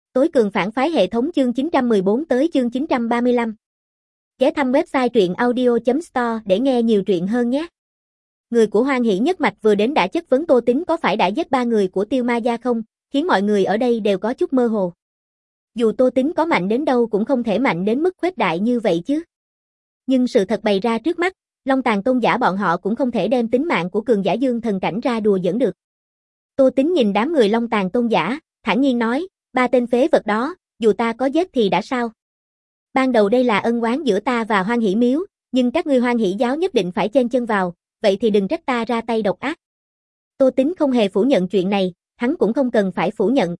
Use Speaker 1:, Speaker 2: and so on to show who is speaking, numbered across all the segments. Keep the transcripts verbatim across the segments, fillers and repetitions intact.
Speaker 1: Tối cường phản phái hệ thống chương chín trăm mười bốn tới chương chín trăm ba mươi lăm. Ghé thăm website truyện audio chấm store để nghe nhiều truyện hơn nhé. Người của Hoan Hỷ Nhất Mạch vừa đến đã chất vấn Tô Tính có phải đã giết ba người của Tiêu Ma Gia không, khiến mọi người ở đây đều có chút mơ hồ. Dù Tô Tính có mạnh đến đâu cũng không thể mạnh đến mức khuếch đại như vậy chứ. Nhưng sự thật bày ra trước mắt, Long Tàn Tôn giả bọn họ cũng không thể đem tính mạng của cường giả dương thần cảnh ra đùa giỡn được. Tô Tính nhìn đám người Long Tàn Tôn giả, thản nhiên nói, ba tên phế vật đó, dù ta có giết thì đã sao? Ban đầu đây là ân oán giữa ta và Hoan Hỷ Miếu, nhưng các ngươi Hoan Hỷ giáo nhất định phải chen chân vào, vậy thì đừng trách ta ra tay độc ác. Tô Tính không hề phủ nhận chuyện này, hắn cũng không cần phải phủ nhận.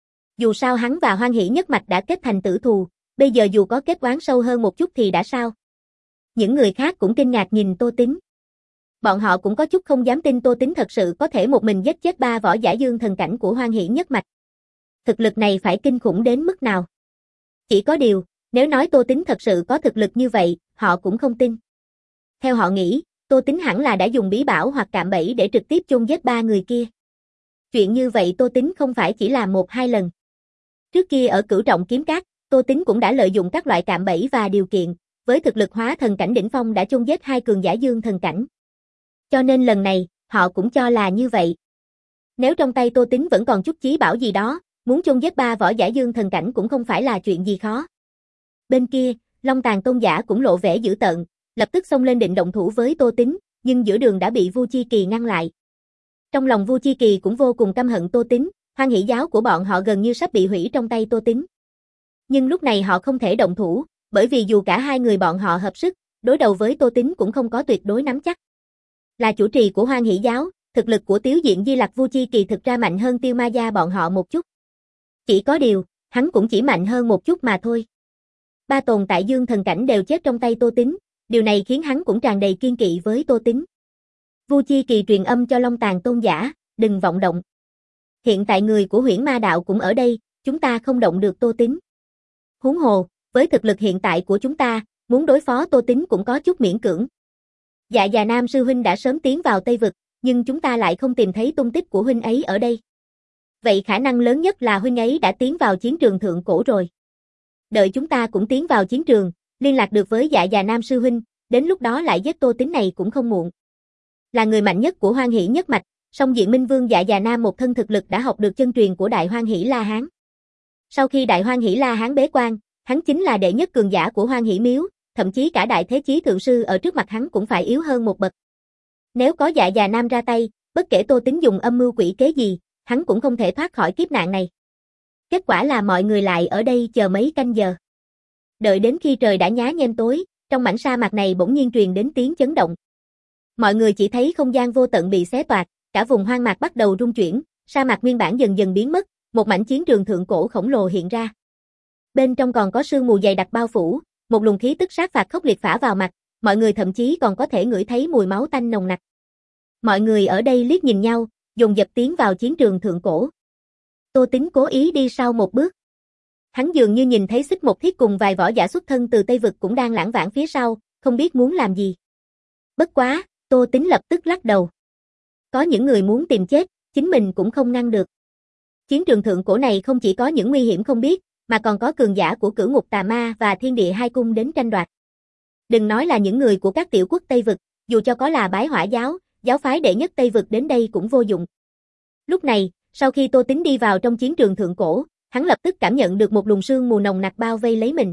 Speaker 1: Dù sao hắn và Hoan Hỷ Nhất Mạch đã kết thành tử thù, bây giờ dù có kết oán sâu hơn một chút thì đã sao? Những người khác cũng kinh ngạc nhìn Tô Tính. Bọn họ cũng có chút không dám tin Tô Tính thật sự có thể một mình giết chết ba võ giả dương thần cảnh của Hoan Hỷ Nhất Mạch. Thực lực này phải kinh khủng đến mức nào? Chỉ có điều, nếu nói Tô Tính thật sự có thực lực như vậy, họ cũng không tin. Theo họ nghĩ, Tô Tính hẳn là đã dùng bí bảo hoặc cạm bẫy để trực tiếp chôn giết ba người kia. Chuyện như vậy Tô Tính không phải chỉ làm một hai lần. Trước kia ở Cửu Trọng Kiếm Các, Tô Tính cũng đã lợi dụng các loại cạm bẫy và điều kiện, với thực lực hóa thần cảnh đỉnh phong đã chôn giết hai cường giả dương thần cảnh. Cho nên lần này, họ cũng cho là như vậy. Nếu trong tay Tô Tính vẫn còn chút chí bảo gì đó, muốn chôn giết ba võ giả dương thần cảnh cũng không phải là chuyện gì khó. Bên kia, Long Tàn Tôn giả cũng lộ vẻ dữ tợn, lập tức xông lên định động thủ với Tô Tính, nhưng giữa đường đã bị Vu Chi Kỳ ngăn lại. Trong lòng Vu Chi Kỳ cũng vô cùng căm hận Tô Tính, Hoan Hỷ giáo của bọn họ gần như sắp bị hủy trong tay Tô Tính. Nhưng lúc này họ không thể động thủ, bởi vì dù cả hai người bọn họ hợp sức, đối đầu với Tô Tính cũng không có tuyệt đối nắm chắc. Là chủ trì của Hoan Hỷ giáo, thực lực của Tiếu Diện Di Lặc Vu Chi Kỳ thực ra mạnh hơn Tiêu Ma Gia bọn họ một chút. Chỉ có điều, hắn cũng chỉ mạnh hơn một chút mà thôi. Ba tồn tại dương thần cảnh đều chết trong tay Tô Tính, điều này khiến hắn cũng tràn đầy kiên kỵ với Tô Tính. Vu Chi Kỳ truyền âm cho Long Tàn Tôn giả, đừng vọng động. Hiện tại người của Huyễn Ma đạo cũng ở đây, chúng ta không động được Tô Tính. Huống hồ, với thực lực hiện tại của chúng ta, muốn đối phó Tô Tính cũng có chút miễn cưỡng. Dạ Già Nam sư huynh đã sớm tiến vào Tây Vực, nhưng chúng ta lại không tìm thấy tung tích của huynh ấy ở đây. Vậy khả năng lớn nhất là huynh ấy đã tiến vào chiến trường thượng cổ rồi. Đợi chúng ta cũng tiến vào chiến trường, liên lạc được với Dạ Già Nam sư huynh, đến lúc đó lại giết Tô Tính này cũng không muộn. Là người mạnh nhất của Hoan Hỷ Nhất Mạch, song Diện Minh Vương Dạ Già Nam một thân thực lực đã học được chân truyền của Đại Hoan Hỷ La Hán. Sau khi Đại Hoan Hỷ La Hán bế quan, hắn chính là đệ nhất cường giả của Hoan Hỷ Miếu, thậm chí cả Đại Thế Chí Thượng Sư ở trước mặt hắn cũng phải yếu hơn một bậc. Nếu có Dạ Già Nam ra tay, bất kể Tô Tính dùng âm mưu quỷ kế gì, hắn cũng không thể thoát khỏi kiếp nạn này. Kết quả là mọi người lại ở đây chờ mấy canh giờ. Đợi đến khi trời đã nhá nhem tối, trong mảnh sa mạc này bỗng nhiên truyền đến tiếng chấn động. Mọi người chỉ thấy không gian vô tận bị xé toạc, cả vùng hoang mạc bắt đầu rung chuyển, sa mạc nguyên bản dần dần biến mất, một mảnh chiến trường thượng cổ khổng lồ hiện ra. Bên trong còn có sương mù dày đặc bao phủ, một luồng khí tức sát phạt khốc liệt phả vào mặt, mọi người thậm chí còn có thể ngửi thấy mùi máu tanh nồng nặc. Mọi người ở đây liếc nhìn nhau, dồn dập tiến vào chiến trường thượng cổ. Tô Tính cố ý đi sau một bước. Hắn dường như nhìn thấy Xích Một Thiết cùng vài võ giả xuất thân từ Tây Vực cũng đang lảng vảng phía sau, không biết muốn làm gì. Bất quá, Tô Tính lập tức lắc đầu. Có những người muốn tìm chết, chính mình cũng không ngăn được. Chiến trường thượng cổ này không chỉ có những nguy hiểm không biết, mà còn có cường giả của Cửu Ngục Tà Ma và Thiên Địa Hai Cung đến tranh đoạt. Đừng nói là những người của các tiểu quốc Tây Vực, dù cho có là Bái Hỏa giáo, giáo phái đệ nhất Tây Vực đến đây cũng vô dụng. Lúc này, sau khi Tô Tính đi vào trong chiến trường thượng cổ, hắn lập tức cảm nhận được một luồng sương mù nồng nặc bao vây lấy mình.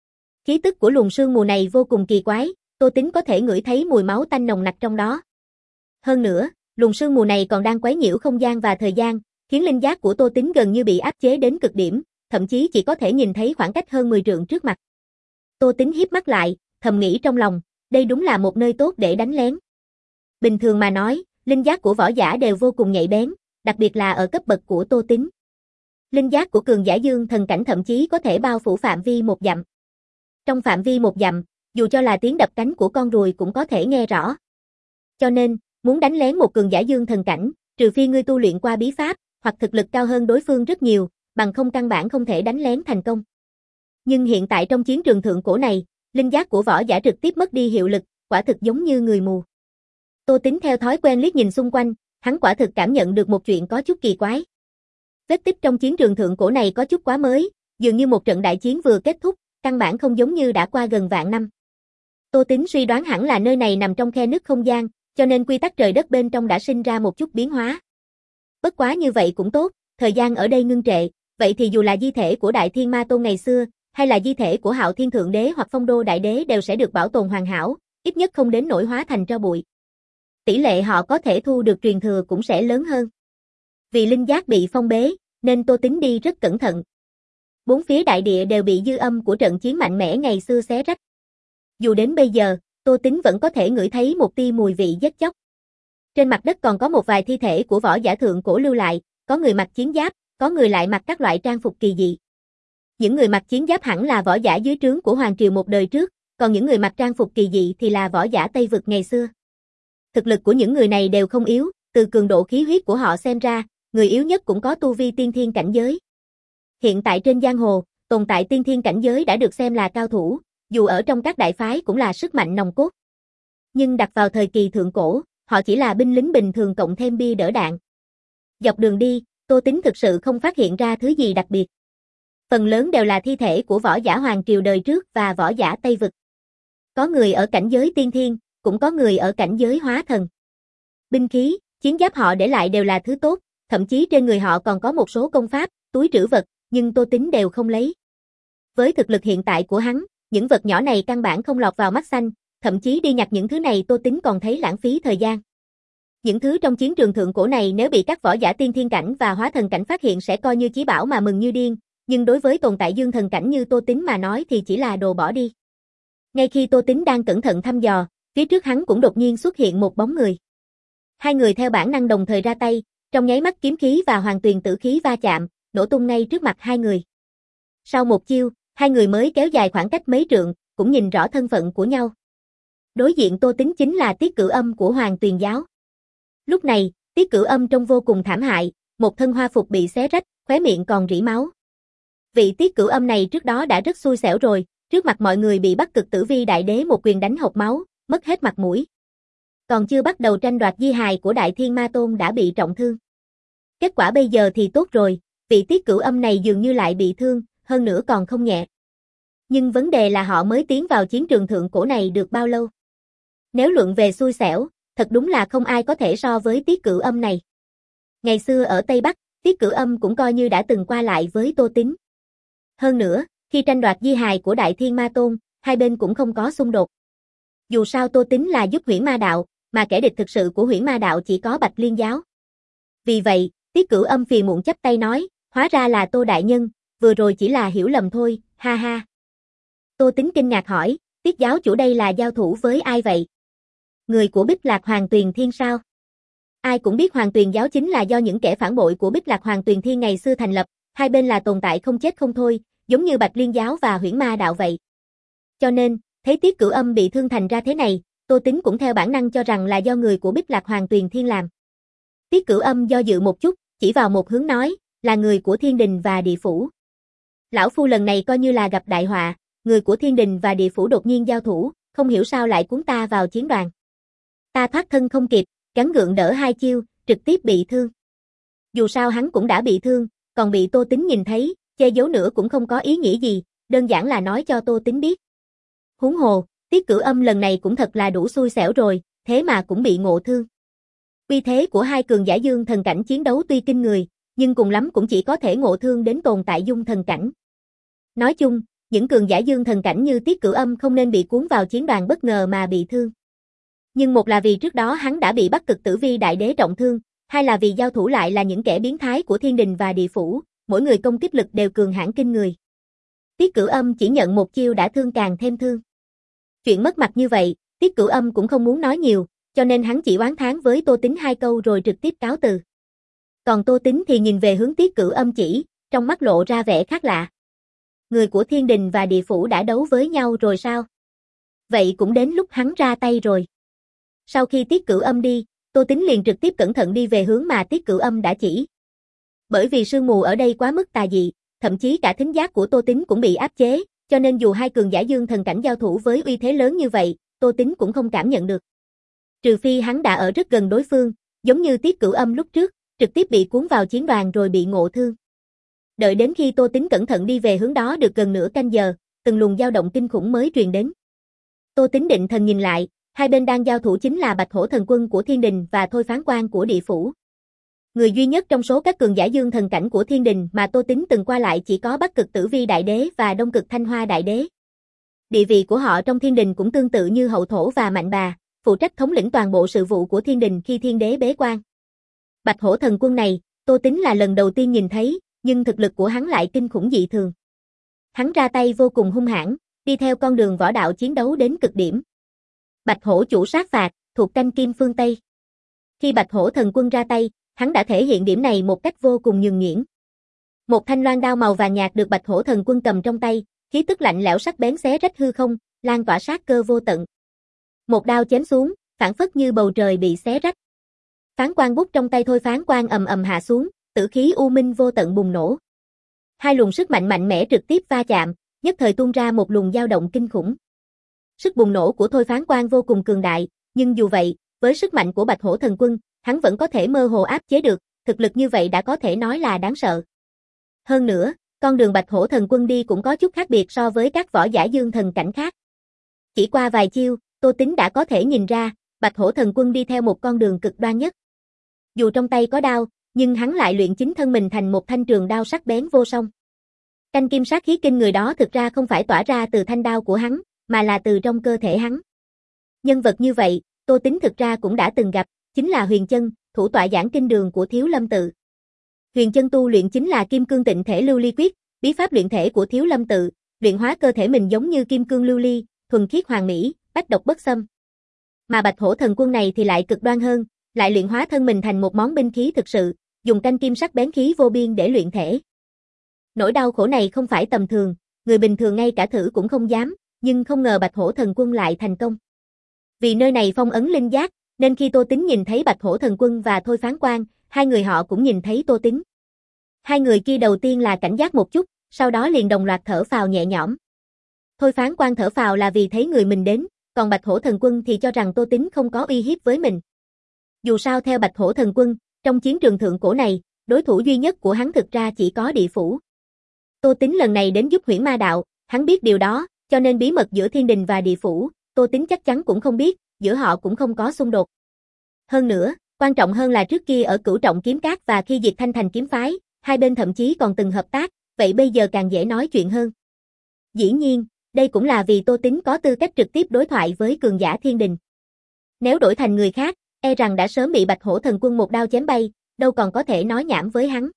Speaker 1: Khí tức của luồng sương mù này vô cùng kỳ quái, Tô Tính có thể ngửi thấy mùi máu tanh nồng nặc trong đó. Hơn nữa, luồng sương mù này còn đang quấy nhiễu không gian và thời gian, khiến linh giác của Tô Tính gần như bị áp chế đến cực điểm, thậm chí chỉ có thể nhìn thấy khoảng cách hơn mười trượng trước mặt. Tô Tính híp mắt lại, thầm nghĩ trong lòng, đây đúng là một nơi tốt để đánh lén. Bình thường mà nói, linh giác của võ giả đều vô cùng nhạy bén, đặc biệt là ở cấp bậc của Tô Tính. Linh giác của cường giả dương thần cảnh thậm chí có thể bao phủ phạm vi một dặm. Trong phạm vi một dặm, dù cho là tiếng đập cánh của con ruồi cũng có thể nghe rõ. Cho nên, muốn đánh lén một cường giả dương thần cảnh, trừ phi ngươi tu luyện qua bí pháp, hoặc thực lực cao hơn đối phương rất nhiều, bằng không căn bản không thể đánh lén thành công. Nhưng hiện tại trong chiến trường thượng cổ này, linh giác của võ giả trực tiếp mất đi hiệu lực, quả thực giống như người mù. Tô Tính theo thói quen liếc nhìn xung quanh, hắn quả thực cảm nhận được một chuyện có chút kỳ quái. Vết tích trong chiến trường thượng cổ này có chút quá mới, dường như một trận đại chiến vừa kết thúc, căn bản không giống như đã qua gần vạn năm. Tô Tính suy đoán hẳn là nơi này nằm trong khe nứt không gian, cho nên quy tắc trời đất bên trong đã sinh ra một chút biến hóa. Bất quá như vậy cũng tốt, thời gian ở đây ngưng trệ, vậy thì dù là di thể của Đại Thiên Ma Tôn ngày xưa, hay là di thể của Hạo Thiên Thượng Đế hoặc Phong Đô Đại Đế đều sẽ được bảo tồn hoàn hảo, ít nhất không đến nỗi hóa thành tro bụi. Tỷ lệ họ có thể thu được truyền thừa cũng sẽ lớn hơn. Vì linh giác bị phong bế, nên Tô Tính đi rất cẩn thận. Bốn phía đại địa đều bị dư âm của trận chiến mạnh mẽ ngày xưa xé rách. Dù đến bây giờ, Tô Tính vẫn có thể ngửi thấy một tia mùi vị giết chóc. Trên mặt đất còn có một vài thi thể của võ giả thượng cổ lưu lại, có người mặc chiến giáp, có người lại mặc các loại trang phục kỳ dị. Những người mặc chiến giáp hẳn là võ giả dưới trướng của Hoàng Triều một đời trước, còn những người mặc trang phục kỳ dị thì là võ giả Tây Vực ngày xưa. Thực lực của những người này đều không yếu, từ cường độ khí huyết của họ xem ra, người yếu nhất cũng có tu vi tiên thiên cảnh giới. Hiện tại trên giang hồ, tồn tại tiên thiên cảnh giới đã được xem là cao thủ, dù ở trong các đại phái cũng là sức mạnh nòng cốt. Nhưng đặt vào thời kỳ thượng cổ, họ chỉ là binh lính bình thường cộng thêm bia đỡ đạn. Dọc đường đi, Tô Tính thực sự không phát hiện ra thứ gì đặc biệt. Phần lớn đều là thi thể của võ giả Hoàng Triều đời trước và võ giả Tây Vực. Có người ở cảnh giới tiên thiên, cũng có người ở cảnh giới hóa thần. Binh khí, chiến giáp họ để lại đều là thứ tốt, thậm chí trên người họ còn có một số công pháp, túi trữ vật, nhưng Tô Tính đều không lấy. Với thực lực hiện tại của hắn, những vật nhỏ này căn bản không lọt vào mắt xanh, thậm chí đi nhặt những thứ này Tô Tính còn thấy lãng phí thời gian. Những thứ trong chiến trường thượng cổ này nếu bị các võ giả tiên thiên cảnh và hóa thần cảnh phát hiện sẽ coi như chí bảo mà mừng như điên, nhưng đối với tồn tại dương thần cảnh như Tô Tính mà nói thì chỉ là đồ bỏ đi. Ngay khi Tô Tính đang cẩn thận thăm dò, phía trước hắn cũng đột nhiên xuất hiện một bóng người. Hai người theo bản năng đồng thời ra tay, trong nháy mắt kiếm khí và hoàng tuyền tử khí va chạm, nổ tung ngay trước mặt hai người. Sau một chiêu, hai người mới kéo dài khoảng cách mấy trượng, cũng nhìn rõ thân phận của nhau. Đối diện Tô Tính chính là Tiết Cửu Âm của Hoàng Tuyền giáo. Lúc này, Tiết Cửu Âm trông vô cùng thảm hại, một thân hoa phục bị xé rách, khóe miệng còn rỉ máu. Vị Tiết Cửu Âm này trước đó đã rất xui xẻo rồi, trước mặt mọi người bị Bắc Cực Tử Vi Đại Đế một quyền đánh hộc máu, mất hết mặt mũi. Còn chưa bắt đầu tranh đoạt di hài của Đại Thiên Ma Tôn đã bị trọng thương. Kết quả bây giờ thì tốt rồi, vị Tiết Cửu Âm này dường như lại bị thương, hơn nữa còn không nhẹ. Nhưng vấn đề là họ mới tiến vào chiến trường thượng cổ này được bao lâu? Nếu luận về xui xẻo, thật đúng là không ai có thể so với Tiết Cửu Âm này. Ngày xưa ở Tây Bắc, Tiết Cửu Âm cũng coi như đã từng qua lại với Tô Tính. Hơn nữa, khi tranh đoạt di hài của Đại Thiên Ma Tôn, hai bên cũng không có xung đột. Dù sao Tô Tính là giúp Huyễn Ma Đạo, mà kẻ địch thực sự của Huyễn Ma Đạo chỉ có Bạch Liên giáo. Vì vậy, Tiết Cửu Âm phiền muộn chắp tay nói, hóa ra là Tô đại nhân, vừa rồi chỉ là hiểu lầm thôi, ha ha. Tô Tính kinh ngạc hỏi, Tiết giáo chủ đây là giao thủ với ai vậy? Người của Bích Lạc Hoàng Tuyền Thiên sao? Ai cũng biết Hoàng Tuyền giáo chính là do những kẻ phản bội của Bích Lạc Hoàng Tuyền Thiên ngày xưa thành lập, hai bên là tồn tại không chết không thôi, giống như Bạch Liên giáo và Huyễn Ma Đạo vậy. Cho nên, thấy Tiết Cửu Âm bị thương thành ra thế này, Tô Tính cũng theo bản năng cho rằng là do người của Bích Lạc Hoàng Tuyền Thiên làm. Tiết Cửu Âm do dự một chút, chỉ vào một hướng nói, là người của Thiên Đình và Địa Phủ. Lão phu lần này coi như là gặp đại họa, người của Thiên Đình và Địa Phủ đột nhiên giao thủ, không hiểu sao lại cuốn ta vào chiến đoàn. Ta thoát thân không kịp, gắng gượng đỡ hai chiêu, trực tiếp bị thương. Dù sao hắn cũng đã bị thương, còn bị Tô Tính nhìn thấy, che giấu nữa cũng không có ý nghĩa gì, đơn giản là nói cho Tô Tính biết. Huống hồ, Tiết Cửu Âm lần này cũng thật là đủ xui xẻo rồi, thế mà cũng bị ngộ thương. Uy thế của hai cường giả dương thần cảnh chiến đấu tuy kinh người, nhưng cùng lắm cũng chỉ có thể ngộ thương đến tồn tại dung thần cảnh. Nói chung, những cường giả dương thần cảnh như Tiết Cửu Âm không nên bị cuốn vào chiến đoàn bất ngờ mà bị thương. Nhưng một là vì trước đó hắn đã bị Bắc Cực Tử Vi Đại Đế trọng thương, hai là vì giao thủ lại là những kẻ biến thái của Thiên Đình và Địa Phủ, mỗi người công kích lực đều cường hãn kinh người. Tiết Cửu Âm chỉ nhận một chiêu đã thương càng thêm thương. Chuyện mất mặt như vậy, Tiết Cửu Âm cũng không muốn nói nhiều, cho nên hắn chỉ oán thán với Tô Tính hai câu rồi trực tiếp cáo từ. Còn Tô Tính thì nhìn về hướng Tiết Cửu Âm chỉ, trong mắt lộ ra vẻ khác lạ. Người của Thiên Đình và Địa Phủ đã đấu với nhau rồi sao? Vậy cũng đến lúc hắn ra tay rồi. Sau khi Tiết Cửu Âm đi, Tô Tính liền trực tiếp cẩn thận đi về hướng mà Tiết Cửu Âm đã chỉ. Bởi vì sương mù ở đây quá mức tà dị, thậm chí cả thính giác của Tô Tính cũng bị áp chế, cho nên dù hai cường giả dương thần cảnh giao thủ với uy thế lớn như vậy, Tô Tính cũng không cảm nhận được. Trừ phi hắn đã ở rất gần đối phương, giống như Tiết Cửu Âm lúc trước, trực tiếp bị cuốn vào chiến đoàn rồi bị ngộ thương. Đợi đến khi Tô Tính cẩn thận đi về hướng đó được gần nửa canh giờ, từng luồng dao động kinh khủng mới truyền đến. Tô Tính định thần nhìn lại, hai bên đang giao thủ chính là Bạch Hổ Thần Quân của Thiên Đình và Thôi Phán Quan của Địa Phủ. Người duy nhất trong số các cường giả dương thần cảnh của Thiên Đình mà Tô Tính từng qua lại chỉ có Bắc Cực Tử Vi Đại Đế và Đông Cực Thanh Hoa Đại Đế. Địa vị của họ trong Thiên Đình cũng tương tự như Hậu Thổ và Mạnh Bà, phụ trách thống lĩnh toàn bộ sự vụ của Thiên Đình khi Thiên Đế bế quan. Bạch Hổ Thần Quân này, Tô Tính là lần đầu tiên nhìn thấy, nhưng thực lực của hắn lại kinh khủng dị thường. Hắn ra tay vô cùng hung hãn, đi theo con đường võ đạo chiến đấu đến cực điểm. Bạch Hổ chủ sát phạt, thuộc canh kim phương Tây. Khi Bạch Hổ Thần Quân ra tay, hắn đã thể hiện điểm này một cách vô cùng nhường nhuyễn. Một thanh loan đao màu vàng nhạt được Bạch Hổ Thần Quân cầm trong tay, khí tức lạnh lẽo sắc bén xé rách hư không, lan tỏa sát cơ vô tận. Một đao chém xuống, phảng phất như bầu trời bị xé rách. Phán quan bút trong tay Thôi Phán Quan ầm ầm hạ xuống, tử khí u minh vô tận bùng nổ. Hai luồng sức mạnh mạnh mẽ trực tiếp va chạm, nhất thời tuôn ra một luồng dao động kinh khủng. Sức bùng nổ của Thôi Phán Quan vô cùng cường đại, nhưng dù vậy, với sức mạnh của Bạch Hổ Thần Quân, hắn vẫn có thể mơ hồ áp chế được, thực lực như vậy đã có thể nói là đáng sợ. Hơn nữa, con đường Bạch Hổ Thần Quân đi cũng có chút khác biệt so với các võ giả dương thần cảnh khác. Chỉ qua vài chiêu, Tô Tính đã có thể nhìn ra, Bạch Hổ Thần Quân đi theo một con đường cực đoan nhất. Dù trong tay có đao, nhưng hắn lại luyện chính thân mình thành một thanh trường đao sắc bén vô song. Canh kim sát khí kinh người đó thực ra không phải tỏa ra từ thanh đao của hắn, mà là từ trong cơ thể hắn. Nhân vật như vậy, Tô Tính thực ra cũng đã từng gặp, chính là Huyền Chân, thủ tọa giảng kinh đường của Thiếu Lâm Tự. Huyền Chân tu luyện chính là Kim Cương Tịnh Thể Lưu Ly Quyết, bí pháp luyện thể của Thiếu Lâm Tự, luyện hóa cơ thể mình giống như kim cương lưu ly, thuần khiết hoàn mỹ, bách độc bất xâm. Mà Bạch Hổ Thần Quân này thì lại cực đoan hơn, lại luyện hóa thân mình thành một món binh khí thực sự, dùng canh kim sắc bén khí vô biên để luyện thể. Nỗi đau khổ này không phải tầm thường, người bình thường ngay cả thử cũng không dám, nhưng không ngờ Bạch Hổ Thần Quân lại thành công. Vì nơi này phong ấn linh giác, nên khi Tô Tính nhìn thấy Bạch Hổ Thần Quân và Thôi Phán Quan, hai người họ cũng nhìn thấy Tô Tính. Hai người kia đầu tiên là cảnh giác một chút, sau đó liền đồng loạt thở phào nhẹ nhõm. Thôi Phán Quan thở phào là vì thấy người mình đến, còn Bạch Hổ Thần Quân thì cho rằng Tô Tính không có uy hiếp với mình. Dù sao theo Bạch Hổ Thần Quân, trong chiến trường thượng cổ này, đối thủ duy nhất của hắn thực ra chỉ có Địa Phủ. Tô Tính lần này đến giúp Huyễn Ma Đạo, hắn biết điều đó, cho nên bí mật giữa Thiên Đình và Địa Phủ, Tô Tính chắc chắn cũng không biết, giữa họ cũng không có xung đột. Hơn nữa, quan trọng hơn là trước kia ở Cửu Trọng Kiếm Các và khi diệt Thanh Thành Kiếm Phái, hai bên thậm chí còn từng hợp tác, vậy bây giờ càng dễ nói chuyện hơn. Dĩ nhiên, đây cũng là vì Tô Tính có tư cách trực tiếp đối thoại với cường giả Thiên Đình. Nếu đổi thành người khác, e rằng đã sớm bị Bạch Hổ Thần Quân một đao chém bay, đâu còn có thể nói nhảm với hắn.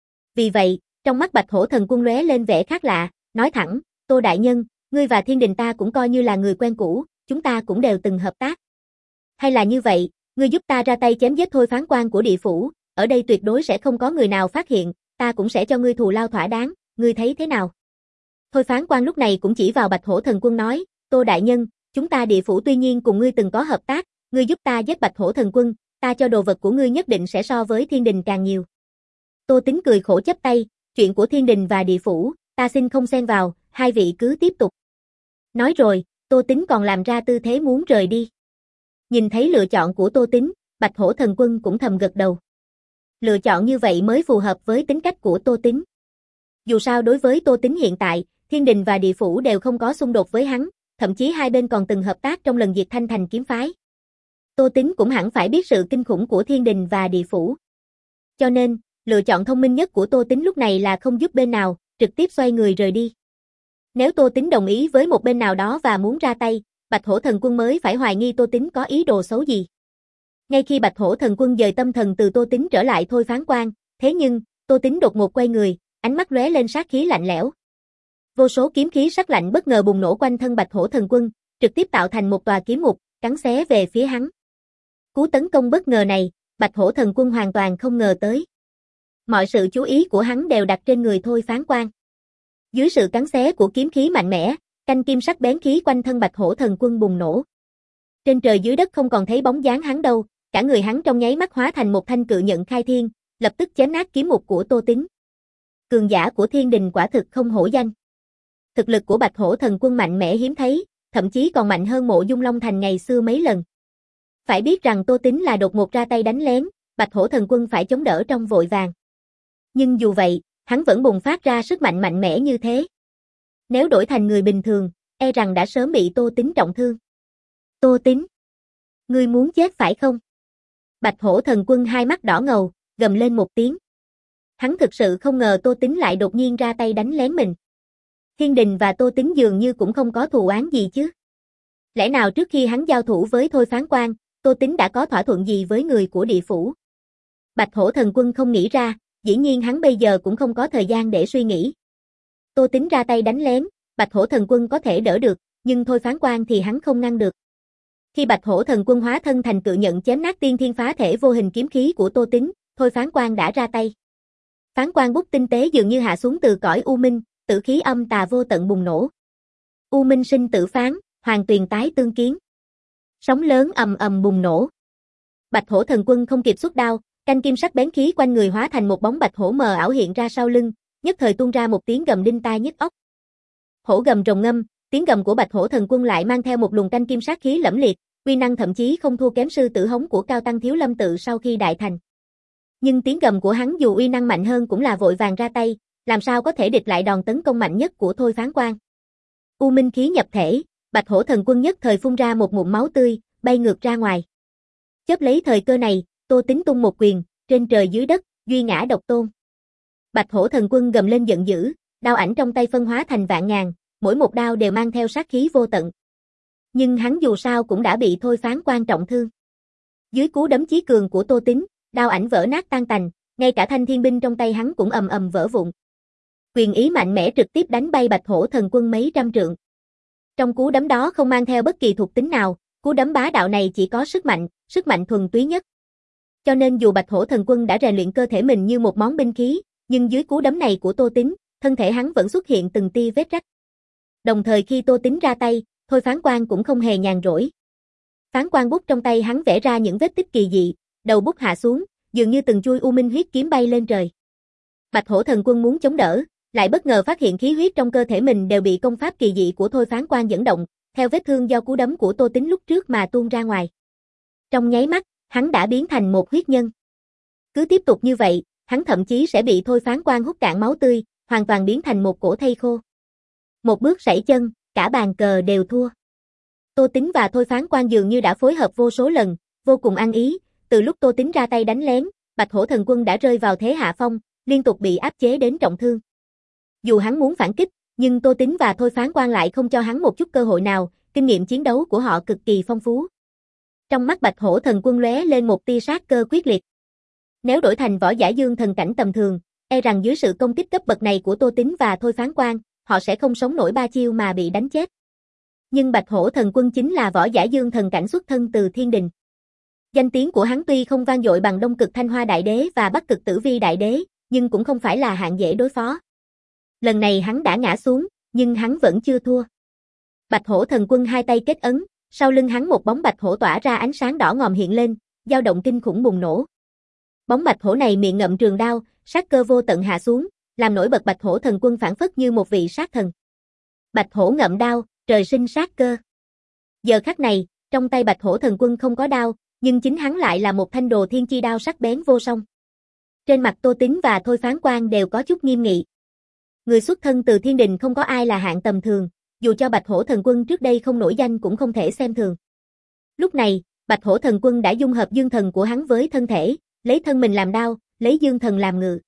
Speaker 1: Vì vậy, trong mắt Bạch Hổ Thần Quân lóe lên vẻ khác lạ, nói thẳng, Tô Đại Nhân, ngươi và Thiên Đình ta cũng coi như là người quen cũ, chúng ta cũng đều từng hợp tác. Hay là như vậy, ngươi giúp ta ra tay chém giết Thôi Phán Quan của Địa Phủ, ở đây tuyệt đối sẽ không có người nào phát hiện, ta cũng sẽ cho ngươi thù lao thỏa đáng, ngươi thấy thế nào? Thôi Phán Quan lúc này cũng chỉ vào Bạch Hổ Thần Quân nói, Tô Đại Nhân, chúng ta Địa Phủ tuy nhiên cùng ngươi từng có hợp tác, ngươi giúp ta giết Bạch Hổ Thần Quân, ta cho đồ vật của ngươi nhất định sẽ so với Thiên Đình càng nhiều. Tô Tính cười khổ chắp tay, chuyện của Thiên Đình và Địa Phủ, ta xin không xen vào, hai vị cứ tiếp tục. Nói rồi, Tô Tính còn làm ra tư thế muốn rời đi. Nhìn thấy lựa chọn của Tô Tính, Bạch Hổ Thần Quân cũng thầm gật đầu. Lựa chọn như vậy mới phù hợp với tính cách của Tô Tính. Dù sao đối với Tô Tính hiện tại, Thiên Đình và Địa Phủ đều không có xung đột với hắn, thậm chí hai bên còn từng hợp tác trong lần diệt Thanh Thành Kiếm Phái. Tô Tính cũng hẳn phải biết sự kinh khủng của Thiên Đình và Địa Phủ. Cho nên, lựa chọn thông minh nhất của Tô Tính lúc này là không giúp bên nào, trực tiếp xoay người rời đi. Nếu Tô Tính đồng ý với một bên nào đó và muốn ra tay, Bạch Hổ Thần Quân mới phải hoài nghi Tô Tính có ý đồ xấu gì. Ngay khi Bạch Hổ Thần Quân dời tâm thần từ Tô Tính trở lại Thôi Phán Quan, thế nhưng, Tô Tính đột ngột quay người, ánh mắt lóe lên sát khí lạnh lẽo. Vô số kiếm khí sắc lạnh bất ngờ bùng nổ quanh thân Bạch Hổ Thần Quân, trực tiếp tạo thành một tòa kiếm mục, cắn xé về phía hắn. Cú tấn công bất ngờ này, Bạch Hổ Thần Quân hoàn toàn không ngờ tới. Mọi sự chú ý của hắn đều đặt trên người Thôi Phán Quan. Dưới sự cắn xé của kiếm khí mạnh mẽ, canh kim sắc bén khí quanh thân Bạch Hổ Thần Quân bùng nổ. Trên trời dưới đất không còn thấy bóng dáng hắn đâu, cả người hắn trong nháy mắt hóa thành một thanh cự nhận khai thiên, lập tức chém nát kiếm mục của Tô Tính. Cường giả của Thiên Đình quả thực không hổ danh. Thực lực của Bạch Hổ Thần Quân mạnh mẽ hiếm thấy, thậm chí còn mạnh hơn Mộ Dung Long Thành ngày xưa mấy lần. Phải biết rằng Tô Tính là đột ngột ra tay đánh lén, Bạch Hổ Thần Quân phải chống đỡ trong vội vàng. Nhưng dù vậy, hắn vẫn bùng phát ra sức mạnh mạnh mẽ như thế. Nếu đổi thành người bình thường, e rằng đã sớm bị Tô Tín trọng thương. Tô Tín, ngươi muốn chết phải không? Bạch Hổ Thần Quân hai mắt đỏ ngầu, gầm lên một tiếng. Hắn thực sự không ngờ Tô Tín lại đột nhiên ra tay đánh lén mình. Thiên Đình và Tô Tín dường như cũng không có thù oán gì chứ. Lẽ nào trước khi hắn giao thủ với Thôi Phán Quan, Tô Tín đã có thỏa thuận gì với người của địa phủ? Bạch Hổ Thần Quân không nghĩ ra, dĩ nhiên hắn bây giờ cũng không có thời gian để suy nghĩ. Tô Tín ra tay đánh lén, Bạch Hổ Thần Quân có thể đỡ được, nhưng Thôi Phán Quan thì hắn không ngăn được. Khi Bạch Hổ Thần Quân hóa thân thành cự nhận chém nát tiên thiên phá thể vô hình kiếm khí của Tô Tín, Thôi Phán Quan đã ra tay. Phán quan bút tinh tế dường như hạ xuống từ cõi u minh, tử khí âm tà vô tận bùng nổ. U minh sinh tử phán, hoàng tuyền tái tương kiến. Sóng lớn ầm ầm bùng nổ. Bạch Hổ Thần Quân không kịp xuất đao, canh kim sắc bén khí quanh người hóa thành một bóng bạch hổ mờ ảo hiện ra sau lưng, nhất thời tuôn ra một tiếng gầm đinh tai nhức óc. Hổ gầm rồng ngâm, tiếng gầm của Bạch Hổ Thần Quân lại mang theo một luồng canh kim sát khí lẫm liệt, uy năng thậm chí không thua kém sư tử hống của Cao Tăng Thiếu Lâm Tự sau khi đại thành. Nhưng tiếng gầm của hắn dù uy năng mạnh hơn cũng là vội vàng ra tay, làm sao có thể địch lại đòn tấn công mạnh nhất của Thôi Phán Quan. U minh khí nhập thể, Bạch Hổ Thần Quân nhất thời phun ra một ngụm máu tươi, bay ngược ra ngoài. Chớp lấy thời cơ này, Tô Tín tung một quyền, trên trời dưới đất, duy ngã độc tôn. Bạch Hổ Thần Quân gầm lên giận dữ, đao ảnh trong tay phân hóa thành vạn ngàn, mỗi một đao đều mang theo sát khí vô tận. Nhưng hắn dù sao cũng đã bị Thôi Phán Quan trọng thương. Dưới cú đấm chí cường của Tô Tín, đao ảnh vỡ nát tan tành, ngay cả thanh thiên binh trong tay hắn cũng ầm ầm vỡ vụn. Quyền ý mạnh mẽ trực tiếp đánh bay Bạch Hổ Thần Quân mấy trăm trượng. Trong cú đấm đó không mang theo bất kỳ thuộc tính nào, cú đấm bá đạo này chỉ có sức mạnh, sức mạnh thuần túy nhất. Cho nên dù Bạch Hổ Thần Quân đã rèn luyện cơ thể mình như một món binh khí, nhưng dưới cú đấm này của Tô Tín, thân thể hắn vẫn xuất hiện từng tia vết rách. Đồng thời khi Tô Tín ra tay, Thôi Phán Quan cũng không hề nhàn rỗi. Phán quan bút trong tay hắn vẽ ra những vết tích kỳ dị, đầu bút hạ xuống, dường như từng chui u minh huyết kiếm bay lên trời. Bạch Hổ Thần Quân muốn chống đỡ, lại bất ngờ phát hiện khí huyết trong cơ thể mình đều bị công pháp kỳ dị của Thôi Phán Quan dẫn động, theo vết thương do cú đấm của Tô Tín lúc trước mà tuôn ra ngoài. Trong nháy mắt, hắn đã biến thành một huyết nhân. Cứ tiếp tục như vậy, hắn thậm chí sẽ bị Thôi Phán Quan hút cạn máu tươi, hoàn toàn biến thành một cổ thây khô. Một bước sẩy chân, cả bàn cờ đều thua. Tô Tín và Thôi Phán Quan dường như đã phối hợp vô số lần, vô cùng ăn ý, từ lúc Tô Tín ra tay đánh lén, Bạch Hổ Thần Quân đã rơi vào thế hạ phong, liên tục bị áp chế đến trọng thương. Dù hắn muốn phản kích, nhưng Tô Tín và Thôi Phán Quan lại không cho hắn một chút cơ hội nào, kinh nghiệm chiến đấu của họ cực kỳ phong phú. Trong mắt Bạch Hổ Thần Quân lóe lên một tia sát cơ quyết liệt. Nếu đổi thành võ giả dương thần cảnh tầm thường, e rằng dưới sự công kích cấp bậc này của Tô Tín và Thôi Phán Quan, họ sẽ không sống nổi ba chiêu mà bị đánh chết. Nhưng Bạch Hổ Thần Quân chính là võ giả dương thần cảnh xuất thân từ thiên đình. Danh tiếng của hắn tuy không vang dội bằng Đông Cực Thanh Hoa Đại Đế và Bắc Cực Tử Vi Đại Đế, nhưng cũng không phải là hạng dễ đối phó. Lần này hắn đã ngã xuống, nhưng hắn vẫn chưa thua. Bạch Hổ Thần Quân hai tay kết ấn, sau lưng hắn một bóng bạch hổ tỏa ra ánh sáng đỏ ngòm hiện lên, dao động kinh khủng bùng nổ. Bóng bạch hổ này miệng ngậm trường đao, sát cơ vô tận hạ xuống, làm nổi bật Bạch Hổ Thần Quân phảng phất như một vị sát thần. Bạch hổ ngậm đao, trời sinh sát cơ. Giờ khắc này, trong tay Bạch Hổ Thần Quân không có đao, nhưng chính hắn lại là một thanh đồ thiên chi đao sắc bén vô song. Trên mặt Tô Tín và Thôi Phán Quan đều có chút nghiêm nghị. Người xuất thân từ thiên đình không có ai là hạng tầm thường, dù cho Bạch Hổ Thần Quân trước đây không nổi danh cũng không thể xem thường. Lúc này, Bạch Hổ Thần Quân đã dung hợp dương thần của hắn với thân thể, lấy thân mình làm đao, lấy dương thần làm ngự.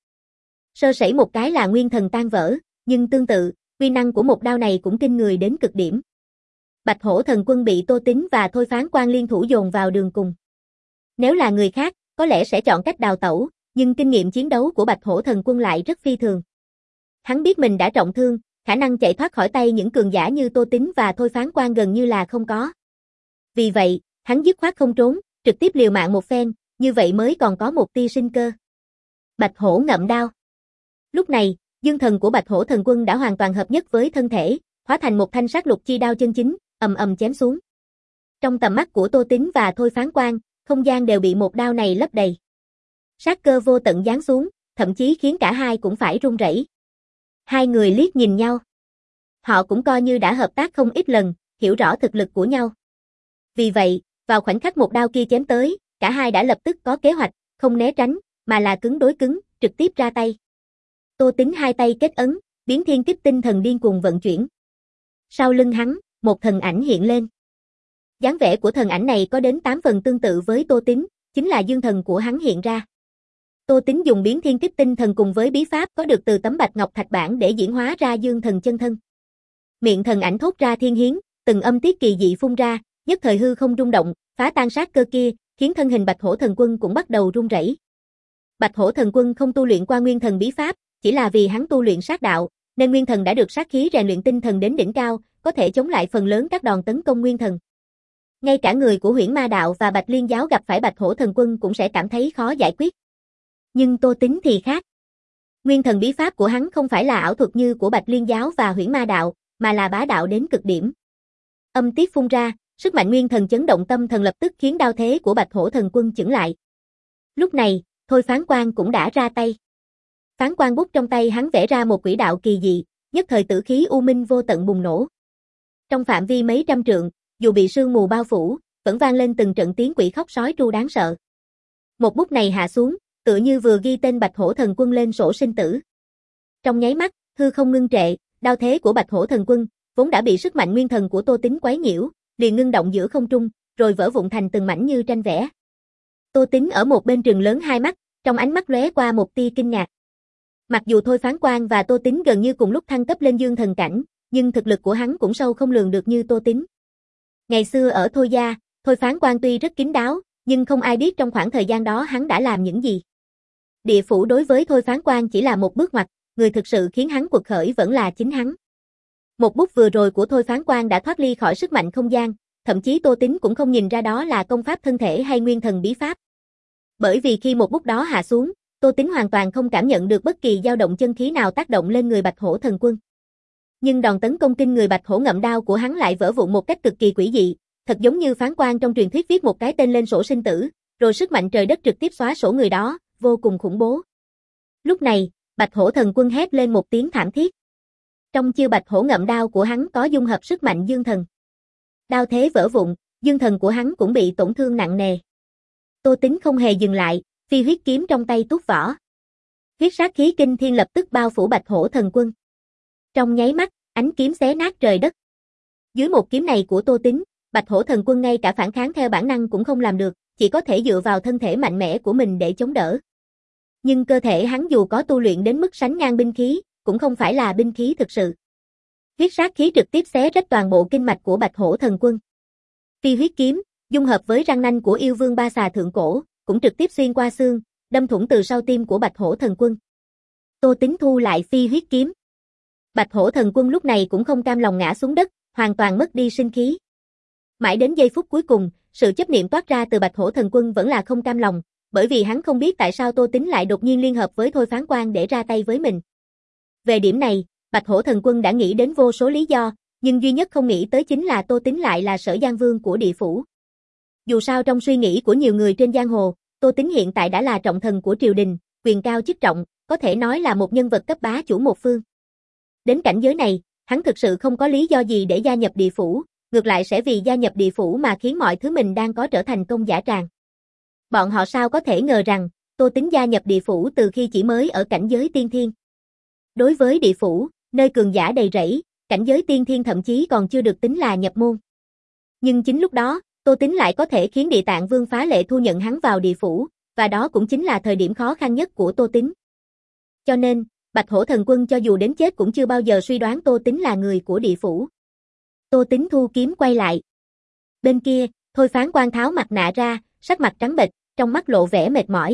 Speaker 1: Sơ sẩy một cái là nguyên thần tan vỡ, nhưng tương tự, uy năng của một đao này cũng kinh người đến cực điểm. Bạch Hổ Thần Quân bị Tô Tín và Thôi Phán Quan liên thủ dồn vào đường cùng. Nếu là người khác, có lẽ sẽ chọn cách đào tẩu, nhưng kinh nghiệm chiến đấu của Bạch Hổ Thần Quân lại rất phi thường. Hắn biết mình đã trọng thương, khả năng chạy thoát khỏi tay những cường giả như Tô Tín và Thôi Phán Quan gần như là không có. Vì vậy, hắn dứt khoát không trốn, trực tiếp liều mạng một phen, như vậy mới còn có một tia sinh cơ. Bạch Hổ ngậm đao. Lúc này, dương thần của Bạch Hổ Thần Quân đã hoàn toàn hợp nhất với thân thể, hóa thành một thanh sát lục chi đao chân chính, ầm ầm chém xuống. Trong tầm mắt của Tô Tín và Thôi Phán Quan, không gian đều bị một đao này lấp đầy. Sát cơ vô tận giáng xuống, thậm chí khiến cả hai cũng phải run rẩy. Hai người liếc nhìn nhau. Họ cũng coi như đã hợp tác không ít lần, hiểu rõ thực lực của nhau. Vì vậy, vào khoảnh khắc một đao kia chém tới, cả hai đã lập tức có kế hoạch, không né tránh, mà là cứng đối cứng, trực tiếp ra tay. Tô Tính hai tay kết ấn, biến thiên kích tinh thần điên cuồng vận chuyển. Sau lưng hắn, một thần ảnh hiện lên. Dáng vẻ của thần ảnh này có đến tám phần tương tự với Tô Tính, chính là dương thần của hắn hiện ra. Tô Tính dùng biến thiên kích tinh thần cùng với bí pháp có được từ tấm bạch ngọc thạch bản để diễn hóa ra dương thần chân thân. Miệng thần ảnh thốt ra thiên hiến, từng âm tiết kỳ dị phun ra, nhất thời hư không rung động, phá tan sát cơ kia, khiến thân hình Bạch Hổ Thần Quân cũng bắt đầu run rẩy. Bạch Hổ Thần Quân không tu luyện qua nguyên thần bí pháp, chỉ là vì hắn tu luyện sát đạo, nên nguyên thần đã được sát khí rèn luyện tinh thần đến đỉnh cao, có thể chống lại phần lớn các đòn tấn công nguyên thần. Ngay cả người của Huyễn Ma Đạo và Bạch Liên Giáo gặp phải Bạch Hổ Thần Quân cũng sẽ cảm thấy khó giải quyết. Nhưng Tô Tính thì khác. Nguyên thần bí pháp của hắn không phải là ảo thuật như của Bạch Liên Giáo và Huyễn Ma Đạo, mà là bá đạo đến cực điểm. Âm tiết phun ra, sức mạnh nguyên thần chấn động tâm thần lập tức khiến đao thế của Bạch Hổ Thần Quân chững lại. Lúc này, Thôi Phán Quan cũng đã ra tay. Phán quan bút trong tay hắn vẽ ra một quỹ đạo kỳ dị, nhất thời tử khí u minh vô tận bùng nổ. Trong phạm vi mấy trăm trượng, dù bị sương mù bao phủ, vẫn vang lên từng trận tiếng quỷ khóc sói tru đáng sợ. Một bút này hạ xuống, tựa như vừa ghi tên Bạch Hổ Thần Quân lên sổ sinh tử. Trong nháy mắt, hư không ngưng trệ, đao thế của Bạch Hổ Thần Quân vốn đã bị sức mạnh nguyên thần của Tô Tính quấy nhiễu, liền ngưng động giữa không trung, rồi vỡ vụn thành từng mảnh như tranh vẽ. Tô Tính ở một bên trừng lớn hai mắt, trong ánh mắt lóe qua một tia kinh ngạc. Mặc dù Thôi Phán Quan và Tô Tính gần như cùng lúc thăng cấp lên dương thần cảnh, nhưng thực lực của hắn cũng sâu không lường được như Tô Tính. Ngày xưa ở Thôi gia, Thôi Phán Quan tuy rất kín đáo, nhưng không ai biết trong khoảng thời gian đó hắn đã làm những gì. Địa phủ đối với Thôi Phán Quan chỉ là một bước ngoặt, người thực sự khiến hắn quật khởi vẫn là chính hắn. Một bút vừa rồi của Thôi Phán Quan đã thoát ly khỏi sức mạnh không gian, thậm chí Tô Tính cũng không nhìn ra đó là công pháp thân thể hay nguyên thần bí pháp. Bởi vì khi một bút đó hạ xuống, Tô Tính hoàn toàn không cảm nhận được bất kỳ dao động chân khí nào tác động lên người Bạch Hổ Thần Quân. Nhưng đòn tấn công kinh người Bạch Hổ ngậm đao của hắn lại vỡ vụn một cách cực kỳ quỷ dị, thật giống như phán quan trong truyền thuyết viết một cái tên lên sổ sinh tử, rồi sức mạnh trời đất trực tiếp xóa sổ người đó, vô cùng khủng bố. Lúc này, Bạch Hổ Thần Quân hét lên một tiếng thảm thiết. Trong chiêu Bạch Hổ ngậm đao của hắn có dung hợp sức mạnh dương thần. Đao thế vỡ vụn, dương thần của hắn cũng bị tổn thương nặng nề. Tô Tính không hề dừng lại, phi huyết kiếm trong tay tuốt vỏ. Huyết sát khí kinh thiên lập tức bao phủ Bạch Hổ Thần Quân. Trong nháy mắt, ánh kiếm xé nát trời đất. Dưới một kiếm này của Tô Tính, Bạch Hổ Thần Quân ngay cả phản kháng theo bản năng cũng không làm được, chỉ có thể dựa vào thân thể mạnh mẽ của mình để chống đỡ. Nhưng cơ thể hắn dù có tu luyện đến mức sánh ngang binh khí, cũng không phải là binh khí thực sự. Huyết sát khí trực tiếp xé rách toàn bộ kinh mạch của Bạch Hổ Thần Quân. Phi huyết kiếm, dung hợp với răng nanh của yêu vương ba xà thượng cổ, cũng trực tiếp xuyên qua xương, đâm thủng từ sau tim của Bạch Hổ Thần Quân. Tô Tính thu lại phi huyết kiếm. Bạch Hổ Thần Quân lúc này cũng không cam lòng ngã xuống đất, hoàn toàn mất đi sinh khí. Mãi đến giây phút cuối cùng, sự chấp niệm toát ra từ Bạch Hổ Thần Quân vẫn là không cam lòng, bởi vì hắn không biết tại sao Tô Tính lại đột nhiên liên hợp với Thôi Phán Quan để ra tay với mình. Về điểm này, Bạch Hổ Thần Quân đã nghĩ đến vô số lý do, nhưng duy nhất không nghĩ tới chính là Tô Tính lại là Sở Giang Vương của địa phủ. Dù sao trong suy nghĩ của nhiều người trên giang hồ, Tô Tính hiện tại đã là trọng thần của triều đình, quyền cao chức trọng, có thể nói là một nhân vật cấp bá chủ một phương. Đến cảnh giới này, hắn thực sự không có lý do gì để gia nhập địa phủ, ngược lại sẽ vì gia nhập địa phủ mà khiến mọi thứ mình đang có trở thành công dã tràng. Bọn họ sao có thể ngờ rằng, Tô Tính gia nhập địa phủ từ khi chỉ mới ở cảnh giới tiên thiên. Đối với địa phủ, nơi cường giả đầy rẫy, cảnh giới tiên thiên thậm chí còn chưa được tính là nhập môn. Nhưng chính lúc đó, Tô Tính lại có thể khiến Địa Tạng Vương phá lệ thu nhận hắn vào địa phủ, và đó cũng chính là thời điểm khó khăn nhất của Tô Tính. Cho nên, Bạch Hổ Thần Quân cho dù đến chết cũng chưa bao giờ suy đoán Tô Tính là người của địa phủ. Tô Tính thu kiếm quay lại. Bên kia, Thôi Phán Quan tháo mặt nạ ra, sắc mặt trắng bệch, trong mắt lộ vẻ mệt mỏi.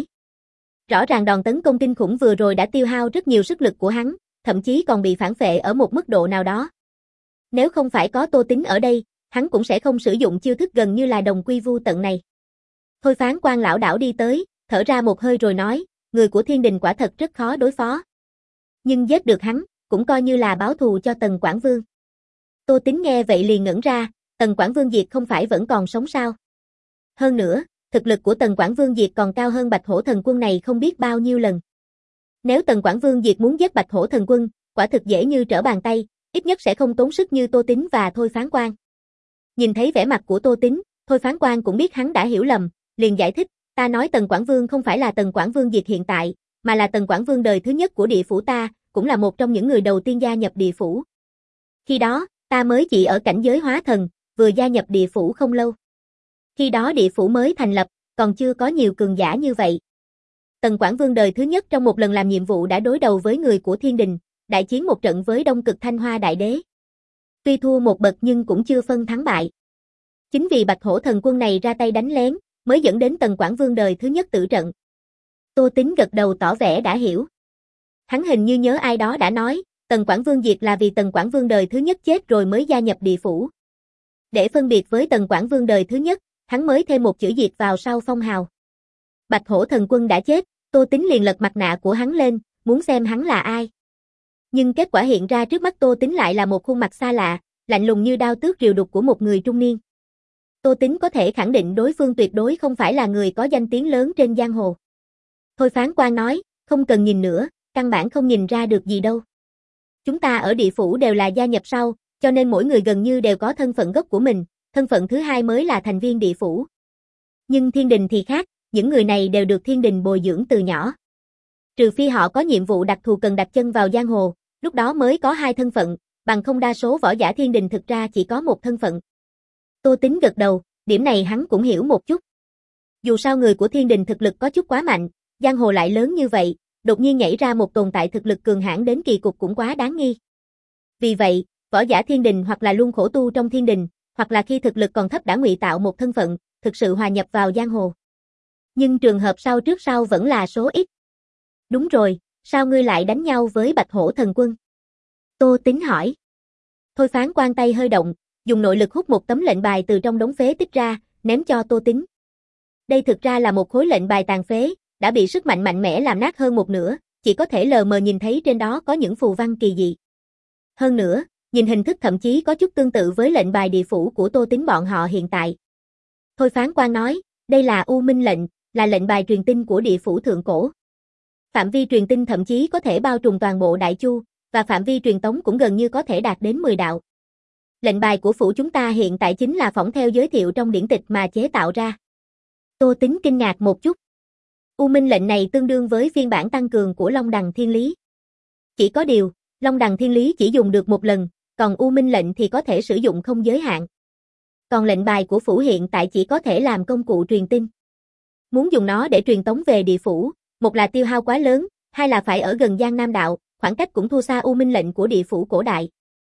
Speaker 1: Rõ ràng đòn tấn công kinh khủng vừa rồi đã tiêu hao rất nhiều sức lực của hắn, thậm chí còn bị phản phệ ở một mức độ nào đó. Nếu không phải có Tô Tính ở đây, hắn cũng sẽ không sử dụng chiêu thức gần như là đồng quy vu tận này. Thôi Phán Quan lão đảo đi tới, thở ra một hơi rồi nói, người của thiên đình quả thật rất khó đối phó. Nhưng giết được hắn, cũng coi như là báo thù cho Tần Quảng Vương. Tô Tính nghe vậy liền ngẩn ra, Tần Quảng Vương Diệt không phải vẫn còn sống sao? Hơn nữa, thực lực của Tần Quảng Vương Diệt còn cao hơn Bạch Hổ Thần Quân này không biết bao nhiêu lần. Nếu Tần Quảng Vương Diệt muốn giết Bạch Hổ Thần Quân, quả thực dễ như trở bàn tay, ít nhất sẽ không tốn sức như Tô Tính và Thôi Phán Quan. Nhìn thấy vẻ mặt của Tô Tính, Thôi Phán Quan cũng biết hắn đã hiểu lầm, liền giải thích, Ta nói Tần Quảng Vương không phải là Tần Quảng Vương Diệt hiện tại, mà là Tần Quảng Vương đời thứ nhất của địa phủ ta, cũng là một trong những người đầu tiên gia nhập địa phủ. Khi đó, ta mới chỉ ở cảnh giới hóa thần, vừa gia nhập địa phủ không lâu. Khi đó địa phủ mới thành lập, còn chưa có nhiều cường giả như vậy. Tần Quảng Vương đời thứ nhất trong một lần làm nhiệm vụ đã đối đầu với người của Thiên Đình, đại chiến một trận với Đông Cực Thanh Hoa Đại Đế. Tuy thua một bậc nhưng cũng chưa phân thắng bại. Chính vì Bạch Hổ Thần Quân này ra tay đánh lén, mới dẫn đến Tần Quảng Vương đời thứ nhất tử trận. Tô Tín gật đầu tỏ vẻ đã hiểu. Hắn hình như nhớ ai đó đã nói, Tần Quảng Vương diệt là vì Tần Quảng Vương đời thứ nhất chết rồi mới gia nhập địa phủ. Để phân biệt với Tần Quảng Vương đời thứ nhất, hắn mới thêm một chữ diệt vào sau phong hào. Bạch Hổ Thần Quân đã chết, Tô Tín liền lật mặt nạ của hắn lên, muốn xem hắn là ai. Nhưng kết quả hiện ra trước mắt Tô Tín lại là một khuôn mặt xa lạ, lạnh lùng như đao tước rìu đục của một người trung niên. Tô Tín có thể khẳng định đối phương tuyệt đối không phải là người có danh tiếng lớn trên giang hồ. Thôi Phán Quan nói, không cần nhìn nữa, căn bản không nhìn ra được gì đâu. Chúng ta ở địa phủ đều là gia nhập sau, cho nên mỗi người gần như đều có thân phận gốc của mình, thân phận thứ hai mới là thành viên địa phủ. Nhưng Thiên Đình thì khác, những người này đều được Thiên Đình bồi dưỡng từ nhỏ. Trừ phi họ có nhiệm vụ đặc thù cần đặt chân vào giang hồ, lúc đó mới có hai thân phận, bằng không đa số võ giả Thiên Đình thực ra chỉ có một thân phận. Tô Tín gật đầu, điểm này hắn cũng hiểu một chút. Dù sao người của Thiên Đình thực lực có chút quá mạnh, giang hồ lại lớn như vậy, đột nhiên nhảy ra một tồn tại thực lực cường hãn đến kỳ cục cũng quá đáng nghi. Vì vậy, võ giả Thiên Đình hoặc là luôn khổ tu trong Thiên Đình, hoặc là khi thực lực còn thấp đã ngụy tạo một thân phận, thực sự hòa nhập vào giang hồ. Nhưng trường hợp sau trước sau vẫn là số ít. Đúng rồi, sao ngươi lại đánh nhau với Bạch Hổ Thần Quân? Tô Tín hỏi. Thôi Phán Quan tay hơi động, dùng nội lực hút một tấm lệnh bài từ trong đống phế tích ra, ném cho Tô Tín. Đây thực ra là một khối lệnh bài tàn phế, đã bị sức mạnh mạnh mẽ làm nát hơn một nửa, chỉ có thể lờ mờ nhìn thấy trên đó có những phù văn kỳ dị. Hơn nữa, nhìn hình thức thậm chí có chút tương tự với lệnh bài địa phủ của Tô Tín bọn họ hiện tại. Thôi Phán Quan nói, đây là U Minh lệnh, là lệnh bài truyền tin của địa phủ thượng cổ. Phạm vi truyền tin thậm chí có thể bao trùm toàn bộ Đại Chu, và phạm vi truyền tống cũng gần như có thể đạt đến mười đạo. Lệnh bài của phủ chúng ta hiện tại chính là phỏng theo giới thiệu trong điển tịch mà chế tạo ra. Tô Tín kinh ngạc một chút. U Minh lệnh này tương đương với phiên bản tăng cường của Long Đằng Thiên Lý. Chỉ có điều, Long Đằng Thiên Lý chỉ dùng được một lần, còn U Minh lệnh thì có thể sử dụng không giới hạn. Còn lệnh bài của phủ hiện tại chỉ có thể làm công cụ truyền tin. Muốn dùng nó để truyền tống về địa phủ, một là tiêu hao quá lớn, hai là phải ở gần Giang Nam Đạo, khoảng cách cũng thua xa U Minh lệnh của địa phủ cổ đại.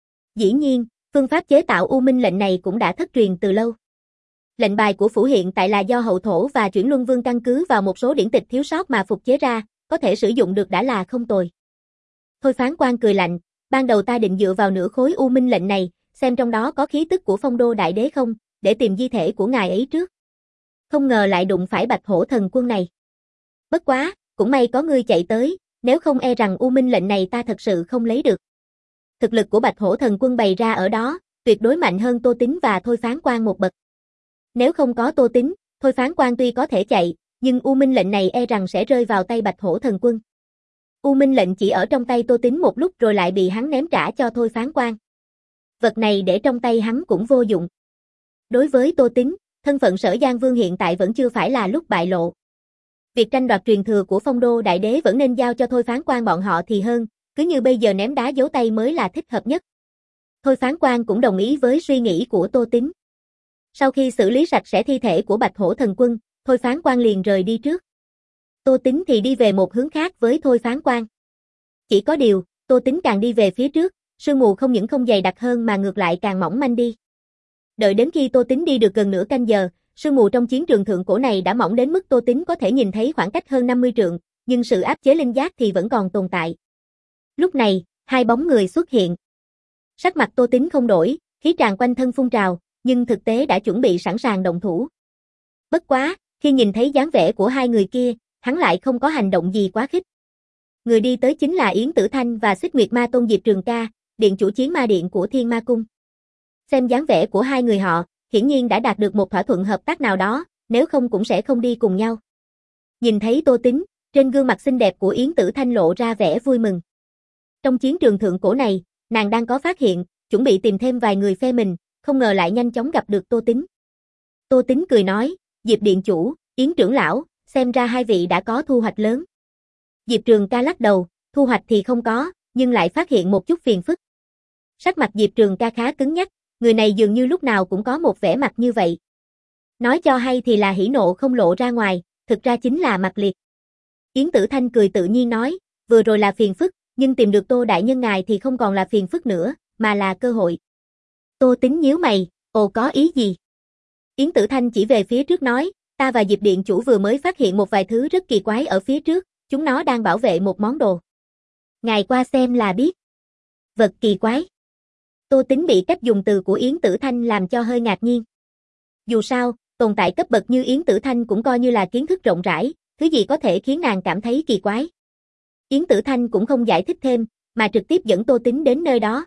Speaker 1: Dĩ nhiên, phương pháp chế tạo U Minh lệnh này cũng đã thất truyền từ lâu. Lệnh bài của phủ hiện tại là do Hậu Thổ và Chuyển Luân Vương căn cứ vào một số điển tịch thiếu sót mà phục chế ra, có thể sử dụng được đã là không tồi. Thôi Phán Quan cười lạnh, ban đầu ta định dựa vào nửa khối U Minh lệnh này, xem trong đó có khí tức của Phong Đô Đại Đế không, để tìm di thể của ngài ấy trước. Không ngờ lại đụng phải Bạch Hổ Thần Quân này. Bất quá, cũng may có ngươi chạy tới, nếu không e rằng U Minh lệnh này ta thật sự không lấy được. Thực lực của Bạch Hổ Thần Quân bày ra ở đó, tuyệt đối mạnh hơn Tô Tín và Thôi Phán Quan một bậc. Nếu không có Tô Tín, Thôi Phán Quan tuy có thể chạy, nhưng U Minh lệnh này e rằng sẽ rơi vào tay Bạch Hổ Thần Quân. U Minh lệnh chỉ ở trong tay Tô Tín một lúc rồi lại bị hắn ném trả cho Thôi Phán Quan. Vật này để trong tay hắn cũng vô dụng. Đối với Tô Tín, thân phận Sở Giang Vương hiện tại vẫn chưa phải là lúc bại lộ. Việc tranh đoạt truyền thừa của Phong Đô Đại Đế vẫn nên giao cho Thôi Phán Quan bọn họ thì hơn, cứ như bây giờ ném đá giấu tay mới là thích hợp nhất. Thôi Phán Quan cũng đồng ý với suy nghĩ của Tô Tín. Sau khi xử lý sạch sẽ thi thể của Bạch Hổ Thần Quân, Thôi Phán Quan liền rời đi trước. Tô Tín thì đi về một hướng khác với Thôi Phán Quan. Chỉ có điều, Tô Tín càng đi về phía trước, sương mù không những không dày đặc hơn mà ngược lại càng mỏng manh đi. Đợi đến khi Tô Tín đi được gần nửa canh giờ, sương mù trong chiến trường thượng cổ này đã mỏng đến mức Tô Tín có thể nhìn thấy khoảng cách hơn năm mươi trượng, nhưng sự áp chế linh giác thì vẫn còn tồn tại. Lúc này, hai bóng người xuất hiện. Sắc mặt Tô Tín không đổi, khí tràn quanh thân phun trào, nhưng thực tế đã chuẩn bị sẵn sàng động thủ. Bất quá, khi nhìn thấy dáng vẻ của hai người kia, hắn lại không có hành động gì quá khích. Người đi tới chính là Yến Tử Thanh và Xích Nguyệt Ma Tôn Diệp Trường Ca, điện chủ Chiến Ma Điện của Thiên Ma Cung. Xem dáng vẻ của hai người họ, hiển nhiên đã đạt được một thỏa thuận hợp tác nào đó, nếu không cũng sẽ không đi cùng nhau. Nhìn thấy Tô Tín, trên gương mặt xinh đẹp của Yến Tử Thanh lộ ra vẻ vui mừng. Trong chiến trường thượng cổ này, nàng đang có phát hiện, chuẩn bị tìm thêm vài người phe mình, không ngờ lại nhanh chóng gặp được Tô Tín. Tô Tín cười nói, Diệp điện chủ, Yến trưởng lão, xem ra hai vị đã có thu hoạch lớn. Diệp Trường Ca lắc đầu, thu hoạch thì không có, nhưng lại phát hiện một chút phiền phức. Sắc mặt Diệp Trường Ca khá cứng nhắc, người này dường như lúc nào cũng có một vẻ mặt như vậy. Nói cho hay thì là hỉ nộ không lộ ra ngoài, thực ra chính là mặt liệt. Yến Tử Thanh cười tự nhiên nói, vừa rồi là phiền phức, nhưng tìm được Tô đại nhân ngài thì không còn là phiền phức nữa, mà là cơ hội. Tô Tính nhíu mày, ồ có ý gì? Yến Tử Thanh chỉ về phía trước nói, ta và Diệp Điện Chủ vừa mới phát hiện một vài thứ rất kỳ quái ở phía trước, chúng nó đang bảo vệ một món đồ. Ngài qua xem là biết. Vật kỳ quái. Tô Tính bị cách dùng từ của Yến Tử Thanh làm cho hơi ngạc nhiên. Dù sao, tồn tại cấp bậc như Yến Tử Thanh cũng coi như là kiến thức rộng rãi, thứ gì có thể khiến nàng cảm thấy kỳ quái. Yến Tử Thanh cũng không giải thích thêm, mà trực tiếp dẫn Tô Tính đến nơi đó.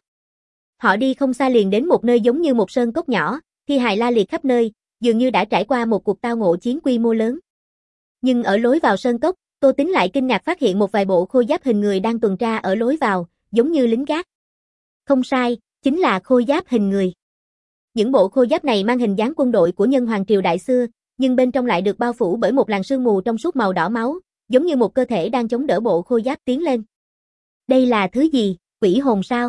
Speaker 1: Họ đi không xa liền đến một nơi giống như một sơn cốc nhỏ, thi hài la liệt khắp nơi, dường như đã trải qua một cuộc tao ngộ chiến quy mô lớn. Nhưng ở lối vào sơn cốc, Tô Tính lại kinh ngạc phát hiện một vài bộ khôi giáp hình người đang tuần tra ở lối vào, giống như lính gác. Không sai, chính là khôi giáp hình người. Những bộ khôi giáp này mang hình dáng quân đội của nhân hoàng triều đại xưa, nhưng bên trong lại được bao phủ bởi một làn sương mù trong suốt màu đỏ máu, giống như một cơ thể đang chống đỡ bộ khôi giáp tiến lên. Đây là thứ gì, quỷ hồn sao?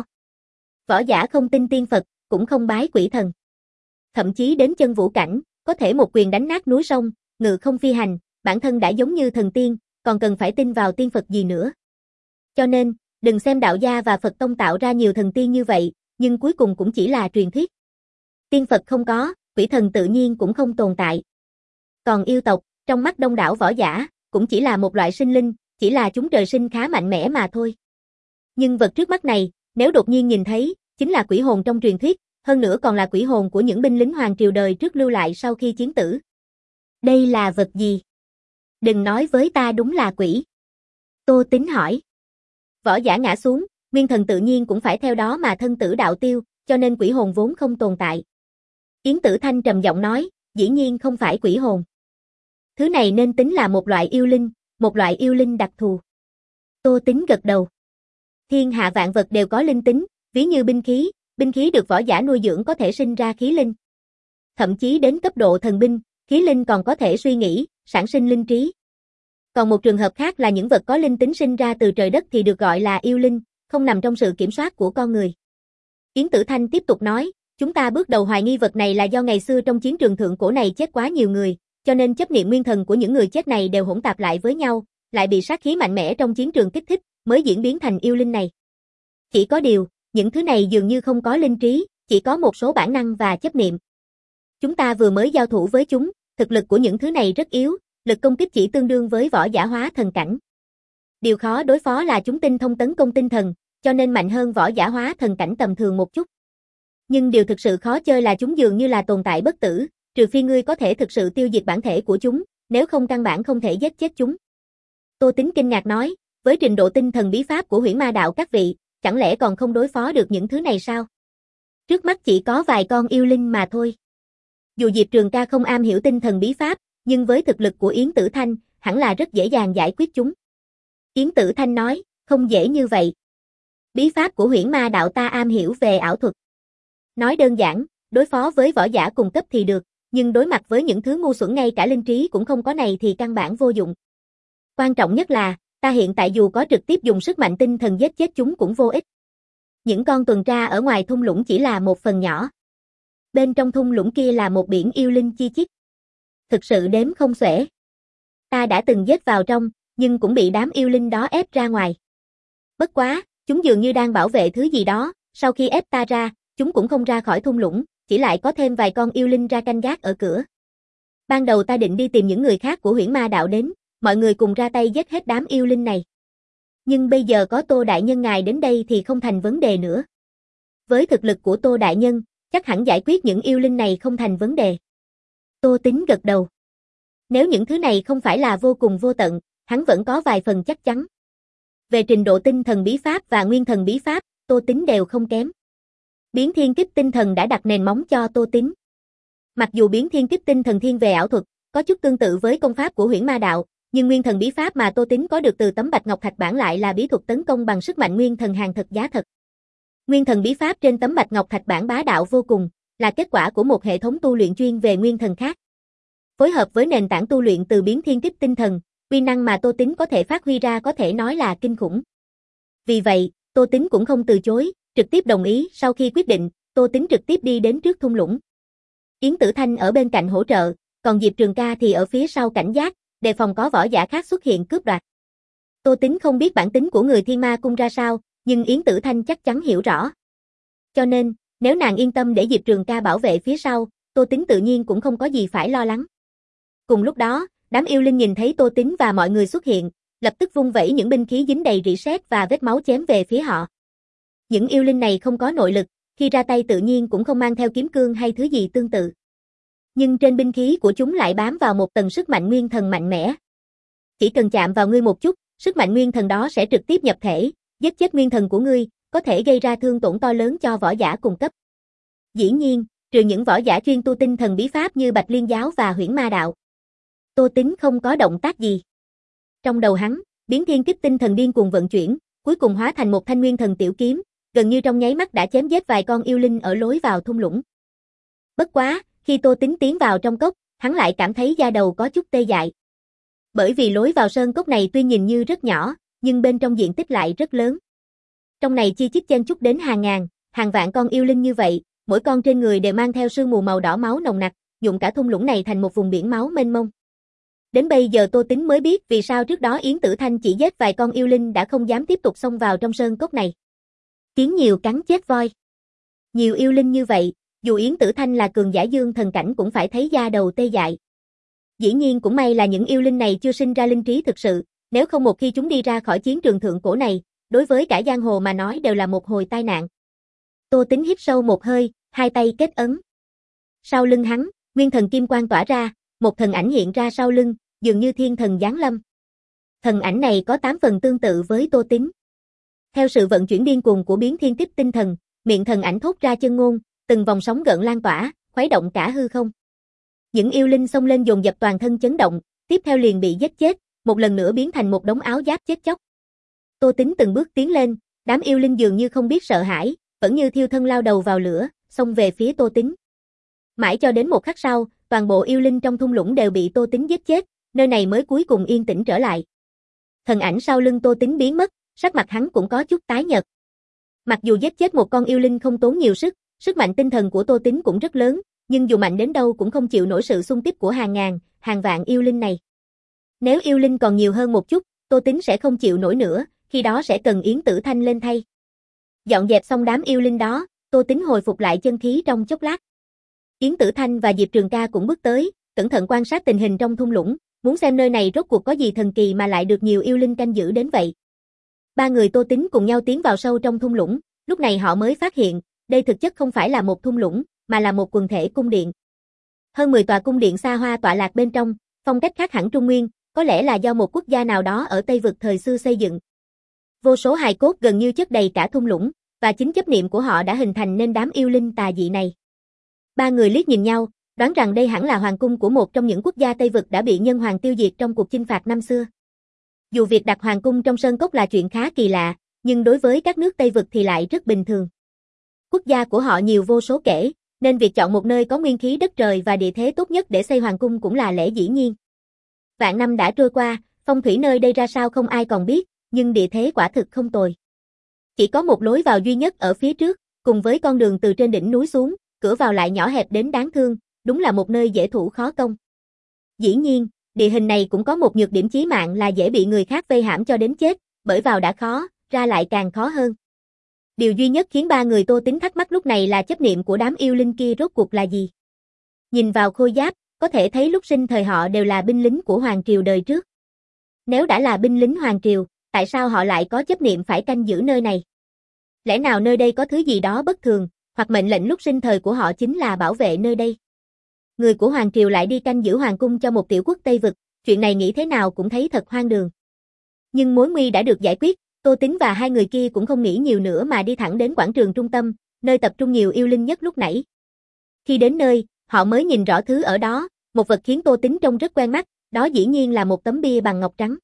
Speaker 1: Võ giả không tin tiên Phật, cũng không bái quỷ thần. Thậm chí đến chân vũ cảnh, có thể một quyền đánh nát núi sông, ngự không phi hành, bản thân đã giống như thần tiên, còn cần phải tin vào tiên Phật gì nữa. Cho nên, đừng xem đạo gia và Phật tông tạo ra nhiều thần tiên như vậy, nhưng cuối cùng cũng chỉ là truyền thuyết. Tiên Phật không có, quỷ thần tự nhiên cũng không tồn tại. Còn yêu tộc, trong mắt đông đảo võ giả, cũng chỉ là một loại sinh linh, chỉ là chúng trời sinh khá mạnh mẽ mà thôi. Nhưng vật trước mắt này, nếu đột nhiên nhìn thấy, chính là quỷ hồn trong truyền thuyết, hơn nữa còn là quỷ hồn của những binh lính hoàng triều đời trước lưu lại sau khi chiến tử. Đây là vật gì? Đừng nói với ta đúng là quỷ. Tô Tính hỏi. Võ giả ngã xuống, nguyên thần tự nhiên cũng phải theo đó mà thân tử đạo tiêu, cho nên quỷ hồn vốn không tồn tại. Yến Tử Thanh trầm giọng nói, dĩ nhiên không phải quỷ hồn. Thứ này nên tính là một loại yêu linh, một loại yêu linh đặc thù. Tô Tính gật đầu. Thiên hạ vạn vật đều có linh tính, ví như binh khí, binh khí được võ giả nuôi dưỡng có thể sinh ra khí linh. Thậm chí đến cấp độ thần binh, khí linh còn có thể suy nghĩ, sản sinh linh trí. Còn một trường hợp khác là những vật có linh tính sinh ra từ trời đất thì được gọi là yêu linh, không nằm trong sự kiểm soát của con người. Yến Tử Thanh tiếp tục nói, chúng ta bước đầu hoài nghi vật này là do ngày xưa trong chiến trường thượng cổ này chết quá nhiều người, cho nên chấp niệm nguyên thần của những người chết này đều hỗn tạp lại với nhau, lại bị sát khí mạnh mẽ trong chiến trường kích thích, mới diễn biến thành yêu linh này. Chỉ có điều, những thứ này dường như không có linh trí, chỉ có một số bản năng và chấp niệm. Chúng ta vừa mới giao thủ với chúng, thực lực của những thứ này rất yếu, lực công kích chỉ tương đương với võ giả hóa thần cảnh. Điều khó đối phó là chúng tinh thông tấn công tinh thần, cho nên mạnh hơn võ giả hóa thần cảnh tầm thường một chút. Nhưng điều thực sự khó chơi là chúng dường như là tồn tại bất tử, trừ phi ngươi có thể thực sự tiêu diệt bản thể của chúng, nếu không căn bản không thể giết chết chúng. Tô Tính kinh ngạc nói, với trình độ tinh thần bí pháp của Huyễn Ma đạo các vị, chẳng lẽ còn không đối phó được những thứ này sao? Trước mắt chỉ có vài con yêu linh mà thôi. Dù Diệp Trường Ca không am hiểu tinh thần bí pháp, nhưng với thực lực của Yến Tử Thanh, hẳn là rất dễ dàng giải quyết chúng. Yến Tử Thanh nói, không dễ như vậy. Bí pháp của Huyễn Ma đạo ta am hiểu về ảo thuật. Nói đơn giản, đối phó với võ giả cùng cấp thì được, nhưng đối mặt với những thứ ngu xuẩn ngay cả linh trí cũng không có này thì căn bản vô dụng. Quan trọng nhất là, ta hiện tại dù có trực tiếp dùng sức mạnh tinh thần giết chết chúng cũng vô ích. Những con tuần tra ở ngoài thung lũng chỉ là một phần nhỏ. Bên trong thung lũng kia là một biển yêu linh chi chít. Thực sự đếm không xuể. Ta đã từng giết vào trong, nhưng cũng bị đám yêu linh đó ép ra ngoài. Bất quá, chúng dường như đang bảo vệ thứ gì đó, sau khi ép ta ra, chúng cũng không ra khỏi thung lũng, chỉ lại có thêm vài con yêu linh ra canh gác ở cửa. Ban đầu ta định đi tìm những người khác của Huyễn Ma đạo đến, mọi người cùng ra tay giết hết đám yêu linh này. Nhưng bây giờ có Tô đại nhân ngài đến đây thì không thành vấn đề nữa. Với thực lực của Tô đại nhân, chắc hẳn giải quyết những yêu linh này không thành vấn đề. Tô Tính gật đầu. Nếu những thứ này không phải là vô cùng vô tận, hắn vẫn có vài phần chắc chắn. Về trình độ tinh thần bí pháp và nguyên thần bí pháp, Tô Tính đều không kém. Biến thiên kích tinh thần đã đặt nền móng cho Tô Tính. Mặc dù biến thiên kích tinh thần thiên về ảo thuật, có chút tương tự với công pháp của Huyễn Ma đạo, nhưng nguyên thần bí pháp mà Tô Tính có được từ tấm bạch ngọc thạch bản lại là bí thuật tấn công bằng sức mạnh nguyên thần hàng thật giá thật. Nguyên thần bí pháp trên tấm bạch ngọc thạch bản bá đạo vô cùng, là kết quả của một hệ thống tu luyện chuyên về nguyên thần khác. Phối hợp với nền tảng tu luyện từ biến thiên kích tinh thần, uy năng mà Tô Tính có thể phát huy ra có thể nói là kinh khủng. Vì vậy, Tô Tính cũng không từ chối, trực tiếp đồng ý. Sau khi quyết định, Tô Tính trực tiếp đi đến trước thung lũng. Yến Tử Thanh ở bên cạnh hỗ trợ, còn Diệp Trường Ca thì ở phía sau cảnh giác, đề phòng có võ giả khác xuất hiện cướp đoạt. Tô Tính không biết bản tính của người Thiên Ma Cung ra sao, nhưng Yến Tử Thanh chắc chắn hiểu rõ. Cho nên, nếu nàng yên tâm để Diệp Trường Ca bảo vệ phía sau, Tô Tính tự nhiên cũng không có gì phải lo lắng. Cùng lúc đó, đám yêu linh nhìn thấy Tô Tính và mọi người xuất hiện, lập tức vung vẩy những binh khí dính đầy rỉ sét và vết máu chém về phía họ. Những yêu linh này không có nội lực, khi ra tay tự nhiên cũng không mang theo kiếm cương hay thứ gì tương tự. Nhưng trên binh khí của chúng lại bám vào một tầng sức mạnh nguyên thần mạnh mẽ. Chỉ cần chạm vào ngươi một chút, sức mạnh nguyên thần đó sẽ trực tiếp nhập thể, giết chết nguyên thần của ngươi, có thể gây ra thương tổn to lớn cho võ giả cùng cấp. Dĩ nhiên, trừ những võ giả chuyên tu tinh thần bí pháp như Bạch Liên Giáo và Huyễn Ma Đạo. Tô Tính không có động tác gì. Trong đầu hắn, biến thiên kích tinh thần điên cuồng vận chuyển, cuối cùng hóa thành một thanh nguyên thần tiểu kiếm, gần như trong nháy mắt đã chém giết vài con yêu linh ở lối vào thung lũng. Bất quá, khi Tô Tính tiến vào trong cốc, hắn lại cảm thấy da đầu có chút tê dại. Bởi vì lối vào sơn cốc này tuy nhìn như rất nhỏ, nhưng bên trong diện tích lại rất lớn. Trong này chi chít chen chúc đến hàng ngàn, hàng vạn con yêu linh như vậy, mỗi con trên người đều mang theo sương mù màu đỏ máu nồng nặc, nhuộm cả thung lũng này thành một vùng biển máu mênh mông. Đến bây giờ Tô Tính mới biết vì sao trước đó Yến Tử Thanh chỉ giết vài con yêu linh đã không dám tiếp tục xông vào trong sơn cốc này. Kiến nhiều cắn chết voi. Nhiều yêu linh như vậy, dù Yến Tử Thanh là cường giả dương thần cảnh cũng phải thấy da đầu tê dại. Dĩ nhiên cũng may là những yêu linh này chưa sinh ra linh trí thực sự, nếu không một khi chúng đi ra khỏi chiến trường thượng cổ này, đối với cả giang hồ mà nói đều là một hồi tai nạn. Tô Tính hít sâu một hơi, hai tay kết ấn. Sau lưng hắn, nguyên thần kim quang tỏa ra, một thần ảnh hiện ra sau lưng, dường như thiên thần giáng lâm. Thần ảnh này có tám phần tương tự với Tô Tính. Theo sự vận chuyển điên cuồng của biến thiên kích tinh thần, miệng thần ảnh thốt ra chân ngôn, từng vòng sóng gợn lan tỏa, khuấy động cả hư không. Những yêu linh xông lên dồn dập toàn thân chấn động, tiếp theo liền bị giết chết, một lần nữa biến thành một đống áo giáp chết chóc. Tô Tính từng bước tiến lên, đám yêu linh dường như không biết sợ hãi, vẫn như thiêu thân lao đầu vào lửa, xông về phía Tô Tính. Mãi cho đến một khắc sau, toàn bộ yêu linh trong thung lũng đều bị Tô Tính giết chết, nơi này mới cuối cùng yên tĩnh trở lại. Thần ảnh sau lưng Tô Tính biến mất, sắc mặt hắn cũng có chút tái nhợt. Mặc dù giết chết một con yêu linh không tốn nhiều sức, sức mạnh tinh thần của Tô Tính cũng rất lớn, nhưng dù mạnh đến đâu cũng không chịu nổi sự xung kích của hàng ngàn, hàng vạn yêu linh này. Nếu yêu linh còn nhiều hơn một chút, Tô Tính sẽ không chịu nổi nữa, khi đó sẽ cần Yến Tử Thanh lên thay. Dọn dẹp xong đám yêu linh đó, Tô Tính hồi phục lại chân khí trong chốc lát. Yến Tử Thanh và Diệp Trường Ca cũng bước tới, cẩn thận quan sát tình hình trong thung lũng, muốn xem nơi này rốt cuộc có gì thần kỳ mà lại được nhiều yêu linh canh giữ đến vậy. Ba người Tô Tính cùng nhau tiến vào sâu trong thung lũng, lúc này họ mới phát hiện, đây thực chất không phải là một thung lũng, mà là một quần thể cung điện. Hơn mười tòa cung điện xa hoa tọa lạc bên trong, phong cách khác hẳn Trung Nguyên, có lẽ là do một quốc gia nào đó ở Tây vực thời xưa xây dựng. Vô số hài cốt gần như chất đầy cả thung lũng, và chính chấp niệm của họ đã hình thành nên đám yêu linh tà dị này. Ba người liếc nhìn nhau, đoán rằng đây hẳn là hoàng cung của một trong những quốc gia Tây vực đã bị nhân hoàng tiêu diệt trong cuộc chinh phạt năm xưa. Dù việc đặt hoàng cung trong sơn cốc là chuyện khá kỳ lạ, nhưng đối với các nước Tây vực thì lại rất bình thường. Quốc gia của họ nhiều vô số kể, nên việc chọn một nơi có nguyên khí đất trời và địa thế tốt nhất để xây hoàng cung cũng là lẽ dĩ nhiên. Vạn năm đã trôi qua, phong thủy nơi đây ra sao không ai còn biết, nhưng địa thế quả thực không tồi. Chỉ có một lối vào duy nhất ở phía trước, cùng với con đường từ trên đỉnh núi xuống, cửa vào lại nhỏ hẹp đến đáng thương, đúng là một nơi dễ thủ khó công. Dĩ nhiên, địa hình này cũng có một nhược điểm chí mạng là dễ bị người khác vây hãm cho đến chết, bởi vào đã khó, ra lại càng khó hơn. Điều duy nhất khiến ba người Tô Tính thắc mắc lúc này là chấp niệm của đám yêu linh kia rốt cuộc là gì. Nhìn vào khôi giáp, có thể thấy lúc sinh thời họ đều là binh lính của Hoàng Triều đời trước. Nếu đã là binh lính Hoàng Triều, tại sao họ lại có chấp niệm phải canh giữ nơi này? Lẽ nào nơi đây có thứ gì đó bất thường, hoặc mệnh lệnh lúc sinh thời của họ chính là bảo vệ nơi đây? Người của Hoàng Triều lại đi canh giữ Hoàng cung cho một tiểu quốc Tây vực, chuyện này nghĩ thế nào cũng thấy thật hoang đường. Nhưng mối nguy đã được giải quyết, Tô Tính và hai người kia cũng không nghĩ nhiều nữa mà đi thẳng đến quảng trường trung tâm, nơi tập trung nhiều yêu linh nhất lúc nãy. Khi đến nơi, họ mới nhìn rõ thứ ở đó, một vật khiến Tô Tính trông rất quen mắt, đó dĩ nhiên là một tấm bia bằng ngọc trắng.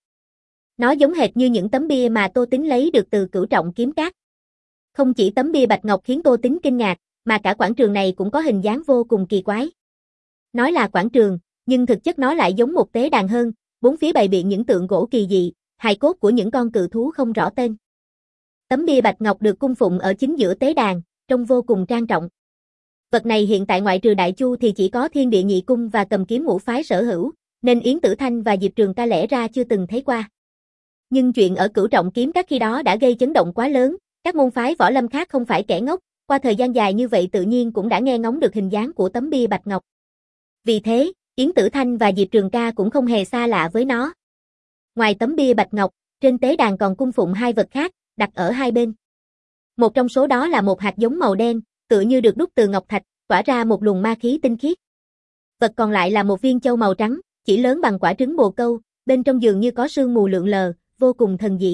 Speaker 1: Nó giống hệt như những tấm bia mà Tô Tính lấy được từ Cửu Trọng Kiếm Các. Không chỉ tấm bia bạch ngọc khiến Tô Tính kinh ngạc, mà cả quảng trường này cũng có hình dáng vô cùng kỳ quái. Nói là quảng trường, nhưng thực chất nó lại giống một tế đàn hơn, bốn phía bày biện những tượng gỗ kỳ dị, hài cốt của những con cự thú không rõ tên. Tấm bia bạch ngọc được cung phụng ở chính giữa tế đàn, trông vô cùng trang trọng. Vật này hiện tại ngoại trừ Đại Chu thì chỉ có Thiên Địa Nhị Cung và Cầm Kiếm Ngũ Phái sở hữu, nên Yến Tử Thanh và Diệp Trường Ca lẽ ra chưa từng thấy qua. Nhưng chuyện ở Cửu Trọng Kiếm Các khi đó đã gây chấn động quá lớn, các môn phái võ lâm khác không phải kẻ ngốc, qua thời gian dài như vậy tự nhiên cũng đã nghe ngóng được hình dáng của tấm bia bạch ngọc. Vì thế, Yến Tử Thanh và Diệp Trường Ca cũng không hề xa lạ với nó. Ngoài tấm bia bạch ngọc, trên tế đàn còn cung phụng hai vật khác, đặt ở hai bên. Một trong số đó là một hạt giống màu đen, tựa như được đúc từ ngọc thạch, tỏa ra một luồng ma khí tinh khiết. Vật còn lại là một viên châu màu trắng, chỉ lớn bằng quả trứng bồ câu, bên trong dường như có sương mù lượn lờ, vô cùng thần dị.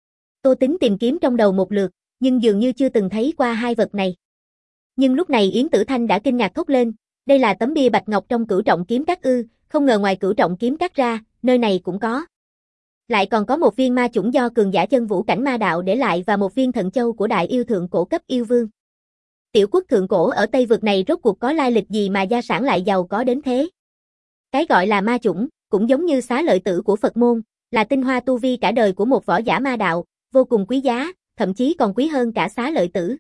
Speaker 1: Tô Tính tìm kiếm trong đầu một lượt, nhưng dường như chưa từng thấy qua hai vật này. Nhưng lúc này Yến Tử Thanh đã kinh ngạc thốt lên, đây là tấm bia bạch ngọc trong Cửu Trọng Kiếm Các ư, không ngờ ngoài Cửu Trọng Kiếm Các ra, nơi này cũng có. Lại còn có một viên ma chủng do cường giả chân vũ cảnh ma đạo để lại và một viên thận châu của đại yêu thượng cổ cấp yêu vương. Tiểu quốc thượng cổ ở Tây vực này rốt cuộc có lai lịch gì mà gia sản lại giàu có đến thế? Cái gọi là ma chủng, cũng giống như xá lợi tử của Phật môn, là tinh hoa tu vi cả đời của một võ giả ma đạo, vô cùng quý giá, thậm chí còn quý hơn cả xá lợi tử.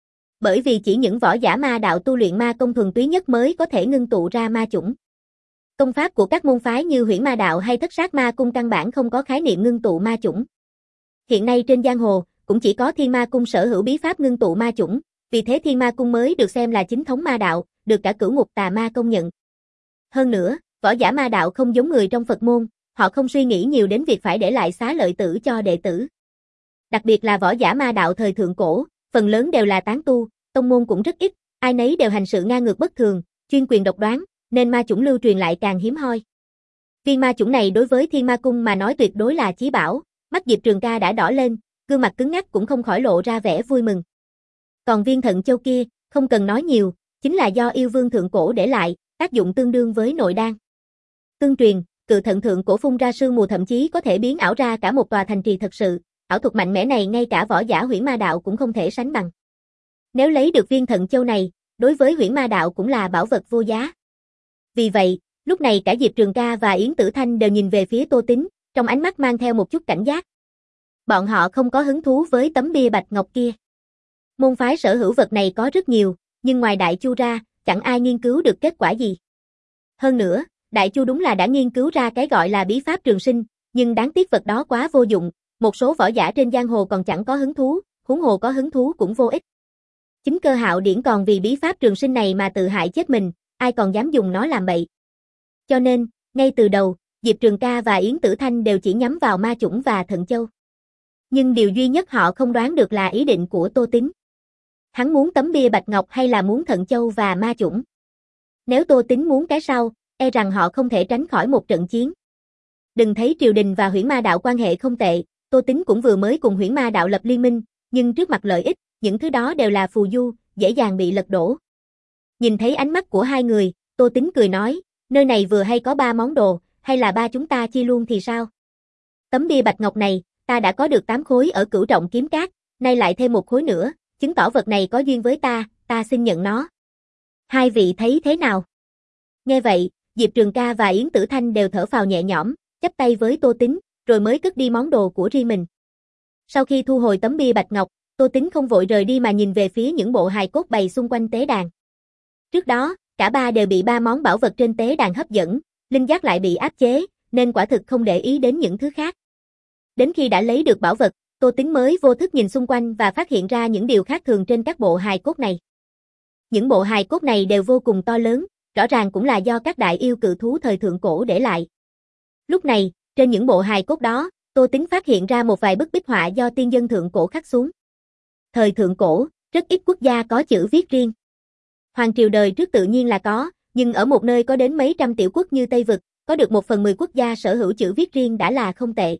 Speaker 1: Bởi vì chỉ những võ giả ma đạo tu luyện ma công thuần túy nhất mới có thể ngưng tụ ra ma chủng. Công pháp của các môn phái như Huyễn Ma Đạo hay Thất Sát Ma Cung căn bản không có khái niệm ngưng tụ ma chủng. Hiện nay trên giang hồ, cũng chỉ có Thiên Ma Cung sở hữu bí pháp ngưng tụ ma chủng, vì thế Thiên Ma Cung mới được xem là chính thống ma đạo, được cả Cửu Ngục Tà Ma công nhận. Hơn nữa, võ giả ma đạo không giống người trong Phật môn, họ không suy nghĩ nhiều đến việc phải để lại xá lợi tử cho đệ tử. Đặc biệt là võ giả ma đạo thời thượng cổ, phần lớn đều là tán tu, tông môn cũng rất ít, ai nấy đều hành sự ngang ngược bất thường, chuyên quyền độc đoán, nên ma chủng lưu truyền lại càng hiếm hoi. Viên ma chủng này đối với Thiên Ma Cung mà nói tuyệt đối là chí bảo, mắt Diệp Trường Ca đã đỏ lên, gương mặt cứng ngắc cũng không khỏi lộ ra vẻ vui mừng. Còn viên thận châu kia, không cần nói nhiều, chính là do yêu vương thượng cổ để lại, tác dụng tương đương với nội đan. Tương truyền, cự thận thượng cổ phun ra sương mù thậm chí có thể biến ảo ra cả một tòa thành trì thật sự, ảo thuật mạnh mẽ này ngay cả võ giả Huyễn Ma Đạo cũng không thể sánh bằng. Nếu lấy được viên thận châu này, đối với Huyễn Ma Đạo cũng là bảo vật vô giá. Vì vậy, lúc này cả Diệp Trường Ca và Yến Tử Thanh đều nhìn về phía Tô Tính, trong ánh mắt mang theo một chút cảnh giác. Bọn họ không có hứng thú với tấm bia bạch ngọc kia. Môn phái sở hữu vật này có rất nhiều, nhưng ngoài Đại Chu ra, chẳng ai nghiên cứu được kết quả gì. Hơn nữa, Đại Chu đúng là đã nghiên cứu ra cái gọi là bí pháp trường sinh, nhưng đáng tiếc vật đó quá vô dụng, một số võ giả trên giang hồ còn chẳng có hứng thú, huống hồ có hứng thú cũng vô ích. Chính Cơ Hạo Điển còn vì bí pháp trường sinh này mà tự hại chết mình, ai còn dám dùng nó làm bậy. Cho nên, ngay từ đầu, Diệp Trường Ca và Yến Tử Thanh đều chỉ nhắm vào ma chủng và thận châu. Nhưng điều duy nhất họ không đoán được là ý định của Tô Tính. Hắn muốn tấm bia bạch ngọc hay là muốn thận châu và ma chủng? Nếu Tô Tính muốn cái sau, e rằng họ không thể tránh khỏi một trận chiến. Đừng thấy triều đình và Huyễn Ma Đạo quan hệ không tệ, Tô Tính cũng vừa mới cùng Huyễn Ma Đạo lập liên minh, nhưng trước mặt lợi ích, những thứ đó đều là phù du, dễ dàng bị lật đổ. Nhìn thấy ánh mắt của hai người, Tô Tính cười nói, nơi này vừa hay có ba món đồ, hay là ba chúng ta chia luôn thì sao? Tấm bia bạch ngọc này, ta đã có được tám khối ở Cửu Trọng Kiếm Các, nay lại thêm một khối nữa, chứng tỏ vật này có duyên với ta, ta xin nhận nó. Hai vị thấy thế nào? Nghe vậy, Diệp Trường Ca và Yến Tử Thanh đều thở phào nhẹ nhõm, chắp tay với Tô Tính, rồi mới cất đi món đồ của riêng mình. Sau khi thu hồi tấm bia bạch ngọc, Tô Tính không vội rời đi mà nhìn về phía những bộ hài cốt bày xung quanh tế đàn. Trước đó, cả ba đều bị ba món bảo vật trên tế đàn hấp dẫn, linh giác lại bị áp chế, nên quả thực không để ý đến những thứ khác. Đến khi đã lấy được bảo vật, Tô Tính mới vô thức nhìn xung quanh và phát hiện ra những điều khác thường trên các bộ hài cốt này. Những bộ hài cốt này đều vô cùng to lớn, rõ ràng cũng là do các đại yêu cự thú thời thượng cổ để lại. Lúc này, trên những bộ hài cốt đó, Tô Tính phát hiện ra một vài bức bích họa do tiên dân thượng cổ khắc xuống. Thời thượng cổ, rất ít quốc gia có chữ viết riêng. Hoàng triều đời trước tự nhiên là có, nhưng ở một nơi có đến mấy trăm tiểu quốc như Tây Vực, có được một phần mười quốc gia sở hữu chữ viết riêng đã là không tệ.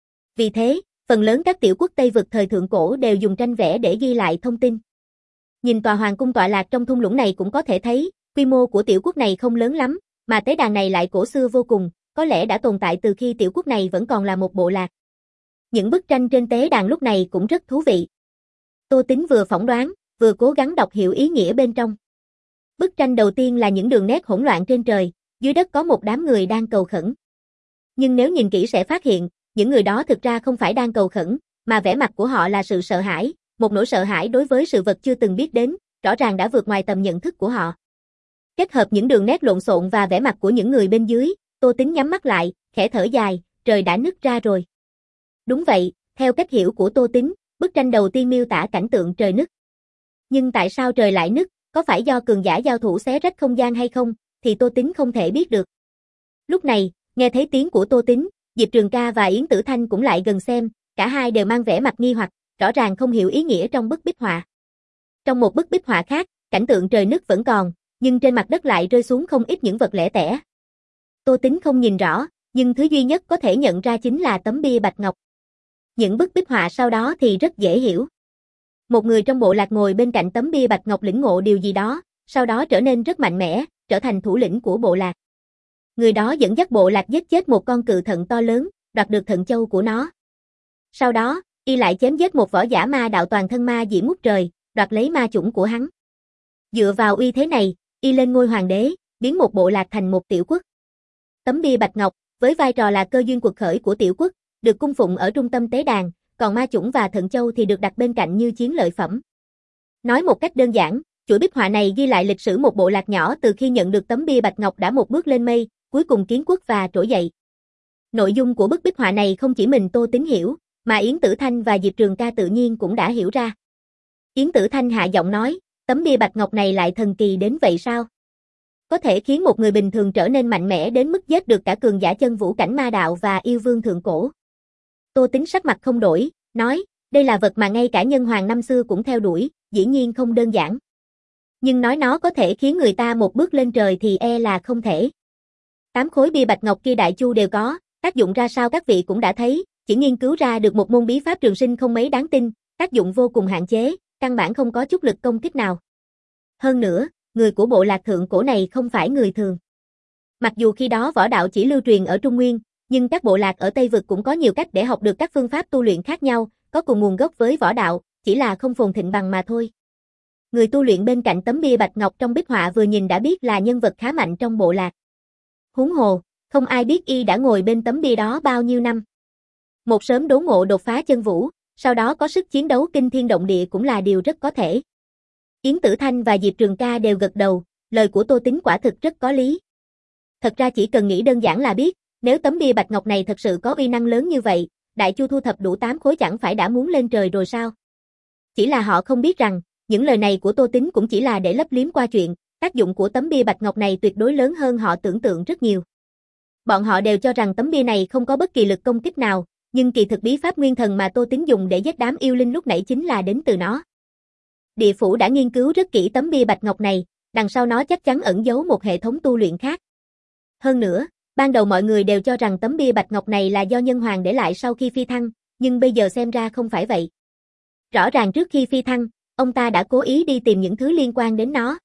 Speaker 1: Vì thế, phần lớn các tiểu quốc Tây Vực thời thượng cổ đều dùng tranh vẽ để ghi lại thông tin. Nhìn tòa hoàng cung tọa lạc trong thung lũng này cũng có thể thấy, quy mô của tiểu quốc này không lớn lắm, mà tế đàn này lại cổ xưa vô cùng, có lẽ đã tồn tại từ khi tiểu quốc này vẫn còn là một bộ lạc. Những bức tranh trên tế đàn lúc này cũng rất thú vị. Tô Tính vừa phỏng đoán, vừa cố gắng đọc hiểu ý nghĩa bên trong. Bức tranh đầu tiên là những đường nét hỗn loạn trên trời, dưới đất có một đám người đang cầu khẩn. Nhưng nếu nhìn kỹ sẽ phát hiện, những người đó thực ra không phải đang cầu khẩn, mà vẻ mặt của họ là sự sợ hãi, một nỗi sợ hãi đối với sự vật chưa từng biết đến, rõ ràng đã vượt ngoài tầm nhận thức của họ. Kết hợp những đường nét lộn xộn và vẻ mặt của những người bên dưới, Tô Tính nhắm mắt lại, khẽ thở dài, trời đã nứt ra rồi. Đúng vậy, theo cách hiểu của Tô Tính, bức tranh đầu tiên miêu tả cảnh tượng trời nứt. Nhưng tại sao trời lại nứt, có phải do cường giả giao thủ xé rách không gian hay không, thì Tô Tính không thể biết được. Lúc này, nghe thấy tiếng của Tô Tính, Diệp Trường Ca và Yến Tử Thanh cũng lại gần xem, cả hai đều mang vẻ mặt nghi hoặc, rõ ràng không hiểu ý nghĩa trong bức bích họa. Trong một bức bích họa khác, cảnh tượng trời nứt vẫn còn, nhưng trên mặt đất lại rơi xuống không ít những vật lẻ tẻ. Tô Tính không nhìn rõ, nhưng thứ duy nhất có thể nhận ra chính là tấm bia bạch ngọc. Những bức bích họa sau đó thì rất dễ hiểu. Một người trong bộ lạc ngồi bên cạnh tấm bia bạch ngọc lĩnh ngộ điều gì đó, sau đó trở nên rất mạnh mẽ, trở thành thủ lĩnh của bộ lạc. Người đó dẫn dắt bộ lạc giết chết một con cự thận to lớn, đoạt được thận châu của nó. Sau đó, y lại chém giết một võ giả ma đạo toàn thân ma diễm ngút trời, đoạt lấy ma chủng của hắn. Dựa vào uy thế này, y lên ngôi hoàng đế, biến một bộ lạc thành một tiểu quốc. Tấm bia bạch ngọc, với vai trò là cơ duyên cuộc khởi của tiểu quốc, được cung phụng ở trung tâm tế đàn, còn ma chủng và thận châu thì được đặt bên cạnh như chiến lợi phẩm. Nói một cách đơn giản, chuỗi bích họa này ghi lại lịch sử một bộ lạc nhỏ từ khi nhận được tấm bia bạch ngọc đã một bước lên mây, cuối cùng kiến quốc và trỗi dậy. Nội dung của bức bích họa này không chỉ mình Tô Tính hiểu, mà Yến Tử Thanh và Diệp Trường Ca tự nhiên cũng đã hiểu ra. Yến Tử Thanh hạ giọng nói, tấm bia bạch ngọc này lại thần kỳ đến vậy sao? Có thể khiến một người bình thường trở nên mạnh mẽ đến mức giết được cả cường giả chân vũ cảnh ma đạo và yêu vương thượng cổ. Tô Tính sắc mặt không đổi, nói, đây là vật mà ngay cả nhân hoàng năm xưa cũng theo đuổi, dĩ nhiên không đơn giản. Nhưng nói nó có thể khiến người ta một bước lên trời thì e là không thể. Tám khối bia bạch ngọc kia Đại Chu đều có, tác dụng ra sao các vị cũng đã thấy, chỉ nghiên cứu ra được một môn bí pháp trường sinh không mấy đáng tin, tác dụng vô cùng hạn chế, căn bản không có chút lực công kích nào. Hơn nữa, người của bộ lạc thượng cổ này không phải người thường. Mặc dù khi đó võ đạo chỉ lưu truyền ở Trung Nguyên, nhưng các bộ lạc ở Tây Vực cũng có nhiều cách để học được các phương pháp tu luyện khác nhau, có cùng nguồn gốc với võ đạo, chỉ là không phồn thịnh bằng mà thôi. Người tu luyện bên cạnh tấm bia bạch ngọc trong bích họa vừa nhìn đã biết là nhân vật khá mạnh trong bộ lạc. Huống hồ, không ai biết y đã ngồi bên tấm bia đó bao nhiêu năm. Một sớm đốn ngộ đột phá chân vũ, sau đó có sức chiến đấu kinh thiên động địa cũng là điều rất có thể. Yến Tử Thanh và Diệp Trường Ca đều gật đầu, lời của Tô Tính quả thực rất có lý. Thật ra chỉ cần nghĩ đơn giản là biết, nếu tấm bia bạch ngọc này thật sự có uy năng lớn như vậy, Đại Chu thu thập đủ tám khối chẳng phải đã muốn lên trời rồi sao? Chỉ là họ không biết rằng, những lời này của Tô Tính cũng chỉ là để lấp liếm qua chuyện, tác dụng của tấm bia bạch ngọc này tuyệt đối lớn hơn họ tưởng tượng rất nhiều. Bọn họ đều cho rằng tấm bia này không có bất kỳ lực công kích nào, nhưng kỳ thực bí pháp nguyên thần mà Tô Tính dùng để giết đám yêu linh lúc nãy chính là đến từ nó. Địa phủ đã nghiên cứu rất kỹ tấm bia bạch ngọc này, đằng sau nó chắc chắn ẩn giấu một hệ thống tu luyện khác. Hơn nữa, ban đầu mọi người đều cho rằng tấm bia bạch ngọc này là do nhân hoàng để lại sau khi phi thăng, nhưng bây giờ xem ra không phải vậy. Rõ ràng trước khi phi thăng, ông ta đã cố ý đi tìm những thứ liên quan đến nó.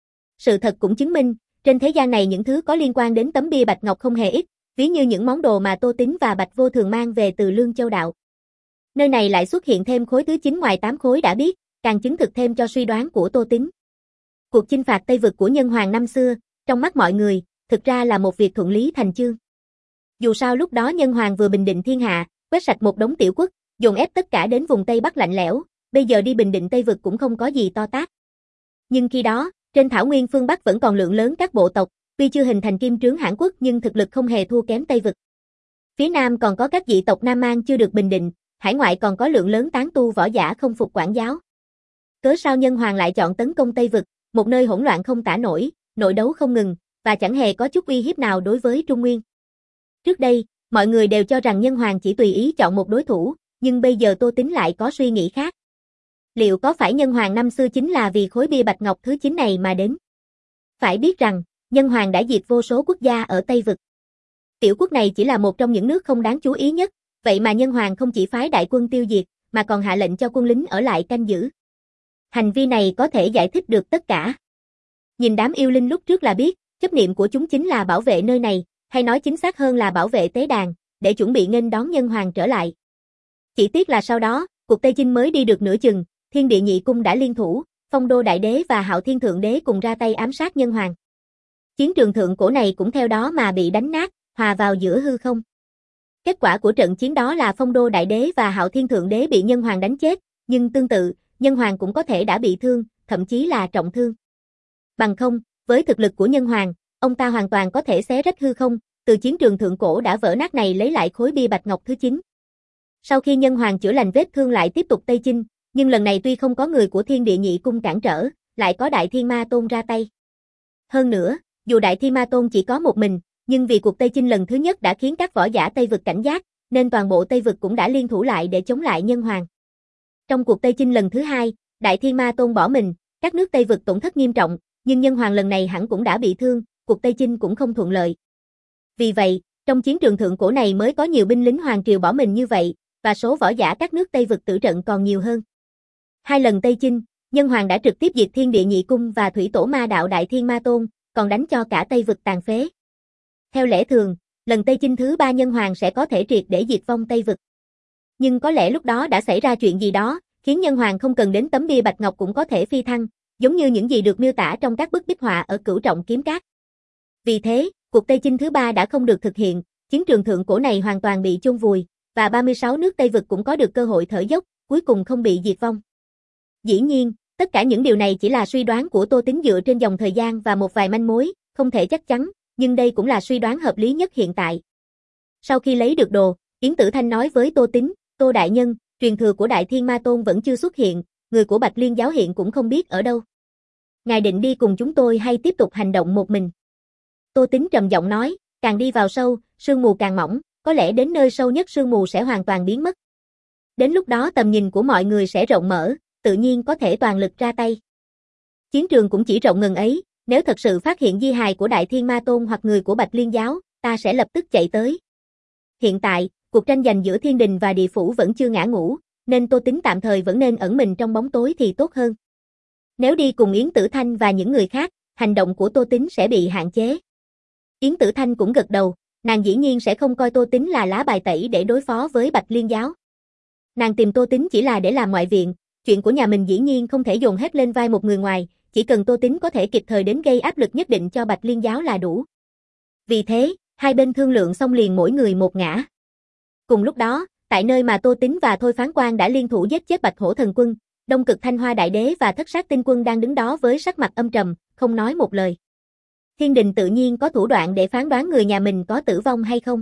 Speaker 1: Sự thật cũng chứng minh, trên thế gian này những thứ có liên quan đến tấm bia bạch ngọc không hề ít, ví như những món đồ mà Tô Tính và Bạch Vô Thường mang về từ Lương Châu Đạo. Nơi này lại xuất hiện thêm khối thứ chín ngoài tám khối đã biết, càng chứng thực thêm cho suy đoán của Tô Tính. Cuộc chinh phạt Tây Vực của nhân hoàng năm xưa, trong mắt mọi người, thực ra là một việc thuận lý thành chương. Dù sao lúc đó nhân hoàng vừa bình định thiên hạ, quét sạch một đống tiểu quốc, dồn ép tất cả đến vùng Tây Bắc lạnh lẽo, bây giờ đi bình định Tây Vực cũng không có gì to tát. Nhưng khi đó, trên thảo nguyên phương Bắc vẫn còn lượng lớn các bộ tộc, tuy chưa hình thành kim trướng hãn quốc nhưng thực lực không hề thua kém Tây Vực. Phía Nam còn có các dị tộc Nam Mang chưa được bình định, hải ngoại còn có lượng lớn tán tu võ giả không phục quản giáo. Cớ sao nhân hoàng lại chọn tấn công Tây Vực, một nơi hỗn loạn không tả nổi, nội đấu không ngừng, và chẳng hề có chút uy hiếp nào đối với Trung Nguyên. Trước đây, mọi người đều cho rằng nhân hoàng chỉ tùy ý chọn một đối thủ, nhưng bây giờ Tô Tính lại có suy nghĩ khác. Liệu có phải nhân hoàng năm xưa chính là vì khối bia bạch ngọc thứ chín này mà đến? Phải biết rằng, nhân hoàng đã diệt vô số quốc gia ở Tây Vực. Tiểu quốc này chỉ là một trong những nước không đáng chú ý nhất, vậy mà nhân hoàng không chỉ phái đại quân tiêu diệt, mà còn hạ lệnh cho quân lính ở lại canh giữ. Hành vi này có thể giải thích được tất cả. Nhìn đám yêu linh lúc trước là biết, chấp niệm của chúng chính là bảo vệ nơi này, hay nói chính xác hơn là bảo vệ tế đàn, để chuẩn bị nghênh đón nhân hoàng trở lại. Chỉ tiếc là sau đó, cuộc Tây Chinh mới đi được nửa chừng, Thiên Địa Nhị Cung đã liên thủ, Phong Đô Đại Đế và Hạo Thiên Thượng Đế cùng ra tay ám sát nhân hoàng. Chiến trường thượng cổ này cũng theo đó mà bị đánh nát, hòa vào giữa hư không. Kết quả của trận chiến đó là Phong Đô Đại Đế và Hạo Thiên Thượng Đế bị Nhân Hoàng đánh chết, nhưng tương tự, Nhân Hoàng cũng có thể đã bị thương, thậm chí là trọng thương. Bằng không, với thực lực của Nhân Hoàng, ông ta hoàn toàn có thể xé rách hư không, từ chiến trường thượng cổ đã vỡ nát này lấy lại khối bia bạch ngọc thứ chín. Sau khi Nhân Hoàng chữa lành vết thương lại tiếp tục Tây Chinh, nhưng lần này tuy không có người của Thiên Địa Nhị Cung cản trở, lại có Đại Thiên Ma Tôn ra tay. Hơn nữa, dù Đại Thiên Ma Tôn chỉ có một mình, nhưng vì cuộc Tây Chinh lần thứ nhất đã khiến các võ giả Tây Vực cảnh giác, nên toàn bộ Tây Vực cũng đã liên thủ lại để chống lại Nhân Hoàng. Trong cuộc Tây Chinh lần thứ hai, Đại Thiên Ma Tôn bỏ mình, các nước Tây Vực tổn thất nghiêm trọng, nhưng Nhân Hoàng lần này hẳn cũng đã bị thương, cuộc Tây Chinh cũng không thuận lợi. Vì vậy, trong chiến trường thượng cổ này mới có nhiều binh lính hoàng triều bỏ mình như vậy, và số võ giả các nước Tây Vực tử trận còn nhiều hơn. Hai lần Tây Chinh, Nhân Hoàng đã trực tiếp diệt Thiên Địa Nhị Cung và Thủy Tổ Ma Đạo Đại Thiên Ma Tôn, còn đánh cho cả Tây Vực tàn phế. Theo lẽ thường, lần Tây Chinh thứ ba Nhân Hoàng sẽ có thể triệt để diệt vong Tây Vực. Nhưng có lẽ lúc đó đã xảy ra chuyện gì đó, khiến Nhân Hoàng không cần đến tấm bia bạch ngọc cũng có thể phi thăng, giống như những gì được miêu tả trong các bức bích họa ở Cửu Trọng Kiếm Các. Vì thế, cuộc Tây Chinh thứ ba đã không được thực hiện, chiến trường thượng cổ này hoàn toàn bị chôn vùi, và ba mươi sáu nước Tây Vực cũng có được cơ hội thở dốc, cuối cùng không bị diệt vong. Dĩ nhiên, tất cả những điều này chỉ là suy đoán của Tô Tín dựa trên dòng thời gian và một vài manh mối, không thể chắc chắn, nhưng đây cũng là suy đoán hợp lý nhất hiện tại. Sau khi lấy được đồ, Yến Tử Thanh nói với Tô Tín, Tô Đại Nhân, truyền thừa của Đại Thiên Ma Tôn vẫn chưa xuất hiện, người của Bạch Liên giáo hiện cũng không biết ở đâu. Ngài định đi cùng chúng tôi hay tiếp tục hành động một mình? Tô Tín trầm giọng nói, càng đi vào sâu, sương mù càng mỏng, có lẽ đến nơi sâu nhất sương mù sẽ hoàn toàn biến mất. Đến lúc đó tầm nhìn của mọi người sẽ rộng mở, tự nhiên có thể toàn lực ra tay. Chiến trường cũng chỉ rộng ngần ấy, nếu thật sự phát hiện di hài của Đại Thiên Ma Tôn hoặc người của Bạch Liên giáo, ta sẽ lập tức chạy tới. Hiện tại, cuộc tranh giành giữa Thiên Đình và Địa Phủ vẫn chưa ngã ngũ, nên Tô Tín tạm thời vẫn nên ẩn mình trong bóng tối thì tốt hơn. Nếu đi cùng Yến Tử Thanh và những người khác, hành động của Tô Tín sẽ bị hạn chế. Yến Tử Thanh cũng gật đầu, nàng dĩ nhiên sẽ không coi Tô Tín là lá bài tẩy để đối phó với Bạch Liên giáo. Nàng tìm Tô Tín chỉ là để làm ngoại viện, chuyện của nhà mình dĩ nhiên không thể dồn hết lên vai một người ngoài, chỉ cần Tô Tín có thể kịp thời đến gây áp lực nhất định cho Bạch Liên giáo là đủ. Vì thế, hai bên thương lượng xong liền mỗi người một ngã. Cùng lúc đó, tại nơi mà Tô Tín và Thôi Phán Quan đã liên thủ giết chết Bạch Hổ Thần Quân, Đông Cực Thanh Hoa Đại Đế và Thất Sát Tinh Quân đang đứng đó với sắc mặt âm trầm, không nói một lời. Thiên Đình tự nhiên có thủ đoạn để phán đoán người nhà mình có tử vong hay không.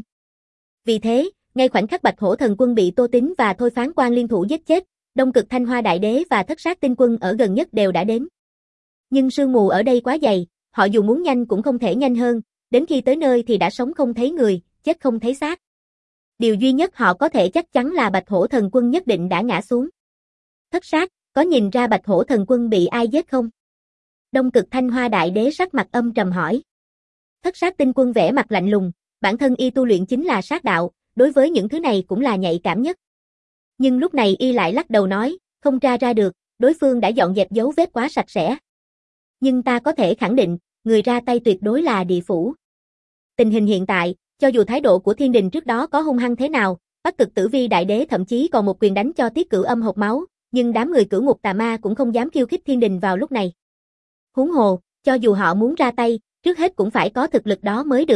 Speaker 1: Vì thế, ngay khoảnh khắc Bạch Hổ Thần Quân bị Tô Tín và Thôi Phán Quan liên thủ giết chết, Đông Cực Thanh Hoa Đại Đế và Thất Sát Tinh Quân ở gần nhất đều đã đến. Nhưng sương mù ở đây quá dày, họ dù muốn nhanh cũng không thể nhanh hơn, đến khi tới nơi thì đã sống không thấy người, chết không thấy xác. Điều duy nhất họ có thể chắc chắn là Bạch Hổ Thần Quân nhất định đã ngã xuống. Thất Sát, có nhìn ra Bạch Hổ Thần Quân bị ai giết không? Đông Cực Thanh Hoa Đại Đế sắc mặt âm trầm hỏi. Thất Sát Tinh Quân vẻ mặt lạnh lùng, bản thân y tu luyện chính là sát đạo, đối với những thứ này cũng là nhạy cảm nhất. Nhưng lúc này y lại lắc đầu nói, không tra ra được, đối phương đã dọn dẹp dấu vết quá sạch sẽ. Nhưng ta có thể khẳng định, người ra tay tuyệt đối là Địa Phủ. Tình hình hiện tại, cho dù thái độ của Thiên Đình trước đó có hung hăng thế nào, Bắc Cực Tử Vi Đại Đế thậm chí còn một quyền đánh cho Tiết Cửu Âm hộc máu, nhưng đám người Cửu Ngục Tà Ma cũng không dám khiêu khích Thiên Đình vào lúc này. Huống hồ, cho dù họ muốn ra tay, trước hết cũng phải có thực lực đó mới được.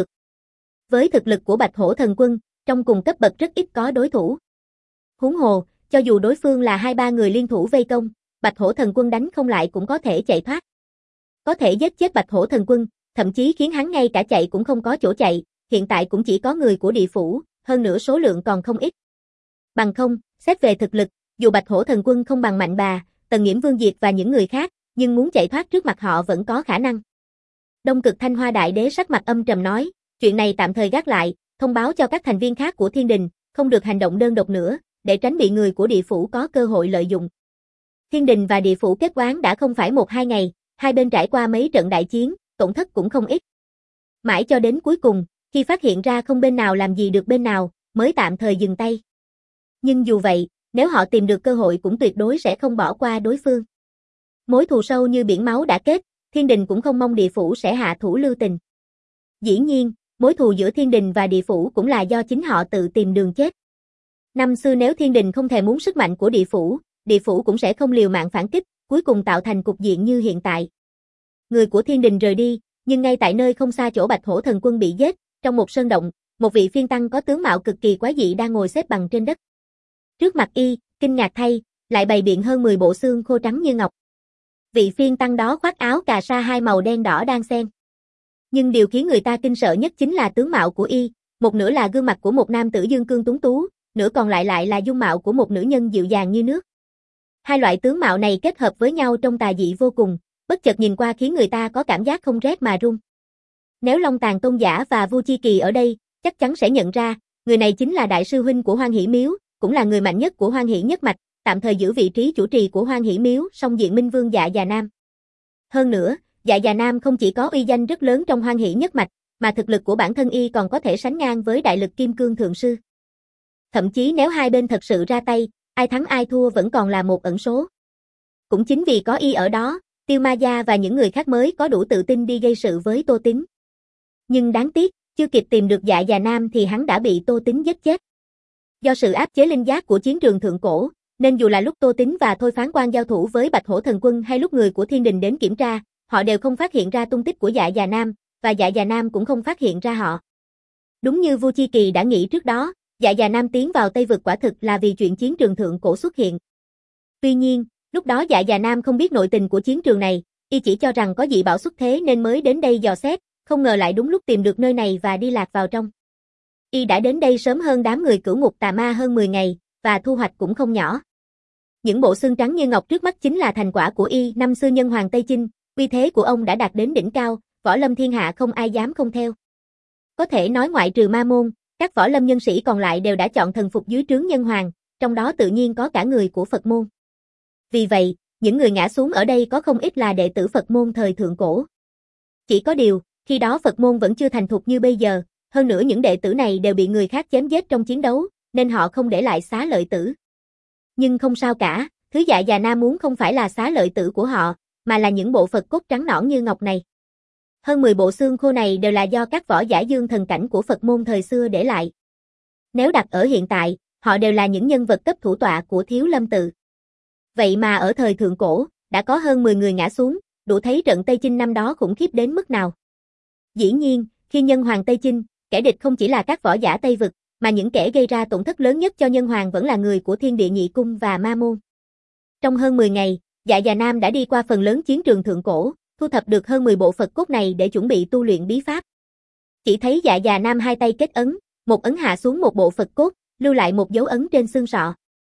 Speaker 1: Với thực lực của Bạch Hổ Thần Quân, trong cùng cấp bậc rất ít có đối thủ. Huống hồ, cho dù đối phương là hai ba người liên thủ vây công, Bạch Hổ Thần Quân đánh không lại cũng có thể chạy thoát. Có thể giết chết Bạch Hổ Thần Quân, thậm chí khiến hắn ngay cả chạy cũng không có chỗ chạy, hiện tại cũng chỉ có người của Địa Phủ, hơn nữa số lượng còn không ít. Bằng không, xét về thực lực, dù Bạch Hổ Thần Quân không bằng Mạnh Bà, Tần Nghiễm Vương Diệt và những người khác, nhưng muốn chạy thoát trước mặt họ vẫn có khả năng. Đông Cực Thanh Hoa Đại Đế sắc mặt âm trầm nói, chuyện này tạm thời gác lại, thông báo cho các thành viên khác của Thiên Đình, không được hành động đơn độc nữa, để tránh bị người của Địa Phủ có cơ hội lợi dụng. Thiên Đình và Địa Phủ kết oán đã không phải một hai ngày, hai bên trải qua mấy trận đại chiến, tổn thất cũng không ít. Mãi cho đến cuối cùng, khi phát hiện ra không bên nào làm gì được bên nào, mới tạm thời dừng tay. Nhưng dù vậy, nếu họ tìm được cơ hội cũng tuyệt đối sẽ không bỏ qua đối phương. Mối thù sâu như biển máu đã kết, Thiên Đình cũng không mong Địa Phủ sẽ hạ thủ lưu tình. Dĩ nhiên, mối thù giữa Thiên Đình và Địa Phủ cũng là do chính họ tự tìm đường chết. Năm xưa nếu Thiên Đình không thèm muốn sức mạnh của Địa Phủ, Địa Phủ cũng sẽ không liều mạng phản kích, cuối cùng tạo thành cục diện như hiện tại. Người của Thiên Đình rời đi, Nhưng ngay tại nơi không xa chỗ Bạch Hổ Thần Quân bị giết, trong một sơn động, một vị phiên tăng có tướng mạo cực kỳ quái dị đang ngồi xếp bằng trên đất. Trước mặt y, kinh ngạc thay, lại bày biện hơn mười bộ xương khô trắng như ngọc. Vị phiên tăng đó khoác áo cà sa hai màu đen đỏ đan xen. Nhưng điều khiến người ta kinh sợ nhất chính là tướng mạo của y, một nửa là gương mặt của một nam tử dương cương tuấn tú, nửa còn lại lại là dung mạo của một nữ nhân dịu dàng như nước. Hai loại tướng mạo này kết hợp với nhau trông tà dị vô cùng, bất chợt nhìn qua khiến người ta có cảm giác không rét mà run. Nếu Long Tàn Tôn giả và Vu Chi Kỳ ở đây, chắc chắn sẽ nhận ra, người này chính là đại sư huynh của Hoan Hỷ Miếu, cũng là người mạnh nhất của Hoan Hỷ nhất mạch, tạm thời giữ vị trí chủ trì của Hoan Hỷ Miếu, song diện Minh Vương Dạ Già Nam. Hơn nữa, Dạ Già Nam không chỉ có uy danh rất lớn trong Hoan Hỷ nhất mạch, mà thực lực của bản thân y còn có thể sánh ngang với đại lực Kim Cương Thượng Sư. Thậm chí nếu hai bên thật sự ra tay, ai thắng ai thua vẫn còn là một ẩn số. Cũng chính vì có y ở đó, Tiêu Ma Gia và những người khác mới có đủ tự tin đi gây sự với Tô Tín. Nhưng đáng tiếc, chưa kịp tìm được Dạ Già Nam thì hắn đã bị Tô Tín giết chết. Do sự áp chế linh giác của chiến trường thượng cổ, nên dù là lúc Tô Tín và Thôi Phán Quan giao thủ với Bạch Hổ Thần Quân hay lúc người của Thiên Đình đến kiểm tra, họ đều không phát hiện ra tung tích của Dạ Già Nam, và Dạ Già Nam cũng không phát hiện ra họ. Đúng như Vu Chi Kỳ đã nghĩ trước đó, Dạ Già Nam tiến vào Tây Vực quả thực là vì chuyện chiến trường thượng cổ xuất hiện. Tuy nhiên, lúc đó Dạ Già Nam không biết nội tình của chiến trường này, y chỉ cho rằng có dị bảo xuất thế nên mới đến đây dò xét, không ngờ lại đúng lúc tìm được nơi này và đi lạc vào trong. Y đã đến đây sớm hơn đám người Cửu Ngục Tà Ma hơn mười ngày, và thu hoạch cũng không nhỏ. Những bộ xương trắng như ngọc trước mắt chính là thành quả của y năm xưa nhân hoàng Tây Chinh, uy thế của ông đã đạt đến đỉnh cao, võ lâm thiên hạ không ai dám không theo. Có thể nói ngoại trừ ma môn, các võ lâm nhân sĩ còn lại đều đã chọn thần phục dưới trướng nhân hoàng, trong đó tự nhiên có cả người của Phật môn. Vì vậy, những người ngã xuống ở đây có không ít là đệ tử Phật môn thời thượng cổ. Chỉ có điều, khi đó Phật môn vẫn chưa thành thục như bây giờ, hơn nữa những đệ tử này đều bị người khác chém giết trong chiến đấu, nên họ không để lại xá lợi tử. Nhưng không sao cả, thứ Dạ Già Nam muốn không phải là xá lợi tử của họ, mà là những bộ Phật cốt trắng nõn như ngọc này. Hơn mười bộ xương khô này đều là do các võ giả dương thần cảnh của Phật môn thời xưa để lại. Nếu đặt ở hiện tại, họ đều là những nhân vật cấp thủ tọa của Thiếu Lâm Tự. Vậy mà ở thời thượng cổ, đã có hơn mười người ngã xuống, đủ thấy trận Tây Chinh năm đó khủng khiếp đến mức nào. Dĩ nhiên, khi nhân hoàng Tây Chinh, kẻ địch không chỉ là các võ giả Tây Vực, mà những kẻ gây ra tổn thất lớn nhất cho nhân hoàng vẫn là người của Thiên Địa Nhị Cung và Ma Môn. Trong hơn mười ngày, Dạ Già Nam đã đi qua phần lớn chiến trường thượng cổ, thu thập được hơn mười bộ Phật cốt này để chuẩn bị tu luyện bí pháp. Chỉ thấy Dạ Già Nam hai tay kết ấn, một ấn hạ xuống một bộ Phật cốt, lưu lại một dấu ấn trên xương sọ.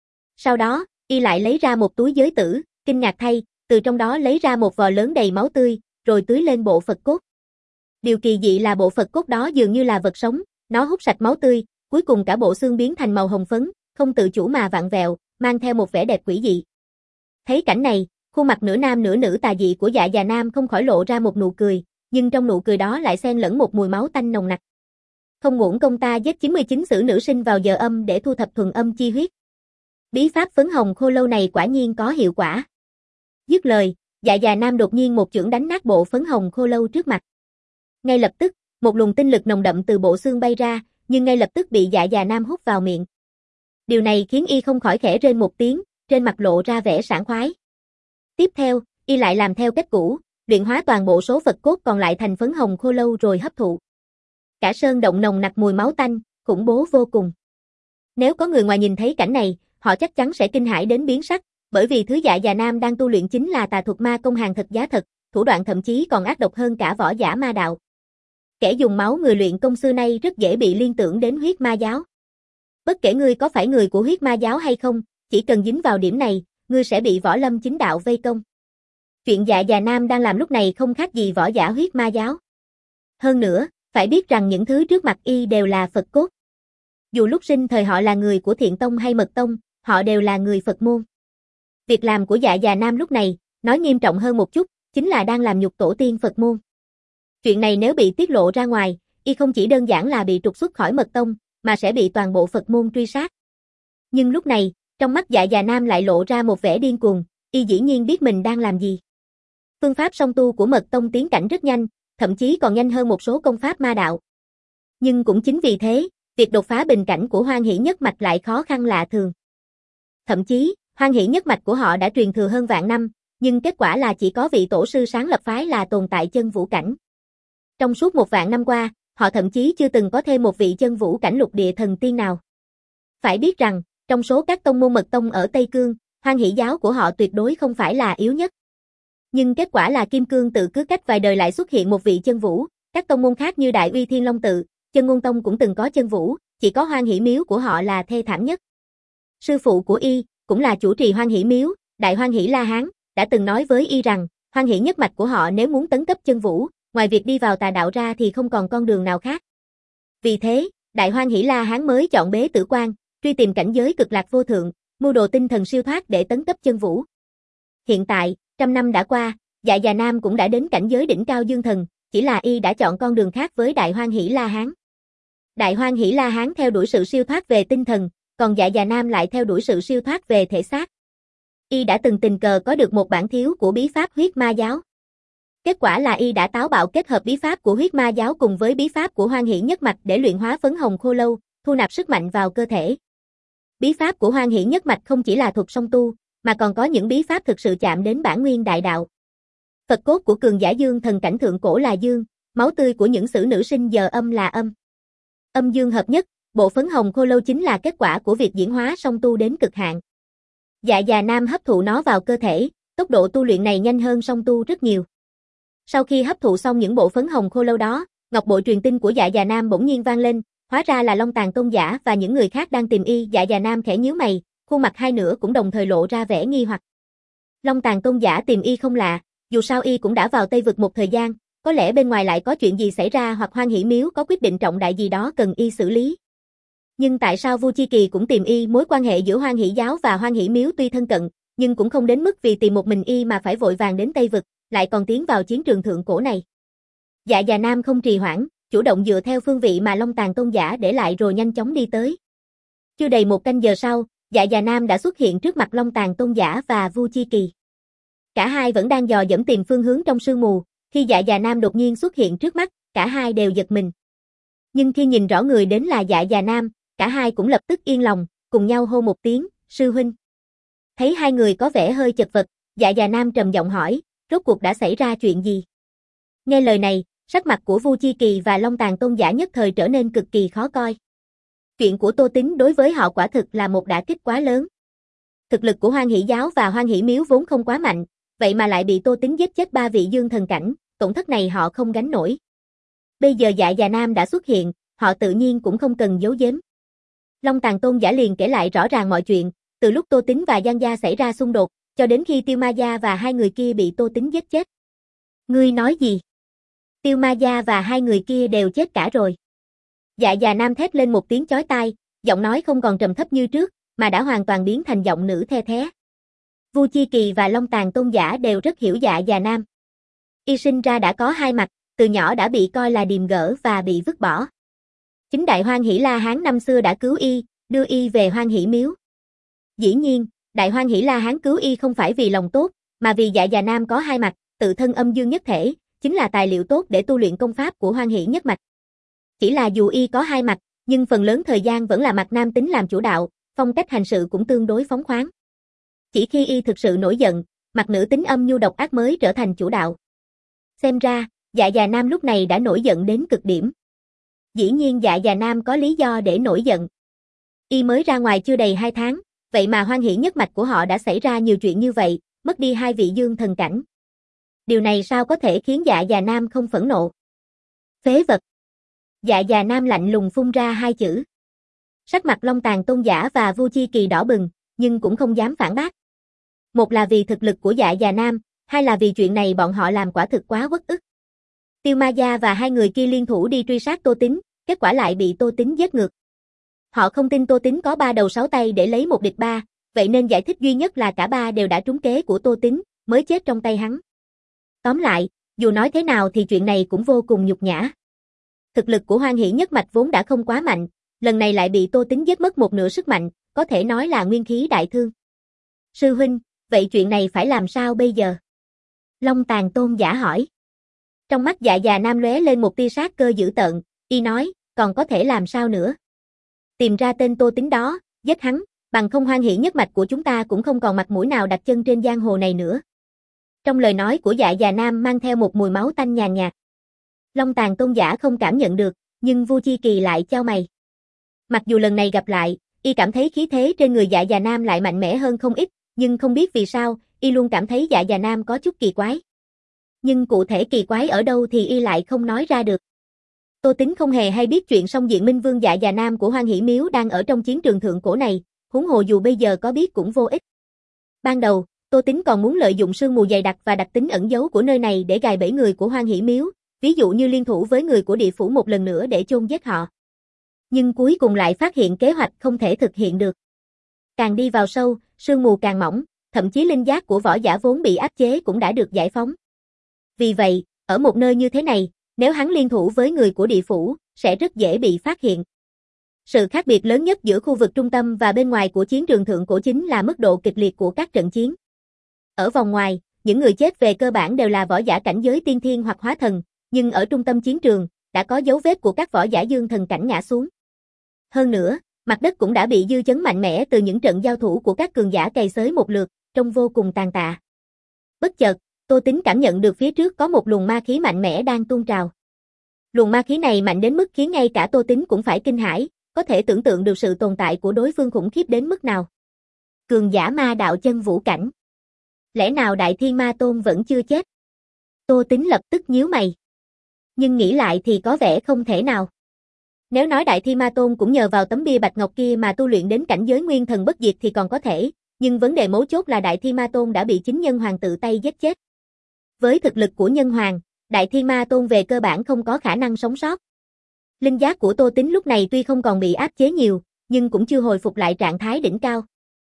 Speaker 1: Sau đó, y lại lấy ra một túi giới tử, kinh ngạc thay, từ trong đó lấy ra một vò lớn đầy máu tươi, rồi tưới lên bộ Phật cốt. Điều kỳ dị là bộ Phật cốt đó dường như là vật sống, nó hút sạch máu tươi, cuối cùng cả bộ xương biến thành màu hồng phấn, không tự chủ mà vặn vẹo, mang theo một vẻ đẹp quỷ dị. Thấy cảnh này, khuôn mặt nửa nam nửa nữ tà dị của Dạ Già Nam không khỏi lộ ra một nụ cười, nhưng trong nụ cười đó lại xen lẫn một mùi máu tanh nồng nặc. Không uổng công ta giết chín mươi chín xử nữ sinh vào giờ âm để thu thập thuần âm chi huyết. Bí pháp phấn hồng khô lâu này quả nhiên có hiệu quả. Dứt lời, Dạ Già Nam đột nhiên một chưởng đánh nát bộ phấn hồng khô lâu trước mặt. Ngay lập tức, một luồng tinh lực nồng đậm từ bộ xương bay ra, nhưng ngay lập tức bị Dạ Già Nam hút vào miệng. Điều này khiến y không khỏi khẽ rên một tiếng, trên mặt lộ ra vẻ sảng khoái. Tiếp theo, y lại làm theo cách cũ, luyện hóa toàn bộ số Phật cốt còn lại thành phấn hồng khô lâu rồi hấp thụ. Cả sơn động nồng nặc mùi máu tanh, khủng bố vô cùng. Nếu có người ngoài nhìn thấy cảnh này, họ chắc chắn sẽ kinh hãi đến biến sắc, bởi vì thứ Dạ Già Nam đang tu luyện chính là tà thuật ma công hàng thật giá thật, thủ đoạn thậm chí còn ác độc hơn cả võ giả ma đạo. Kẻ dùng máu người luyện công xưa nay rất dễ bị liên tưởng đến huyết ma giáo. Bất kể ngươi có phải người của huyết ma giáo hay không, chỉ cần dính vào điểm này, ngươi sẽ bị võ lâm chính đạo vây công. Chuyện Dạ Già Nam đang làm lúc này không khác gì võ giả huyết ma giáo. Hơn nữa, phải biết rằng những thứ trước mặt y đều là Phật cốt. Dù lúc sinh thời họ là người của Thiện Tông hay Mật Tông, họ đều là người Phật môn. Việc làm của Dạ Già Nam lúc này, nói nghiêm trọng hơn một chút, chính là đang làm nhục tổ tiên Phật môn. Chuyện này nếu bị tiết lộ ra ngoài, y không chỉ đơn giản là bị trục xuất khỏi Mật Tông, mà sẽ bị toàn bộ Phật môn truy sát. Nhưng lúc này, trong mắt Dạ Già Nam lại lộ ra một vẻ điên cuồng, y dĩ nhiên biết mình đang làm gì. Phương pháp song tu của Mật Tông tiến cảnh rất nhanh, thậm chí còn nhanh hơn một số công pháp ma đạo. Nhưng cũng chính vì thế, việc đột phá bình cảnh của Hoan Hỷ nhất mạch lại khó khăn lạ thường. Thậm chí, Hoan Hỷ nhất mạch của họ đã truyền thừa hơn vạn năm, nhưng kết quả là chỉ có vị tổ sư sáng lập phái là tồn tại chân vũ cảnh. Trong suốt một vạn năm qua, họ thậm chí chưa từng có thêm một vị chân vũ cảnh lục địa thần tiên nào. Phải biết rằng, trong số các tông môn mật tông ở Tây Cương, Hoan Hỷ giáo của họ tuyệt đối không phải là yếu nhất. Nhưng kết quả là Kim Cương tự cứ cách vài đời lại xuất hiện một vị chân vũ, các tông môn khác như Đại Uy Thiên Long tự, Chân Ngôn tông cũng từng có chân vũ, chỉ có Hoan Hỷ miếu của họ là thê thảm nhất. Sư phụ của y, cũng là chủ trì Hoan Hỷ miếu, Đại Hoan Hỷ La Hán, đã từng nói với y rằng, Hoan Hỷ nhất mạch của họ nếu muốn tấn cấp chân vũ, ngoài việc đi vào tà đạo ra thì không còn con đường nào khác. Vì thế, Đại Hoan Hỷ La Hán mới chọn bế tử quan, truy tìm cảnh giới cực lạc vô thượng, mưu đồ tinh thần siêu thoát để tấn cấp chân vũ. Hiện tại, trăm năm đã qua, Dạ Già Nam cũng đã đến cảnh giới đỉnh cao dương thần, chỉ là y đã chọn con đường khác với Đại Hoan Hỷ La Hán. Đại Hoan Hỷ La Hán theo đuổi sự siêu thoát về tinh thần, còn Dạ Già Nam lại theo đuổi sự siêu thoát về thể xác. Y đã từng tình cờ có được một bản thiếu của bí pháp huyết ma giáo. Kết quả là y đã táo bạo kết hợp bí pháp của huyết ma giáo cùng với bí pháp của Hoan Hỷ nhất mạch để luyện hóa phấn hồng khô lâu, thu nạp sức mạnh vào cơ thể. Bí pháp của Hoan Hỷ nhất mạch không chỉ là thuật song tu, mà còn có những bí pháp thực sự chạm đến bản nguyên đại đạo. Phật cốt của cường giả dương thần cảnh thượng cổ là dương, máu tươi của những sử nữ sinh giờ âm là âm. Âm dương hợp nhất, bộ phấn hồng khô lâu chính là kết quả của việc diễn hóa song tu đến cực hạn. Dạ Già Nam hấp thụ nó vào cơ thể, tốc độ tu luyện này nhanh hơn song tu rất nhiều. Sau khi hấp thụ xong những bộ phấn hồng khô lâu đó, ngọc bội truyền tin của Dạ Già Nam bỗng nhiên vang lên, hóa ra là Long Tàn Tôn giả và những người khác đang tìm y. Dạ Già Nam khẽ nhíu mày, khuôn mặt hai nửa cũng đồng thời lộ ra vẻ nghi hoặc. Long Tàn Tôn giả tìm y không lạ, dù sao y cũng đã vào Tây Vực một thời gian, có lẽ bên ngoài lại có chuyện gì xảy ra hoặc Hoan Hỷ miếu có quyết định trọng đại gì đó cần y xử lý. Nhưng tại sao Vu Chi Kỳ cũng tìm y? Mối quan hệ giữa Hoan Hỷ giáo và Hoan Hỷ miếu tuy thân cận, nhưng cũng không đến mức vì tìm một mình y mà phải vội vàng đến Tây Vực, lại còn tiến vào chiến trường thượng cổ này. Dạ Già Nam không trì hoãn, chủ động dựa theo phương vị mà Long Tàn Tôn giả để lại rồi nhanh chóng đi tới. Chưa đầy một canh giờ sau, Dạ Già Nam đã xuất hiện trước mặt Long Tàn Tôn giả và Vu Chi Kỳ. Cả hai vẫn đang dò dẫm tìm phương hướng trong sương mù, khi Dạ Già Nam đột nhiên xuất hiện trước mắt, cả hai đều giật mình. Nhưng khi nhìn rõ người đến là Dạ Già Nam, cả hai cũng lập tức yên lòng, cùng nhau hô một tiếng, sư huynh. Thấy hai người có vẻ hơi chật vật, Dạ Già Nam trầm giọng hỏi, rốt cuộc đã xảy ra chuyện gì? Nghe lời này, sắc mặt của Vu Chi Kỳ và Long Tàn Tôn giả nhất thời trở nên cực kỳ khó coi. Chuyện của Tô Tín đối với họ quả thực là một đả kích quá lớn. Thực lực của Hoan Hỷ giáo và Hoan Hỷ miếu vốn không quá mạnh, vậy mà lại bị Tô Tín giết chết ba vị dương thần cảnh, tổn thất này họ không gánh nổi. Bây giờ Dạ Già Nam đã xuất hiện, họ tự nhiên cũng không cần giấu giếm. Long Tàn Tôn giả liền kể lại rõ ràng mọi chuyện, từ lúc Tô Tín và Giang gia xảy ra xung đột, cho đến khi Tiêu Ma Gia và hai người kia bị Tô Tín giết chết. Ngươi nói gì? Tiêu Ma Gia và hai người kia đều chết cả rồi. Dạ Già Nam thét lên một tiếng chói tai, giọng nói không còn trầm thấp như trước, mà đã hoàn toàn biến thành giọng nữ the thé. Vu Chi Kỳ và Long Tàn Tôn giả đều rất hiểu Dạ Già Nam. Y sinh ra đã có hai mặt, từ nhỏ đã bị coi là điềm gỡ và bị vứt bỏ. Chính Đại Hoan Hỷ La Hán năm xưa đã cứu y, đưa y về Hoan Hỷ miếu. Dĩ nhiên, Đại Hoan Hỷ La Hán cứu y không phải vì lòng tốt, mà vì Dạ Già Nam có hai mặt, tự thân âm dương nhất thể, chính là tài liệu tốt để tu luyện công pháp của Hoan Hỷ nhất mạch. Chỉ là dù y có hai mặt, nhưng phần lớn thời gian vẫn là mặt nam tính làm chủ đạo, phong cách hành sự cũng tương đối phóng khoáng. Chỉ khi y thực sự nổi giận, mặt nữ tính âm nhu độc ác mới trở thành chủ đạo. Xem ra, Dạ Già Nam lúc này đã nổi giận đến cực điểm. Dĩ nhiên Dạ Già Nam có lý do để nổi giận. Y mới ra ngoài chưa đầy hai tháng, vậy mà Hoan Hỷ nhất mạch của họ đã xảy ra nhiều chuyện như vậy, mất đi hai vị dương thần cảnh. Điều này sao có thể khiến Dạ Già Nam không phẫn nộ? Phế vật! Dạ Già Nam lạnh lùng phun ra hai chữ. Sắc mặt Long Tàn Tôn giả và Vu Chi Kỳ đỏ bừng, nhưng cũng không dám phản bác. Một là vì thực lực của Dạ Già Nam, hai là vì chuyện này bọn họ làm quả thực quá uất ức. Tiêu Ma Gia và hai người kia liên thủ đi truy sát Tô Tín, kết quả lại bị Tô Tín giết ngược. Họ không tin Tô Tín có ba đầu sáu tay để lấy một địch ba, vậy nên giải thích duy nhất là cả ba đều đã trúng kế của Tô Tín, mới chết trong tay hắn. Tóm lại, dù nói thế nào thì chuyện này cũng vô cùng nhục nhã. Thực lực của Hoan Hỷ nhất mạch vốn đã không quá mạnh, lần này lại bị Tô Tín giết mất một nửa sức mạnh, có thể nói là nguyên khí đại thương. Sư huynh, vậy chuyện này phải làm sao bây giờ? Long Tàn Tôn giả hỏi. Trong mắt Dạ Già Nam lóe lên một tia sát cơ dữ tợn, y nói, còn có thể làm sao nữa? Tìm ra tên Tô Tín đó, giết hắn, bằng không Hoan Hỷ nhất mạch của chúng ta cũng không còn mặt mũi nào đặt chân trên giang hồ này nữa. Trong lời nói của Dạ Già Nam mang theo một mùi máu tanh nhàn nhạt. Long Tàn tôn giả không cảm nhận được, nhưng Vu Chi Kỳ lại chau mày. Mặc dù lần này gặp lại, y cảm thấy khí thế trên người Dạ Già Nam lại mạnh mẽ hơn không ít, nhưng không biết vì sao, y luôn cảm thấy Dạ Già Nam có chút kỳ quái. Nhưng cụ thể kỳ quái ở đâu thì y lại không nói ra được. Tô Tính không hề hay biết chuyện song diện Minh Vương Dạ Già Nam của Hoang Hỷ Miếu đang ở trong chiến trường thượng cổ này, huống hồ dù bây giờ có biết cũng vô ích. Ban đầu, Tô Tính còn muốn lợi dụng sương mù dày đặc và đặc tính ẩn giấu của nơi này để gài bẫy người của Hoang Hỷ Miếu, ví dụ như liên thủ với người của địa phủ một lần nữa để chôn giết họ. Nhưng cuối cùng lại phát hiện kế hoạch không thể thực hiện được. Càng đi vào sâu, sương mù càng mỏng, thậm chí linh giác của võ giả vốn bị áp chế cũng đã được giải phóng. Vì vậy, ở một nơi như thế này, nếu hắn liên thủ với người của địa phủ, sẽ rất dễ bị phát hiện. Sự khác biệt lớn nhất giữa khu vực trung tâm và bên ngoài của chiến trường thượng cổ chính là mức độ kịch liệt của các trận chiến. Ở vòng ngoài, những người chết về cơ bản đều là võ giả cảnh giới tiên thiên hoặc hóa thần, nhưng ở trung tâm chiến trường, đã có dấu vết của các võ giả dương thần cảnh ngã xuống. Hơn nữa, mặt đất cũng đã bị dư chấn mạnh mẽ từ những trận giao thủ của các cường giả cày xới một lượt, trông vô cùng tàn tạ. Bất chợt, Tô Tính cảm nhận được phía trước có một luồng ma khí mạnh mẽ đang tuôn trào. Luồng ma khí này mạnh đến mức khiến ngay cả Tô Tính cũng phải kinh hãi, có thể tưởng tượng được sự tồn tại của đối phương khủng khiếp đến mức nào. Cường giả ma đạo chân vũ cảnh. Lẽ nào Đại Thiên Ma Tôn vẫn chưa chết? Tô Tính lập tức nhíu mày. Nhưng nghĩ lại thì có vẻ không thể nào. Nếu nói Đại Thiên Ma Tôn cũng nhờ vào tấm bia bạch ngọc kia mà tu luyện đến cảnh giới nguyên thần bất diệt thì còn có thể, nhưng vấn đề mấu chốt là Đại Thiên Ma Tôn đã bị chính Nhân Hoàng tự tay giết chết. Với thực lực của Nhân Hoàng, Đại Thiên Ma Tôn về cơ bản không có khả năng sống sót. Linh giác của Tô Tính lúc này tuy không còn bị áp chế nhiều, nhưng cũng chưa hồi phục lại trạng thái đỉnh cao.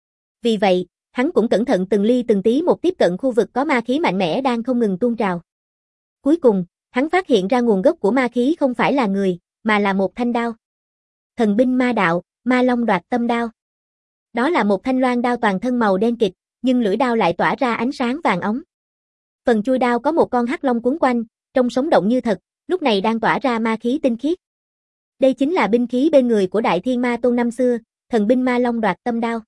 Speaker 1: Vì vậy, hắn cũng cẩn thận từng ly từng tí một tiếp cận khu vực có ma khí mạnh mẽ đang không ngừng tuôn trào. Cuối cùng, hắn phát hiện ra nguồn gốc của ma khí không phải là người, mà là một thanh đao. Thần binh ma đạo, Ma Long Đoạt Tâm Đao. Đó là một thanh loan đao toàn thân màu đen kịt, nhưng lưỡi đao lại tỏa ra ánh sáng vàng óng. Phần chuôi đao có một con hắc long quấn quanh, trông sống động như thật, lúc này đang tỏa ra ma khí tinh khiết. Đây chính là binh khí bên người của Đại Thiên Ma Tôn năm xưa, thần binh Ma Long Đoạt Tâm Đao.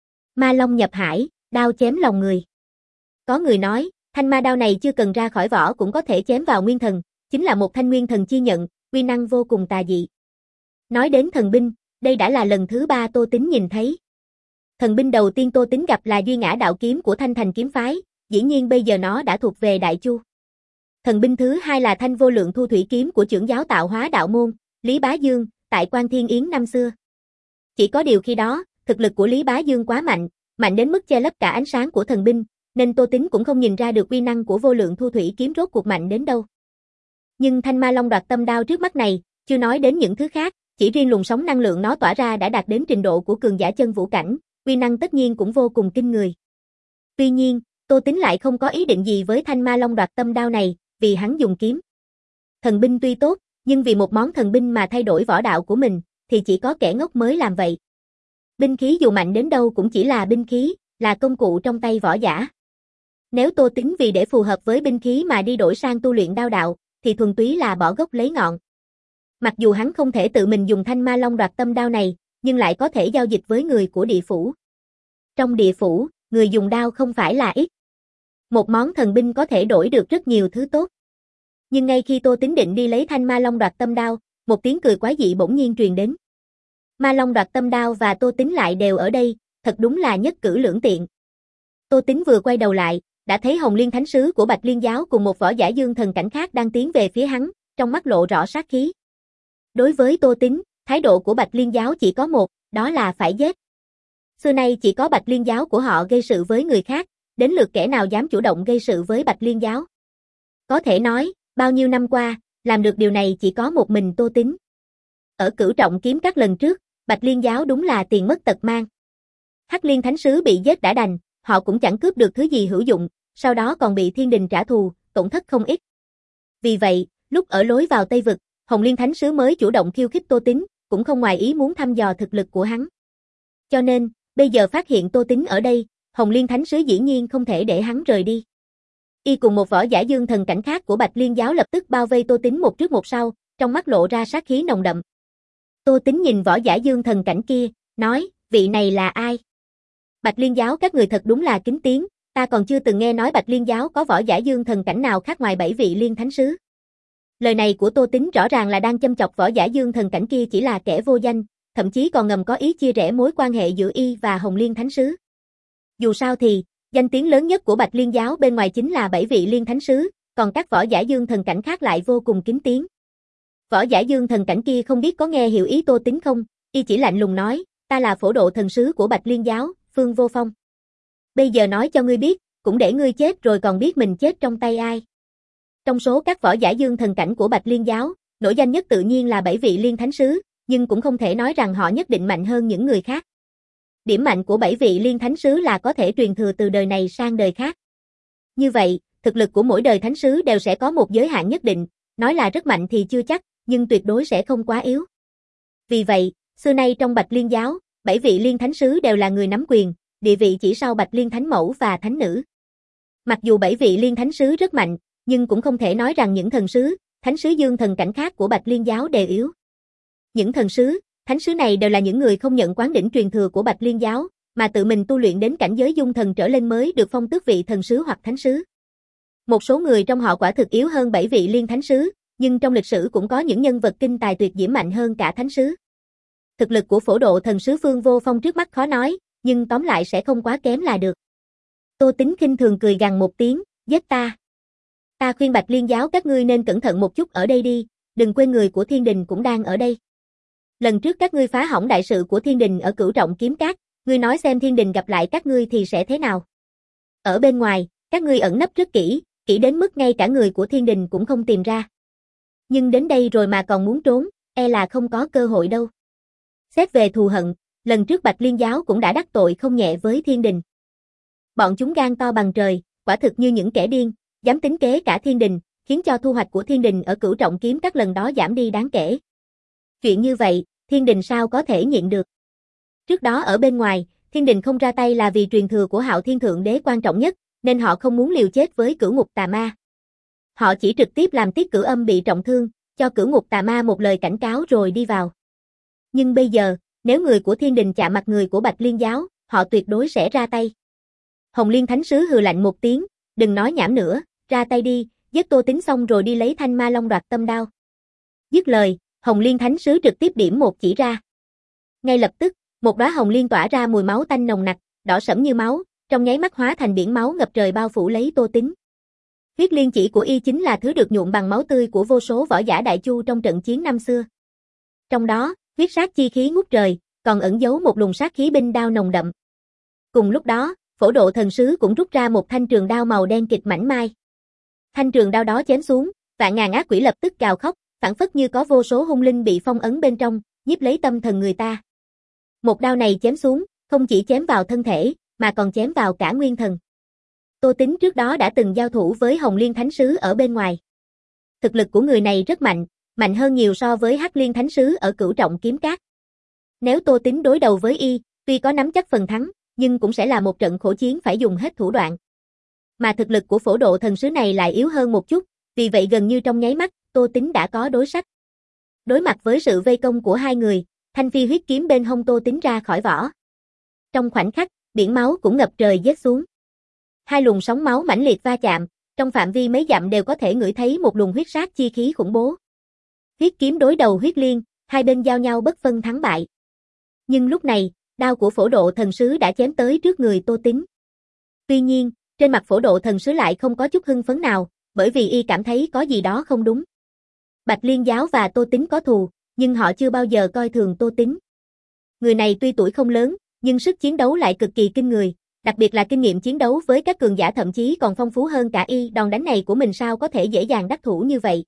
Speaker 1: Ma Long nhập hải, đao chém lòng người. Có người nói, thanh ma đao này chưa cần ra khỏi vỏ cũng có thể chém vào nguyên thần, chính là một thanh nguyên thần chi nhận, uy năng vô cùng tà dị. Nói đến thần binh, đây đã là lần thứ ba Tô Tính nhìn thấy. Thần binh đầu tiên Tô Tính gặp là Duy Ngã Đạo Kiếm của Thanh Thành Kiếm Phái, dĩ nhiên bây giờ nó đã thuộc về Đại Chu. Thần binh thứ hai là thanh vô lượng thu thủy kiếm của trưởng giáo Tạo Hóa Đạo Môn, Lý Bá Dương, tại Quan Thiên Yến năm xưa. Chỉ có điều khi đó, thực lực của Lý Bá Dương quá mạnh, mạnh đến mức che lấp cả ánh sáng của thần binh, nên Tô Tính cũng không nhìn ra được uy năng của vô lượng thu thủy kiếm rốt cuộc mạnh đến đâu. Nhưng thanh Ma Long Đoạt Tâm Đao trước mắt này, chưa nói đến những thứ khác, chỉ riêng luồng sóng năng lượng nó tỏa ra đã đạt đến trình độ của cường giả chân vũ cảnh, uy năng tất nhiên cũng vô cùng kinh người. Tuy nhiên, Tô Tính lại không có ý định gì với thanh Ma Long Đoạt Tâm Đao này, vì hắn dùng kiếm. Thần binh tuy tốt, nhưng vì một món thần binh mà thay đổi võ đạo của mình, thì chỉ có kẻ ngốc mới làm vậy. Binh khí dù mạnh đến đâu cũng chỉ là binh khí, là công cụ trong tay võ giả. Nếu Tô Tính vì để phù hợp với binh khí mà đi đổi sang tu luyện đao đạo, thì thuần túy là bỏ gốc lấy ngọn. Mặc dù hắn không thể tự mình dùng thanh Ma Long Đoạt Tâm Đao này, nhưng lại có thể giao dịch với người của địa phủ. Trong địa phủ, người dùng đao không phải là ít. Một món thần binh có thể đổi được rất nhiều thứ tốt. Nhưng ngay khi Tô Tính định đi lấy thanh Ma Long Đoạt Tâm Đao, một tiếng cười quái dị bỗng nhiên truyền đến. Ma Long Đoạt Tâm Đao và Tô Tính lại đều ở đây, thật đúng là nhất cử lưỡng tiện. Tô Tính vừa quay đầu lại, đã thấy Hồng Liên Thánh Sứ của Bạch Liên Giáo cùng một võ giả dương thần cảnh khác đang tiến về phía hắn, trong mắt lộ rõ sát khí. Đối với Tô Tính, thái độ của Bạch Liên Giáo chỉ có một, đó là phải giết. Xưa nay chỉ có Bạch Liên Giáo của họ gây sự với người khác, đến lượt kẻ nào dám chủ động gây sự với Bạch Liên Giáo. Có thể nói, bao nhiêu năm qua, làm được điều này chỉ có một mình Tô Tính. Ở Cửu Trọng Kiếm các lần trước, Bạch Liên Giáo đúng là tiền mất tật mang. Hắc Liên Thánh Sứ bị giết đã đành, họ cũng chẳng cướp được thứ gì hữu dụng, sau đó còn bị thiên đình trả thù, tổn thất không ít. Vì vậy, lúc ở lối vào Tây Vực, Hồng Liên Thánh Sứ mới chủ động khiêu khích Tô Tính, cũng không ngoài ý muốn thăm dò thực lực của hắn. Cho nên, bây giờ phát hiện Tô Tính ở đây, Hồng Liên Thánh Sứ dĩ nhiên không thể để hắn rời đi. Y cùng một võ giả dương thần cảnh khác của Bạch Liên Giáo lập tức bao vây Tô Tính một trước một sau, trong mắt lộ ra sát khí nồng đậm. Tô Tính nhìn võ giả dương thần cảnh kia, nói, vị này là ai? Bạch Liên Giáo các người thật đúng là kính tiếng, ta còn chưa từng nghe nói Bạch Liên Giáo có võ giả dương thần cảnh nào khác ngoài bảy vị Liên Thánh Sứ. Lời này của Tô Tín rõ ràng là đang châm chọc võ giả dương thần cảnh kia chỉ là kẻ vô danh, thậm chí còn ngầm có ý chia rẽ mối quan hệ giữa y và Hồng Liên Thánh Sứ. Dù sao thì, danh tiếng lớn nhất của Bạch Liên giáo bên ngoài chính là bảy vị Liên Thánh Sứ, còn các võ giả dương thần cảnh khác lại vô cùng kín tiếng. Võ giả dương thần cảnh kia không biết có nghe hiểu ý Tô Tín không, y chỉ lạnh lùng nói, ta là phổ độ thần sứ của Bạch Liên giáo, Phương Vô Phong. Bây giờ nói cho ngươi biết, cũng để ngươi chết rồi còn biết mình chết trong tay ai. Trong số các võ giả dương thần cảnh của Bạch Liên giáo, nổi danh nhất tự nhiên là bảy vị Liên Thánh Sứ, nhưng cũng không thể nói rằng họ nhất định mạnh hơn những người khác. Điểm mạnh của bảy vị Liên Thánh Sứ là có thể truyền thừa từ đời này sang đời khác. Như vậy, thực lực của mỗi đời Thánh Sứ đều sẽ có một giới hạn nhất định, nói là rất mạnh thì chưa chắc, nhưng tuyệt đối sẽ không quá yếu. Vì vậy, xưa nay trong Bạch Liên giáo, bảy vị Liên Thánh Sứ đều là người nắm quyền, địa vị chỉ sau Bạch Liên Thánh Mẫu và Thánh Nữ. Mặc dù bảy vị Liên Thánh Sứ rất mạnh, nhưng cũng không thể nói rằng những thần sứ, Thánh Sứ dương thần cảnh khác của Bạch Liên giáo đều yếu. Những thần sứ, Thánh Sứ này đều là những người không nhận quán đỉnh truyền thừa của Bạch Liên giáo, mà tự mình tu luyện đến cảnh giới dung thần trở lên mới được phong tước vị thần sứ hoặc thánh sứ. Một số người trong họ quả thực yếu hơn bảy vị Liên Thánh Sứ, nhưng trong lịch sử cũng có những nhân vật kinh tài tuyệt diễm mạnh hơn cả thánh sứ. Thực lực của phổ độ thần sứ Phương Vô Phong trước mắt khó nói, nhưng tóm lại sẽ không quá kém là được. Tô Tín khinh thường cười gằn một tiếng, giết ta. Ta khuyên Bạch Liên giáo các ngươi nên cẩn thận một chút ở đây đi, đừng quên người của Thiên Đình cũng đang ở đây. Lần trước các ngươi phá hỏng đại sự của Thiên Đình ở Cửu Trọng Kiếm Cát, ngươi nói xem Thiên Đình gặp lại các ngươi thì sẽ thế nào? Ở bên ngoài, các ngươi ẩn nấp rất kỹ, kỹ đến mức ngay cả người của Thiên Đình cũng không tìm ra. Nhưng đến đây rồi mà còn muốn trốn, e là không có cơ hội đâu. Xét về thù hận, lần trước Bạch Liên giáo cũng đã đắc tội không nhẹ với Thiên Đình. Bọn chúng gan to bằng trời, quả thực như những kẻ điên, dám tính kế cả Thiên Đình, khiến cho thu hoạch của Thiên Đình ở Cửu Trọng Kiếm các lần đó giảm đi đáng kể. Chuyện như vậy, Thiên Đình sao có thể nhịn được? Trước đó ở bên ngoài, Thiên Đình không ra tay là vì truyền thừa của Hạo Thiên Thượng Đế quan trọng nhất, nên họ không muốn liều chết với Cửu Ngục Tà Ma. Họ chỉ trực tiếp làm Tiết Cửu Âm bị trọng thương, cho Cửu Ngục Tà Ma một lời cảnh cáo rồi đi vào. Nhưng bây giờ, nếu người của Thiên Đình chạm mặt người của Bạch Liên giáo, họ tuyệt đối sẽ ra tay. Hồng Liên Thánh Sứ hừ lạnh một tiếng, đừng nói nhảm nữa, ra tay đi, giết Tô Tín xong rồi đi lấy Thanh Ma Long đoạt tâm đao. Dứt lời, Hồng Liên Thánh Sứ trực tiếp điểm một chỉ ra. Ngay lập tức, một đóa hồng liên tỏa ra mùi máu tanh nồng nặc, đỏ sẫm như máu, trong nháy mắt hóa thành biển máu ngập trời bao phủ lấy Tô Tín. Huyết liên chỉ của y chính là thứ được nhuộm bằng máu tươi của vô số võ giả Đại Chu trong trận chiến năm xưa. Trong đó, huyết sát chi khí ngút trời, còn ẩn giấu một luồng sát khí binh đao nồng đậm. Cùng lúc đó, phổ độ thần sứ cũng rút ra một thanh trường đao màu đen kịch mảnh mai. Thanh trường đao đó chém xuống, vạn ngàn ác quỷ lập tức gào khóc, phảng phất như có vô số hung linh bị phong ấn bên trong, nhiếp lấy tâm thần người ta. Một đao này chém xuống, không chỉ chém vào thân thể, mà còn chém vào cả nguyên thần. Tô Tín trước đó đã từng giao thủ với Hồng Liên Thánh Sứ ở bên ngoài. Thực lực của người này rất mạnh, mạnh hơn nhiều so với Hắc Liên Thánh Sứ ở Cửu Trọng Kiếm Cát. Nếu Tô Tín đối đầu với y, tuy có nắm chắc phần thắng, nhưng cũng sẽ là một trận khổ chiến phải dùng hết thủ đoạn. Mà thực lực của phổ độ thần sứ này lại yếu hơn một chút, vì vậy gần như trong nháy mắt, Tô Tín đã có đối sách. Đối mặt với sự vây công của hai người, thanh phi huyết kiếm bên hông Tô Tín ra khỏi vỏ. Trong khoảnh khắc, biển máu cũng ngập trời giết xuống. Hai luồng sóng máu mãnh liệt va chạm, trong phạm vi mấy dặm đều có thể ngửi thấy một luồng huyết sát chi khí khủng bố. Huyết kiếm đối đầu huyết liên, hai bên giao nhau bất phân thắng bại. Nhưng lúc này, đao của phổ độ thần sứ đã chém tới trước người Tô Tín. Tuy nhiên, trên mặt phổ độ thần sứ lại không có chút hưng phấn nào, bởi vì y cảm thấy có gì đó không đúng. Bạch Liên giáo và Tô Tín có thù, nhưng họ chưa bao giờ coi thường Tô Tín. Người này tuy tuổi không lớn, nhưng sức chiến đấu lại cực kỳ kinh người, đặc biệt là kinh nghiệm chiến đấu với các cường giả thậm chí còn phong phú hơn cả y, đòn đánh này của mình sao có thể dễ dàng đắc thủ như vậy.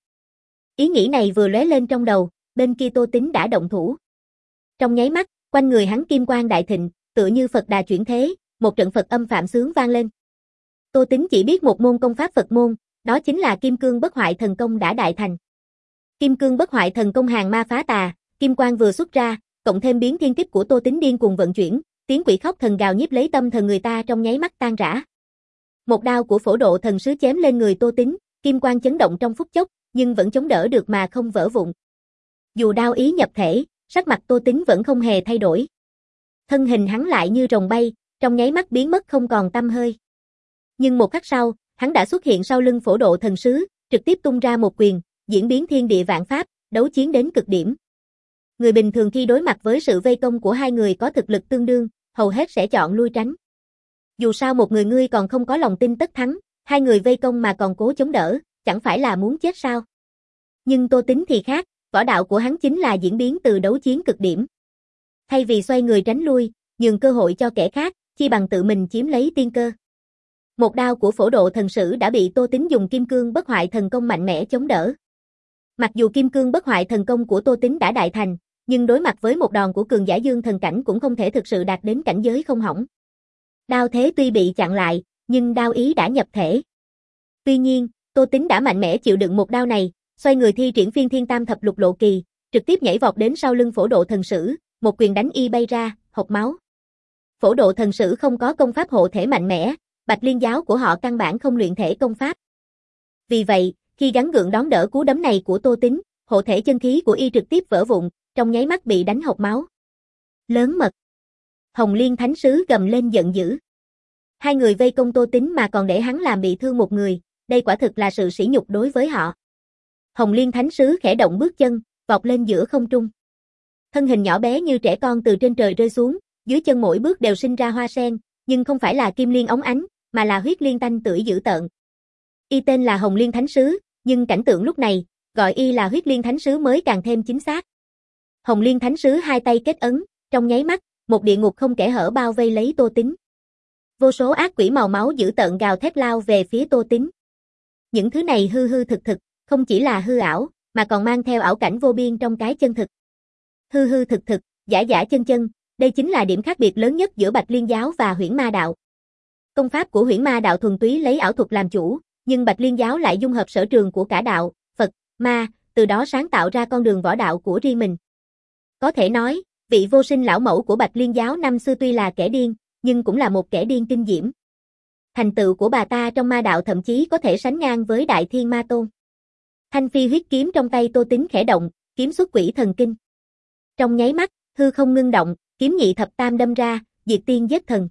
Speaker 1: Ý nghĩ này vừa lóe lên trong đầu, bên kia Tô Tín đã động thủ. Trong nháy mắt, quanh người hắn kim quang đại thịnh, tựa như Phật đà chuyển thế, một trận Phật âm phạm sướng vang lên. Tô Tín chỉ biết một môn công pháp Phật môn, đó chính là Kim Cương Bất Hoại Thần Công đã đại thành. Kim Cương Bất Hoại Thần Công hàng ma phá tà, kim quang vừa xuất ra, cộng thêm biến thiên kích của Tô Tín điên cuồng vận chuyển, tiếng quỷ khóc thần gào nhiếp lấy tâm thần người ta trong nháy mắt tan rã. Một đao của phổ độ thần sứ chém lên người Tô Tín, kim quang chấn động trong phút chốc, nhưng vẫn chống đỡ được mà không vỡ vụn. Dù đao ý nhập thể, sắc mặt Tô Tín vẫn không hề thay đổi. Thân hình hắn lại như rồng bay, trong nháy mắt biến mất không còn tăm hơi. Nhưng một khắc sau, hắn đã xuất hiện sau lưng phổ độ thần sứ, trực tiếp tung ra một quyền, diễn biến thiên địa vạn pháp, đấu chiến đến cực điểm. Người bình thường khi đối mặt với sự vây công của hai người có thực lực tương đương, hầu hết sẽ chọn lui tránh. Dù sao một người ngươi còn không có lòng tin tất thắng, hai người vây công mà còn cố chống đỡ, chẳng phải là muốn chết sao? Nhưng Tô Tín thì khác, võ đạo của hắn chính là diễn biến từ đấu chiến cực điểm. Thay vì xoay người tránh lui, nhường cơ hội cho kẻ khác, chi bằng tự mình chiếm lấy tiên cơ. Một đao của Phổ Độ Thần Sử đã bị Tô Tín dùng Kim Cương Bất Hoại Thần Công mạnh mẽ chống đỡ. Mặc dù Kim Cương Bất Hoại Thần Công của Tô Tín đã đại thành, nhưng đối mặt với một đòn của cường giả dương thần cảnh cũng không thể thực sự đạt đến cảnh giới không hỏng. Đao thế tuy bị chặn lại, nhưng đao ý đã nhập thể. Tuy nhiên, Tô Tín đã mạnh mẽ chịu đựng một đao này, xoay người thi triển Phiên Thiên Tam Thập Lục Lộ Kỳ, trực tiếp nhảy vọt đến sau lưng Phổ Độ Thần Sử, một quyền đánh y bay ra, hộc máu. Phổ Độ Thần Sử không có công pháp hộ thể mạnh mẽ, Bạch Liên giáo của họ căn bản không luyện thể công pháp. Vì vậy, khi gắng gượng đón đỡ cú đấm này của Tô Tín, hộ thể chân khí của y trực tiếp vỡ vụn, trong nháy mắt bị đánh hộc máu. Lớn mật. Hồng Liên Thánh Sứ gầm lên giận dữ. Hai người vây công Tô Tín mà còn để hắn làm bị thương một người, đây quả thực là sự sỉ nhục đối với họ. Hồng Liên Thánh Sứ khẽ động bước chân, vọt lên giữa không trung. Thân hình nhỏ bé như trẻ con từ trên trời rơi xuống, dưới chân mỗi bước đều sinh ra hoa sen, nhưng không phải là kim liên óng ánh, mà là huyết liên tanh tưởi dữ tợn. Y tên là Hồng Liên Thánh Sứ, nhưng cảnh tượng lúc này, gọi y là huyết liên thánh sứ mới càng thêm chính xác. Hồng Liên Thánh Sứ hai tay kết ấn, trong nháy mắt, một địa ngục không kẽ hở bao vây lấy Tô Tín. Vô số ác quỷ màu máu dữ tợn gào thét lao về phía Tô Tín. Những thứ này hư hư thực thực, không chỉ là hư ảo, mà còn mang theo ảo cảnh vô biên trong cái chân thực. Hư hư thực thực, giả giả chân chân, đây chính là điểm khác biệt lớn nhất giữa Bạch Liên giáo và Huyễn Ma đạo. Công pháp của Huyễn Ma đạo thuần túy lấy ảo thuật làm chủ, nhưng Bạch Liên giáo lại dung hợp sở trường của cả đạo, Phật, Ma, từ đó sáng tạo ra con đường võ đạo của riêng mình. Có thể nói, vị vô sinh lão mẫu của Bạch Liên giáo năm xưa tuy là kẻ điên, nhưng cũng là một kẻ điên kinh diễm. Thành tựu của bà ta trong ma đạo thậm chí có thể sánh ngang với Đại Thiên Ma Tôn. Thanh phi huyết kiếm trong tay Tô Tín khẽ động, kiếm xuất quỷ thần kinh. Trong nháy mắt, hư không ngưng động, kiếm nhị thập tam đâm ra, diệt tiên giết thần.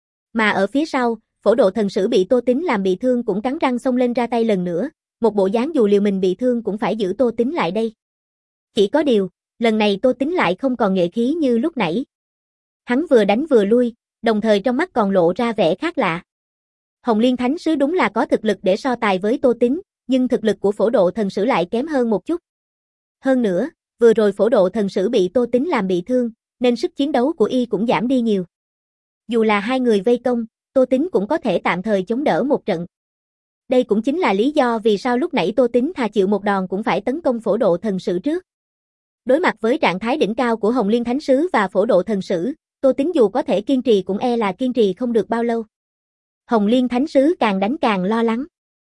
Speaker 1: Mà ở phía sau, Phổ Độ Thần Sử bị Tô Tín làm bị thương cũng cắn răng xông lên ra tay lần nữa, một bộ dáng dù liều mình bị thương cũng phải giữ Tô Tín lại đây. Chỉ có điều, lần này Tô Tín lại không còn nhuệ khí như lúc nãy. Hắn vừa đánh vừa lui, đồng thời trong mắt còn lộ ra vẻ khác lạ. Hồng Liên Thánh Sứ đúng là có thực lực để so tài với Tô Tín, nhưng thực lực của Phổ Độ Thần Sử lại kém hơn một chút. Hơn nữa, vừa rồi Phổ Độ Thần Sử bị Tô Tín làm bị thương, nên sức chiến đấu của y cũng giảm đi nhiều. Dù là hai người vây công, Tô Tín cũng có thể tạm thời chống đỡ một trận. Đây cũng chính là lý do vì sao lúc nãy Tô Tín thà chịu một đòn cũng phải tấn công Phổ Độ Thần Sử trước. Đối mặt với trạng thái đỉnh cao của Hồng Liên Thánh Sứ và Phổ Độ Thần Sử, Tô Tín dù có thể kiên trì cũng e là kiên trì không được bao lâu. Hồng Liên Thánh Sứ càng đánh càng lo lắng.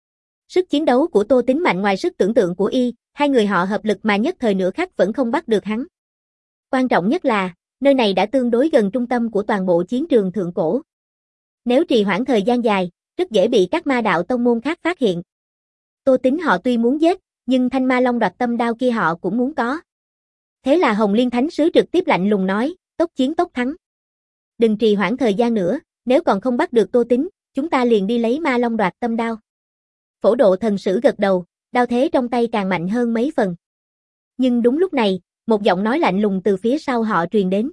Speaker 1: Sức chiến đấu của Tô Tín mạnh ngoài sức tưởng tượng của y, hai người họ hợp lực mà nhất thời nửa khắc vẫn không bắt được hắn. Quan trọng nhất là, nơi này đã tương đối gần trung tâm của toàn bộ chiến trường thượng cổ. Nếu trì hoãn thời gian dài, rất dễ bị các ma đạo tông môn khác phát hiện. Tô Tín họ tuy muốn giết, nhưng thanh ma long đoạt tâm đao kia họ cũng muốn có. Thế là Hồng Liên Thánh Sứ trực tiếp lạnh lùng nói, tốc chiến tốc thắng. Đừng trì hoãn thời gian nữa, nếu còn không bắt được Tô Tín, chúng ta liền đi lấy ma long đoạt tâm đao. Phổ Độ Thần Sử gật đầu, đao thế trong tay càng mạnh hơn mấy phần. Nhưng đúng lúc này, một giọng nói lạnh lùng từ phía sau họ truyền đến.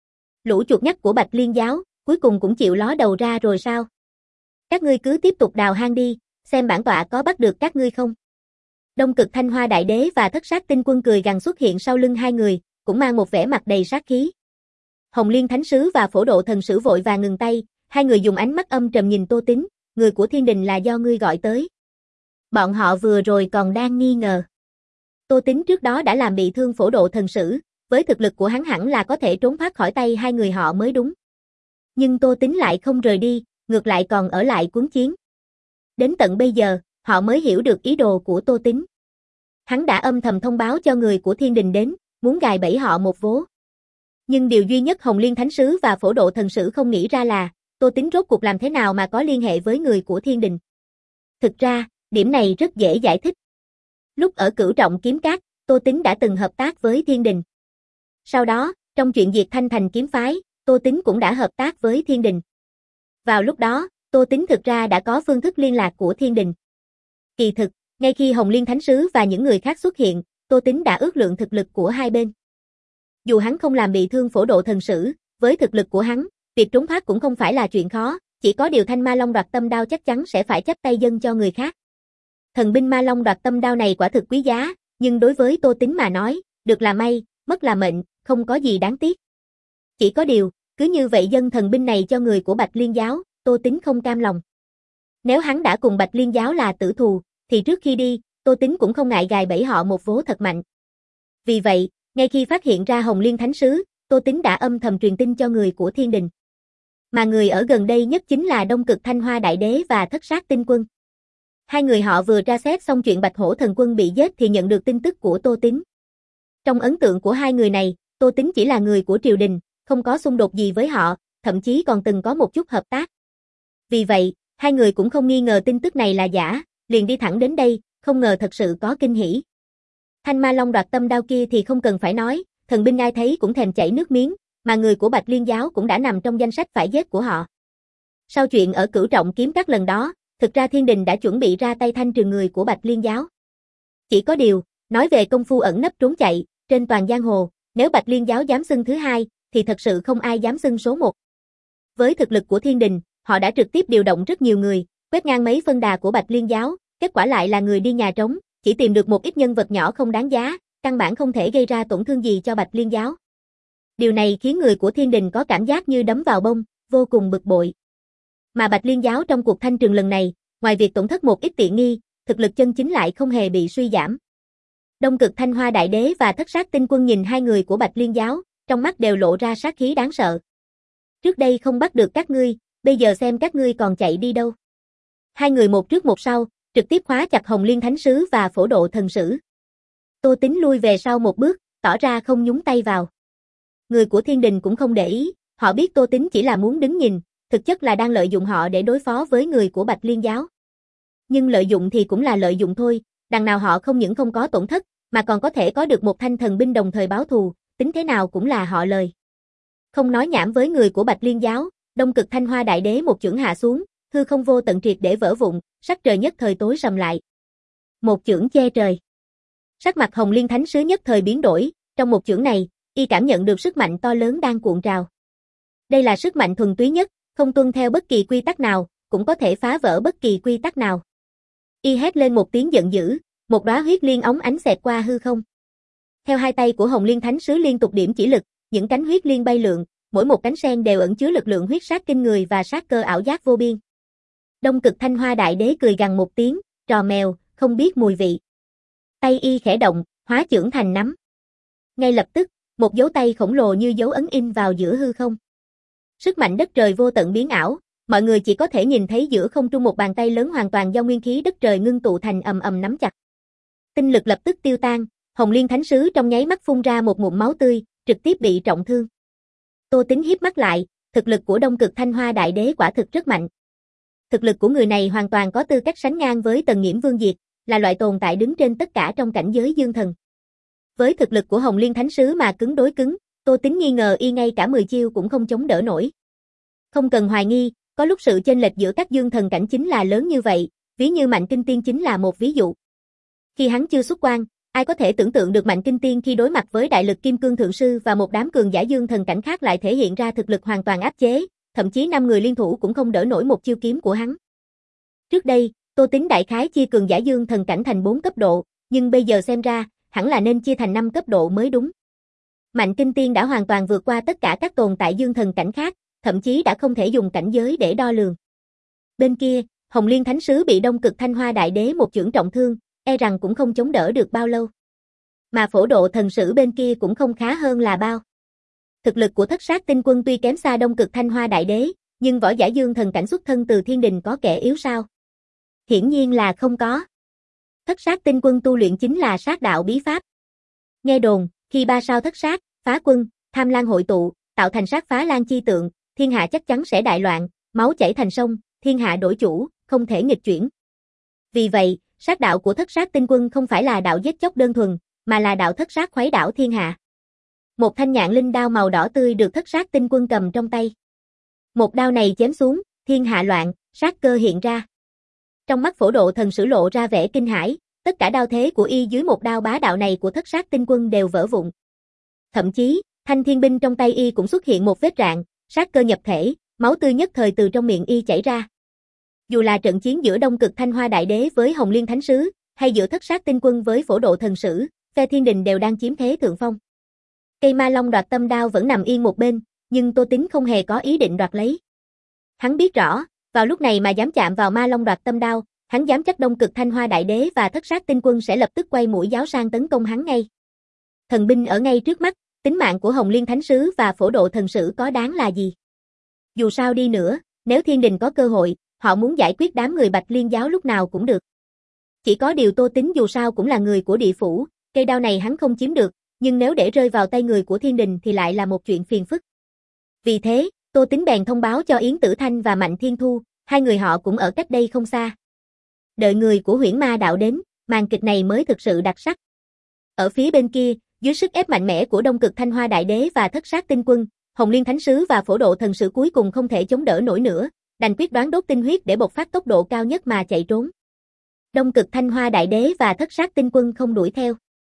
Speaker 1: Lũ chuột nhắt của Bạch Liên giáo, cuối cùng cũng chịu ló đầu ra rồi sao? Các ngươi cứ tiếp tục đào hang đi, xem bản tọa có bắt được các ngươi không? Đông Cực Thanh Hoa Đại Đế và Thất Sát Tinh Quân cười gằn xuất hiện sau lưng hai người, cũng mang một vẻ mặt đầy sát khí. Hồng Liên Thánh Sứ và Phổ Độ Thần Sử vội vàng ngừng tay, hai người dùng ánh mắt âm trầm nhìn Tô Tín, người của thiên đình là do ngươi gọi tới. Bọn họ vừa rồi còn đang nghi ngờ. Tô Tín trước đó đã làm bị thương Phổ Độ Thần Sử, với thực lực của hắn hẳn là có thể trốn thoát khỏi tay hai người họ mới đúng. Nhưng Tô Tín lại không rời đi, ngược lại còn ở lại cuốn chiến. Đến tận bây giờ, họ mới hiểu được ý đồ của Tô Tín. Hắn đã âm thầm thông báo cho người của thiên đình đến, muốn gài bẫy họ một vố. Nhưng điều duy nhất Hồng Liên Thánh Sứ và Phổ Độ Thần Sử không nghĩ ra là, Tô Tín rốt cuộc làm thế nào mà có liên hệ với người của thiên đình. Thực ra, điểm này rất dễ giải thích. Lúc ở Cửu Trọng Kiếm Các, Tô Tín đã từng hợp tác với thiên đình. Sau đó, trong chuyện diệt Thanh Thành kiếm phái, Tô Tín cũng đã hợp tác với thiên đình. Vào lúc đó, Tô Tín thực ra đã có phương thức liên lạc của thiên đình. Kỳ thực, Ngay khi Hồng Liên Thánh Sứ và những người khác xuất hiện, Tô Tín đã ước lượng thực lực của hai bên. Dù hắn không làm bị thương Phổ Độ Thần Sử, với thực lực của hắn, việc trốn thoát cũng không phải là chuyện khó, chỉ có điều thanh Ma Long Đoạt Tâm Đao chắc chắn sẽ phải chắp tay dâng cho người khác. Thần binh Ma Long Đoạt Tâm Đao này quả thực quý giá, nhưng đối với Tô Tín mà nói, được là may, mất là mệnh, không có gì đáng tiếc. Chỉ có điều, cứ như vậy dâng thần binh này cho người của Bạch Liên Giáo, Tô Tín không cam lòng. Nếu hắn đã cùng Bạch Liên Giáo là tử thù, thì trước khi đi, Tô Tín cũng không ngại gài bẫy họ một vố thật mạnh. Vì vậy, ngay khi phát hiện ra Hồng Liên Thánh Sứ, Tô Tín đã âm thầm truyền tin cho người của Thiên Đình. Mà người ở gần đây nhất chính là Đông Cực Thanh Hoa Đại Đế và Thất Sát Tinh Quân. Hai người họ vừa tra xét xong chuyện Bạch Hổ Thần Quân bị giết thì nhận được tin tức của Tô Tín. Trong ấn tượng của hai người này, Tô Tín chỉ là người của triều đình, không có xung đột gì với họ, thậm chí còn từng có một chút hợp tác. Vì vậy, hai người cũng không nghi ngờ tin tức này là giả, liền đi thẳng đến đây, không ngờ thật sự có kinh hỉ. Thanh Ma Long Đoạt Tâm Đao kia thì không cần phải nói, thần binh ai thấy cũng thèm chảy nước miếng, mà người của Bạch Liên Giáo cũng đã nằm trong danh sách phải giết của họ. Sau chuyện ở Cửu Trọng Kiếm Các lần đó, thực ra Thiên Đình đã chuẩn bị ra tay thanh trừ người của Bạch Liên Giáo. Chỉ có điều, nói về công phu ẩn nấp trốn chạy, trên toàn giang hồ, nếu Bạch Liên Giáo dám xưng thứ hai, thì thật sự không ai dám xưng số một. Với thực lực của Thiên Đình, họ đã trực tiếp điều động rất nhiều người, quét ngang mấy phân đà của Bạch Liên Giáo, kết quả lại là người đi nhà trống, chỉ tìm được một ít nhân vật nhỏ không đáng giá, căn bản không thể gây ra tổn thương gì cho Bạch Liên Giáo. Điều này khiến người của Thiên Đình có cảm giác như đấm vào bông, vô cùng bực bội. Mà Bạch Liên Giáo trong cuộc thanh trừng lần này, ngoài việc tổn thất một ít tiện nghi, thực lực chân chính lại không hề bị suy giảm. Đông Cực Thanh Hoa Đại Đế và Thất Sát Tinh Quân nhìn hai người của Bạch Liên Giáo, trong mắt đều lộ ra sát khí đáng sợ. Trước đây không bắt được các ngươi, bây giờ xem các ngươi còn chạy đi đâu. Hai người một trước một sau, trực tiếp khóa chặt Hồng Liên Thánh Sứ và Phổ Độ Thần Sử. Tô Tín lui về sau một bước, tỏ ra không nhúng tay vào. Người của Thiên Đình cũng không để ý, họ biết Tô Tín chỉ là muốn đứng nhìn, thực chất là đang lợi dụng họ để đối phó với người của Bạch Liên Giáo. Nhưng lợi dụng thì cũng là lợi dụng thôi, đằng nào họ không những không có tổn thất, mà còn có thể có được một thanh thần binh đồng thời báo thù, tính thế nào cũng là họ lời. Không nói nhảm với người của Bạch Liên Giáo, Đông Cực Thanh Hoa Đại Đế một chưởng hạ xuống, hư không vô tận triệt để vỡ vụn, sắc trời nhất thời tối sầm lại. Một chưởng che trời. Sắc mặt Hồng Liên Thánh Sứ nhất thời biến đổi, trong một chưởng này, y cảm nhận được sức mạnh to lớn đang cuộn trào. Đây là sức mạnh thuần túy nhất, không tuân theo bất kỳ quy tắc nào, cũng có thể phá vỡ bất kỳ quy tắc nào. Y hét lên một tiếng giận dữ, một đóa huyết liên óng ánh xẹt qua hư không. Theo hai tay của Hồng Liên Thánh Sứ liên tục điểm chỉ lực, những cánh huyết liên bay lượn, mỗi một cánh sen đều ẩn chứa lực lượng huyết sát kinh người và sát cơ ảo giác vô biên. Đông Cực Thanh Hoa Đại Đế cười gằn một tiếng, trò mèo, không biết mùi vị. Tay y khẽ động, hóa chưởng thành nắm. Ngay lập tức, một dấu tay khổng lồ như dấu ấn in vào giữa hư không. Sức mạnh đất trời vô tận biến ảo, mọi người chỉ có thể nhìn thấy giữa không trung một bàn tay lớn hoàn toàn do nguyên khí đất trời ngưng tụ thành ầm ầm nắm chặt. Tinh lực lập tức tiêu tan, Hồng Liên Thánh Sứ trong nháy mắt phun ra một ngụm máu tươi, trực tiếp bị trọng thương. Tô Tín híp mắt lại, thực lực của Đông Cực Thanh Hoa Đại Đế quả thực rất mạnh. Thực lực của người này hoàn toàn có tư cách sánh ngang với Tần Nghiễm Vương Diệt, là loại tồn tại đứng trên tất cả trong cảnh giới dương thần. Với thực lực của Hồng Liên Thánh Sứ mà cứng đối cứng, Tô Tín nghi ngờ y ngay cả mười chiêu cũng không chống đỡ nổi. Không cần hoài nghi, có lúc sự chênh lệch giữa các dương thần cảnh chính là lớn như vậy, ví như Mạnh Kinh Tiên chính là một ví dụ. Khi hắn chưa xuất quan, ai có thể tưởng tượng được Mạnh Kinh Tiên khi đối mặt với đại lực Kim Cương Thượng Sư và một đám cường giả dương thần cảnh khác lại thể hiện ra thực lực hoàn toàn áp chế, thậm chí năm người liên thủ cũng không đỡ nổi một chiêu kiếm của hắn. Trước đây, Tô Tín đại khái chia cường giả dương thần cảnh thành bốn cấp độ, nhưng bây giờ xem ra, hẳn là nên chia thành năm cấp độ mới đúng. Mạnh Kinh Tiên đã hoàn toàn vượt qua tất cả các tồn tại dương thần cảnh khác, thậm chí đã không thể dùng cảnh giới để đo lường. Bên kia, Hồng Liên Thánh Sứ bị Đông Cực Thanh Hoa Đại Đế một chưởng trọng thương, e rằng cũng không chống đỡ được bao lâu. Mà Phổ Độ Thần Sử bên kia cũng không khá hơn là bao. Thực lực của Thất Sát Tinh Quân tuy kém xa Đông Cực Thanh Hoa Đại Đế, nhưng võ giả dương thần cảnh xuất thân từ Thiên Đình có kẻ yếu sao? Hiển nhiên là không có. Thất Sát Tinh Quân tu luyện chính là sát đạo bí pháp. Nghe đồn, khi ba sao thất sát, phá quân, tham lan hội tụ, tạo thành sát phá lan chi tượng, thiên hạ chắc chắn sẽ đại loạn, máu chảy thành sông, thiên hạ đổi chủ, không thể nghịch chuyển. Vì vậy, sát đạo của Thất Sát Tinh Quân không phải là đạo giết chóc đơn thuần, mà là đạo thất sát khuấy đảo thiên hạ. Một thanh nhạn linh đao màu đỏ tươi được Thất Sát Tinh Quân cầm trong tay. Một đao này chém xuống, thiên hạ loạn, sát cơ hiện ra. Trong mắt Phổ Độ Thần Sử lộ ra vẻ kinh hãi, Tất cả đao thế của y dưới một đao bá đạo này của Thất Sát Tinh Quân đều vỡ vụn. Thậm chí, thanh thiên binh trong tay y cũng xuất hiện một vết rạn, sát cơ nhập thể, máu tươi nhất thời từ trong miệng y chảy ra. Dù là trận chiến giữa Đông Cực Thanh Hoa Đại Đế với Hồng Liên Thánh Sứ, hay giữa Thất Sát Tinh Quân với Phổ Độ Thần Sử, phe thiên đình đều đang chiếm thế thượng phong. Cây ma long đoạt tâm đao vẫn nằm yên một bên, nhưng Tô Tín không hề có ý định đoạt lấy. Hắn biết rõ, vào lúc này mà dám chạm vào ma long đoạt tâm đao, hắn dám chắc Đông Cực Thanh Hoa Đại Đế và Thất Sát Tinh Quân sẽ lập tức quay mũi giáo sang tấn công hắn ngay. Thần binh ở ngay trước mắt, tính mạng của Hồng Liên Thánh Sứ và Phổ Độ Thần Sử có đáng là gì? Dù sao đi nữa, nếu thiên đình có cơ hội, họ muốn giải quyết đám người Bạch Liên giáo lúc nào cũng được. Chỉ có điều Tô Tín dù sao cũng là người của địa phủ, cây đao này hắn không chiếm được, nhưng nếu để rơi vào tay người của thiên đình thì lại là một chuyện phiền phức. Vì thế, Tô Tín bèn thông báo cho Yến Tử Thanh và Mạnh Thiên Thu, hai người họ cũng ở cách đây không xa. Đợi người của Huyễn Ma đạo đến, màn kịch này mới thực sự đặc sắc. Ở phía bên kia, dưới sức ép mạnh mẽ của Đông Cực Thanh Hoa Đại Đế và Thất Sát Tinh Quân, Hồng Liên Thánh Sứ và Phổ Độ Thần Sử cuối cùng không thể chống đỡ nổi nữa, đành quyết đoán đốt tinh huyết để bộc phát tốc độ cao nhất mà chạy trốn. Đông Cực Thanh Hoa Đại Đế và Thất Sát Tinh Quân không đuổi theo.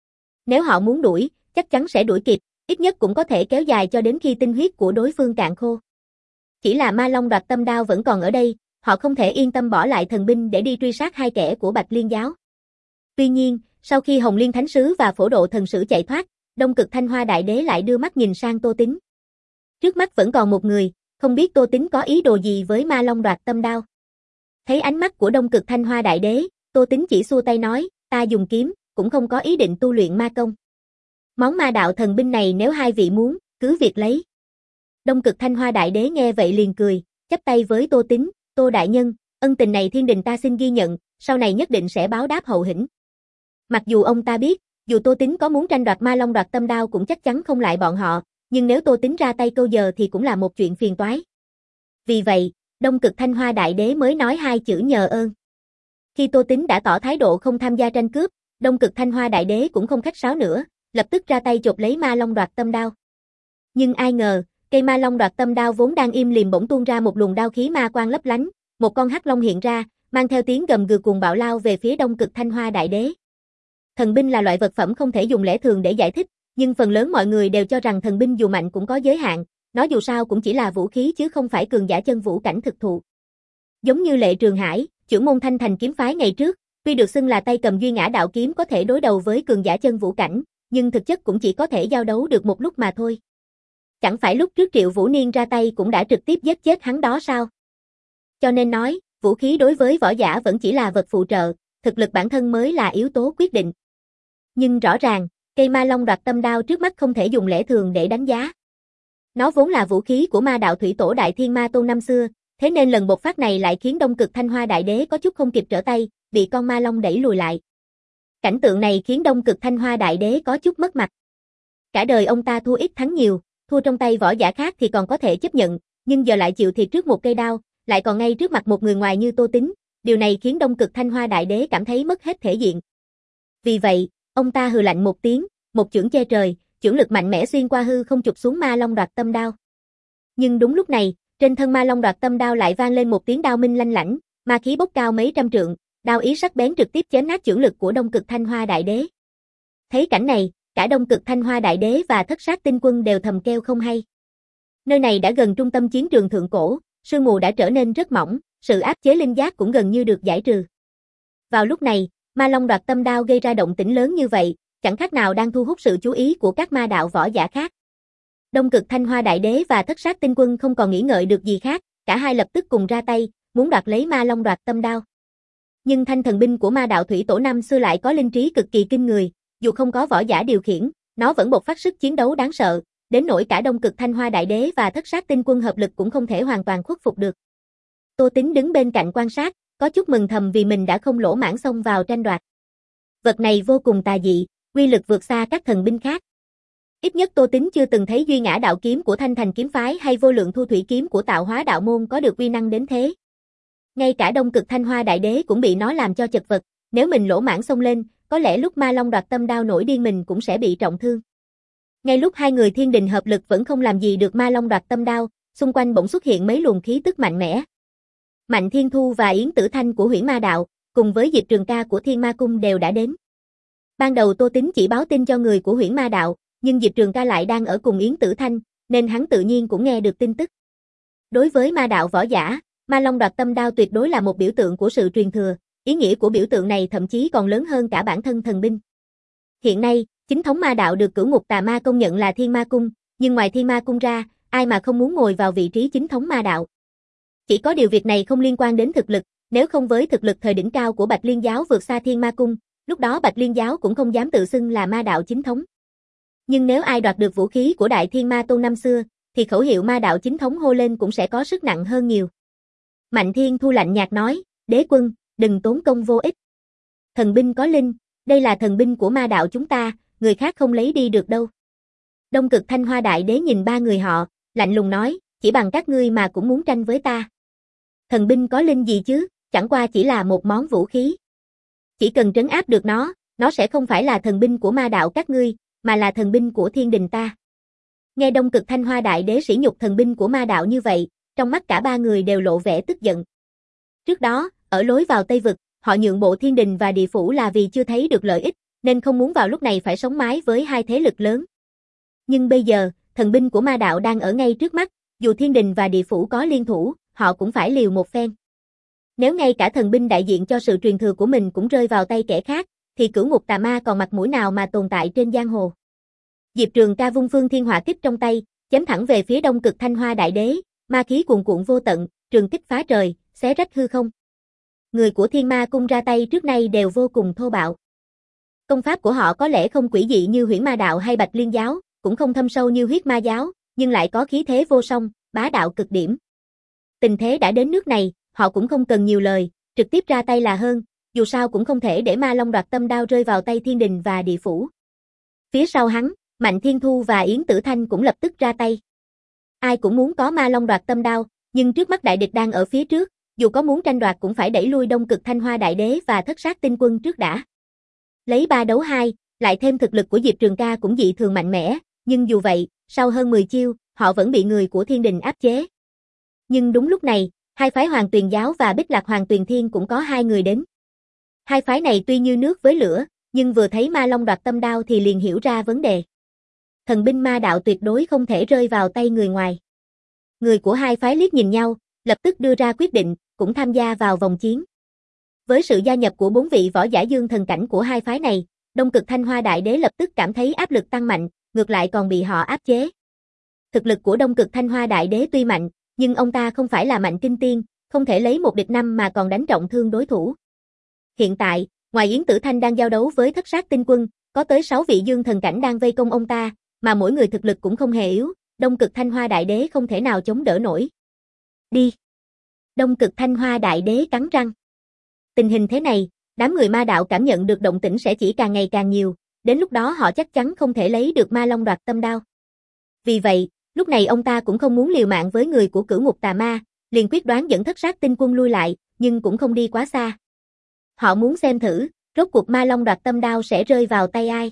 Speaker 1: Nếu họ muốn đuổi, chắc chắn sẽ đuổi kịp, ít nhất cũng có thể kéo dài cho đến khi tinh huyết của đối phương cạn khô. Chỉ là ma long đoạt tâm đao vẫn còn ở đây, họ không thể yên tâm bỏ lại thần binh để đi truy sát hai kẻ của Bạch Liên giáo. Tuy nhiên, sau khi Hồng Liên Thánh Sứ và Phổ Độ Thần Sử chạy thoát, Đông Cực Thanh Hoa Đại Đế lại đưa mắt nhìn sang Tô Tín. Trước mắt vẫn còn một người, không biết Tô Tín có ý đồ gì với ma long đoạt tâm đao. Thấy ánh mắt của Đông Cực Thanh Hoa Đại Đế, Tô Tín chỉ xua tay nói, ta dùng kiếm, cũng không có ý định tu luyện ma công. Món ma đạo thần binh này nếu hai vị muốn, cứ việc lấy. Đông Cực Thanh Hoa Đại Đế nghe vậy liền cười, chắp tay với Tô Tín, Tô đại nhân, ân tình này thiên đình ta xin ghi nhận, sau này nhất định sẽ báo đáp hậu hĩnh. Mặc dù ông ta biết, dù Tô Tín có muốn tranh đoạt ma long đoạt tâm đao cũng chắc chắn không lại bọn họ, nhưng nếu Tô Tín ra tay câu giờ thì cũng là một chuyện phiền toái. Vì vậy, Đông Cực Thanh Hoa Đại Đế mới nói hai chữ nhờ ơn. Khi Tô Tín đã tỏ thái độ không tham gia tranh cướp, Đông Cực Thanh Hoa Đại Đế cũng không khách sáo nữa, lập tức ra tay chộp lấy ma long đoạt tâm đao. Nhưng ai ngờ, cây ma long đoạt tâm đao vốn đang im lìm bỗng tuôn ra một luồng đao khí ma quang lấp lánh, một con hắc long hiện ra, mang theo tiếng gầm gừ cuồng bạo lao về phía Đông Cực Thanh Hoa Đại Đế. Thần binh là loại vật phẩm không thể dùng lẽ thường để giải thích, nhưng phần lớn mọi người đều cho rằng thần binh dù mạnh cũng có giới hạn, nó dù sao cũng chỉ là vũ khí chứ không phải cường giả chân vũ cảnh thực thụ. Giống như Lệ Trường Hải, trưởng môn Thanh Thành kiếm phái ngày trước, tuy được xưng là tay cầm Duy Ngã đạo kiếm có thể đối đầu với cường giả chân vũ cảnh, nhưng thực chất cũng chỉ có thể giao đấu được một lúc mà thôi. Chẳng phải lúc trước Triệu Vũ Niên ra tay cũng đã trực tiếp giết chết hắn đó sao? Cho nên nói, vũ khí đối với võ giả vẫn chỉ là vật phụ trợ, thực lực bản thân mới là yếu tố quyết định. Nhưng rõ ràng, cây ma long đoạt tâm đao trước mắt không thể dùng lẽ thường để đánh giá. Nó vốn là vũ khí của ma đạo thủy tổ Đại Thiên Ma Tôn năm xưa, thế nên lần bộc phát này lại khiến Đông Cực Thanh Hoa Đại Đế có chút không kịp trở tay, bị con ma long đẩy lùi lại. Cảnh tượng này khiến Đông Cực Thanh Hoa Đại Đế có chút mất mặt. Cả đời ông ta thua ít thắng nhiều, thua trong tay võ giả khác thì còn có thể chấp nhận, nhưng giờ lại chịu thiệt trước một cây đao, lại còn ngay trước mặt một người ngoài như Tô Tín, điều này khiến Đông Cực Thanh Hoa Đại Đế cảm thấy mất hết thể diện. Vì vậy, ông ta hừ lạnh một tiếng, một chưởng che trời, chưởng lực mạnh mẽ xuyên qua hư không chụp xuống ma long đoạt tâm đao. Nhưng đúng lúc này, trên thân ma long đoạt tâm đao lại vang lên một tiếng đao minh lanh lảnh, ma khí bốc cao mấy trăm trượng, đao ý sắc bén trực tiếp chém nát chưởng lực của Đông Cực Thanh Hoa Đại Đế. Thấy cảnh này, cả Đông Cực Thanh Hoa Đại Đế và Thất Sát Tinh Quân đều thầm kêu không hay. Nơi này đã gần trung tâm chiến trường thượng cổ, sương mù đã trở nên rất mỏng, sự áp chế linh giác cũng gần như được giải trừ. Vào lúc này, ma long đoạt tâm đao gây ra động tĩnh lớn như vậy, chẳng khác nào đang thu hút sự chú ý của các ma đạo võ giả khác. Đông Cực Thanh Hoa Đại Đế và Thất Sát Tinh Quân không còn nghĩ ngợi được gì khác, cả hai lập tức cùng ra tay, muốn đoạt lấy ma long đoạt tâm đao. Nhưng thanh thần binh của ma đạo thủy tổ năm xưa lại có linh trí cực kỳ kinh người, dù không có võ giả điều khiển, nó vẫn bộc phát sức chiến đấu đáng sợ, đến nỗi cả Đông Cực Thanh Hoa Đại Đế và Thất Sát Tinh Quân hợp lực cũng không thể hoàn toàn khuất phục được. Tô Tín đứng bên cạnh quan sát, có chút mừng thầm vì mình đã không lỗ mãng xông vào tranh đoạt. Vật này vô cùng tà dị, uy lực vượt xa các thần binh khác. Ít nhất Tô Tín chưa từng thấy Duy Ngã đạo kiếm của Thanh Thành kiếm phái hay Vô Lượng Thu Thủy kiếm của Tạo Hóa đạo môn có được uy năng đến thế. Ngay cả Đông Cực Thanh Hoa Đại Đế cũng bị nó làm cho chật vật, nếu mình lỗ mãng xông lên, có lẽ lúc ma long đoạt tâm đao nổi điên mình cũng sẽ bị trọng thương. Ngay lúc hai người thiên đình hợp lực vẫn không làm gì được ma long đoạt tâm đao, xung quanh bỗng xuất hiện mấy luồng khí tức mạnh mẽ. Mạnh Thiên Thu và Yến Tử Thanh của Huyễn Ma đạo, cùng với Diệp Trường ca của Thiên Ma Cung đều đã đến. Ban đầu Tô Tín chỉ báo tin cho người của Huyễn Ma Đạo, nhưng Diệp Trường ca lại đang ở cùng Yến Tử Thanh, nên hắn tự nhiên cũng nghe được tin tức. Đối với ma đạo võ giả, Ma Long Đoạt Tâm Đao tuyệt đối là một biểu tượng của sự truyền thừa, ý nghĩa của biểu tượng này thậm chí còn lớn hơn cả bản thân thần binh. Hiện nay, chính thống ma đạo được Cửu Ngục Tà Ma công nhận là Thiên Ma Cung, nhưng ngoài Thiên Ma Cung ra, ai mà không muốn ngồi vào vị trí chính thống ma đạo. Chỉ có điều việc này không liên quan đến thực lực, nếu không với thực lực thời đỉnh cao của Bạch Liên Giáo vượt xa Thiên Ma Cung, lúc đó Bạch Liên Giáo cũng không dám tự xưng là ma đạo chính thống. Nhưng nếu ai đoạt được vũ khí của Đại Thiên Ma Tôn năm xưa, thì khẩu hiệu ma đạo chính thống hô lên cũng sẽ có sức nặng hơn nhiều. Mạnh Thiên Thu lạnh nhạt nói, đế quân, đừng tốn công vô ích. Thần binh có linh, đây là thần binh của ma đạo chúng ta, người khác không lấy đi được đâu. Đông Cực Thanh Hoa Đại Đế nhìn ba người họ, lạnh lùng nói, chỉ bằng các ngươi mà cũng muốn tranh với ta. Thần binh có linh gì chứ, chẳng qua chỉ là một món vũ khí. Chỉ cần trấn áp được nó, nó sẽ không phải là thần binh của ma đạo các ngươi, mà là thần binh của thiên đình ta. Nghe Đông Cực Thanh Hoa Đại Đế sỉ nhục thần binh của ma đạo như vậy, trong mắt cả ba người đều lộ vẻ tức giận. Trước đó, ở lối vào Tây Vực, họ nhượng bộ thiên đình và địa phủ là vì chưa thấy được lợi ích, nên không muốn vào lúc này phải sống mái với hai thế lực lớn. Nhưng bây giờ, thần binh của ma đạo đang ở ngay trước mắt, dù thiên đình và địa phủ có liên thủ, họ cũng phải liều một phen. Nếu ngay cả thần binh đại diện cho sự truyền thừa của mình cũng rơi vào tay kẻ khác, thì Cửu Ngục Tà Ma còn mặt mũi nào mà tồn tại trên giang hồ. Diệp Trường ca vung Phương Thiên Hỏa Kích trong tay, chém thẳng về phía Đông Cực Thanh Hoa Đại Đế, ma khí cuồn cuộn vô tận, trường kích phá trời, xé rách hư không. Người của Thiên Ma Cung ra tay trước nay đều vô cùng thô bạo. Công pháp của họ có lẽ không quỷ dị như Huyễn Ma Đạo hay Bạch Liên Giáo, cũng không thâm sâu như Huyết Ma Giáo, nhưng lại có khí thế vô song, bá đạo cực điểm. Tình thế đã đến nước này, họ cũng không cần nhiều lời, trực tiếp ra tay là hơn, dù sao cũng không thể để Ma Long Đoạt Tâm Đao rơi vào tay thiên đình và địa phủ. Phía sau hắn, Mạnh Thiên Thu và Yến Tử Thanh cũng lập tức ra tay. Ai cũng muốn có Ma Long Đoạt Tâm Đao, nhưng trước mắt đại địch đang ở phía trước, dù có muốn tranh đoạt cũng phải đẩy lui Đông Cực Thanh Hoa Đại Đế và Thất Sát Tinh Quân trước đã. Lấy ba đấu hai, lại thêm thực lực của Diệp Trường ca cũng dị thường mạnh mẽ, nhưng dù vậy, sau hơn mười chiêu, họ vẫn bị người của thiên đình áp chế. Nhưng đúng lúc này, hai phái Hoàng Tuyền Giáo và Bích Lạc Hoàng Tuyền Thiên cũng có hai người đến. Hai phái này tuy như nước với lửa, nhưng vừa thấy Ma Long Đoạt Tâm Đao thì liền hiểu ra vấn đề. Thần binh ma đạo tuyệt đối không thể rơi vào tay người ngoài. Người của hai phái liếc nhìn nhau, lập tức đưa ra quyết định, cũng tham gia vào vòng chiến. Với sự gia nhập của bốn vị võ giả dương thần cảnh của hai phái này, Đông Cực Thanh Hoa Đại Đế lập tức cảm thấy áp lực tăng mạnh, ngược lại còn bị họ áp chế. Thực lực của Đông Cực Thanh Hoa Đại Đế tuy mạnh, nhưng ông ta không phải là mạnh kinh tiên, không thể lấy một địch năm mà còn đánh trọng thương đối thủ. Hiện tại, ngoài Yến Tử Thanh đang giao đấu với Thất Sát Tinh Quân, có tới sáu vị dương thần cảnh đang vây công ông ta, mà mỗi người thực lực cũng không hề yếu, Đông Cực Thanh Hoa Đại Đế không thể nào chống đỡ nổi. Đi! Đông Cực Thanh Hoa Đại Đế cắn răng. Tình hình thế này, đám người ma đạo cảm nhận được động tĩnh sẽ chỉ càng ngày càng nhiều, đến lúc đó họ chắc chắn không thể lấy được Ma Long Đoạt Tâm Đao. Vì vậy, lúc này ông ta cũng không muốn liều mạng với người của Cửu Ngục Tà Ma, liền quyết đoán dẫn Thất Sát Tinh Quân lui lại, nhưng cũng không đi quá xa. Họ muốn xem thử, rốt cuộc Ma Long Đoạt Tâm Đao sẽ rơi vào tay ai.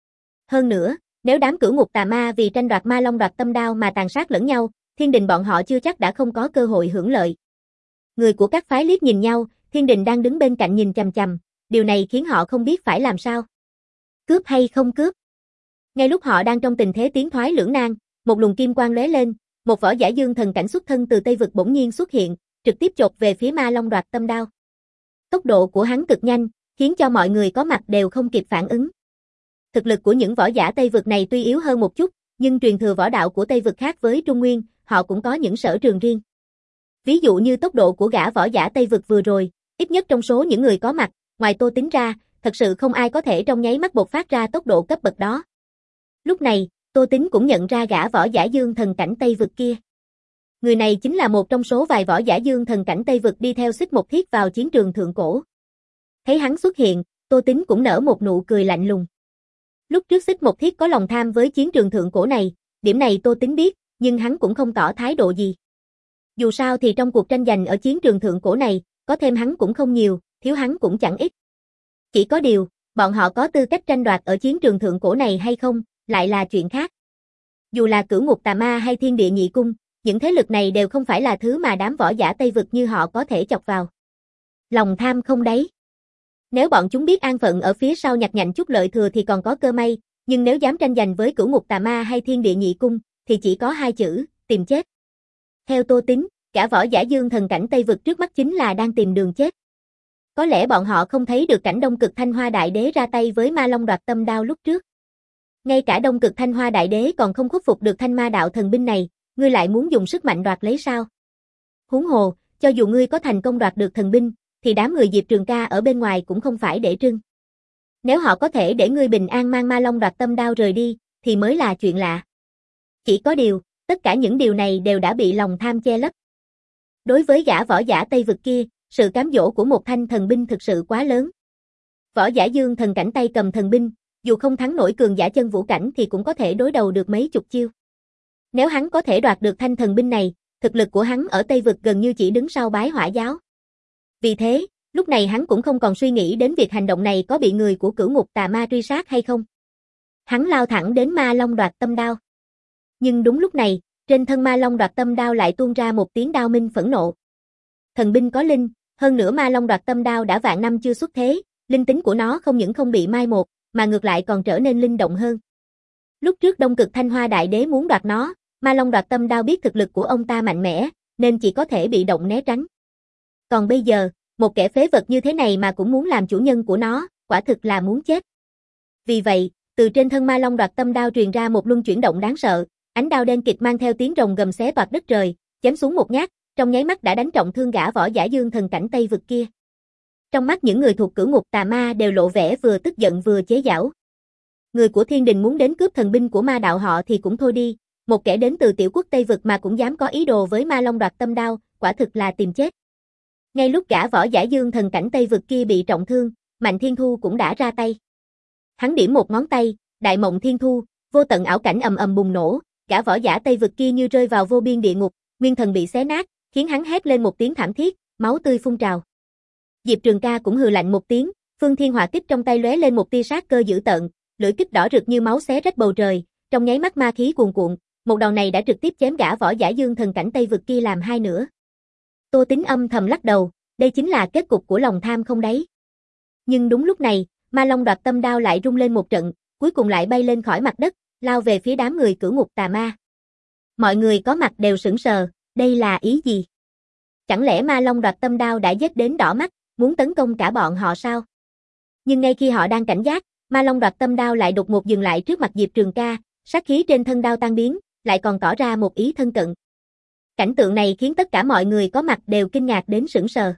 Speaker 1: Hơn nữa, nếu đám Cửu Ngục Tà Ma vì tranh đoạt Ma Long Đoạt Tâm Đao mà tàn sát lẫn nhau, thiên đình bọn họ chưa chắc đã không có cơ hội hưởng lợi. Người của các phái liếc nhìn nhau, thiên đình đang đứng bên cạnh nhìn chằm chằm, điều này khiến họ không biết phải làm sao. Cướp hay không cướp? Ngay lúc họ đang trong tình thế tiến thoái lưỡng nan, một luồng kim quang lóe lên, một võ giả dương thần cảnh xuất thân từ Tây Vực bỗng nhiên xuất hiện, trực tiếp chộp về phía Ma Long Đoạt Tâm Đao. Tốc độ của hắn cực nhanh, khiến cho mọi người có mặt đều không kịp phản ứng. Thực lực của những võ giả Tây Vực này tuy yếu hơn một chút, nhưng truyền thừa võ đạo của Tây Vực khác với Trung Nguyên, họ cũng có những sở trường riêng. Ví dụ như tốc độ của gã võ giả Tây Vực vừa rồi, ít nhất trong số những người có mặt, ngoài Tô Tín ra, thật sự không ai có thể trong nháy mắt bộc phát ra tốc độ cấp bậc đó. Lúc này, Tô Tín cũng nhận ra gã võ giả dương thần cảnh Tây Vực kia. Người này chính là một trong số vài võ giả dương thần cảnh Tây Vực đi theo Xích Mộc Thiết vào chiến trường thượng cổ. Thấy hắn xuất hiện, Tô Tín cũng nở một nụ cười lạnh lùng. Lúc trước Xích Mộc Thiết có lòng tham với chiến trường thượng cổ này, điểm này Tô Tín biết, nhưng hắn cũng không tỏ thái độ gì. Dù sao thì trong cuộc tranh giành ở chiến trường thượng cổ này, có thêm hắn cũng không nhiều, thiếu hắn cũng chẳng ít. Chỉ có điều, bọn họ có tư cách tranh đoạt ở chiến trường thượng cổ này hay không, lại là chuyện khác. Dù là Cửu Ngục Tà Ma hay Thiên Địa Nhị Cung, những thế lực này đều không phải là thứ mà đám võ giả Tây Vực như họ có thể chọc vào. Lòng tham không đáy. Nếu bọn chúng biết an phận ở phía sau nhặt nhạnh chút lợi thừa thì còn có cơ may, nhưng nếu dám tranh giành với Cửu Ngục Tà Ma hay Thiên Địa Nhị Cung, thì chỉ có hai chữ, tìm chết. Theo Tô Tín, cả võ giả dương thần cảnh Tây Vực trước mắt chính là đang tìm đường chết. Có lẽ bọn họ không thấy được cảnh Đông Cực Thanh Hoa Đại Đế ra tay với Ma Long đoạt tâm đao lúc trước. Ngay cả Đông Cực Thanh Hoa Đại Đế còn không khuất phục được Thanh Ma Đạo thần binh này, ngươi lại muốn dùng sức mạnh đoạt lấy sao? Huống hồ, cho dù ngươi có thành công đoạt được thần binh, thì đám người Diệp Trường Ca ở bên ngoài cũng không phải để trưng. Nếu họ có thể để ngươi bình an mang Ma Long đoạt tâm đao rời đi, thì mới là chuyện lạ. Chỉ có điều, tất cả những điều này đều đã bị lòng tham che lấp. Đối với gã võ giả Tây Vực kia, sự cám dỗ của một thanh thần binh thực sự quá lớn. Võ giả dương thần cảnh tay cầm thần binh, dù không thắng nổi cường giả chân vũ cảnh thì cũng có thể đối đầu được mấy chục chiêu. Nếu hắn có thể đoạt được thanh thần binh này, thực lực của hắn ở Tây Vực gần như chỉ đứng sau Bái Hỏa giáo. Vì thế, lúc này hắn cũng không còn suy nghĩ đến việc hành động này có bị người của Cửu Ngục Tà Ma truy sát hay không. Hắn lao thẳng đến Ma Long đoạt tâm đao. Nhưng đúng lúc này, trên thân Ma Long đoạt tâm đao lại tuôn ra một tiếng đao minh phẫn nộ. Thần binh có linh, hơn nữa Ma Long đoạt tâm đao đã vạn năm chưa xuất thế, linh tính của nó không những không bị mai một, mà ngược lại còn trở nên linh động hơn. Lúc trước Đông Cực Thanh Hoa Đại Đế muốn đoạt nó, Ma Long đoạt tâm đao biết thực lực của ông ta mạnh mẽ, nên chỉ có thể bị động né tránh. Còn bây giờ, một kẻ phế vật như thế này mà cũng muốn làm chủ nhân của nó, quả thực là muốn chết. Vì vậy, từ trên thân Ma Long đoạt tâm đao truyền ra một luân chuyển động đáng sợ, ánh đao đen kịt mang theo tiếng rồng gầm xé toạc đất trời, chém xuống một nhát, trong nháy mắt đã đánh trọng thương gã võ giả dương thần cảnh Tây Vực kia. Trong mắt những người thuộc Cửu Ngục Tà Ma đều lộ vẻ vừa tức giận vừa chế giễu. Người của Thiên Đình muốn đến cướp thần binh của ma đạo họ thì cũng thôi đi, một kẻ đến từ tiểu quốc Tây Vực mà cũng dám có ý đồ với Ma Long đoạt tâm đao, quả thực là tìm chết. Ngay lúc gã võ giả dương thần cảnh Tây Vực kia bị trọng thương, Mạnh Thiên Thu cũng đã ra tay. Hắn điểm một ngón tay, Đại Mộng Thiên Thu, vô tận ảo cảnh ầm ầm bùng nổ, gã võ giả Tây Vực kia như rơi vào vô biên địa ngục, nguyên thần bị xé nát, khiến hắn hét lên một tiếng thảm thiết, máu tươi phun trào. Diệp Trường Ca cũng hừ lạnh một tiếng, Phương Thiên Hỏa Kích trong tay lóe lên một tia sát cơ dữ tợn, lưỡi kích đỏ rực như máu xé rách bầu trời, trong nháy mắt ma khí cuồn cuộn, một đòn này đã trực tiếp chém gã võ giả dương thần cảnh Tây Vực kia làm hai nửa. Tô Tín âm thầm lắc đầu, đây chính là kết cục của lòng tham không đáy. Nhưng đúng lúc này, Ma Long đoạt tâm đao lại rung lên một trận, cuối cùng lại bay lên khỏi mặt đất, lao về phía đám người Cửu Ngục Tà Ma. Mọi người có mặt đều sững sờ, đây là ý gì? Chẳng lẽ Ma Long đoạt tâm đao đã giết đến đỏ mắt, muốn tấn công cả bọn họ sao? Nhưng ngay khi họ đang cảnh giác, Ma Long đoạt tâm đao lại đột ngột dừng lại trước mặt Diệp Trường Ca, sát khí trên thân đao tan biến, lại còn tỏ ra một ý thân cận. Cảnh tượng này khiến tất cả mọi người có mặt đều kinh ngạc đến sững sờ.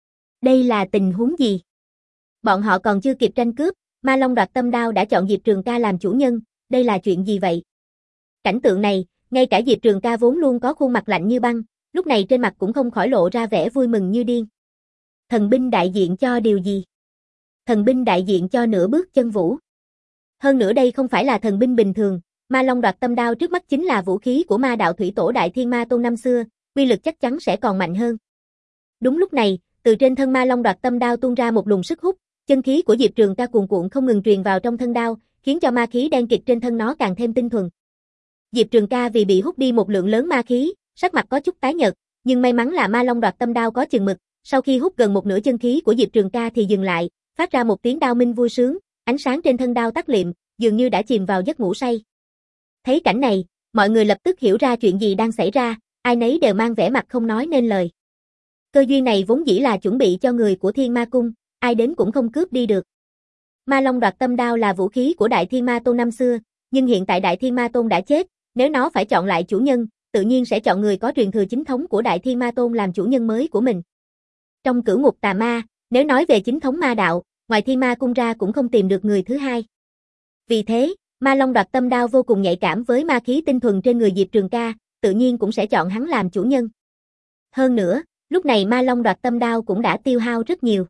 Speaker 1: Đây là tình huống gì? Bọn họ còn chưa kịp tranh cướp, Ma Long đoạt tâm đao đã chọn Diệp Trường Ca làm chủ nhân, đây là chuyện gì vậy? Cảnh tượng này, ngay cả Diệp Trường Ca vốn luôn có khuôn mặt lạnh như băng, lúc này trên mặt cũng không khỏi lộ ra vẻ vui mừng như điên. Thần binh đại diện cho điều gì? Thần binh đại diện cho nửa bước chân vũ. Hơn nữa đây không phải là thần binh bình thường, Ma Long đoạt tâm đao trước mắt chính là vũ khí của Ma Đạo Thủy Tổ Đại Thiên Ma Tôn năm xưa, uy lực chắc chắn sẽ còn mạnh hơn. Đúng lúc này, từ trên thân Ma Long đoạt tâm đao tuôn ra một luồng sức hút, chân khí của Diệp Trường Ca cuồn cuộn không ngừng truyền vào trong thân đao, khiến cho ma khí đen kịt trên thân nó càng thêm tinh thuần. Diệp Trường Ca vì bị hút đi một lượng lớn ma khí, sắc mặt có chút tái nhợt, nhưng may mắn là Ma Long đoạt tâm đao có chừng mực, sau khi hút gần một nửa chân khí của Diệp Trường Ca thì dừng lại, phát ra một tiếng đao minh vui sướng, ánh sáng trên thân đao tắt liệm, dường như đã chìm vào giấc ngủ say. Thấy cảnh này, mọi người lập tức hiểu ra chuyện gì đang xảy ra, ai nấy đều mang vẻ mặt không nói nên lời. Cơ duyên này vốn dĩ là chuẩn bị cho người của Thiên Ma Cung, ai đến cũng không cướp đi được. Ma Long đoạt tâm đao là vũ khí của Đại Thiên Ma Tôn năm xưa, nhưng hiện tại Đại Thiên Ma Tôn đã chết, nếu nó phải chọn lại chủ nhân, tự nhiên sẽ chọn người có truyền thừa chính thống của Đại Thiên Ma Tôn làm chủ nhân mới của mình. Trong Cửu Ngục Tà Ma, nếu nói về chính thống ma đạo, ngoài Thiên Ma Cung ra cũng không tìm được người thứ hai. Vì thế, Ma Long đoạt tâm đao vô cùng nhạy cảm với ma khí tinh thuần trên người Diệp Trường Ca, tự nhiên cũng sẽ chọn hắn làm chủ nhân. Hơn nữa, lúc này Ma Long đoạt tâm đao cũng đã tiêu hao rất nhiều.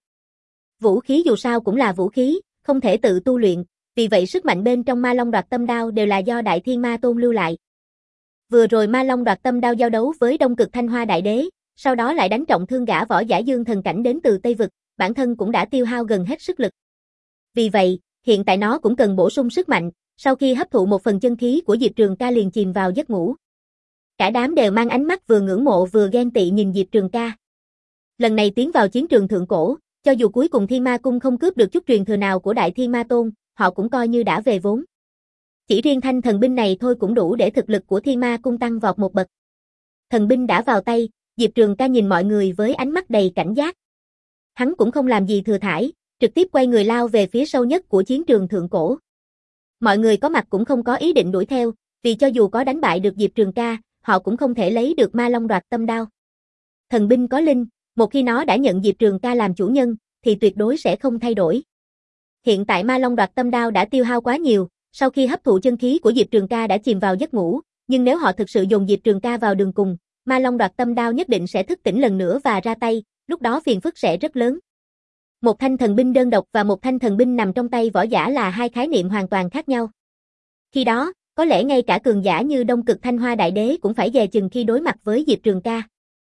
Speaker 1: Vũ khí dù sao cũng là vũ khí, không thể tự tu luyện, vì vậy sức mạnh bên trong Ma Long đoạt tâm đao đều là do Đại Thiên Ma Tôn lưu lại. Vừa rồi Ma Long đoạt tâm đao giao đấu với Đông Cực Thanh Hoa Đại Đế, sau đó lại đánh trọng thương gã võ giả dương thần cảnh đến từ Tây Vực, bản thân cũng đã tiêu hao gần hết sức lực. Vì vậy, hiện tại nó cũng cần bổ sung sức mạnh, sau khi hấp thụ một phần chân khí của Diệp Trường Ca liền chìm vào giấc ngủ. Cả đám đều mang ánh mắt vừa ngưỡng mộ vừa ghen tị nhìn Diệp Trường Ca. Lần này tiến vào chiến trường thượng cổ, Cho dù cuối cùng Thiên Ma Cung không cướp được chút truyền thừa nào của Đại Thiên Ma Tôn, họ cũng coi như đã về vốn. Chỉ riêng thanh thần binh này thôi cũng đủ để thực lực của Thiên Ma Cung tăng vọt một bậc. Thần binh đã vào tay, Diệp Trường Ca nhìn mọi người với ánh mắt đầy cảnh giác. Hắn cũng không làm gì thừa thãi, trực tiếp quay người lao về phía sâu nhất của chiến trường thượng cổ. Mọi người có mặt cũng không có ý định đuổi theo, vì cho dù có đánh bại được Diệp Trường Ca, họ cũng không thể lấy được Ma Long Đoạt Tâm Đao. Thần binh có linh, một khi nó đã nhận Diệp Trường Ca làm chủ nhân, thì tuyệt đối sẽ không thay đổi. Hiện tại Ma Long Đoạt Tâm Đao đã tiêu hao quá nhiều, sau khi hấp thụ chân khí của Diệp Trường Ca đã chìm vào giấc ngủ, nhưng nếu họ thực sự dồn Diệp Trường Ca vào đường cùng, Ma Long Đoạt Tâm Đao nhất định sẽ thức tỉnh lần nữa và ra tay, lúc đó phiền phức sẽ rất lớn. Một thanh thần binh đơn độc và một thanh thần binh nằm trong tay võ giả là hai khái niệm hoàn toàn khác nhau. Khi đó, có lẽ ngay cả cường giả như Đông Cực Thanh Hoa Đại Đế cũng phải dè chừng khi đối mặt với Diệp Trường Ca.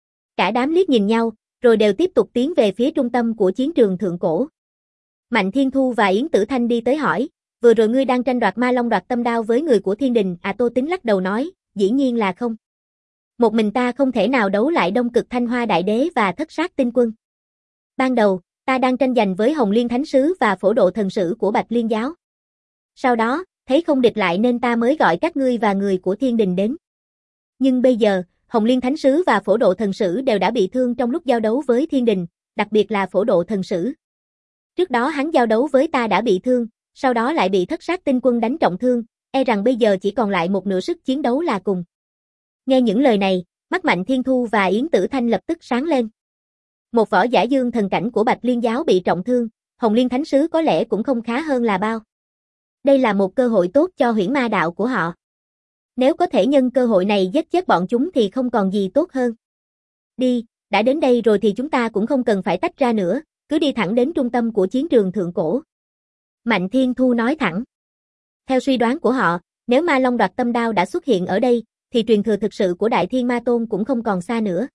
Speaker 1: Cả đám liếc nhìn nhau, rồi đều tiếp tục tiến về phía trung tâm của chiến trường thượng cổ. Mạnh Thiên Thu và Yến Tử Thanh đi tới hỏi, vừa rồi ngươi đang tranh đoạt Ma Long Đoạt Tâm Đao với người của Thiên Đình, à Tô Tính lắc đầu nói, dĩ nhiên là không. Một mình ta không thể nào đấu lại Đông Cực Thanh Hoa Đại Đế và Thất Sát Tinh Quân. Ban đầu, ta đang tranh giành với Hồng Liên Thánh Sứ và Phổ Độ Thần Sử của Bạch Liên Giáo. Sau đó, thấy không địch lại nên ta mới gọi các ngươi và người của Thiên Đình đến. Nhưng bây giờ, Hồng Liên Thánh Sứ và Phổ Độ Thần Sử đều đã bị thương trong lúc giao đấu với Thiên Đình, đặc biệt là Phổ Độ Thần Sử. Trước đó hắn giao đấu với ta đã bị thương, sau đó lại bị Thất Sát Tinh Quân đánh trọng thương, e rằng bây giờ chỉ còn lại một nửa sức chiến đấu là cùng. Nghe những lời này, mắt Mạnh Thiên Thu và Yến Tử Thanh lập tức sáng lên. Một võ giả dương thần cảnh của Bạch Liên Giáo bị trọng thương, Hồng Liên Thánh Sứ có lẽ cũng không khá hơn là bao. Đây là một cơ hội tốt cho huyễn ma đạo của họ. Nếu có thể nhân cơ hội này giết chết bọn chúng thì không còn gì tốt hơn. Đi, đã đến đây rồi thì chúng ta cũng không cần phải tách ra nữa, cứ đi thẳng đến trung tâm của chiến trường thượng cổ. Mạnh Thiên Thu nói thẳng. Theo suy đoán của họ, nếu Ma Long Đoạt Tâm Đao đã xuất hiện ở đây, thì truyền thừa thực sự của Đại Thiên Ma Tôn cũng không còn xa nữa.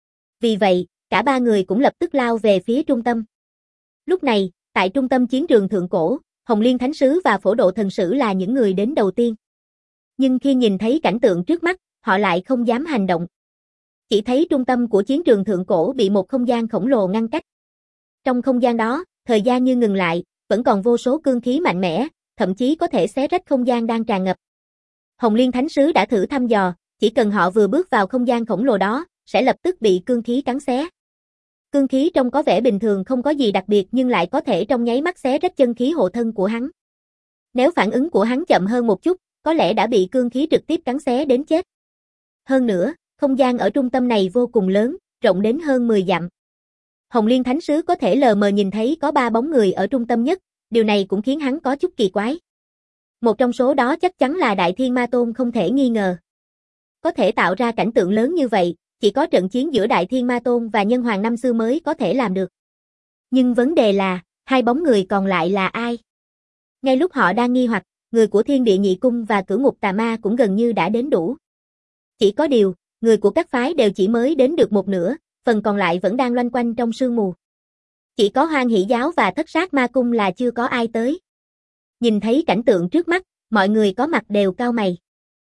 Speaker 1: Vì vậy, cả ba người cũng lập tức lao về phía trung tâm. Lúc này, tại trung tâm chiến trường thượng cổ, Hồng Liên Thánh Sứ và Phổ Độ Thần Sử là những người đến đầu tiên. Nhưng khi nhìn thấy cảnh tượng trước mắt, họ lại không dám hành động. Chỉ thấy trung tâm của chiến trường thượng cổ bị một không gian khổng lồ ngăn cách. Trong không gian đó, thời gian như ngừng lại, vẫn còn vô số cương khí mạnh mẽ, thậm chí có thể xé rách không gian đang tràn ngập. Hồng Liên Thánh Sứ đã thử thăm dò, chỉ cần họ vừa bước vào không gian khổng lồ đó, sẽ lập tức bị cương khí cắn xé. Cương khí trông có vẻ bình thường không có gì đặc biệt nhưng lại có thể trong nháy mắt xé rách chân khí hộ thân của hắn. Nếu phản ứng của hắn chậm hơn một chút, có lẽ đã bị cương khí trực tiếp cắn xé đến chết. Hơn nữa, không gian ở trung tâm này vô cùng lớn, rộng đến hơn mười dặm. Hồng Liên Thánh Sứ có thể lờ mờ nhìn thấy có ba bóng người ở trung tâm nhất, điều này cũng khiến hắn có chút kỳ quái. Một trong số đó chắc chắn là Đại Thiên Ma Tôn không thể nghi ngờ. Có thể tạo ra cảnh tượng lớn như vậy, chỉ có trận chiến giữa Đại Thiên Ma Tôn và Nhân Hoàng năm xưa mới có thể làm được. Nhưng vấn đề là, hai bóng người còn lại là ai? Ngay lúc họ đang nghi hoặc, người của Thiên Địa Nhị Cung và Cửu Ngục Tà Ma cũng gần như đã đến đủ. Chỉ có điều, người của các phái đều chỉ mới đến được một nửa, phần còn lại vẫn đang loanh quanh trong sương mù. Chỉ có Hoan Hỷ Giáo và Thất Sát Ma Cung là chưa có ai tới. Nhìn thấy cảnh tượng trước mắt, mọi người có mặt đều cau mày.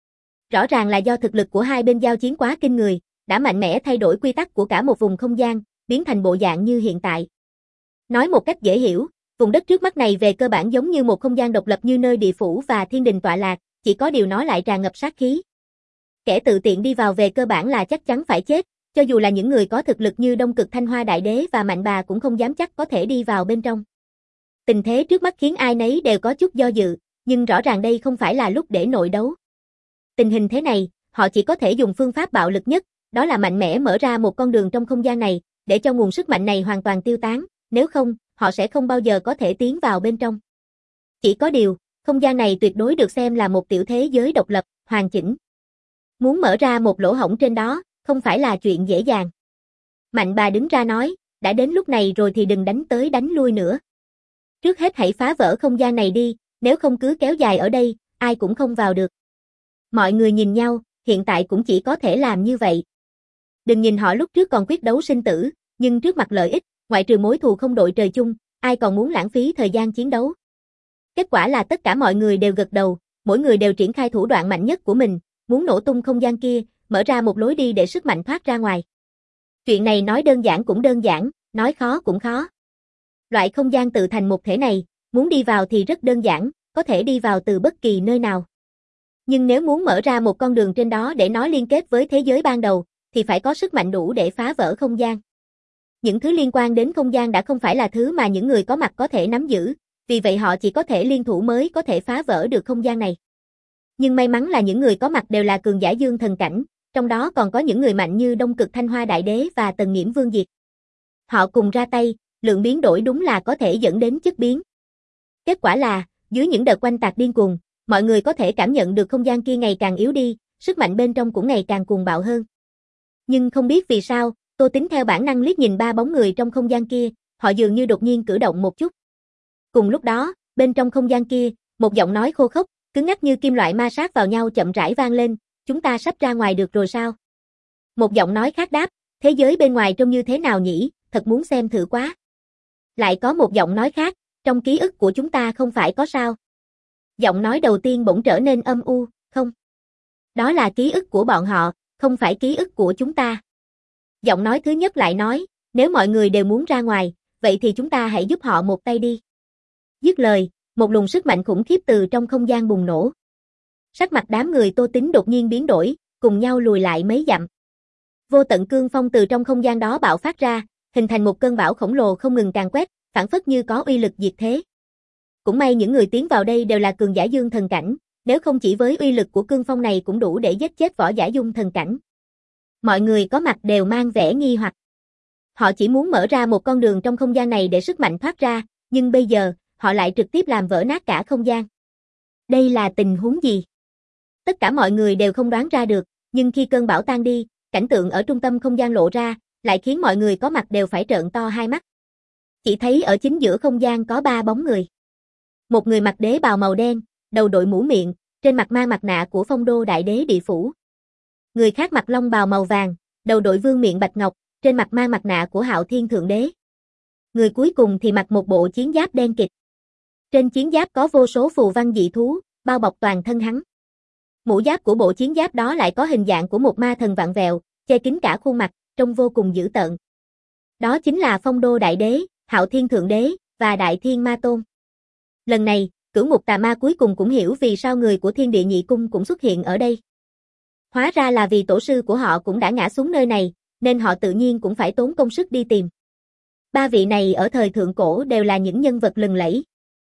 Speaker 1: Rõ ràng là do thực lực của hai bên giao chiến quá kinh người, đã mạnh mẽ thay đổi quy tắc của cả một vùng không gian, biến thành bộ dạng như hiện tại. Nói một cách dễ hiểu, vùng đất trước mắt này về cơ bản giống như một không gian độc lập như nơi địa phủ và thiên đình tọa lạc, chỉ có điều nó lại tràn ngập sát khí. Kẻ tự tiện đi vào về cơ bản là chắc chắn phải chết, cho dù là những người có thực lực như Đông Cực Thanh Hoa Đại Đế và Mạnh Bà cũng không dám chắc có thể đi vào bên trong. Tình thế trước mắt khiến ai nấy đều có chút do dự, nhưng rõ ràng đây không phải là lúc để nội đấu. Tình hình thế này, họ chỉ có thể dùng phương pháp bạo lực nhất, đó là mạnh mẽ mở ra một con đường trong không gian này, để cho nguồn sức mạnh này hoàn toàn tiêu tán, nếu không, họ sẽ không bao giờ có thể tiến vào bên trong. Chỉ có điều, không gian này tuyệt đối được xem là một tiểu thế giới độc lập, hoàn chỉnh. Muốn mở ra một lỗ hổng trên đó, không phải là chuyện dễ dàng. Mạnh Bà đứng ra nói, đã đến lúc này rồi thì đừng đánh tới đánh lui nữa. Trước hết hãy phá vỡ không gian này đi, nếu không cứ kéo dài ở đây, ai cũng không vào được. Mọi người nhìn nhau, hiện tại cũng chỉ có thể làm như vậy. Đừng nhìn họ lúc trước còn quyết đấu sinh tử, nhưng trước mặt lợi ích, ngoại trừ mối thù không đội trời chung, ai còn muốn lãng phí thời gian chiến đấu. Kết quả là tất cả mọi người đều gật đầu, mỗi người đều triển khai thủ đoạn mạnh nhất của mình, muốn nổ tung không gian kia, mở ra một lối đi để sức mạnh thoát ra ngoài. Chuyện này nói đơn giản cũng đơn giản, nói khó cũng khó. Loại không gian tự thành một thể này, muốn đi vào thì rất đơn giản, có thể đi vào từ bất kỳ nơi nào. Nhưng nếu muốn mở ra một con đường trên đó để nó liên kết với thế giới ban đầu, thì phải có sức mạnh đủ để phá vỡ không gian. Những thứ liên quan đến không gian đã không phải là thứ mà những người có mặt có thể nắm giữ, vì vậy họ chỉ có thể liên thủ mới có thể phá vỡ được không gian này. Nhưng may mắn là những người có mặt đều là cường giả dương thần cảnh, trong đó còn có những người mạnh như Đông Cực Thanh Hoa Đại Đế và Tần Nghiễm Vương Diệt. Họ cùng ra tay, lượng biến đổi đúng là có thể dẫn đến chất biến. Kết quả là, dưới những đợt oanh tạc điên cuồng, mọi người có thể cảm nhận được không gian kia ngày càng yếu đi, sức mạnh bên trong cũng ngày càng cuồng bạo hơn. Nhưng không biết vì sao, Tô Tính theo bản năng liếc nhìn ba bóng người trong không gian kia, họ dường như đột nhiên cử động một chút. Cùng lúc đó, bên trong không gian kia, một giọng nói khô khốc, cứng ngắc như kim loại ma sát vào nhau chậm rãi vang lên, chúng ta sắp ra ngoài được rồi sao? Một giọng nói khác đáp, thế giới bên ngoài trông như thế nào nhỉ, thật muốn xem thử quá. Lại có một giọng nói khác, trong ký ức của chúng ta không phải có sao? Giọng nói đầu tiên bỗng trở nên âm u, không. Đó là ký ức của bọn họ, không phải ký ức của chúng ta. Giọng nói thứ nhất lại nói, nếu mọi người đều muốn ra ngoài, vậy thì chúng ta hãy giúp họ một tay đi. Dứt lời, một luồng sức mạnh khủng khiếp từ trong không gian bùng nổ. Sắc mặt đám người Tô Tính đột nhiên biến đổi, cùng nhau lùi lại mấy dặm. Vô tận cương phong từ trong không gian đó bạo phát ra, hình thành một cơn bão khổng lồ không ngừng càn quét, phảng phất như có uy lực diệt thế. Cũng may những người tiến vào đây đều là cường giả dương thần cảnh, nếu không chỉ với uy lực của cương phong này cũng đủ để giết chết võ giả dung thần cảnh. Mọi người có mặt đều mang vẻ nghi hoặc. Họ chỉ muốn mở ra một con đường trong không gian này để sức mạnh thoát ra, nhưng bây giờ, họ lại trực tiếp làm vỡ nát cả không gian. Đây là tình huống gì? Tất cả mọi người đều không đoán ra được, nhưng khi cơn bão tan đi, cảnh tượng ở trung tâm không gian lộ ra, lại khiến mọi người có mặt đều phải trợn to hai mắt. Chỉ thấy ở chính giữa không gian có ba bóng người. Một người mặc đế bào màu đen, đầu đội mũ miệng, trên mặt mang mặt nạ của Phong Đô Đại Đế Địa Phủ. Người khác mặc long bào màu vàng, đầu đội vương miện bạch ngọc, trên mặt mang mặt nạ của Hạo Thiên Thượng Đế. Người cuối cùng thì mặc một bộ chiến giáp đen kịt. Trên chiến giáp có vô số phù văn dị thú, bao bọc toàn thân hắn. Mũ giáp của bộ chiến giáp đó lại có hình dạng của một ma thần vặn vẹo, che kín cả khuôn mặt, trông vô cùng dữ tợn. Đó chính là Phong Đô Đại Đế, Hạo Thiên Thượng Đế và Đại Thiên Ma Tôn. Lần này, Cửu Ngục Tà Ma cuối cùng cũng hiểu vì sao người của Thiên Địa Nhị Cung cũng xuất hiện ở đây. Hóa ra là vì tổ sư của họ cũng đã ngã xuống nơi này, nên họ tự nhiên cũng phải tốn công sức đi tìm. Ba vị này ở thời thượng cổ đều là những nhân vật lừng lẫy.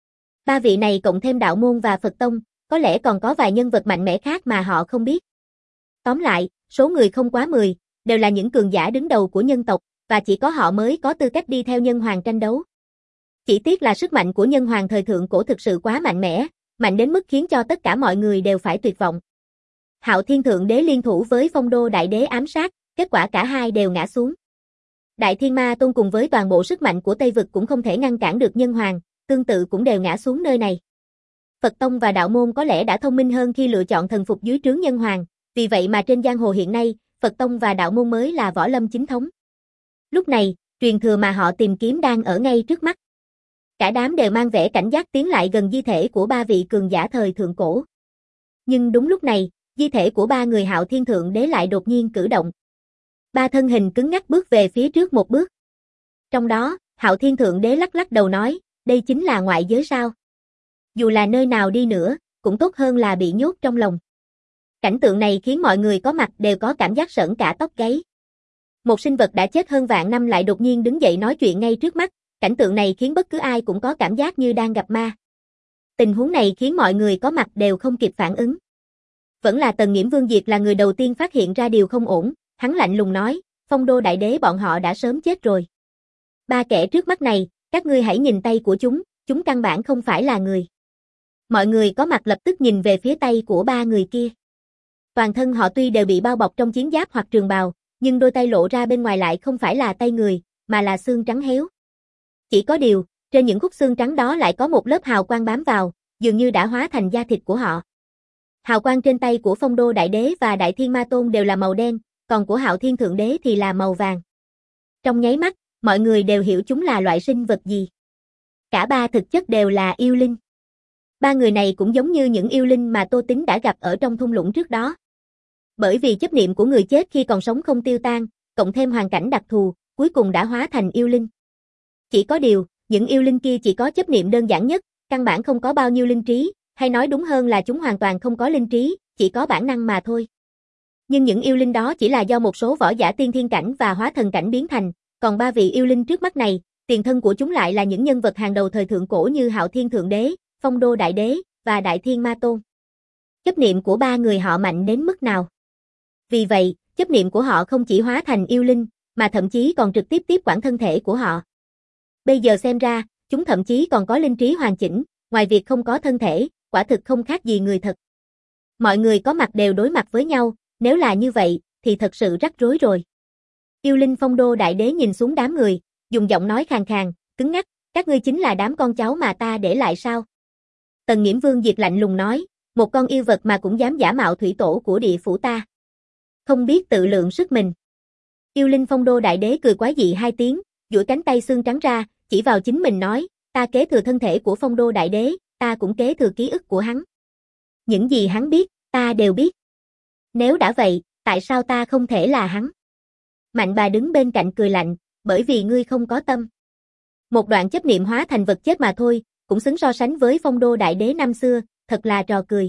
Speaker 1: Ba vị này cộng thêm đạo môn và Phật tông, có lẽ còn có vài nhân vật mạnh mẽ khác mà họ không biết. Tóm lại, số người không quá mười, đều là những cường giả đứng đầu của nhân tộc, và chỉ có họ mới có tư cách đi theo nhân hoàng tranh đấu. Chỉ tiếc là sức mạnh của nhân hoàng thời thượng cổ thực sự quá mạnh mẽ, mạnh đến mức khiến cho tất cả mọi người đều phải tuyệt vọng. Hạo Thiên Thượng Đế liên thủ với Phong Đô Đại Đế ám sát, kết quả cả hai đều ngã xuống. Đại Thiên Ma Tôn cùng với toàn bộ sức mạnh của Tây Vực cũng không thể ngăn cản được nhân hoàng, tương tự cũng đều ngã xuống nơi này. Phật tông và đạo môn có lẽ đã thông minh hơn khi lựa chọn thần phục dưới trướng nhân hoàng, vì vậy mà trên giang hồ hiện nay, Phật tông và đạo môn mới là võ lâm chính thống. Lúc này, truyền thừa mà họ tìm kiếm đang ở ngay trước mắt. Cả đám đều mang vẻ cảnh giác tiến lại gần di thể của ba vị cường giả thời thượng cổ. Nhưng đúng lúc này, di thể của ba người Hạo Thiên Thượng Đế lại đột nhiên cử động. Ba thân hình cứng ngắc bước về phía trước một bước. Trong đó, Hạo Thiên Thượng Đế lắc lắc đầu nói, đây chính là ngoại giới sao? Dù là nơi nào đi nữa, cũng tốt hơn là bị nhốt trong lòng. Cảnh tượng này khiến mọi người có mặt đều có cảm giác sởn cả tóc gáy. Một sinh vật đã chết hơn vạn năm lại đột nhiên đứng dậy nói chuyện ngay trước mắt, cảnh tượng này khiến bất cứ ai cũng có cảm giác như đang gặp ma. Tình huống này khiến mọi người có mặt đều không kịp phản ứng. Vẫn là Tần Nghiễm Vương Diệt là người đầu tiên phát hiện ra điều không ổn, hắn lạnh lùng nói, Phong Đô Đại Đế bọn họ đã sớm chết rồi. Ba kẻ trước mắt này, các ngươi hãy nhìn tay của chúng, chúng căn bản không phải là người. Mọi người có mặt lập tức nhìn về phía tay của ba người kia. Toàn thân họ tuy đều bị bao bọc trong chiến giáp hoặc trường bào, nhưng đôi tay lộ ra bên ngoài lại không phải là tay người, mà là xương trắng héo. Chỉ có điều, trên những khúc xương trắng đó lại có một lớp hào quang bám vào, dường như đã hóa thành da thịt của họ. Hào quang trên tay của Phong Đô Đại Đế và Đại Thiên Ma Tôn đều là màu đen, còn của Hạo Thiên Thượng Đế thì là màu vàng. Trong nháy mắt, mọi người đều hiểu chúng là loại sinh vật gì. Cả ba thực chất đều là yêu linh. Ba người này cũng giống như những yêu linh mà Tô Tính đã gặp ở trong thung lũng trước đó. Bởi vì chấp niệm của người chết khi còn sống không tiêu tan, cộng thêm hoàn cảnh đặc thù, cuối cùng đã hóa thành yêu linh. Chỉ có điều, những yêu linh kia chỉ có chấp niệm đơn giản nhất, căn bản không có bao nhiêu linh trí, hay nói đúng hơn là chúng hoàn toàn không có linh trí, chỉ có bản năng mà thôi. Nhưng những yêu linh đó chỉ là do một số võ giả tiên thiên cảnh và hóa thần cảnh biến thành, còn ba vị yêu linh trước mắt này, tiền thân của chúng lại là những nhân vật hàng đầu thời thượng cổ như Hạo Thiên Thượng Đế, Phong Đô Đại Đế và Đại Thiên Ma Tôn. Chấp niệm của ba người họ mạnh đến mức nào? Vì vậy, chấp niệm của họ không chỉ hóa thành yêu linh, mà thậm chí còn trực tiếp tiếp quản thân thể của họ. Bây giờ xem ra, chúng thậm chí còn có linh trí hoàn chỉnh, ngoài việc không có thân thể, quả thực không khác gì người thật. Mọi người có mặt đều đối mặt với nhau, nếu là như vậy, thì thật sự rắc rối rồi. Yêu linh Phong Đô Đại Đế nhìn xuống đám người, dùng giọng nói khàn khàn, cứng ngắc, các ngươi chính là đám con cháu mà ta để lại sao? Tần Nghiễm Vương Diệt lạnh lùng nói, một con yêu vật mà cũng dám giả mạo thủy tổ của địa phủ ta. Không biết tự lượng sức mình. Yêu linh Phong Đô Đại Đế cười quái dị hai tiếng, duỗi cánh tay xương trắng ra, chỉ vào chính mình nói, ta kế thừa thân thể của Phong Đô Đại Đế, ta cũng kế thừa ký ức của hắn. Những gì hắn biết, ta đều biết. Nếu đã vậy, tại sao ta không thể là hắn? Mạnh bà đứng bên cạnh cười lạnh, bởi vì ngươi không có tâm. Một đoạn chấp niệm hóa thành vật chết mà thôi, cũng xứng so sánh với Phong Đô Đại Đế năm xưa, thật là trò cười.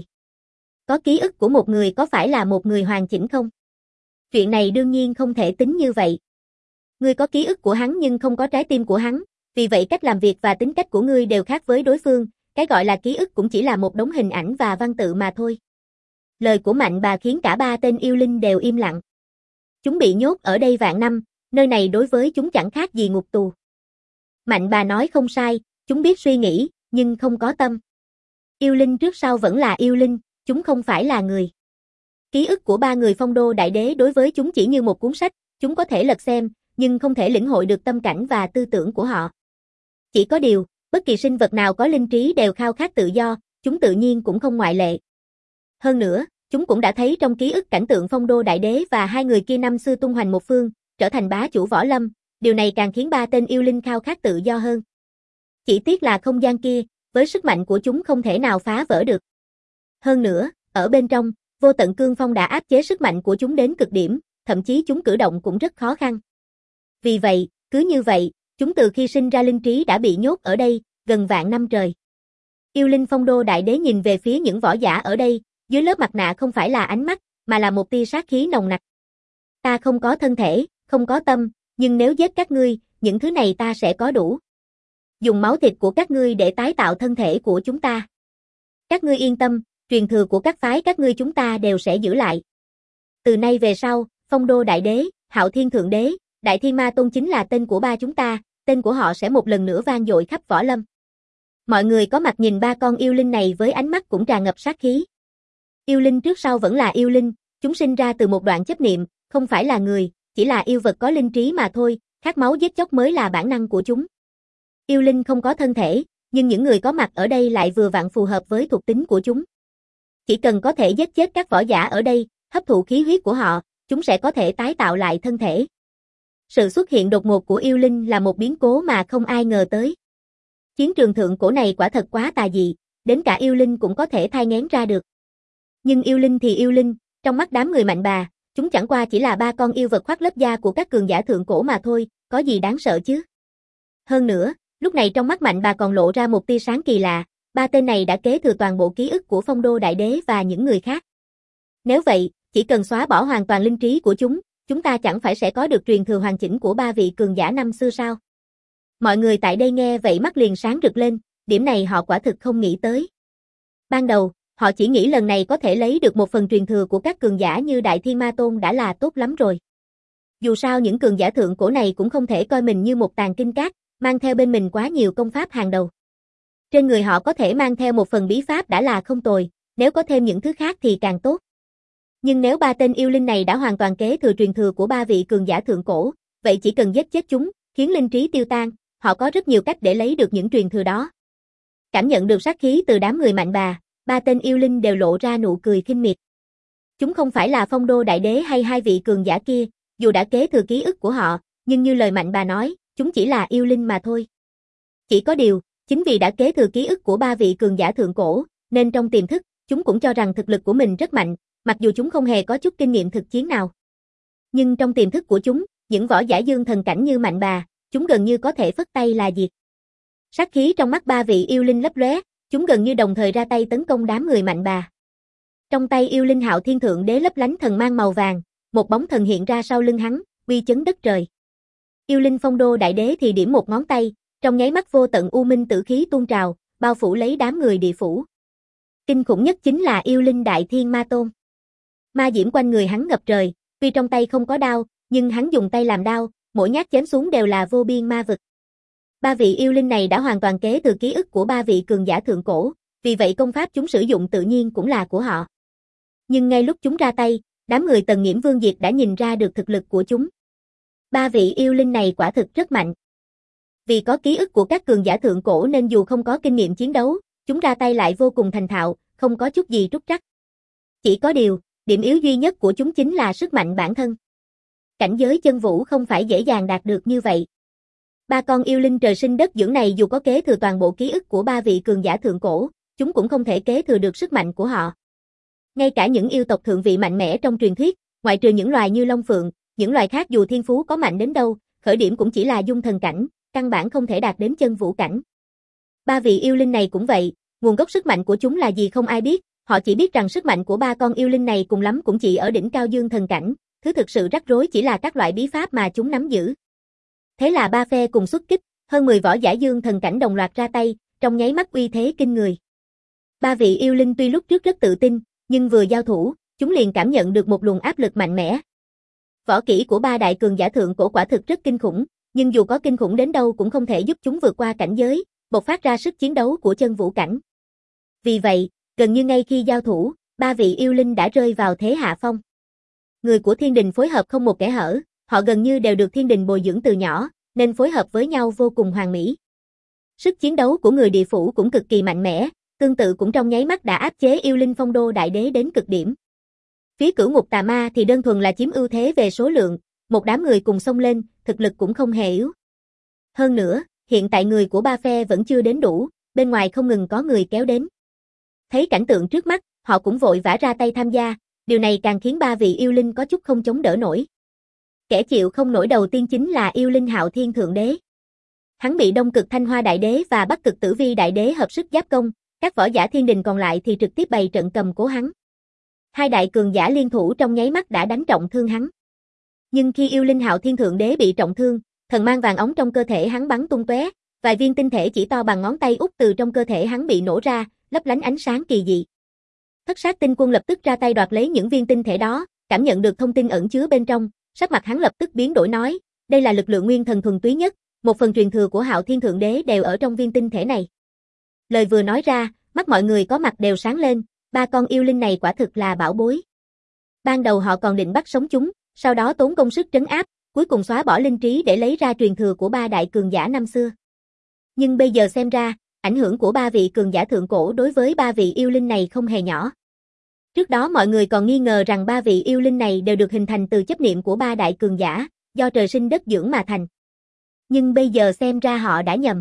Speaker 1: Có ký ức của một người có phải là một người hoàn chỉnh không? Chuyện này đương nhiên không thể tính như vậy. Ngươi có ký ức của hắn nhưng không có trái tim của hắn, vì vậy cách làm việc và tính cách của ngươi đều khác với đối phương, cái gọi là ký ức cũng chỉ là một đống hình ảnh và văn tự mà thôi. Lời của Mạnh bà khiến cả ba tên yêu linh đều im lặng. Chúng bị nhốt ở đây vạn năm, nơi này đối với chúng chẳng khác gì ngục tù. Mạnh bà nói không sai, chúng biết suy nghĩ, nhưng không có tâm. Yêu linh trước sau vẫn là yêu linh, chúng không phải là người. Ký ức của ba người Phong Đô Đại Đế đối với chúng chỉ như một cuốn sách, chúng có thể lật xem, nhưng không thể lĩnh hội được tâm cảnh và tư tưởng của họ. Chỉ có điều, bất kỳ sinh vật nào có linh trí đều khao khát tự do, chúng tự nhiên cũng không ngoại lệ. Hơn nữa, chúng cũng đã thấy trong ký ức cảnh tượng Phong Đô Đại Đế và hai người kia năm xưa tung hoành một phương, trở thành bá chủ võ lâm, điều này càng khiến ba tên yêu linh khao khát tự do hơn. Chỉ tiếc là không gian kia, với sức mạnh của chúng không thể nào phá vỡ được. Hơn nữa, ở bên trong, vô tận cương phong đã áp chế sức mạnh của chúng đến cực điểm, thậm chí chúng cử động cũng rất khó khăn. Vì vậy, cứ như vậy, chúng từ khi sinh ra linh trí đã bị nhốt ở đây, gần vạn năm trời. Yêu linh Phong Đô Đại Đế nhìn về phía những võ giả ở đây, dưới lớp mặt nạ không phải là ánh mắt, mà là một tia sát khí nồng nặc. Ta không có thân thể, không có tâm, nhưng nếu giết các ngươi, những thứ này ta sẽ có đủ. Dùng máu thịt của các ngươi để tái tạo thân thể của chúng ta. Các ngươi yên tâm, truyền thừa của các phái các ngươi chúng ta đều sẽ giữ lại. Từ nay về sau, Phong Đô Đại Đế, Hạo Thiên Thượng Đế, Đại Thiên Ma Tôn chính là tên của ba chúng ta, tên của họ sẽ một lần nữa vang dội khắp võ lâm. Mọi người có mặt nhìn ba con yêu linh này với ánh mắt cũng tràn ngập sát khí. Yêu linh trước sau vẫn là yêu linh, chúng sinh ra từ một đoạn chấp niệm, không phải là người, chỉ là yêu vật có linh trí mà thôi, khát máu giết chóc mới là bản năng của chúng. Yêu linh không có thân thể, nhưng những người có mặt ở đây lại vừa vặn phù hợp với thuộc tính của chúng. Chỉ cần có thể giết chết các võ giả ở đây, hấp thụ khí huyết của họ, chúng sẽ có thể tái tạo lại thân thể. Sự xuất hiện đột ngột của yêu linh là một biến cố mà không ai ngờ tới. Chiến trường thượng cổ này quả thật quá tà dị, đến cả yêu linh cũng có thể thai nghén ra được. Nhưng yêu linh thì yêu linh, trong mắt đám người Mạnh bà, chúng chẳng qua chỉ là ba con yêu vật khoác lớp da của các cường giả thượng cổ mà thôi, có gì đáng sợ chứ? Hơn nữa, lúc này trong mắt Mạnh bà còn lộ ra một tia sáng kỳ lạ, ba tên này đã kế thừa toàn bộ ký ức của Phong Đô Đại Đế và những người khác. Nếu vậy, chỉ cần xóa bỏ hoàn toàn linh trí của chúng, chúng ta chẳng phải sẽ có được truyền thừa hoàn chỉnh của ba vị cường giả năm xưa sao? Mọi người tại đây nghe vậy mắt liền sáng rực lên, điểm này họ quả thực không nghĩ tới. Ban đầu, họ chỉ nghĩ lần này có thể lấy được một phần truyền thừa của các cường giả như Đại Thiên Ma Tôn đã là tốt lắm rồi. Dù sao những cường giả thượng cổ này cũng không thể coi mình như một tàn kinh cát, mang theo bên mình quá nhiều công pháp hàng đầu. Trên người họ có thể mang theo một phần bí pháp đã là không tồi, nếu có thêm những thứ khác thì càng tốt. Nhưng nếu ba tên yêu linh này đã hoàn toàn kế thừa truyền thừa của ba vị cường giả thượng cổ, vậy chỉ cần giết chết chúng, khiến linh trí tiêu tan, họ có rất nhiều cách để lấy được những truyền thừa đó. Cảm nhận được sát khí từ đám người Mạnh bà, ba tên yêu linh đều lộ ra nụ cười khinh miệt. Chúng không phải là Phong Đô Đại Đế hay hai vị cường giả kia, dù đã kế thừa ký ức của họ, nhưng như lời Mạnh bà nói, chúng chỉ là yêu linh mà thôi. Chỉ có điều, chính vì đã kế thừa ký ức của ba vị cường giả thượng cổ, nên trong tiềm thức, chúng cũng cho rằng thực lực của mình rất mạnh, mặc dù chúng không hề có chút kinh nghiệm thực chiến nào. Nhưng trong tiềm thức của chúng, những võ giả dương thần cảnh như Mạnh bà, chúng gần như có thể phất tay là diệt. Sát khí trong mắt ba vị yêu linh lấp lóe, chúng gần như đồng thời ra tay tấn công đám người mạnh bà. Trong tay yêu linh Hạo Thiên Thượng Đế lấp lánh thần mang màu vàng, một bóng thần hiện ra sau lưng hắn, uy chấn đất trời. Yêu linh Phong Đô Đại Đế thì điểm một ngón tay, trong nháy mắt vô tận u minh tử khí tuôn trào, bao phủ lấy đám người địa phủ. Kinh khủng nhất chính là yêu linh Đại Thiên Ma Tôn. Ma diễm quanh người hắn ngập trời, tuy trong tay không có đao, nhưng hắn dùng tay làm đao, mỗi nhát chém xuống đều là vô biên ma vực. Ba vị yêu linh này đã hoàn toàn kế thừa ký ức của ba vị cường giả thượng cổ, vì vậy công pháp chúng sử dụng tự nhiên cũng là của họ. Nhưng ngay lúc chúng ra tay, đám người Tần Nghiễm Vương Diệt đã nhìn ra được thực lực của chúng. Ba vị yêu linh này quả thực rất mạnh. Vì có ký ức của các cường giả thượng cổ nên dù không có kinh nghiệm chiến đấu, chúng ra tay lại vô cùng thành thạo, không có chút gì trúc trắc. Chỉ có điều, điểm yếu duy nhất của chúng chính là sức mạnh bản thân. Cảnh giới chân vũ không phải dễ dàng đạt được như vậy. Ba con yêu linh trời sinh đất dưỡng này dù có kế thừa toàn bộ ký ức của ba vị cường giả thượng cổ, chúng cũng không thể kế thừa được sức mạnh của họ. Ngay cả những yêu tộc thượng vị mạnh mẽ trong truyền thuyết, ngoại trừ những loài như Long Phượng, những loài khác dù thiên phú có mạnh đến đâu, khởi điểm cũng chỉ là dung thần cảnh, căn bản không thể đạt đến chân vũ cảnh. Ba vị yêu linh này cũng vậy, nguồn gốc sức mạnh của chúng là gì không ai biết, họ chỉ biết rằng sức mạnh của ba con yêu linh này cùng lắm cũng chỉ ở đỉnh cao dương thần cảnh, thứ thực sự rắc rối chỉ là các loại bí pháp mà chúng nắm giữ. Thế là ba phe cùng xuất kích, hơn mười võ giả dương thần cảnh đồng loạt ra tay, trong nháy mắt uy thế kinh người. Ba vị yêu linh tuy lúc trước rất tự tin, nhưng vừa giao thủ, chúng liền cảm nhận được một luồng áp lực mạnh mẽ. Võ kỹ của ba đại cường giả thượng cổ quả thực rất kinh khủng, nhưng dù có kinh khủng đến đâu cũng không thể giúp chúng vượt qua cảnh giới, bộc phát ra sức chiến đấu của chân vũ cảnh. Vì vậy, gần như ngay khi giao thủ, ba vị yêu linh đã rơi vào thế hạ phong. Người của thiên đình phối hợp không một kẽ hở, họ gần như đều được thiên đình bồi dưỡng từ nhỏ, nên phối hợp với nhau vô cùng hoàn mỹ. Sức chiến đấu của người địa phủ cũng cực kỳ mạnh mẽ, tương tự cũng trong nháy mắt đã áp chế yêu linh Phong Đô Đại Đế đến cực điểm. Phía Cửu Ngục Tà Ma thì đơn thuần là chiếm ưu thế về số lượng, một đám người cùng xông lên, thực lực cũng không hề yếu. Hơn nữa, hiện tại người của ba phe vẫn chưa đến đủ, bên ngoài không ngừng có người kéo đến. Thấy cảnh tượng trước mắt, họ cũng vội vã ra tay tham gia, điều này càng khiến ba vị yêu linh có chút không chống đỡ nổi. Kẻ chịu không nổi đầu tiên chính là yêu linh Hạo Thiên Thượng Đế. Hắn bị Đông Cực Thanh Hoa Đại Đế và Bắc Cực Tử Vi Đại Đế hợp sức giáp công, các võ giả thiên đình còn lại thì trực tiếp bày trận cầm cố hắn. Hai đại cường giả liên thủ trong nháy mắt đã đánh trọng thương hắn. Nhưng khi yêu linh Hạo Thiên Thượng Đế bị trọng thương, thần mang vàng óng trong cơ thể hắn bắn tung tóe, vài viên tinh thể chỉ to bằng ngón tay út từ trong cơ thể hắn bị nổ ra, lấp lánh ánh sáng kỳ dị. Thất Sát Tinh Quân lập tức ra tay đoạt lấy những viên tinh thể đó, cảm nhận được thông tin ẩn chứa bên trong, sắc mặt hắn lập tức biến đổi nói, đây là lực lượng nguyên thần thuần túy nhất, một phần truyền thừa của Hạo Thiên Thượng Đế đều ở trong viên tinh thể này. Lời vừa nói ra, mắt mọi người có mặt đều sáng lên, ba con yêu linh này quả thực là bảo bối. Ban đầu họ còn định bắt sống chúng, sau đó tốn công sức trấn áp, cuối cùng xóa bỏ linh trí để lấy ra truyền thừa của ba đại cường giả năm xưa. Nhưng bây giờ xem ra, ảnh hưởng của ba vị cường giả thượng cổ đối với ba vị yêu linh này không hề nhỏ. Trước đó mọi người còn nghi ngờ rằng ba vị yêu linh này đều được hình thành từ chấp niệm của ba đại cường giả, do trời sinh đất dưỡng mà thành. Nhưng bây giờ xem ra họ đã nhầm.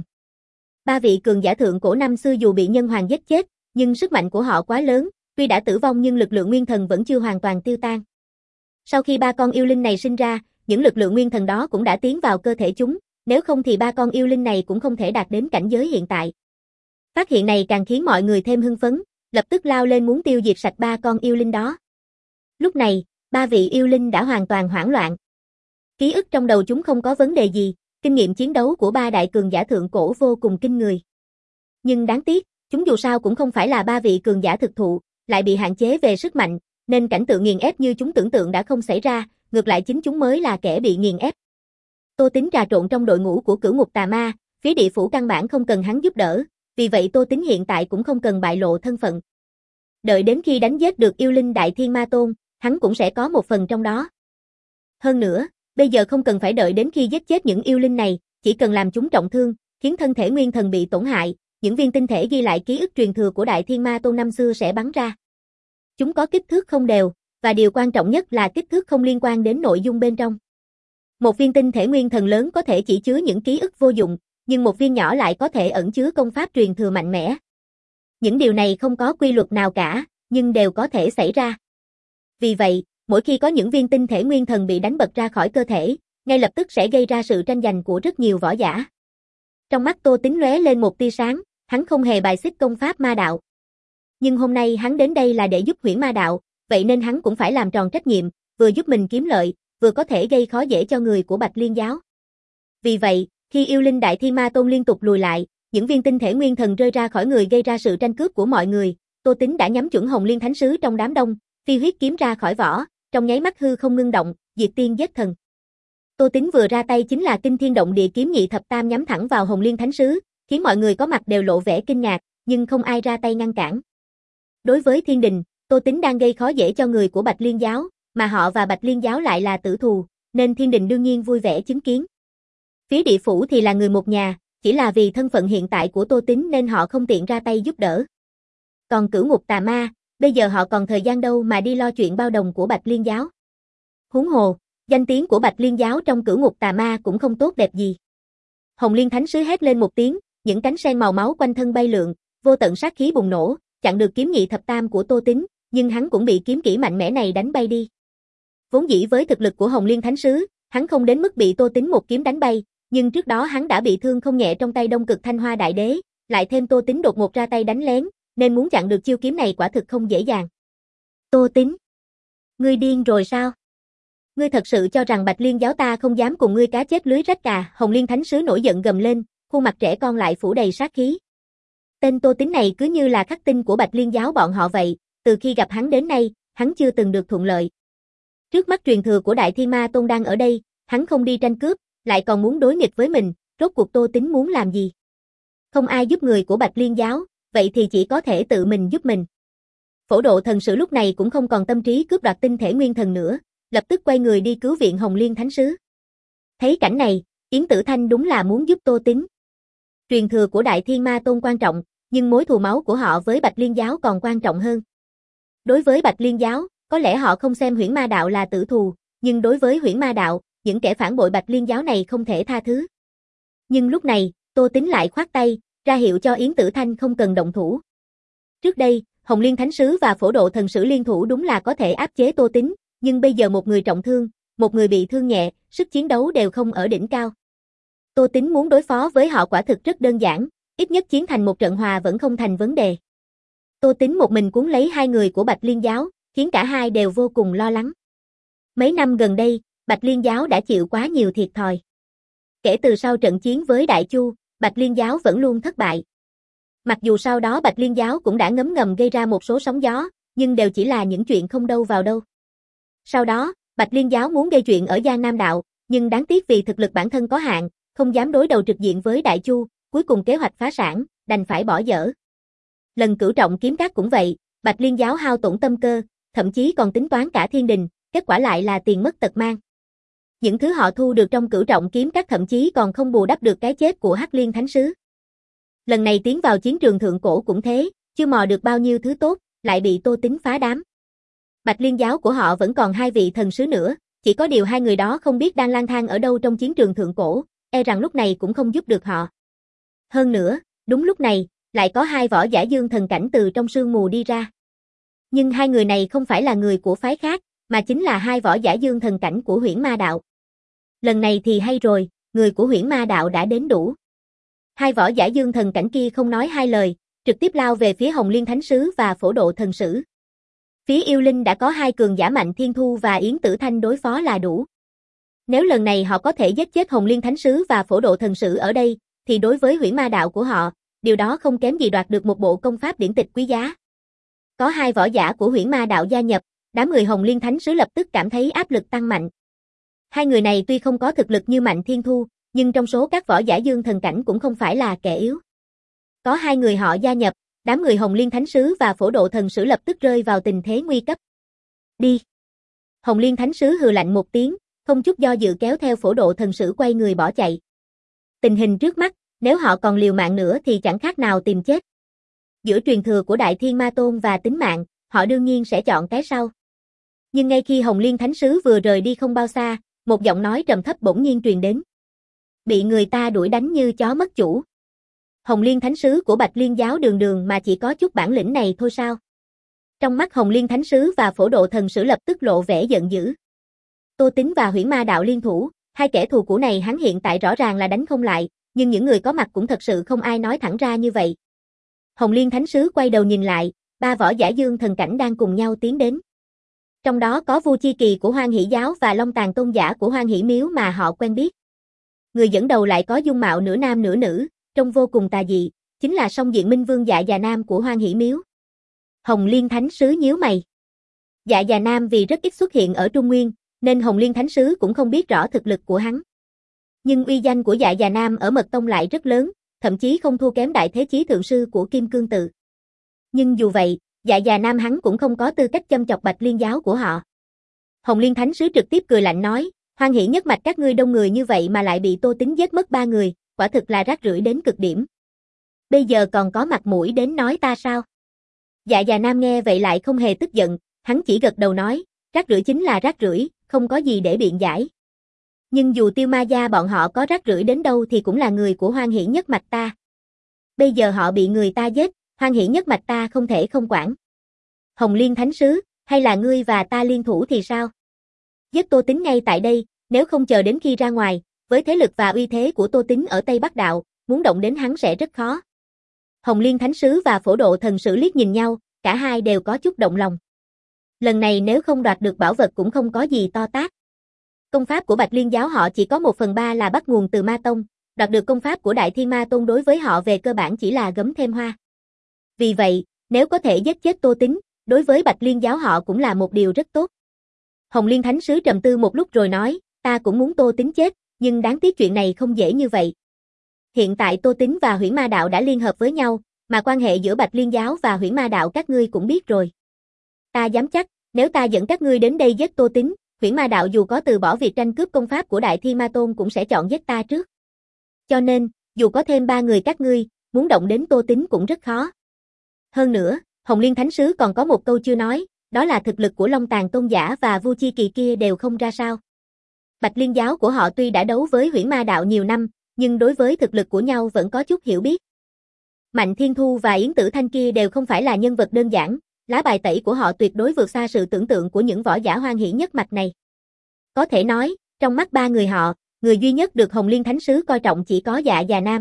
Speaker 1: Ba vị cường giả thượng cổ năm xưa dù bị nhân hoàng giết chết, nhưng sức mạnh của họ quá lớn, tuy đã tử vong nhưng lực lượng nguyên thần vẫn chưa hoàn toàn tiêu tan. Sau khi ba con yêu linh này sinh ra, những lực lượng nguyên thần đó cũng đã tiến vào cơ thể chúng, nếu không thì ba con yêu linh này cũng không thể đạt đến cảnh giới hiện tại. Phát hiện này càng khiến mọi người thêm hưng phấn, lập tức lao lên muốn tiêu diệt sạch ba con yêu linh đó. Lúc này, ba vị yêu linh đã hoàn toàn hoảng loạn. Ký ức trong đầu chúng không có vấn đề gì, kinh nghiệm chiến đấu của ba đại cường giả thượng cổ vô cùng kinh người. Nhưng đáng tiếc, chúng dù sao cũng không phải là ba vị cường giả thực thụ, lại bị hạn chế về sức mạnh, nên cảnh tượng nghiền ép như chúng tưởng tượng đã không xảy ra, ngược lại chính chúng mới là kẻ bị nghiền ép. Tô Tín trà trộn trong đội ngũ của Cửu Ngục Tà Ma, phía địa phủ căn bản không cần hắn giúp đỡ, vì vậy Tô Tín hiện tại cũng không cần bại lộ thân phận. Đợi đến khi đánh giết được yêu linh Đại Thiên Ma Tôn, hắn cũng sẽ có một phần trong đó. Hơn nữa, bây giờ không cần phải đợi đến khi giết chết những yêu linh này, chỉ cần làm chúng trọng thương, khiến thân thể nguyên thần bị tổn hại, những viên tinh thể ghi lại ký ức truyền thừa của Đại Thiên Ma Tôn năm xưa sẽ bắn ra. Chúng có kích thước không đều, và điều quan trọng nhất là kích thước không liên quan đến nội dung bên trong. Một viên tinh thể nguyên thần lớn có thể chỉ chứa những ký ức vô dụng, nhưng một viên nhỏ lại có thể ẩn chứa công pháp truyền thừa mạnh mẽ. Những điều này không có quy luật nào cả, nhưng đều có thể xảy ra. Vì vậy, mỗi khi có những viên tinh thể nguyên thần bị đánh bật ra khỏi cơ thể, ngay lập tức sẽ gây ra sự tranh giành của rất nhiều võ giả. Trong mắt Tô Tín lóe lên một tia sáng, hắn không hề bài xích công pháp ma đạo. Nhưng hôm nay hắn đến đây là để giúp Huyễn Ma đạo, vậy nên hắn cũng phải làm tròn trách nhiệm, vừa giúp mình kiếm lợi, vừa có thể gây khó dễ cho người của Bạch Liên giáo. Vì vậy, khi Yêu Linh Đại Thiên Ma Tôn liên tục lùi lại, những viên tinh thể nguyên thần rơi ra khỏi người gây ra sự tranh cướp của mọi người, Tô Tín đã nhắm chuẩn Hồng Liên Thánh Sứ trong đám đông, phi huyết kiếm ra khỏi vỏ, trong nháy mắt hư không ngưng động, diệt tiên giết thần. Tô Tín vừa ra tay chính là Kinh Thiên Động Địa kiếm nhị thập tam nhắm thẳng vào Hồng Liên Thánh Sứ, khiến mọi người có mặt đều lộ vẻ kinh ngạc, nhưng không ai ra tay ngăn cản. Đối với Thiên Đình, Tô Tín đang gây khó dễ cho người của Bạch Liên giáo, mà họ và Bạch Liên giáo lại là tử thù, nên Thiên Đình đương nhiên vui vẻ chứng kiến. Phía địa phủ thì là người một nhà, chỉ là vì thân phận hiện tại của Tô Tín nên họ không tiện ra tay giúp đỡ. Còn Cửu Ngục Tà Ma, bây giờ họ còn thời gian đâu mà đi lo chuyện bao đồng của Bạch Liên giáo. Huống hồ, danh tiếng của Bạch Liên giáo trong Cửu Ngục Tà Ma cũng không tốt đẹp gì. Hồng Liên Thánh Sứ hét lên một tiếng, những cánh sen màu máu quanh thân bay lượn, vô tận sát khí bùng nổ, chặn được kiếm nhị thập tam của Tô Tín, nhưng hắn cũng bị kiếm kỹ mạnh mẽ này đánh bay đi. Vốn dĩ với thực lực của Hồng Liên Thánh Sứ, hắn không đến mức bị Tô Tín một kiếm đánh bay, nhưng trước đó hắn đã bị thương không nhẹ trong tay Đông Cực Thanh Hoa Đại Đế, lại thêm Tô Tín đột ngột ra tay đánh lén, nên muốn chặn được chiêu kiếm này quả thực không dễ dàng. Tô Tín, ngươi điên rồi sao? Ngươi thật sự cho rằng Bạch Liên giáo ta không dám cùng ngươi cá chết lưới rách à? Hồng Liên Thánh Sứ nổi giận gầm lên, khuôn mặt trẻ con lại phủ đầy sát khí. Tên Tô Tín này cứ như là khắc tinh của Bạch Liên giáo bọn họ vậy, từ khi gặp hắn đến nay, hắn chưa từng được thuận lợi. Trước mắt truyền thừa của Đại Thiên Ma Tôn đang ở đây, hắn không đi tranh cướp, lại còn muốn đối nghịch với mình, rốt cuộc Tô Tín muốn làm gì? Không ai giúp người của Bạch Liên giáo, vậy thì chỉ có thể tự mình giúp mình. Phổ Độ Thần Sử lúc này cũng không còn tâm trí cướp đoạt tinh thể nguyên thần nữa, lập tức quay người đi cứu viện Hồng Liên Thánh Sứ. Thấy cảnh này, Yến Tử Thanh đúng là muốn giúp Tô Tín. Truyền thừa của Đại Thiên Ma Tôn quan trọng, nhưng mối thù máu của họ với Bạch Liên giáo còn quan trọng hơn. Đối với Bạch Liên giáo, có lẽ họ không xem Huyễn Ma đạo là tử thù, nhưng đối với Huyễn Ma đạo, những kẻ phản bội Bạch Liên giáo này không thể tha thứ. Nhưng lúc này, Tô Tín lại khoát tay, ra hiệu cho Yến Tử Thanh không cần động thủ. Trước đây, Hồng Liên Thánh Sứ và Phổ Độ Thần Sử liên thủ đúng là có thể áp chế Tô Tín, nhưng bây giờ một người trọng thương, một người bị thương nhẹ, sức chiến đấu đều không ở đỉnh cao. Tô Tín muốn đối phó với họ quả thực rất đơn giản, ít nhất chiến thành một trận hòa vẫn không thành vấn đề. Tô Tín một mình cuốn lấy hai người của Bạch Liên giáo, khiến cả hai đều vô cùng lo lắng. Mấy năm gần đây, Bạch Liên giáo đã chịu quá nhiều thiệt thòi. Kể từ sau trận chiến với Đại Chu, Bạch Liên giáo vẫn luôn thất bại. Mặc dù sau đó Bạch Liên giáo cũng đã ngấm ngầm gây ra một số sóng gió, nhưng đều chỉ là những chuyện không đâu vào đâu. Sau đó, Bạch Liên giáo muốn gây chuyện ở Giang Nam đạo, nhưng đáng tiếc vì thực lực bản thân có hạn, không dám đối đầu trực diện với Đại Chu, cuối cùng kế hoạch phá sản, đành phải bỏ dở. Lần Cửu Trọng kiếm cát cũng vậy, Bạch Liên giáo hao tổn tâm cơ, thậm chí còn tính toán cả Thiên Đình, kết quả lại là tiền mất tật mang. Những thứ họ thu được trong Cửu Trọng kiếm cát thậm chí còn không bù đắp được cái chết của Hắc Liên Thánh Sứ. Lần này tiến vào chiến trường thượng cổ cũng thế, chưa mò được bao nhiêu thứ tốt, lại bị Tô Tín phá đám. Bạch Liên giáo của họ vẫn còn hai vị thần sứ nữa, chỉ có điều hai người đó không biết đang lang thang ở đâu trong chiến trường thượng cổ, e rằng lúc này cũng không giúp được họ. Hơn nữa, đúng lúc này, lại có hai võ giả dương thần cảnh từ trong sương mù đi ra. Nhưng hai người này không phải là người của phái khác, mà chính là hai võ giả dương thần cảnh của Huyễn Ma đạo. Lần này thì hay rồi, người của Huyễn Ma đạo đã đến đủ. Hai võ giả dương thần cảnh kia không nói hai lời, trực tiếp lao về phía Hồng Liên Thánh Sứ và Phổ Độ Thần Sử. Phía Yêu Linh đã có hai cường giả Mạnh Thiên Thu và Yến Tử Thanh đối phó là đủ. Nếu lần này họ có thể giết chết Hồng Liên Thánh Sứ và Phổ Độ Thần Sử ở đây, thì đối với Huyễn Ma đạo của họ, điều đó không kém gì đoạt được một bộ công pháp điển tịch quý giá. Có hai võ giả của Huyễn Ma đạo gia nhập, đám người Hồng Liên Thánh Sứ lập tức cảm thấy áp lực tăng mạnh. Hai người này tuy không có thực lực như Mạnh Thiên Thu, nhưng trong số các võ giả dương thần cảnh cũng không phải là kẻ yếu. Có hai người họ gia nhập, đám người Hồng Liên Thánh Sứ và Phổ Độ Thần Sử lập tức rơi vào tình thế nguy cấp. Đi! Hồng Liên Thánh Sứ hừ lạnh một tiếng, không chút do dự kéo theo Phổ Độ Thần Sử quay người bỏ chạy. Tình hình trước mắt, nếu họ còn liều mạng nữa thì chẳng khác nào tìm chết. Giữa truyền thừa của Đại Thiên Ma Tôn và tính mạng, họ đương nhiên sẽ chọn cái sau. Nhưng ngay khi Hồng Liên Thánh Sứ vừa rời đi không bao xa, một giọng nói trầm thấp bỗng nhiên truyền đến. Bị người ta đuổi đánh như chó mất chủ. Hồng Liên Thánh Sứ của Bạch Liên giáo đường đường mà chỉ có chút bản lĩnh này thôi sao? Trong mắt Hồng Liên Thánh Sứ và Phổ Độ Thần Sử lập tức lộ vẻ giận dữ. Tô Tín và Huyễn Ma đạo liên thủ, hai kẻ thù cũ này hắn hiện tại rõ ràng là đánh không lại, nhưng những người có mặt cũng thật sự không ai nói thẳng ra như vậy. Hồng Liên Thánh Sứ quay đầu nhìn lại, ba võ giả dương thần cảnh đang cùng nhau tiến đến. Trong đó có Vu Chi Kỳ của Hoan Hỷ giáo và Long Tàn Tôn giả của Hoan Hỷ miếu mà họ quen biết. Người dẫn đầu lại có dung mạo nửa nam nửa nữ, trông vô cùng tà dị, chính là Song Diện Minh Vương Dạ Già Nam của Hoan Hỷ miếu. Hồng Liên Thánh Sứ nhíu mày. Dạ Già Nam vì rất ít xuất hiện ở Trung Nguyên, nên Hồng Liên Thánh Sứ cũng không biết rõ thực lực của hắn. Nhưng uy danh của Dạ Già Nam ở Mật Tông lại rất lớn, thậm chí không thua kém Đại Thế Chí Thượng Sư của Kim Cương Tự. Nhưng dù vậy, Dạ Già Nam hắn cũng không có tư cách châm chọc Bạch Liên giáo của họ. Hồng Liên Thánh Sứ trực tiếp cười lạnh nói, Hoan Hỷ nhất mạch các ngươi đông người như vậy mà lại bị Tô Tín giết mất ba người, quả thực là rác rưởi đến cực điểm. Bây giờ còn có mặt mũi đến nói ta sao? Dạ Già Nam nghe vậy lại không hề tức giận, hắn chỉ gật đầu nói, rác rưởi chính là rác rưởi, không có gì để biện giải. Nhưng dù Tiêu Ma gia bọn họ có rác rưởi đến đâu thì cũng là người của Hoan Hỷ nhất mạch ta. Bây giờ họ bị người ta giết, Hoan Hỷ nhất mạch ta không thể không quản. Hồng Liên Thánh Sứ, hay là ngươi và ta liên thủ thì sao? Giết Tô Tín ngay tại đây, nếu không chờ đến khi ra ngoài, với thế lực và uy thế của Tô Tín ở Tây Bắc Đạo, muốn động đến hắn sẽ rất khó. Hồng Liên Thánh Sứ và Phổ Độ Thần Sử liếc nhìn nhau, cả hai đều có chút động lòng. Lần này nếu không đoạt được bảo vật cũng không có gì to tát. Công pháp của Bạch Liên giáo họ chỉ có một phần ba là bắt nguồn từ Ma Tông, đoạt được công pháp của Đại Thiên Ma Tông đối với họ về cơ bản chỉ là gấm thêm hoa. Vì vậy, nếu có thể giết chết Tô Tín, đối với Bạch Liên giáo họ cũng là một điều rất tốt. Hồng Liên Thánh Sứ trầm tư một lúc rồi nói, ta cũng muốn Tô Tín chết, nhưng đáng tiếc chuyện này không dễ như vậy. Hiện tại Tô Tín và Huyễn Ma đạo đã liên hợp với nhau, mà quan hệ giữa Bạch Liên giáo và Huyễn Ma đạo các ngươi cũng biết rồi. Ta dám chắc, nếu ta dẫn các ngươi đến đây giết Tô Tín, Huyễn Ma đạo dù có từ bỏ việc tranh cướp công pháp của Đại Thiên Ma Tôn cũng sẽ chọn giết ta trước. Cho nên, dù có thêm ba người các ngươi, muốn động đến Tô Tín cũng rất khó. Hơn nữa, Hồng Liên Thánh Sứ còn có một câu chưa nói, đó là thực lực của Long Tàn Tôn giả và Vu Chi Kỳ kia đều không ra sao. Bạch Liên giáo của họ tuy đã đấu với Huyễn Ma đạo nhiều năm, nhưng đối với thực lực của nhau vẫn có chút hiểu biết. Mạnh Thiên Thu và Yến Tử Thanh kia đều không phải là nhân vật đơn giản, lá bài tẩy của họ tuyệt đối vượt xa sự tưởng tượng của những võ giả Hoan Hỷ nhất mạch này. Có thể nói, trong mắt ba người họ, người duy nhất được Hồng Liên Thánh Sứ coi trọng chỉ có Dạ Già Nam.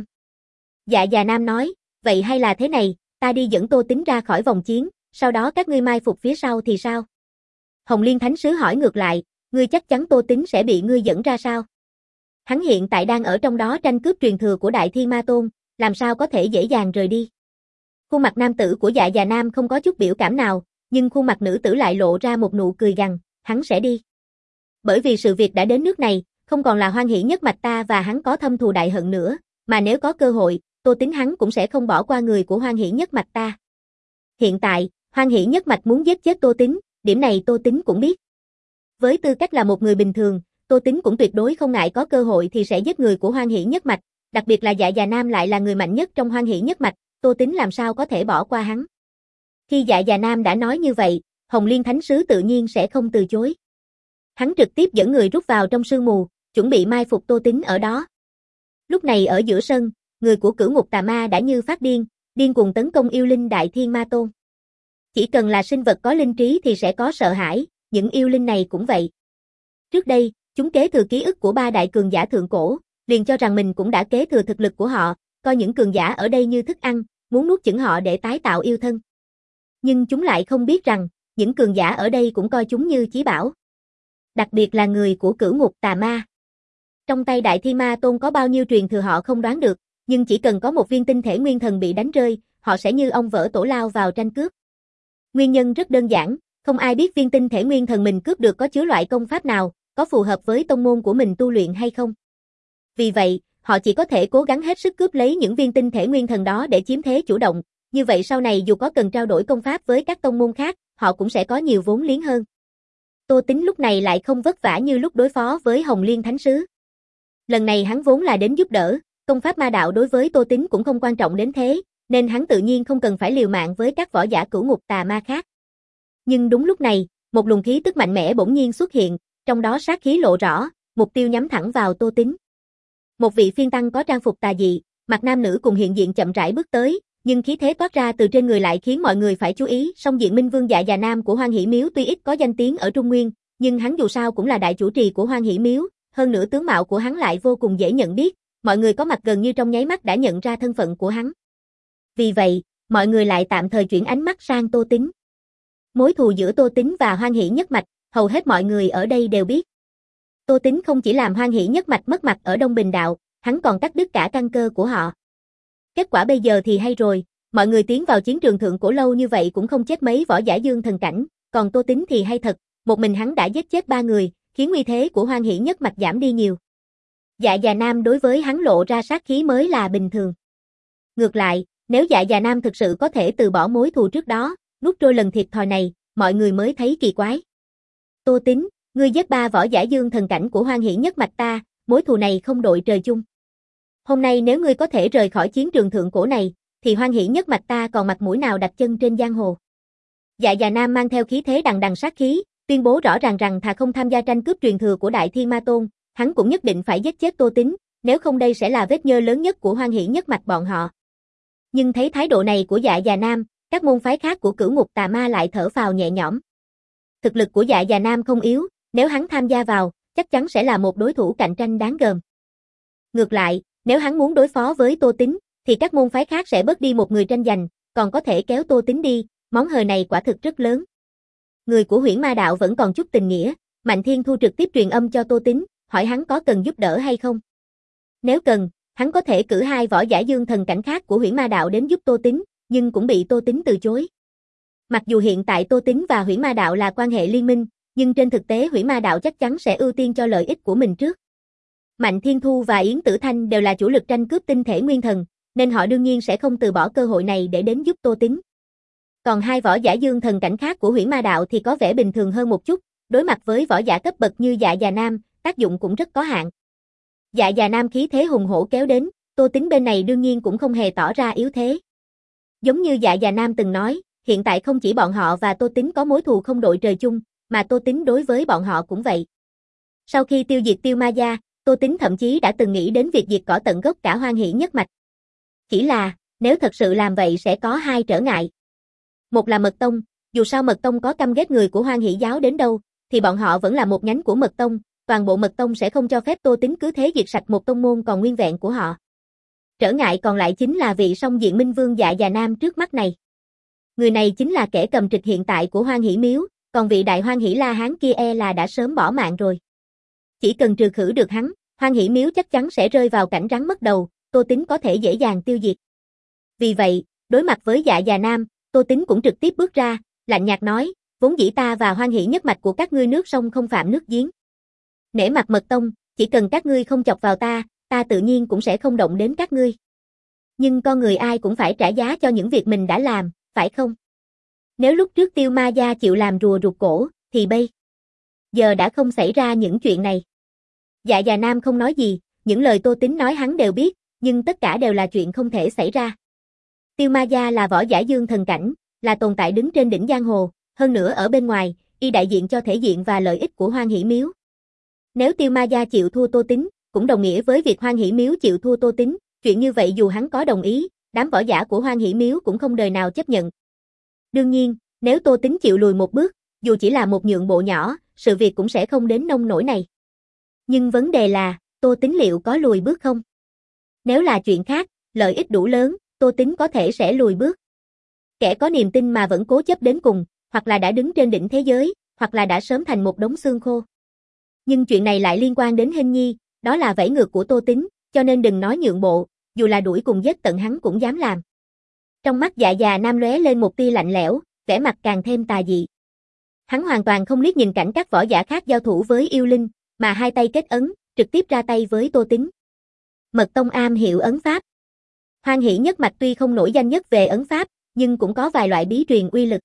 Speaker 1: Dạ Già Nam nói, vậy hay là thế này, ta đi dẫn Tô Tín ra khỏi vòng chiến, sau đó các ngươi mai phục phía sau thì sao? Hồng Liên Thánh Sứ hỏi ngược lại, ngươi chắc chắn Tô Tín sẽ bị ngươi dẫn ra sao? Hắn hiện tại đang ở trong đó tranh cướp truyền thừa của Đại Thiên Ma Tôn, làm sao có thể dễ dàng rời đi? Khuôn mặt nam tử của Dạ Già Nam không có chút biểu cảm nào, nhưng khuôn mặt nữ tử lại lộ ra một nụ cười gằn, hắn sẽ đi. Bởi vì sự việc đã đến nước này, không còn là Hoan Hỷ nhất mạch ta và hắn có thâm thù đại hận nữa, mà nếu có cơ hội, Tô Tín hắn cũng sẽ không bỏ qua người của Hoan Hỷ nhất mạch ta. Hiện tại, Hoan Hỷ nhất mạch muốn giết chết Tô Tín, điểm này Tô Tín cũng biết. Với tư cách là một người bình thường, Tô Tín cũng tuyệt đối không ngại có cơ hội thì sẽ giết người của Hoan Hỷ nhất mạch, đặc biệt là Dạ Già Nam lại là người mạnh nhất trong Hoan Hỷ nhất mạch, Tô Tín làm sao có thể bỏ qua hắn. Khi Dạ Già Nam đã nói như vậy, Hồng Liên Thánh Sứ tự nhiên sẽ không từ chối. Hắn trực tiếp dẫn người rút vào trong sương mù, chuẩn bị mai phục Tô Tín ở đó. Lúc này ở giữa sân, người của Cửu Ngục Tà Ma đã như phát điên, điên cuồng tấn công yêu linh Đại Thiên Ma Tôn. Chỉ cần là sinh vật có linh trí thì sẽ có sợ hãi, những yêu linh này cũng vậy. Trước đây, chúng kế thừa ký ức của ba đại cường giả thượng cổ, liền cho rằng mình cũng đã kế thừa thực lực của họ, coi những cường giả ở đây như thức ăn, muốn nuốt chửng họ để tái tạo yêu thân. Nhưng chúng lại không biết rằng, những cường giả ở đây cũng coi chúng như chí bảo. Đặc biệt là người của Cửu Ngục Tà Ma. Trong tay Đại Thiên Ma Tôn có bao nhiêu truyền thừa họ không đoán được, nhưng chỉ cần có một viên tinh thể nguyên thần bị đánh rơi, họ sẽ như ong vỡ tổ lao vào tranh cướp. Nguyên nhân rất đơn giản, không ai biết viên tinh thể nguyên thần mình cướp được có chứa loại công pháp nào, có phù hợp với tông môn của mình tu luyện hay không. Vì vậy, họ chỉ có thể cố gắng hết sức cướp lấy những viên tinh thể nguyên thần đó để chiếm thế chủ động, như vậy sau này dù có cần trao đổi công pháp với các tông môn khác, họ cũng sẽ có nhiều vốn liếng hơn. Tô Tín lúc này lại không vất vả như lúc đối phó với Hồng Liên Thánh Sứ. Lần này hắn vốn là đến giúp đỡ, công pháp ma đạo đối với Tô Tín cũng không quan trọng đến thế, nên hắn tự nhiên không cần phải liều mạng với các võ giả Cửu Ngục Tà Ma khác. Nhưng đúng lúc này, một luồng khí tức mạnh mẽ bỗng nhiên xuất hiện, trong đó sát khí lộ rõ, mục tiêu nhắm thẳng vào Tô Tín. Một vị phiên tăng có trang phục tà dị, mặt nam nữ cùng hiện diện chậm rãi bước tới, nhưng khí thế toát ra từ trên người lại khiến mọi người phải chú ý. Song Diện Minh Vương Dạ Già Nam của Hoan Hỷ miếu tuy ít có danh tiếng ở Trung Nguyên, nhưng hắn dù sao cũng là đại chủ trì của Hoan Hỷ miếu, hơn nữa tướng mạo của hắn lại vô cùng dễ nhận biết, mọi người có mặt gần như trong nháy mắt đã nhận ra thân phận của hắn. Vì vậy, mọi người lại tạm thời chuyển ánh mắt sang Tô Tính. Mối thù giữa Tô Tính và Hoan Hỷ Nhất Mạch, hầu hết mọi người ở đây đều biết. Tô Tính không chỉ làm Hoan Hỷ Nhất Mạch mất mặt ở Đông Bình Đạo, hắn còn cắt đứt cả căn cơ của họ. Kết quả bây giờ thì hay rồi, mọi người tiến vào chiến trường thượng cổ lâu như vậy cũng không chết mấy võ giả dương thần cảnh, còn Tô Tính thì hay thật, một mình hắn đã giết chết ba người, khiến uy thế của Hoan Hỷ Nhất Mạch giảm đi nhiều. Dạ Già Nam đối với hắn lộ ra sát khí mới là bình thường. Ngược lại, nếu Dạ Già Nam thực sự có thể từ bỏ mối thù trước đó, nuốt trôi lần thiệt thòi này, mọi người mới thấy kỳ quái. Tô Tính, ngươi giết ba võ giả dương thần cảnh của Hoan Hỷ Nhất Mạch ta, mối thù này không đội trời chung. Hôm nay nếu ngươi có thể rời khỏi chiến trường thượng cổ này, thì Hoan Hỷ Nhất Mạch ta còn mặt mũi nào đặt chân trên giang hồ. Dạ Già Nam mang theo khí thế đằng đằng sát khí, tuyên bố rõ ràng rằng thà không tham gia tranh cướp truyền thừa của Đại Thiên Ma Tôn, hắn cũng nhất định phải giết chết Tô Tính, nếu không đây sẽ là vết nhơ lớn nhất của Hoan Hỷ Nhất Mạch bọn họ. Nhưng thấy thái độ này của Dạ Già Nam, các môn phái khác của Cửu Ngục Tà Ma lại thở phào nhẹ nhõm. Thực lực của Dạ Già Nam không yếu, nếu hắn tham gia vào, chắc chắn sẽ là một đối thủ cạnh tranh đáng gờm. Ngược lại, nếu hắn muốn đối phó với Tô Tính, thì các môn phái khác sẽ bớt đi một người tranh giành, còn có thể kéo Tô Tính đi, món hời này quả thực rất lớn. Người của Huyễn Ma Đạo vẫn còn chút tình nghĩa, Mạnh Thiên Thu trực tiếp truyền âm cho Tô Tính, hỏi hắn có cần giúp đỡ hay không. Nếu cần, hắn có thể cử hai võ giả dương thần cảnh khác của Huyễn Ma Đạo đến giúp Tô Tính, nhưng cũng bị Tô Tính từ chối. Mặc dù hiện tại Tô Tính và Huyễn Ma Đạo là quan hệ liên minh, nhưng trên thực tế Huyễn Ma Đạo chắc chắn sẽ ưu tiên cho lợi ích của mình trước. Mạnh Thiên Thu và Yến Tử Thanh đều là chủ lực tranh cướp tinh thể nguyên thần, nên họ đương nhiên sẽ không từ bỏ cơ hội này để đến giúp Tô Tính. Còn hai võ giả dương thần cảnh khác của Huyễn Ma Đạo thì có vẻ bình thường hơn một chút, đối mặt với võ giả cấp bậc như Dạ Già Nam, tác dụng cũng rất có hạn. Dạ Già Nam khí thế hùng hổ kéo đến, Tô Tính bên này đương nhiên cũng không hề tỏ ra yếu thế. Giống như Dạ Già Nam từng nói, hiện tại không chỉ bọn họ và Tô Tính có mối thù không đội trời chung, mà Tô Tính đối với bọn họ cũng vậy. Sau khi tiêu diệt Tiêu Ma Gia, Tô Tính thậm chí đã từng nghĩ đến việc diệt cỏ tận gốc cả Hoan Hỷ Nhất Mạch. Chỉ là, nếu thật sự làm vậy sẽ có hai trở ngại. Một là Mật Tông, dù sao Mật Tông có căm ghét người của Hoan Hỷ giáo đến đâu, thì bọn họ vẫn là một nhánh của Mật Tông, toàn bộ Mật Tông sẽ không cho phép Tô Tính cứ thế diệt sạch một tông môn còn nguyên vẹn của họ. Trở ngại còn lại chính là vị song diện minh vương Dạ Già Nam trước mắt này. Người này chính là kẻ cầm trịch hiện tại của Hoan Hỷ Miếu, còn vị đại Hoan Hỷ La Hán kia e là đã sớm bỏ mạng rồi. Chỉ cần trừ khử được hắn, Hoan Hỷ Miếu chắc chắn sẽ rơi vào cảnh rắn mất đầu, Tô Tính có thể dễ dàng tiêu diệt. Vì vậy, đối mặt với Dạ Già Nam, Tô Tính cũng trực tiếp bước ra, lạnh nhạt nói, vốn dĩ ta và Hoan Hỷ Nhất Mạch của các ngươi nước sông không phạm nước giếng. Nể mặt Mật Tông, chỉ cần các ngươi không chọc vào ta, ta tự nhiên cũng sẽ không động đến các ngươi. Nhưng con người ai cũng phải trả giá cho những việc mình đã làm, phải không? Nếu lúc trước Tiêu Ma Gia chịu làm rùa rụt cổ, thì bây giờ đã không xảy ra những chuyện này. Dạ Già Nam không nói gì, những lời Tô Tính nói hắn đều biết, nhưng tất cả đều là chuyện không thể xảy ra. Tiêu Ma Gia là võ giả dương thần cảnh, là tồn tại đứng trên đỉnh giang hồ, hơn nữa ở bên ngoài, y đại diện cho thể diện và lợi ích của Hoan Hỷ Miếu. Nếu Tiêu Ma Gia chịu thua Tô Tính, cũng đồng nghĩa với việc Hoan Hỷ Miếu chịu thua Tô Tính, chuyện như vậy dù hắn có đồng ý, đám võ giả của Hoan Hỷ Miếu cũng không đời nào chấp nhận. Đương nhiên, nếu Tô Tính chịu lùi một bước, dù chỉ là một nhượng bộ nhỏ, sự việc cũng sẽ không đến nông nỗi này. Nhưng vấn đề là, Tô Tính liệu có lùi bước không? Nếu là chuyện khác, lợi ích đủ lớn, Tô Tính có thể sẽ lùi bước. Kẻ có niềm tin mà vẫn cố chấp đến cùng, hoặc là đã đứng trên đỉnh thế giới, hoặc là đã sớm thành một đống xương khô. Nhưng chuyện này lại liên quan đến Hinh Nhi, đó là vẫy ngược của Tô Tính, cho nên đừng nói nhượng bộ, dù là đuổi cùng giết tận hắn cũng dám làm. Trong mắt Dạ Già Nam lóe lên một tia lạnh lẽo, vẻ mặt càng thêm tà dị. Hắn hoàn toàn không liếc nhìn cảnh các võ giả khác giao thủ với yêu linh, mà hai tay kết ấn, trực tiếp ra tay với Tô Tính. Mật Tông am hiểu ấn pháp. Hoan Hỷ Nhất Mạch tuy không nổi danh nhất về ấn pháp, nhưng cũng có vài loại bí truyền uy lực.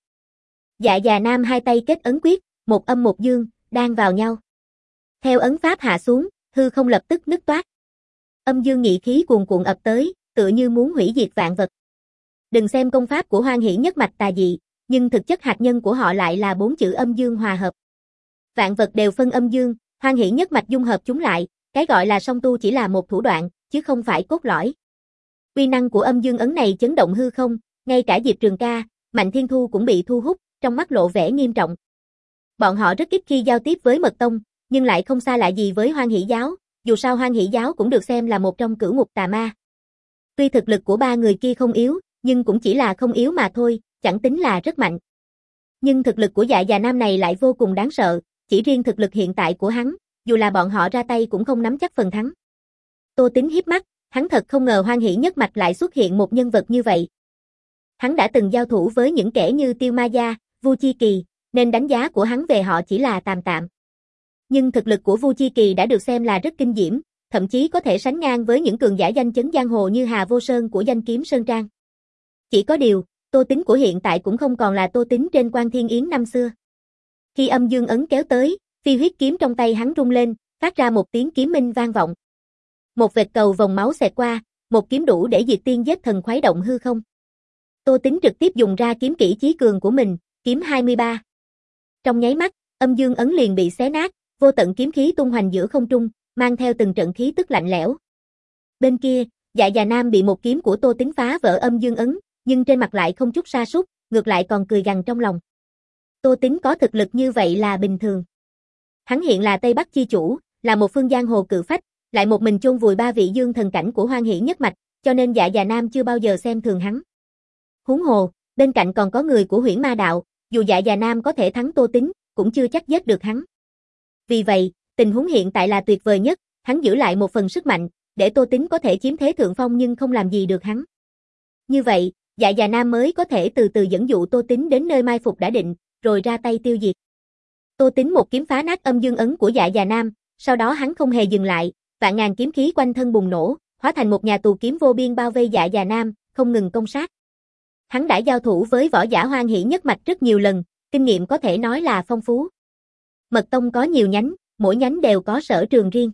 Speaker 1: Dạ Già Nam hai tay kết ấn quyết, một âm một dương, đan vào nhau. Theo ấn pháp hạ xuống, hư không lập tức nứt toát. Âm dương nghị khí cuồn cuộn ập tới, tựa như muốn hủy diệt vạn vật. Đừng xem công pháp của Hoan Hỷ Nhất Mạch tà dị, nhưng thực chất hạt nhân của họ lại là bốn chữ âm dương hòa hợp. Vạn vật đều phân âm dương, Hoan Hỷ Nhất Mạch dung hợp chúng lại, cái gọi là song tu chỉ là một thủ đoạn, chứ không phải cốt lõi. Uy năng của âm dương ấn này chấn động hư không, ngay cả Diệp Trường Ca, Mạnh Thiên Thu cũng bị thu hút, trong mắt lộ vẻ nghiêm trọng. Bọn họ rất ít khi giao tiếp với Mật Tông, nhưng lại không xa lạ gì với Hoan Hỷ giáo, dù sao Hoan Hỷ giáo cũng được xem là một trong cửu ngục tà ma. Tuy thực lực của ba người kia không yếu, nhưng cũng chỉ là không yếu mà thôi, chẳng tính là rất mạnh. Nhưng thực lực của Dạ Già Nam này lại vô cùng đáng sợ, chỉ riêng thực lực hiện tại của hắn, dù là bọn họ ra tay cũng không nắm chắc phần thắng. Tô Tính hiếp mắt, hắn thật không ngờ Hoan Hỷ nhất mạch lại xuất hiện một nhân vật như vậy. Hắn đã từng giao thủ với những kẻ như Tiêu Ma Gia, Vu Chi Kỳ, nên đánh giá của hắn về họ chỉ là tạm tạm. Nhưng thực lực của Vu Chi Kỳ đã được xem là rất kinh diễm, thậm chí có thể sánh ngang với những cường giả danh chấn giang hồ như Hà Vô Sơn của Danh Kiếm Sơn Trang. Chỉ có điều, Tô Tính của hiện tại cũng không còn là Tô Tính trên Quan Thiên Yến năm xưa. Khi âm dương ấn kéo tới, phi huyết kiếm trong tay hắn rung lên, phát ra một tiếng kiếm minh vang vọng. Một vệt cầu vòng máu xẹt qua, một kiếm đủ để diệt tiên giết thần khuấy động hư không. Tô Tính trực tiếp dùng ra kiếm kỹ chí cường của mình, kiếm hai mươi ba. Trong nháy mắt, âm dương ấn liền bị xé nát, vô tận kiếm khí tung hoành giữa không trung, mang theo từng trận khí tức lạnh lẽo. Bên kia, Dạ Già Nam bị một kiếm của Tô Tính phá vỡ âm dương ấn, nhưng trên mặt lại không chút sa sút, ngược lại còn cười gằn trong lòng. Tô Tính có thực lực như vậy là bình thường. Hắn hiện là Tây Bắc chi chủ, là một phương giang hồ cự phách, lại một mình chôn vùi ba vị dương thần cảnh của Hoan Hỷ nhất mạch, cho nên Dạ Già Nam chưa bao giờ xem thường hắn. Huống hồ, bên cạnh còn có người của Huyễn Ma đạo, dù Dạ Già Nam có thể thắng Tô Tính, cũng chưa chắc giết được hắn. Vì vậy, tình huống hiện tại là tuyệt vời nhất, hắn giữ lại một phần sức mạnh, để Tô Tính có thể chiếm thế thượng phong nhưng không làm gì được hắn. Như vậy, Dạ Già Nam mới có thể từ từ dẫn dụ Tô Tính đến nơi mai phục đã định, rồi ra tay tiêu diệt. Tô Tính một kiếm phá nát âm dương ấn của Dạ Già Nam, sau đó hắn không hề dừng lại, vạn ngàn kiếm khí quanh thân bùng nổ, hóa thành một nhà tù kiếm vô biên bao vây Dạ Già Nam, không ngừng công sát. Hắn đã giao thủ với võ giả Hoan Hỷ nhất mạch rất nhiều lần, kinh nghiệm có thể nói là phong phú. Mật tông có nhiều nhánh, mỗi nhánh đều có sở trường riêng.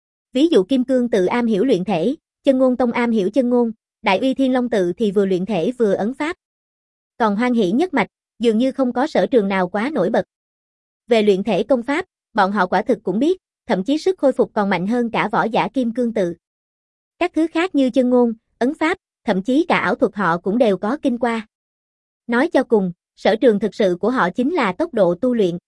Speaker 1: Ví dụ Kim Cương tự am hiểu luyện thể, Chân Ngôn tông am hiểu chân ngôn, Đại Uy Thiên Long tự thì vừa luyện thể vừa ấn pháp. Còn Hoan Hỷ nhất mạch, dường như không có sở trường nào quá nổi bật. Về luyện thể công pháp, bọn họ quả thực cũng biết, thậm chí sức khôi phục còn mạnh hơn cả võ giả Kim Cương tự. Các thứ khác như chân ngôn, ấn pháp, thậm chí cả ảo thuật họ cũng đều có kinh qua. Nói cho cùng, sở trường thực sự của họ chính là tốc độ tu luyện.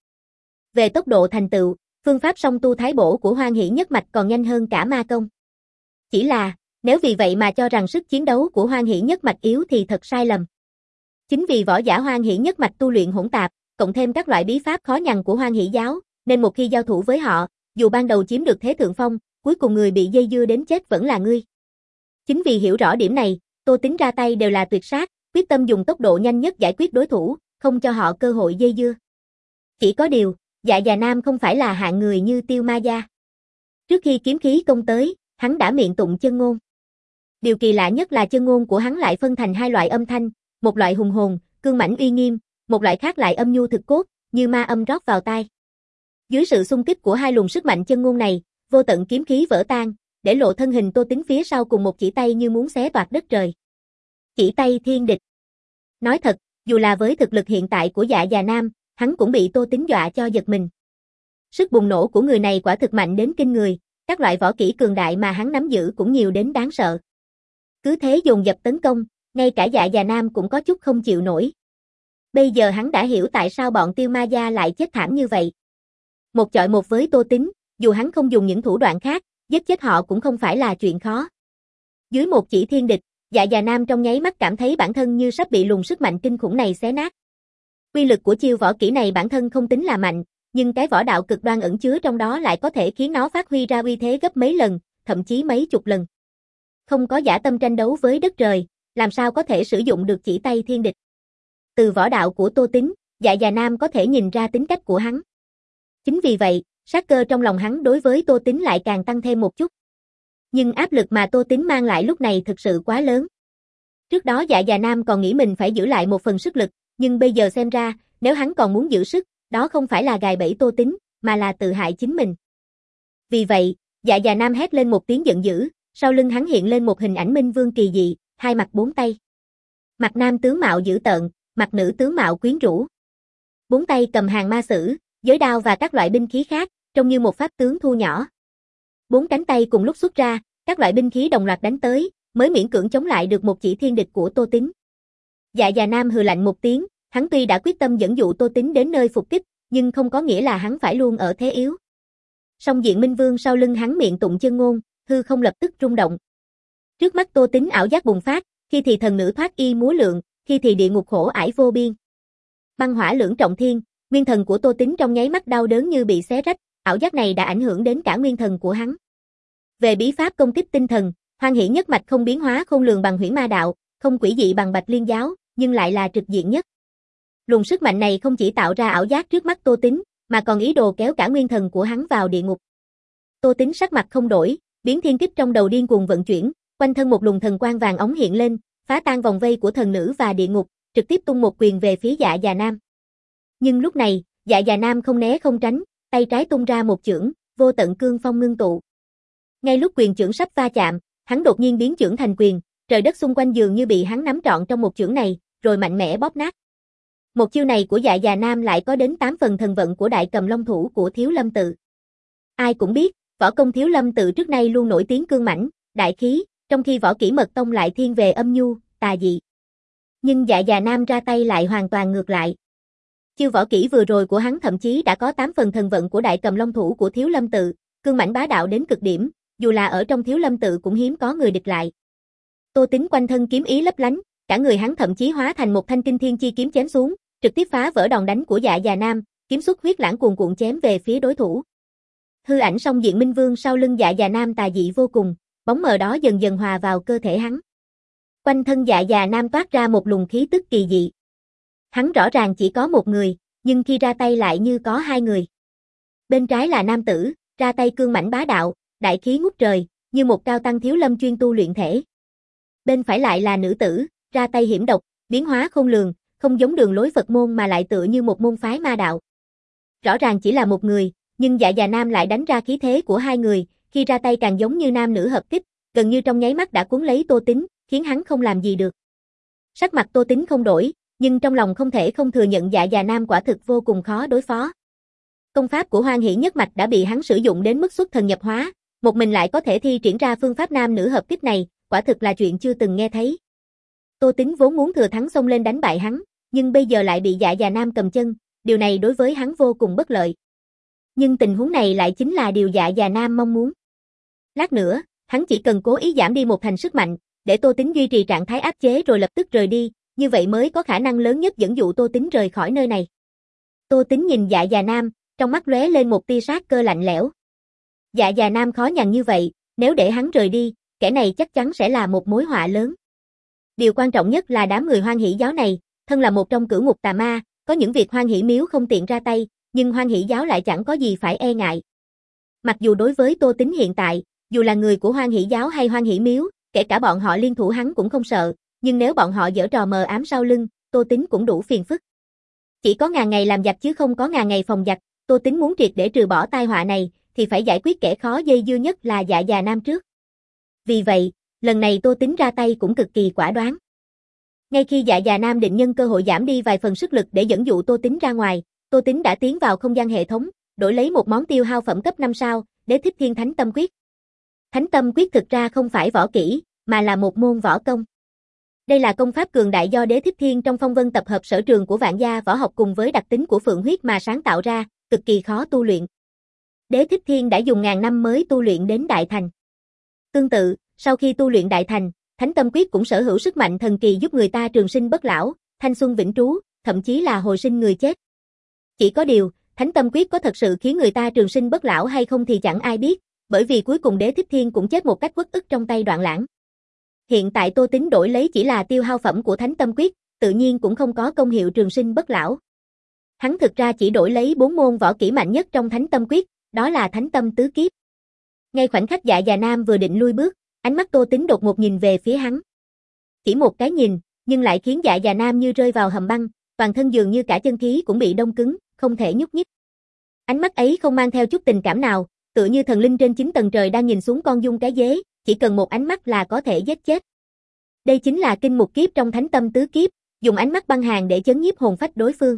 Speaker 1: Về tốc độ thành tựu, phương pháp song tu thái bổ của Hoan Hỷ nhất mạch còn nhanh hơn cả ma công. Chỉ là, nếu vì vậy mà cho rằng sức chiến đấu của Hoan Hỷ nhất mạch yếu thì thật sai lầm. Chính vì võ giả Hoan Hỷ nhất mạch tu luyện hỗn tạp, cộng thêm các loại bí pháp khó nhằn của Hoan Hỷ giáo, nên một khi giao thủ với họ, dù ban đầu chiếm được thế thượng phong, cuối cùng người bị dây dưa đến chết vẫn là ngươi. Chính vì hiểu rõ điểm này, Tô Tính ra tay đều là tuyệt sát, quyết tâm dùng tốc độ nhanh nhất giải quyết đối thủ, không cho họ cơ hội dây dưa. Chỉ có điều, Dạ Già Nam không phải là hạng người như Tiêu Ma Gia. Trước khi kiếm khí công tới, hắn đã miệng tụng chân ngôn. Điều kỳ lạ nhất là chân ngôn của hắn lại phân thành hai loại âm thanh, một loại hùng hồn, cương mãnh uy nghiêm, một loại khác lại âm nhu thực cốt, như ma âm rót vào tai. Dưới sự xung kích của hai luồng sức mạnh chân ngôn này, vô tận kiếm khí vỡ tan, để lộ thân hình Tô Tính phía sau cùng một chỉ tay như muốn xé toạc đất trời. Chỉ tay thiên địch. Nói thật, dù là với thực lực hiện tại của Dạ Già Nam, hắn cũng bị Tô Tính dọa cho giật mình. Sức bùng nổ của người này quả thực mạnh đến kinh người, các loại võ kỹ cường đại mà hắn nắm giữ cũng nhiều đến đáng sợ. Cứ thế dồn dập tấn công, ngay cả Dạ Già Nam cũng có chút không chịu nổi. Bây giờ hắn đã hiểu tại sao bọn Tiêu Ma Gia lại chết thảm như vậy. Một chọi một với Tô Tính, dù hắn không dùng những thủ đoạn khác, giết chết họ cũng không phải là chuyện khó. Dưới một chỉ thiên địch, Dạ Già Nam trong nháy mắt cảm thấy bản thân như sắp bị luồng sức mạnh kinh khủng này xé nát. Uy lực của chiêu võ kỹ này bản thân không tính là mạnh, nhưng cái võ đạo cực đoan ẩn chứa trong đó lại có thể khiến nó phát huy ra uy thế gấp mấy lần, thậm chí mấy chục lần. Không có dã tâm tranh đấu với đất trời, làm sao có thể sử dụng được chỉ tay thiên địch. Từ võ đạo của Tô Tính, Dạ Già Nam có thể nhìn ra tính cách của hắn. Chính vì vậy, sát cơ trong lòng hắn đối với Tô Tính lại càng tăng thêm một chút. Nhưng áp lực mà Tô Tính mang lại lúc này thực sự quá lớn. Trước đó Dạ Già Nam còn nghĩ mình phải giữ lại một phần sức lực, nhưng bây giờ xem ra, nếu hắn còn muốn giữ sức, đó không phải là gài bẫy Tô Tính, mà là tự hại chính mình. Vì vậy, Dạ Già Nam hét lên một tiếng giận dữ, sau lưng hắn hiện lên một hình ảnh minh vương kỳ dị, hai mặt bốn tay. Mặt nam tướng mạo dữ tợn, mặt nữ tướng mạo quyến rũ. Bốn tay cầm hàng ma sử, giới đao và các loại binh khí khác, trông như một pháp tướng thu nhỏ. Bốn cánh tay cùng lúc xuất ra, các loại binh khí đồng loạt đánh tới, mới miễn cưỡng chống lại được một chỉ thiên địch của Tô Tính. Dạ Già Nam hừ lạnh một tiếng, hắn tuy đã quyết tâm dẫn dụ Tô Tính đến nơi phục kích, nhưng không có nghĩa là hắn phải luôn ở thế yếu. Song Diện Minh Vương sau lưng hắn miệng tụng chân ngôn, hư không lập tức rung động. Trước mắt Tô Tín ảo giác bùng phát, khi thì thần nữ thoát y múa lượng, khi thì địa ngục khổ ải vô biên. Băng hỏa lưỡng trọng thiên, nguyên thần của Tô Tín trong nháy mắt đau đớn như bị xé rách, ảo giác này đã ảnh hưởng đến cả nguyên thần của hắn. Về bí pháp công kích tinh thần, Hoan Hỷ nhất mạch không biến hóa khôn lường bằng Huyễn Ma đạo, không quỷ dị bằng Bạch Liên giáo, nhưng lại là trực diện nhất. Luồng sức mạnh này không chỉ tạo ra ảo giác trước mắt Tô Tín, mà còn ý đồ kéo cả nguyên thần của hắn vào địa ngục. Tô Tín sắc mặt không đổi, biến thiên kích trong đầu điên cuồng vận chuyển, quanh thân một luồng thần quang vàng óng hiện lên, phá tan vòng vây của thần nữ và địa ngục, trực tiếp tung một quyền về phía Dạ Già Nam. Nhưng lúc này, Dạ Già Nam không né không tránh, tay trái tung ra một chưởng, vô tận cương phong ngưng tụ. Ngay lúc quyền chưởng sắp va chạm, hắn đột nhiên biến chưởng thành quyền, trời đất xung quanh dường như bị hắn nắm trọn trong một chưởng này, rồi mạnh mẽ bóp nát. Một chiêu này của Dạ Già Nam lại có đến tám phần thần vận của Đại Cầm Long thủ của Thiếu Lâm tự. Ai cũng biết, võ công Thiếu Lâm tự trước nay luôn nổi tiếng cương mãnh, đại khí, trong khi võ kỹ Mật tông lại thiên về âm nhu, tà dị. Nhưng Dạ Già Nam ra tay lại hoàn toàn ngược lại. Chiêu võ kỹ vừa rồi của hắn thậm chí đã có tám phần thần vận của Đại Cầm Long thủ của Thiếu Lâm tự, cương mãnh bá đạo đến cực điểm, dù là ở trong Thiếu Lâm tự cũng hiếm có người địch lại. Tô Tín quanh thân kiếm ý lấp lánh, cả người hắn thậm chí hóa thành một thanh kinh thiên chi kiếm chém xuống, trực tiếp phá vỡ đòn đánh của Dạ Già Nam, kiếm xuất huyết lãng cuồn cuộn chém về phía đối thủ. Hư ảnh Song Diện Minh Vương sau lưng Dạ Già Nam tà dị vô cùng, bóng mờ đó dần dần hòa vào cơ thể hắn. Quanh thân Dạ Già Nam toát ra một luồng khí tức kỳ dị. Hắn rõ ràng chỉ có một người, nhưng khi ra tay lại như có hai người. Bên trái là nam tử, ra tay cương mãnh bá đạo, đại khí ngút trời, như một cao tăng thiếu lâm chuyên tu luyện thể. Bên phải lại là nữ tử, ra tay hiểm độc, biến hóa khôn lường, không giống đường lối Phật môn mà lại tựa như một môn phái ma đạo. Rõ ràng chỉ là một người, nhưng Dạ Già Nam lại đánh ra khí thế của hai người, khi ra tay càng giống như nam nữ hợp kích, gần như trong nháy mắt đã cuốn lấy Tô Tín, khiến hắn không làm gì được. Sắc mặt Tô Tín không đổi, nhưng trong lòng không thể không thừa nhận Dạ Già Nam quả thực vô cùng khó đối phó. Công pháp của Hoan Hỷ nhất mạch đã bị hắn sử dụng đến mức xuất thần nhập hóa, một mình lại có thể thi triển ra phương pháp nam nữ hợp kích này, quả thực là chuyện chưa từng nghe thấy. Tô Tín vốn muốn thừa thắng xông lên đánh bại hắn, nhưng bây giờ lại bị Dạ Già Nam cầm chân, điều này đối với hắn vô cùng bất lợi. Nhưng tình huống này lại chính là điều Dạ Già Nam mong muốn. Lát nữa, hắn chỉ cần cố ý giảm đi một thành sức mạnh, để Tô Tín duy trì trạng thái áp chế rồi lập tức rời đi, như vậy mới có khả năng lớn nhất dẫn dụ Tô Tín rời khỏi nơi này. Tô Tín nhìn Dạ Già Nam, trong mắt lóe lên một tia sát cơ lạnh lẽo. Dạ Già Nam khó nhằn như vậy, nếu để hắn rời đi, kẻ này chắc chắn sẽ là một mối họa lớn. Điều quan trọng nhất là đám người Hoan Hỷ giáo này, thân là một trong cửu ngục tà ma, có những việc Hoan Hỷ miếu không tiện ra tay, nhưng Hoan Hỷ giáo lại chẳng có gì phải e ngại. Mặc dù đối với Tô Tín hiện tại, dù là người của Hoan Hỷ giáo hay Hoan Hỷ miếu, kể cả bọn họ liên thủ hắn cũng không sợ, nhưng nếu bọn họ giở trò mờ ám sau lưng, Tô Tín cũng đủ phiền phức. Chỉ có ngàn ngày làm giặc chứ không có ngàn ngày phòng giặc, Tô Tín muốn triệt để trừ bỏ tai họa này, thì phải giải quyết kẻ khó dây dưa nhất là Dạ Già Nam trước. Vì vậy, lần này Tô Tín ra tay cũng cực kỳ quả đoán. Ngay khi Dạ Già Nam định nhân cơ hội giảm đi vài phần sức lực để dẫn dụ Tô Tín ra ngoài, Tô Tín đã tiến vào không gian hệ thống, đổi lấy một món tiêu hao phẩm cấp năm sao, Đế Thích Thiên Thánh Tâm Quyết. Thánh Tâm Quyết thực ra không phải võ kỹ, mà là một môn võ công. Đây là công pháp cường đại do Đế Thích Thiên trong phong vân tập hợp sở trường của vạn gia võ học cùng với đặc tính của phượng huyết mà sáng tạo ra, cực kỳ khó tu luyện. Đế Thích Thiên đã dùng ngàn năm mới tu luyện đến đại thành. Tương tự, sau khi tu luyện đại thành, Thánh Tâm Quyết cũng sở hữu sức mạnh thần kỳ giúp người ta trường sinh bất lão, thanh xuân vĩnh trú, thậm chí là hồi sinh người chết. Chỉ có điều, Thánh Tâm Quyết có thật sự khiến người ta trường sinh bất lão hay không thì chẳng ai biết, bởi vì cuối cùng Đế Thích Thiên cũng chết một cách uất ức trong tay Đoạn Lãng. Hiện tại Tô Tín đổi lấy chỉ là tiêu hao phẩm của Thánh Tâm Quyết, tự nhiên cũng không có công hiệu trường sinh bất lão. Hắn thực ra chỉ đổi lấy bốn môn võ kỹ mạnh nhất trong Thánh Tâm Quyết, đó là Thánh Tâm Tứ Kiếp. Ngay khoảnh khắc Dạ Già Nam vừa định lui bước, ánh mắt Tô Tín đột ngột nhìn về phía hắn. Chỉ một cái nhìn, nhưng lại khiến Dạ Già Nam như rơi vào hầm băng, toàn thân dường như cả chân khí cũng bị đông cứng, không thể nhúc nhích. Ánh mắt ấy không mang theo chút tình cảm nào, tựa như thần linh trên chín tầng trời đang nhìn xuống con giun cái dế, chỉ cần một ánh mắt là có thể giết chết. Đây chính là kinh mục kiếp trong Thánh Tâm Tứ Kiếp, dùng ánh mắt băng hàn để chấn nhiếp hồn phách đối phương.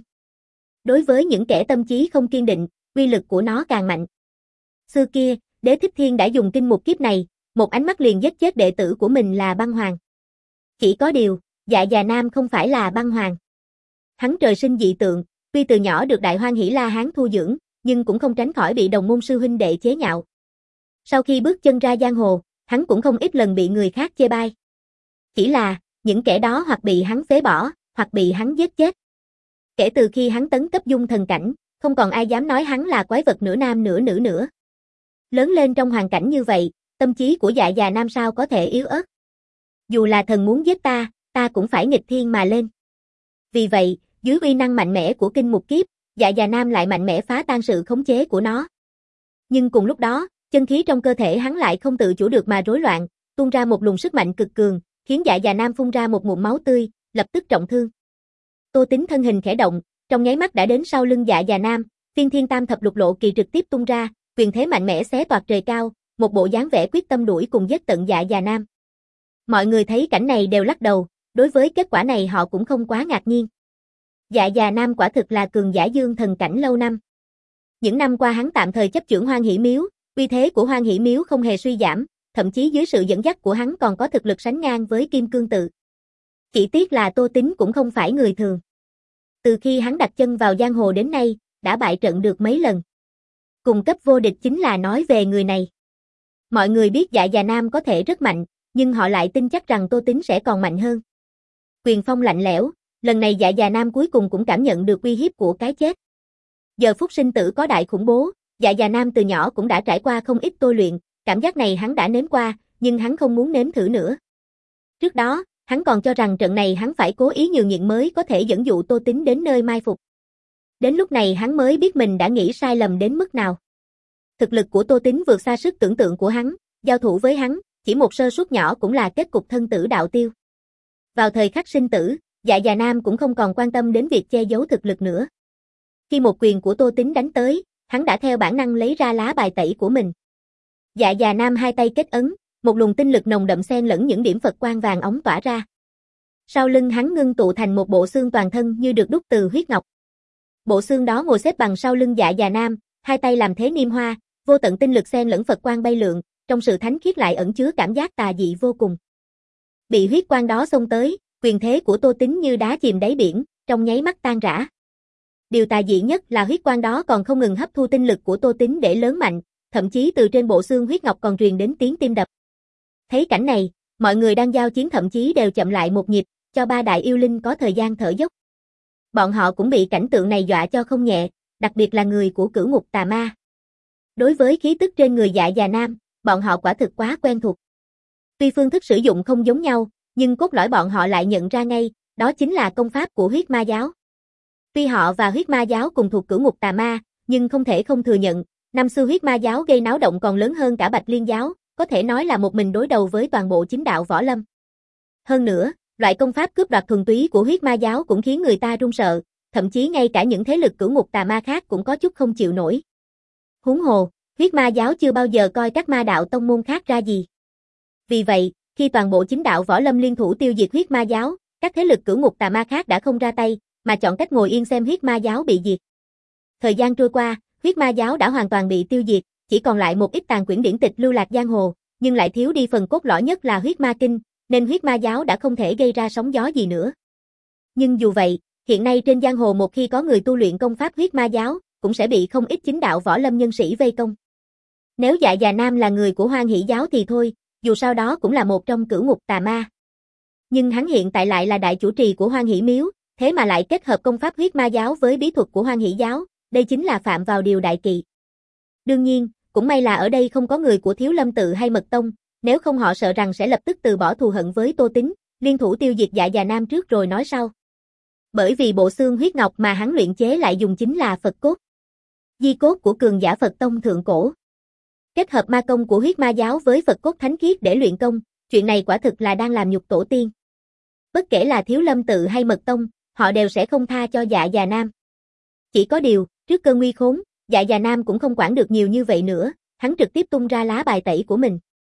Speaker 1: Đối với những kẻ tâm trí không kiên định, uy lực của nó càng mạnh. Xưa kia, Đế Thích Thiên đã dùng kinh mục kiếp này, một ánh mắt liền giết chết đệ tử của mình là Băng Hoàng. Chỉ có điều, Dạ Già Nam không phải là Băng Hoàng. Hắn trời sinh dị tượng, tuy từ nhỏ được Đại Hoan Hỷ La Hán thu dưỡng, nhưng cũng không tránh khỏi bị đồng môn sư huynh đệ chế nhạo. Sau khi bước chân ra giang hồ, hắn cũng không ít lần bị người khác chê bai. Chỉ là, những kẻ đó hoặc bị hắn phế bỏ, hoặc bị hắn giết chết. Kể từ khi hắn tấn cấp dung thần cảnh, không còn ai dám nói hắn là quái vật nửa nam nửa nữ nữa. Lớn lên trong hoàn cảnh như vậy, tâm trí của Dạ Già Nam sao có thể yếu ớt. Dù là thần muốn giết ta, ta cũng phải nghịch thiên mà lên. Vì vậy, dưới uy năng mạnh mẽ của kinh mục kiếp, Dạ Già Nam lại mạnh mẽ phá tan sự khống chế của nó. Nhưng cùng lúc đó, chân khí trong cơ thể hắn lại không tự chủ được mà rối loạn, tuôn ra một luồng sức mạnh cực cường, khiến Dạ Già Nam phun ra một ngụm máu tươi, lập tức trọng thương. Tô Tính thân hình khẽ động, trong nháy mắt đã đến sau lưng Dạ Già Nam, Phiên Thiên Tam Thập Lục Lộ Kỳ trực tiếp tung ra, quyền thế mạnh mẽ xé toạc trời cao, một bộ dáng vẻ quyết tâm đuổi cùng giết tận Dạ Già Nam. Mọi người thấy cảnh này đều lắc đầu, đối với kết quả này họ cũng không quá ngạc nhiên. Dạ Già Nam quả thực là cường giả dương thần cảnh lâu năm. Những năm qua hắn tạm thời chấp chưởng Hoan Hỷ Miếu, uy thế của Hoan Hỷ Miếu không hề suy giảm, thậm chí dưới sự dẫn dắt của hắn còn có thực lực sánh ngang với Kim Cương Tự. Chỉ tiếc là Tô Tính cũng không phải người thường. Từ khi hắn đặt chân vào giang hồ đến nay, đã bại trận được mấy lần. Cùng cấp vô địch chính là nói về người này. Mọi người biết Dạ Già Nam có thể rất mạnh, nhưng họ lại tin chắc rằng Tô Tính sẽ còn mạnh hơn. Quyền phong lạnh lẽo, lần này Dạ Già Nam cuối cùng cũng cảm nhận được uy hiếp của cái chết. Giờ phút sinh tử có đại khủng bố, Dạ Già Nam từ nhỏ cũng đã trải qua không ít tôi luyện, cảm giác này hắn đã nếm qua, nhưng hắn không muốn nếm thử nữa. Trước đó, hắn còn cho rằng trận này hắn phải cố ý nhường nhịn mới có thể dẫn dụ Tô Tính đến nơi mai phục. Đến lúc này hắn mới biết mình đã nghĩ sai lầm đến mức nào. Thực lực của Tô Tính vượt xa sức tưởng tượng của hắn, giao thủ với hắn, chỉ một sơ suất nhỏ cũng là kết cục thân tử đạo tiêu. Vào thời khắc sinh tử, Dạ Già Nam cũng không còn quan tâm đến việc che giấu thực lực nữa. Khi một quyền của Tô Tính đánh tới, hắn đã theo bản năng lấy ra lá bài tẩy của mình. Dạ Già Nam hai tay kết ấn, một luồng tinh lực nồng đậm xen lẫn những điểm Phật quang vàng óng tỏa ra. Sau lưng hắn ngưng tụ thành một bộ xương toàn thân như được đúc từ huyết ngọc. Bộ xương đó ngồi xếp bằng sau lưng Dạ Già Nam, hai tay làm thế niêm hoa, vô tận tinh lực xen lẫn Phật quang bay lượn, trong sự thánh khiết lại ẩn chứa cảm giác tà dị vô cùng. Bị huyết quang đó xông tới, quyền thế của Tô Tính như đá chìm đáy biển, trong nháy mắt tan rã. Điều tà dị nhất là huyết quang đó còn không ngừng hấp thu tinh lực của Tô Tính để lớn mạnh, thậm chí từ trên bộ xương huyết ngọc còn truyền đến tiếng tim đập. Thấy cảnh này, mọi người đang giao chiến thậm chí đều chậm lại một nhịp, cho ba đại yêu linh có thời gian thở dốc. Bọn họ cũng bị cảnh tượng này dọa cho không nhẹ, đặc biệt là người của Cửu Ngục Tà Ma. Đối với khí tức trên người Dạ Già Nam, bọn họ quả thực quá quen thuộc. Tuy phương thức sử dụng không giống nhau, nhưng cốt lõi bọn họ lại nhận ra ngay, đó chính là công pháp của Huyết Ma Giáo. Tuy họ và Huyết Ma Giáo cùng thuộc Cửu Ngục Tà Ma, nhưng không thể không thừa nhận, năm xưa Huyết Ma Giáo gây náo động còn lớn hơn cả Bạch Liên Giáo, có thể nói là một mình đối đầu với toàn bộ chính đạo võ lâm. Hơn nữa, loại công pháp cướp đoạt thuần túy của Huyết Ma Giáo cũng khiến người ta run sợ, thậm chí ngay cả những thế lực Cửu Ngục Tà Ma khác cũng có chút không chịu nổi. Huống hồ, Huyết Ma Giáo chưa bao giờ coi các ma đạo tông môn khác ra gì. Vì vậy, khi toàn bộ chính đạo võ lâm liên thủ tiêu diệt Huyết Ma Giáo, các thế lực Cửu Ngục Tà Ma khác đã không ra tay, mà chọn cách ngồi yên xem Huyết Ma Giáo bị diệt. Thời gian trôi qua, Huyết Ma Giáo đã hoàn toàn bị tiêu diệt, chỉ còn lại một ít tàn quyển điển tịch lưu lạc giang hồ, nhưng lại thiếu đi phần cốt lõi nhất là Huyết Ma Kinh, nên Huyết Ma Giáo đã không thể gây ra sóng gió gì nữa. Nhưng dù vậy, hiện nay trên giang hồ một khi có người tu luyện công pháp Huyết Ma Giáo, cũng sẽ bị không ít chính đạo võ lâm nhân sĩ vây công. Nếu Dạ Già Nam là người của Hoan Hỷ Giáo thì thôi, dù sao đó cũng là một trong Cửu Ngục Tà Ma. Nhưng hắn hiện tại lại là đại chủ trì của Hoan Hỷ Miếu, thế mà lại kết hợp công pháp Huyết Ma Giáo với bí thuật của Hoan Hỷ Giáo, đây chính là phạm vào điều đại kỵ. Đương nhiên, cũng may là ở đây không có người của Thiếu Lâm Tự hay Mật Tông, nếu không họ sợ rằng sẽ lập tức từ bỏ thù hận với Tô Tính, liên thủ tiêu diệt Dạ Già Nam trước rồi nói sau. Bởi vì bộ xương huyết ngọc mà hắn luyện chế lại dùng chính là Phật cốt, di cốt của cường giả Phật tông thượng cổ. Kết hợp ma công của Huyết Ma Giáo với Phật cốt thánh khiết để luyện công, chuyện này quả thực là đang làm nhục tổ tiên. Bất kể là Thiếu Lâm Tự hay Mật Tông, họ đều sẽ không tha cho Dạ Già Nam. Chỉ có điều, trước cơn nguy khốn, Dạ Già Nam cũng không quản được nhiều như vậy nữa, hắn trực tiếp tung ra lá bài tẩy của mình.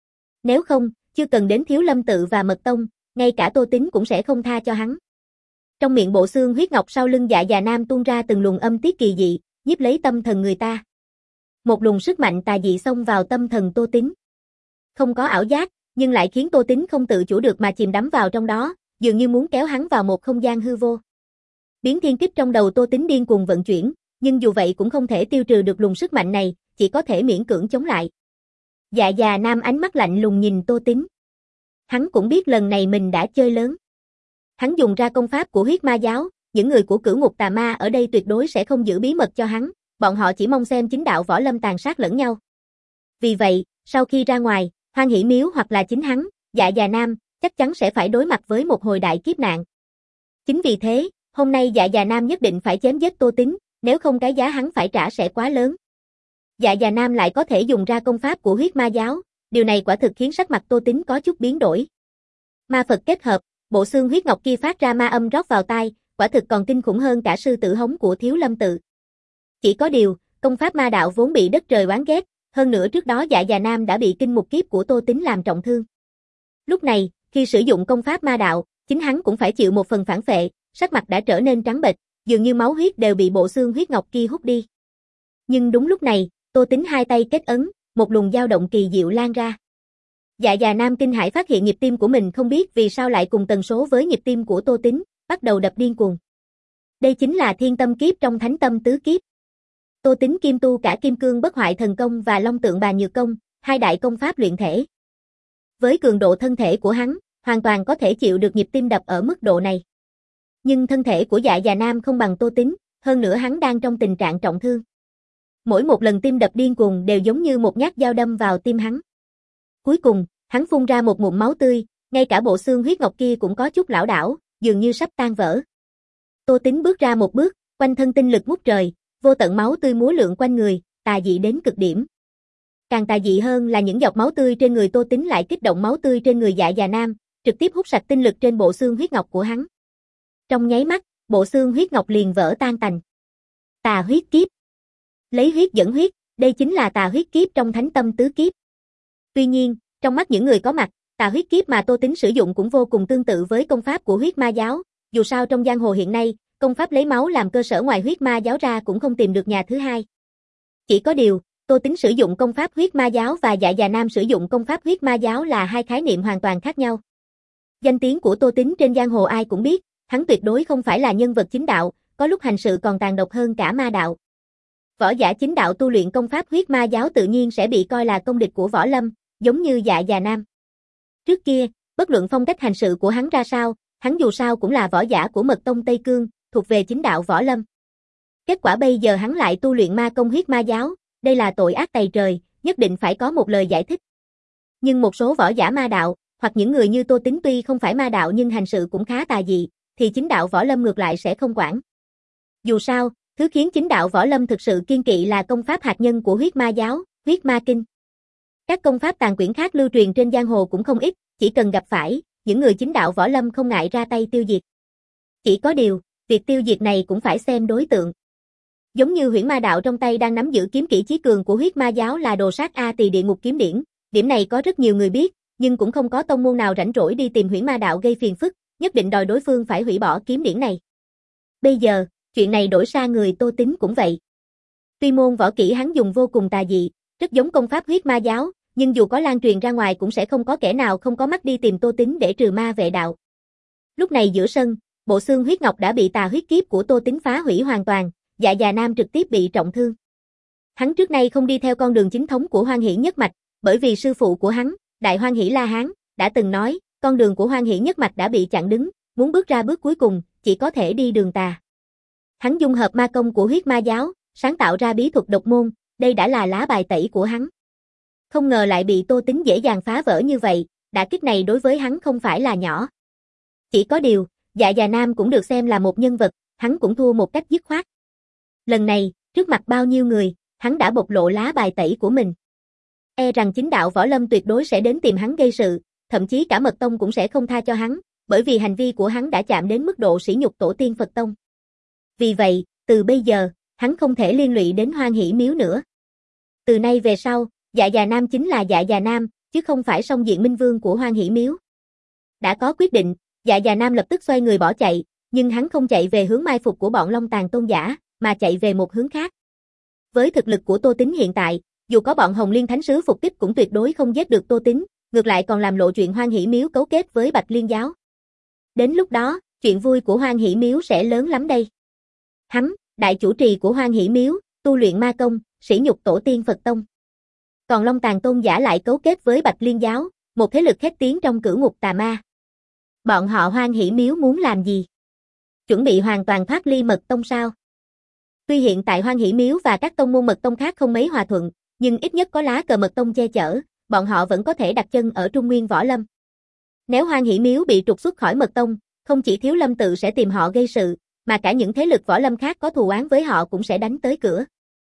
Speaker 1: Nếu không, chưa cần đến Thiếu Lâm Tự và Mật Tông, ngay cả Tô Tính cũng sẽ không tha cho hắn. Trong miệng bộ xương huyết ngọc sau lưng Dạ Già Nam tuôn ra từng luồng âm tiết kỳ dị, nhiếp lấy tâm thần người ta. Một luồng sức mạnh tà dị xông vào tâm thần Tô Tính. Không có ảo giác, nhưng lại khiến Tô Tính không tự chủ được mà chìm đắm vào trong đó, dường như muốn kéo hắn vào một không gian hư vô. Biến thiên kích trong đầu Tô Tính điên cuồng vận chuyển, nhưng dù vậy cũng không thể tiêu trừ được luồng sức mạnh này, chỉ có thể miễn cưỡng chống lại. Dạ già nam ánh mắt lạnh lùng nhìn Tô Tín. Hắn cũng biết lần này mình đã chơi lớn. Hắn dùng ra công pháp của huyết ma giáo, những người của cửu ngục tà ma ở đây tuyệt đối sẽ không giữ bí mật cho hắn, bọn họ chỉ mong xem chính đạo võ lâm tàn sát lẫn nhau. Vì vậy, sau khi ra ngoài, Hoan Hỷ Miếu hoặc là chính hắn, Dạ già nam, chắc chắn sẽ phải đối mặt với một hồi đại kiếp nạn. Chính vì thế, hôm nay Dạ già nam nhất định phải chém giết Tô Tín, nếu không cái giá hắn phải trả sẽ quá lớn. Dạ già nam lại có thể dùng ra công pháp của huyết ma giáo, điều này quả thực khiến sắc mặt Tô Tín có chút biến đổi. Ma Phật kết hợp, bộ xương huyết ngọc kia phát ra ma âm rót vào tai, quả thực còn kinh khủng hơn cả sư tử hống của Thiếu Lâm tự. Chỉ có điều, công pháp ma đạo vốn bị đất trời oán ghét, hơn nữa trước đó Dạ già nam đã bị kinh mục kiếp của Tô Tín làm trọng thương. Lúc này, khi sử dụng công pháp ma đạo, chính hắn cũng phải chịu một phần phản phệ, sắc mặt đã trở nên trắng bệch, dường như máu huyết đều bị bộ xương huyết ngọc kia hút đi. Nhưng đúng lúc này, Tô Tín hai tay kết ấn, một luồng dao động kỳ diệu lan ra. Dạ già nam kinh hãi phát hiện nhịp tim của mình không biết vì sao lại cùng tần số với nhịp tim của Tô Tín, bắt đầu đập điên cuồng. Đây chính là thiên tâm kiếp trong thánh tâm tứ kiếp. Tô Tín kim tu cả kim cương bất hoại thần công và long tượng bà nhược công, hai đại công pháp luyện thể. Với cường độ thân thể của hắn, hoàn toàn có thể chịu được nhịp tim đập ở mức độ này. Nhưng thân thể của Dạ già nam không bằng Tô Tín, hơn nữa hắn đang trong tình trạng trọng thương. Mỗi một lần tim đập điên cuồng đều giống như một nhát dao đâm vào tim hắn. Cuối cùng, hắn phun ra một ngụm máu tươi, ngay cả bộ xương huyết ngọc kia cũng có chút lảo đảo, dường như sắp tan vỡ. Tô Tín bước ra một bước, quanh thân tinh lực ngút trời, vô tận máu tươi múa lượn quanh người, tà dị đến cực điểm. Càng tà dị hơn là những giọt máu tươi trên người Tô Tín lại kích động máu tươi trên người Dạ già nam, trực tiếp hút sạch tinh lực trên bộ xương huyết ngọc của hắn. Trong nháy mắt, bộ xương huyết ngọc liền vỡ tan tành. Tà huyết kiếp. Lấy huyết dẫn huyết, đây chính là tà huyết kiếp trong thánh tâm tứ kiếp. Tuy nhiên, trong mắt những người có mặt, tà huyết kiếp mà Tô Tín sử dụng cũng vô cùng tương tự với công pháp của huyết ma giáo, dù sao trong giang hồ hiện nay, công pháp lấy máu làm cơ sở ngoài huyết ma giáo ra cũng không tìm được nhà thứ hai. Chỉ có điều, Tô Tín sử dụng công pháp huyết ma giáo và Dạ già nam sử dụng công pháp huyết ma giáo là hai khái niệm hoàn toàn khác nhau. Danh tiếng của Tô Tín trên giang hồ ai cũng biết, hắn tuyệt đối không phải là nhân vật chính đạo, có lúc hành sự còn tàn độc hơn cả ma đạo. Võ giả chính đạo tu luyện công pháp huyết ma giáo tự nhiên sẽ bị coi là công địch của võ lâm, giống như Dạ già nam. Trước kia, bất luận phong cách hành sự của hắn ra sao, hắn dù sao cũng là võ giả của Mật tông Tây Cương, thuộc về chính đạo võ lâm. Kết quả bây giờ hắn lại tu luyện ma công huyết ma giáo, đây là tội ác tày trời, nhất định phải có một lời giải thích. Nhưng một số võ giả ma đạo, hoặc những người như Tô Tín tuy không phải ma đạo nhưng hành sự cũng khá tà dị, thì chính đạo võ lâm ngược lại sẽ không quản. Dù sao, thứ khiến chính đạo võ lâm thực sự kiên kỵ là công pháp hạt nhân của huyết ma giáo, huyết ma kinh. Các công pháp tàn quyển khác lưu truyền trên giang hồ cũng không ít, chỉ cần gặp phải, những người chính đạo võ lâm không ngại ra tay tiêu diệt. Chỉ có điều, việc tiêu diệt này cũng phải xem đối tượng. Giống như Huyễn Ma đạo trong tay đang nắm giữ kiếm kỹ chí cường của huyết ma giáo là đồ sát A Tỳ địa ngục kiếm điển, điểm này có rất nhiều người biết, nhưng cũng không có tông môn nào rảnh rỗi đi tìm Huyễn Ma đạo gây phiền phức, nhất định đòi đối phương phải hủy bỏ kiếm điển này. Bây giờ, chuyện này đổi sang người Tô Tín cũng vậy. Tuy môn võ kỹ hắn dùng vô cùng tà dị, rất giống công pháp huyết ma giáo, nhưng dù có lan truyền ra ngoài cũng sẽ không có kẻ nào không có mắt đi tìm Tô Tín để trừ ma vệ đạo. Lúc này giữa sân, bộ xương huyết ngọc đã bị tà huyết kiếp của Tô Tín phá hủy hoàn toàn, Dạ già nam trực tiếp bị trọng thương. Hắn trước nay không đi theo con đường chính thống của Hoan Hỷ nhất mạch, bởi vì sư phụ của hắn, Đại Hoan Hỷ La Hán, đã từng nói, con đường của Hoan Hỷ nhất mạch đã bị chặn đứng, muốn bước ra bước cuối cùng, chỉ có thể đi đường tà. Hắn dung hợp ma công của huyết ma giáo, sáng tạo ra bí thuật độc môn, đây đã là lá bài tẩy của hắn. Không ngờ lại bị Tô Tín dễ dàng phá vỡ như vậy, đả kích này đối với hắn không phải là nhỏ. Chỉ có điều, Dạ già nam cũng được xem là một nhân vật, hắn cũng thua một cách dứt khoát. Lần này, trước mặt bao nhiêu người, hắn đã bộc lộ lá bài tẩy của mình. E rằng chính đạo võ lâm tuyệt đối sẽ đến tìm hắn gây sự, thậm chí cả Mật tông cũng sẽ không tha cho hắn, bởi vì hành vi của hắn đã chạm đến mức độ sỉ nhục tổ tiên Phật tông. Vì vậy, từ bây giờ, hắn không thể liên lụy đến Hoan Hỷ miếu nữa. Từ nay về sau, Dạ già nam chính là Dạ già nam, chứ không phải song diện minh vương của Hoan Hỷ miếu. Đã có quyết định, Dạ già nam lập tức xoay người bỏ chạy, nhưng hắn không chạy về hướng mai phục của bọn Long Tàn tôn giả, mà chạy về một hướng khác. Với thực lực của Tô Tín hiện tại, dù có bọn Hồng Liên Thánh sứ phục kích cũng tuyệt đối không giết được Tô Tín, ngược lại còn làm lộ chuyện Hoan Hỷ miếu cấu kết với Bạch Liên giáo. Đến lúc đó, chuyện vui của Hoan Hỷ miếu sẽ lớn lắm đây. Hắn, đại chủ trì của Hoan Hỷ Miếu, tu luyện ma công, sỉ nhục tổ tiên Phật tông. Còn Long Tàn tôn giả lại cấu kết với Bạch Liên giáo, một thế lực khét tiếng trong cửu ngục tà ma. Bọn họ Hoan Hỷ Miếu muốn làm gì? Chuẩn bị hoàn toàn thoát ly mật tông sao? Tuy hiện tại Hoan Hỷ Miếu và các tông môn mật tông khác không mấy hòa thuận, nhưng ít nhất có lá cờ mật tông che chở, bọn họ vẫn có thể đặt chân ở Trung Nguyên Võ Lâm. Nếu Hoan Hỷ Miếu bị trục xuất khỏi mật tông, không chỉ Thiếu Lâm tự sẽ tìm họ gây sự, mà cả những thế lực võ lâm khác có thù oán với họ cũng sẽ đánh tới cửa.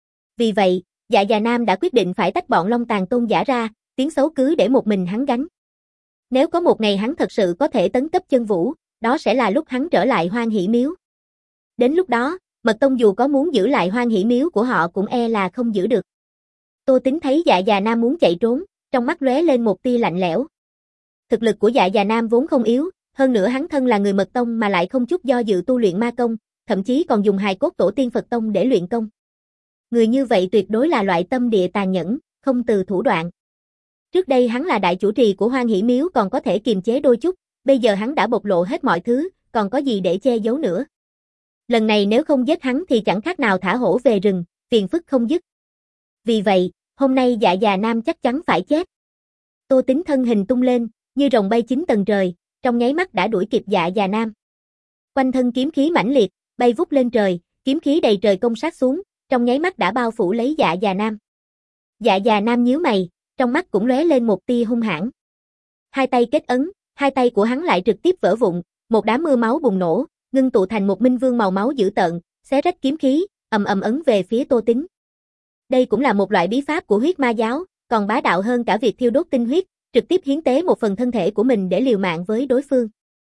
Speaker 1: Vì vậy, Dạ Già Nam đã quyết định phải tách bọn Long Tàn tôn giả ra, tiếng xấu cứ để một mình hắn gánh. Nếu có một ngày hắn thật sự có thể tấn cấp chân vũ, đó sẽ là lúc hắn trở lại Hoan Hỷ Miếu. Đến lúc đó, mật tông dù có muốn giữ lại Hoan Hỷ Miếu của họ cũng e là không giữ được. Tô Tính thấy Dạ Già Nam muốn chạy trốn, trong mắt lóe lên một tia lạnh lẽo. Thực lực của Dạ Già Nam vốn không yếu, hơn nữa hắn thân là người mật tông mà lại không chút do dự tu luyện ma công, thậm chí còn dùng hài cốt tổ tiên Phật tông để luyện công. Người như vậy tuyệt đối là loại tâm địa tàn nhẫn, không từ thủ đoạn. Trước đây hắn là đại chủ trì của Hoan Hỷ Miếu còn có thể kiềm chế đôi chút, bây giờ hắn đã bộc lộ hết mọi thứ, còn có gì để che giấu nữa. Lần này nếu không giết hắn thì chẳng khác nào thả hổ về rừng, phiền phức không dứt. Vì vậy, hôm nay Dạ Già Nam chắc chắn phải chết. Tô Tính thân hình tung lên, như rồng bay chín tầng trời, trong nháy mắt đã đuổi kịp Dạ Già Nam. Quanh thân kiếm khí mãnh liệt, bay vút lên trời, kiếm khí đầy trời công sát xuống, trong nháy mắt đã bao phủ lấy Dạ Già Nam. Dạ Già Nam nhíu mày, trong mắt cũng lóe lên một tia hung hãn. Hai tay kết ấn, hai tay của hắn lại trực tiếp vỡ vụn, một đám mưa máu bùng nổ, ngưng tụ thành một minh vương màu máu dữ tợn, xé rách kiếm khí, ầm ầm ấn về phía Tô Tính. Đây cũng là một loại bí pháp của huyết ma giáo, còn bá đạo hơn cả việc thiêu đốt tinh huyết, trực tiếp hiến tế một phần thân thể của mình để liều mạng với đối phương.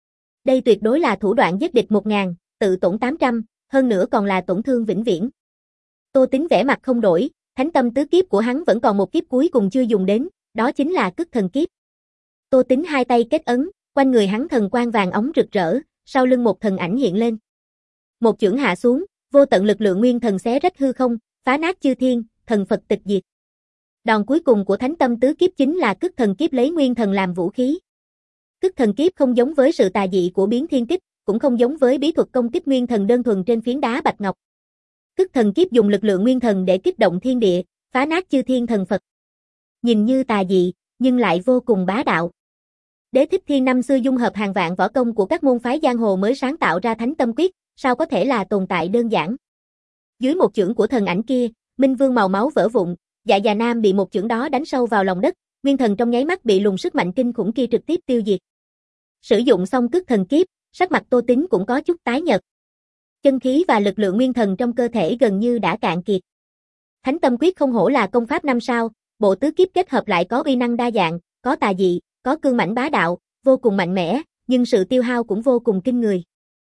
Speaker 1: Đây tuyệt đối là thủ đoạn giết địch một ngàn, tự tổn tám trăm, hơn nữa còn là tổn thương vĩnh viễn. Tô Tính vẻ mặt không đổi, thánh tâm tứ kiếp của hắn vẫn còn một kiếp cuối cùng chưa dùng đến, đó chính là Cức Thần Kiếp. Tô Tính hai tay kết ấn, quanh người hắn thần quang vàng óng rực rỡ, sau lưng một thần ảnh hiện lên. Một chưởng hạ xuống, vô tận lực lượng nguyên thần xé rách hư không, phá nát chư thiên, thần Phật tịch diệt. Đòn cuối cùng của thánh tâm tứ kiếp chính là Cức Thần Kiếp lấy nguyên thần làm vũ khí. Cức Thần Kiếp không giống với sự tà dị của biến thiên kích, cũng không giống với bí thuật công kích nguyên thần đơn thuần trên phiến đá bạch ngọc. Cức Thần Kiếp dùng lực lượng nguyên thần để kích động thiên địa, phá nát chư thiên thần Phật. Nhìn như tà dị, nhưng lại vô cùng bá đạo. Đế Thích Thiên năm xưa dung hợp hàng vạn võ công của các môn phái giang hồ mới sáng tạo ra Thánh Tâm Quyết, sao có thể là tồn tại đơn giản. Dưới một chưởng của thần ảnh kia, Minh Vương màu máu vỡ vụn, Dạ Già Nam bị một chưởng đó đánh sâu vào lòng đất, nguyên thần trong nháy mắt bị luồng sức mạnh kinh khủng kia trực tiếp tiêu diệt. Sử dụng xong Cức Thần Kiếp, sắc mặt Tô Tính cũng có chút tái nhợt. Chân khí và lực lượng nguyên thần trong cơ thể gần như đã cạn kiệt. Thánh Tâm Quyết không hổ là công pháp năm sao, bộ tứ kiếp kết hợp lại có uy năng đa dạng, có tà dị, có cương mãnh bá đạo, vô cùng mạnh mẽ, nhưng sự tiêu hao cũng vô cùng kinh người.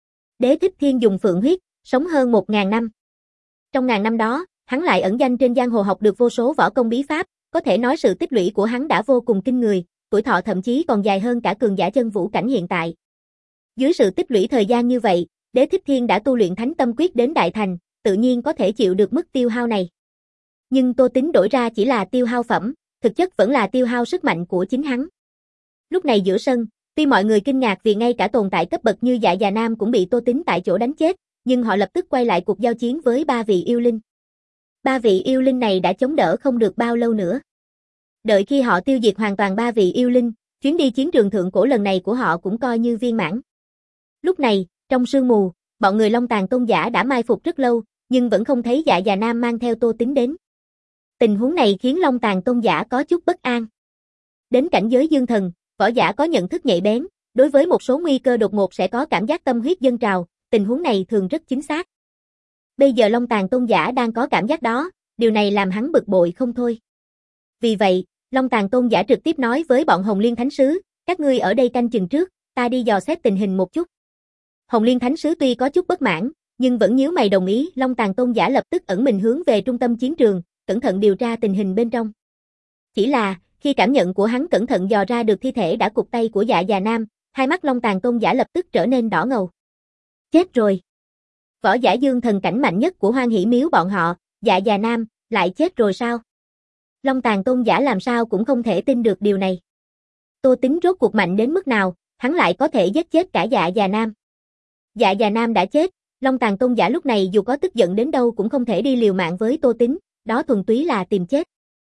Speaker 1: Đế Thích Thiên dùng phượng huyết, sống hơn một ngàn năm. Trong ngàn năm đó, hắn lại ẩn danh trên giang hồ học được vô số võ công bí pháp, có thể nói sự tích lũy của hắn đã vô cùng kinh người, tuổi thọ thậm chí còn dài hơn cả cường giả chân vũ cảnh hiện tại. Dưới sự tích lũy thời gian như vậy, Đế Thích Thiên đã tu luyện Thánh Tâm Quyết đến đại thành, tự nhiên có thể chịu được mức tiêu hao này. Nhưng Tô Tính đổi ra chỉ là tiêu hao phẩm, thực chất vẫn là tiêu hao sức mạnh của chính hắn. Lúc này giữa sân, tuy mọi người kinh ngạc vì ngay cả tồn tại cấp bậc như Dạ Già Nam cũng bị Tô Tính tại chỗ đánh chết, nhưng họ lập tức quay lại cuộc giao chiến với ba vị yêu linh. Ba vị yêu linh này đã chống đỡ không được bao lâu nữa. Đợi khi họ tiêu diệt hoàn toàn ba vị yêu linh, chuyến đi chiến trường thượng cổ lần này của họ cũng coi như viên mãn. Lúc này, trong sương mù, bọn người Long Tàn tôn giả đã mai phục rất lâu, nhưng vẫn không thấy Dạ Già Nam mang theo Tô Tính đến. Tình huống này khiến Long Tàn tôn giả có chút bất an. Đến cảnh giới dương thần, võ giả có nhận thức nhạy bén, đối với một số nguy cơ đột ngột sẽ có cảm giác tâm huyết dâng trào, tình huống này thường rất chính xác. Bây giờ Long Tàn tôn giả đang có cảm giác đó, điều này làm hắn bực bội không thôi. Vì vậy, Long Tàn tôn giả trực tiếp nói với bọn Hồng Liên Thánh Sứ, các ngươi ở đây canh chừng trước, ta đi dò xét tình hình một chút. Hồng Liên Thánh Sứ tuy có chút bất mãn, nhưng vẫn nhíu mày đồng ý. Long Tàn tôn giả lập tức ẩn mình hướng về trung tâm chiến trường, cẩn thận điều tra tình hình bên trong. Chỉ là, khi cảm nhận của hắn cẩn thận dò ra được thi thể đã cụt tay của Dạ Già Nam, hai mắt Long Tàn tôn giả lập tức trở nên đỏ ngầu. Chết rồi. Võ giả dương thần cảnh mạnh nhất của Hoan Hỷ Miếu bọn họ, Dạ Già Nam, lại chết rồi sao? Long Tàn tôn giả làm sao cũng không thể tin được điều này. Tô Tính rốt cuộc mạnh đến mức nào, hắn lại có thể giết chết cả Dạ Già Nam. Dạ Già Nam đã chết, Long Tàn Tôn giả lúc này dù có tức giận đến đâu cũng không thể đi liều mạng với Tô Tín, đó thuần túy là tìm chết.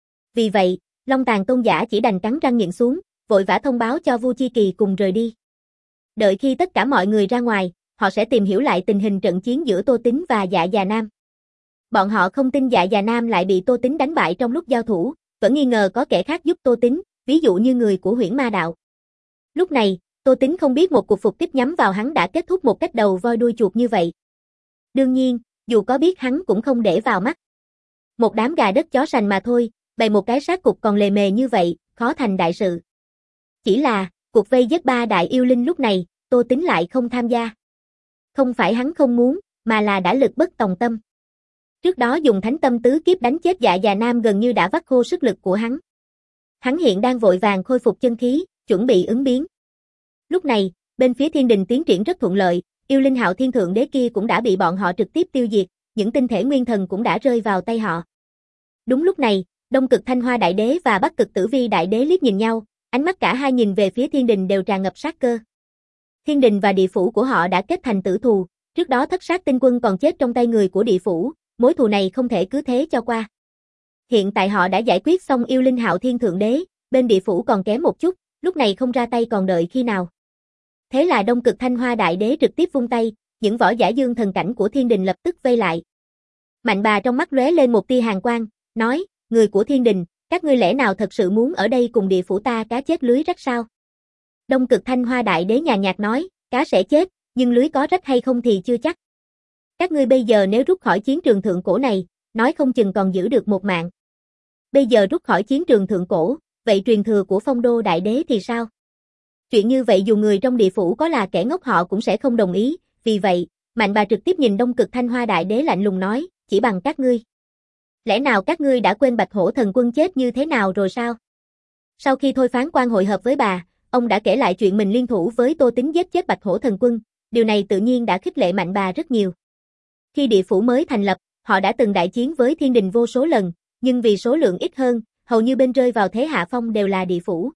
Speaker 1: Vì vậy, Long Tàn Tôn giả chỉ đành cắn răng nhịn xuống, vội vã thông báo cho Vu Chi Kỳ cùng rời đi. Đợi khi tất cả mọi người ra ngoài, họ sẽ tìm hiểu lại tình hình trận chiến giữa Tô Tín và Dạ Già Nam. Bọn họ không tin Dạ Già Nam lại bị Tô Tín đánh bại trong lúc giao thủ, vẫn nghi ngờ có kẻ khác giúp Tô Tín, ví dụ như người của Huyễn Ma Đạo. Lúc này, Tô Tín không biết một cuộc phục kích nhắm vào hắn đã kết thúc một cách đầu voi đuôi chuột như vậy. Đương nhiên, dù có biết hắn cũng không để vào mắt. Một đám gà đất chó sành mà thôi, bày một cái sát cục còn lề mề như vậy, khó thành đại sự. Chỉ là, cuộc vây giết ba đại yêu linh lúc này, Tô Tín lại không tham gia. Không phải hắn không muốn, mà là đã lực bất tòng tâm. Trước đó dùng thánh tâm tứ kiếp đánh chết Dạ Già Nam gần như đã vắt khô sức lực của hắn. Hắn hiện đang vội vàng khôi phục chân khí, chuẩn bị ứng biến. Lúc này, bên phía thiên đình tiến triển rất thuận lợi, yêu linh Hạo Thiên Thượng Đế kia cũng đã bị bọn họ trực tiếp tiêu diệt, những tinh thể nguyên thần cũng đã rơi vào tay họ. Đúng lúc này, Đông Cực Thanh Hoa Đại Đế và Bắc Cực Tử Vi Đại Đế liếc nhìn nhau, ánh mắt cả hai nhìn về phía thiên đình đều tràn ngập sát cơ. Thiên đình và địa phủ của họ đã kết thành tử thù, trước đó Thất Sát Tinh Quân còn chết trong tay người của địa phủ, mối thù này không thể cứ thế cho qua. Hiện tại họ đã giải quyết xong yêu linh Hạo Thiên Thượng Đế, bên địa phủ còn kém một chút, lúc này không ra tay còn đợi khi nào. Thế là Đông Cực Thanh Hoa Đại Đế trực tiếp vung tay, những võ giả dương thần cảnh của thiên đình lập tức vây lại. Mạnh Bà trong mắt lóe lên một tia hàn quang, nói, người của thiên đình, các ngươi lẽ nào thật sự muốn ở đây cùng địa phủ ta cá chết lưới rách sao? Đông Cực Thanh Hoa Đại Đế nhàn nhạt nói, cá sẽ chết, nhưng lưới có rách hay không thì chưa chắc. Các ngươi bây giờ nếu rút khỏi chiến trường thượng cổ này, nói không chừng còn giữ được một mạng. Bây giờ rút khỏi chiến trường thượng cổ, vậy truyền thừa của Phong Đô Đại Đế thì sao? Chuyện như vậy dù người trong địa phủ có là kẻ ngốc họ cũng sẽ không đồng ý, vì vậy, Mạnh Bà trực tiếp nhìn Đông Cực Thanh Hoa Đại Đế lạnh lùng nói, chỉ bằng các ngươi. Lẽ nào các ngươi đã quên Bạch Hổ Thần Quân chết như thế nào rồi sao? Sau khi thôi phán quan hội hợp với bà, ông đã kể lại chuyện mình liên thủ với Tô Tín giết chết Bạch Hổ Thần Quân, điều này tự nhiên đã khích lệ Mạnh Bà rất nhiều. Khi địa phủ mới thành lập, họ đã từng đại chiến với thiên đình vô số lần, nhưng vì số lượng ít hơn, hầu như bên rơi vào thế hạ phong đều là địa phủ.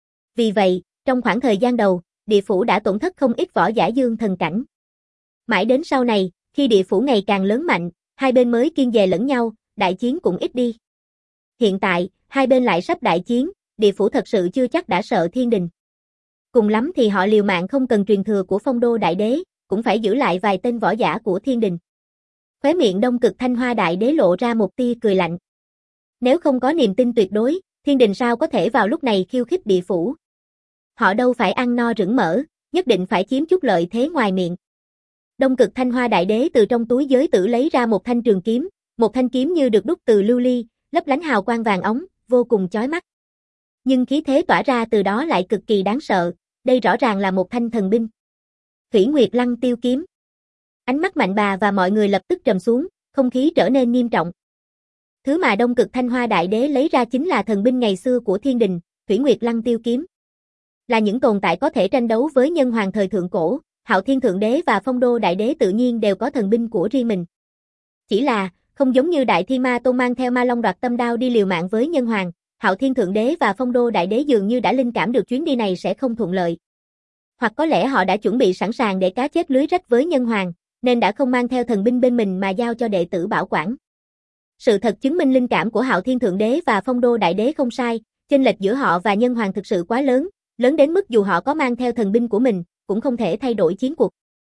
Speaker 1: Vì vậy, trong khoảng thời gian đầu, địa phủ đã tổn thất không ít võ giả dương thần cảnh. Mãi đến sau này, khi địa phủ ngày càng lớn mạnh, hai bên mới kiêng dè lẫn nhau, đại chiến cũng ít đi. Hiện tại, hai bên lại sắp đại chiến, địa phủ thật sự chưa chắc đã sợ thiên đình. Cùng lắm thì họ liều mạng không cần truyền thừa của Phong Đô Đại Đế, cũng phải giữ lại vài tên võ giả của thiên đình. Khóe miệng Đông Cực Thanh Hoa Đại Đế lộ ra một tia cười lạnh. Nếu không có niềm tin tuyệt đối, thiên đình sao có thể vào lúc này khiêu khích địa phủ. Họ đâu phải ăn no rửng mỡ, nhất định phải chiếm chút lợi thế ngoài miệng. Đông Cực Thanh Hoa Đại Đế từ trong túi giới tử lấy ra một thanh trường kiếm, một thanh kiếm như được đúc từ lưu ly, lấp lánh hào quang vàng óng, vô cùng chói mắt. Nhưng khí thế tỏa ra từ đó lại cực kỳ đáng sợ, đây rõ ràng là một thanh thần binh. Thủy Nguyệt Lăng Tiêu Kiếm. Ánh mắt Mạnh Bà và mọi người lập tức trầm xuống, không khí trở nên nghiêm trọng. Thứ mà Đông Cực Thanh Hoa Đại Đế lấy ra chính là thần binh ngày xưa của thiên đình, Thủy Nguyệt Lăng Tiêu Kiếm. Là những tồn tại có thể tranh đấu với nhân hoàng thời thượng cổ, Hạo Thiên Thượng Đế và Phong Đô Đại Đế tự nhiên đều có thần binh của riêng mình. Chỉ là, không giống như Đại Thiên Ma Tôn mang theo Ma Long Đoạt Tâm Đao đi liều mạng với nhân hoàng, Hạo Thiên Thượng Đế và Phong Đô Đại Đế dường như đã linh cảm được chuyến đi này sẽ không thuận lợi. Hoặc có lẽ họ đã chuẩn bị sẵn sàng để cá chết lưới rách với nhân hoàng, nên đã không mang theo thần binh bên mình mà giao cho đệ tử bảo quản. Sự thật chứng minh linh cảm của Hạo Thiên Thượng Đế và Phong Đô Đại Đế không sai, chênh lệch giữa họ và nhân hoàng thực sự quá lớn, lớn đến mức dù họ có mang theo thần binh của mình, cũng không thể thay đổi chiến cuộc.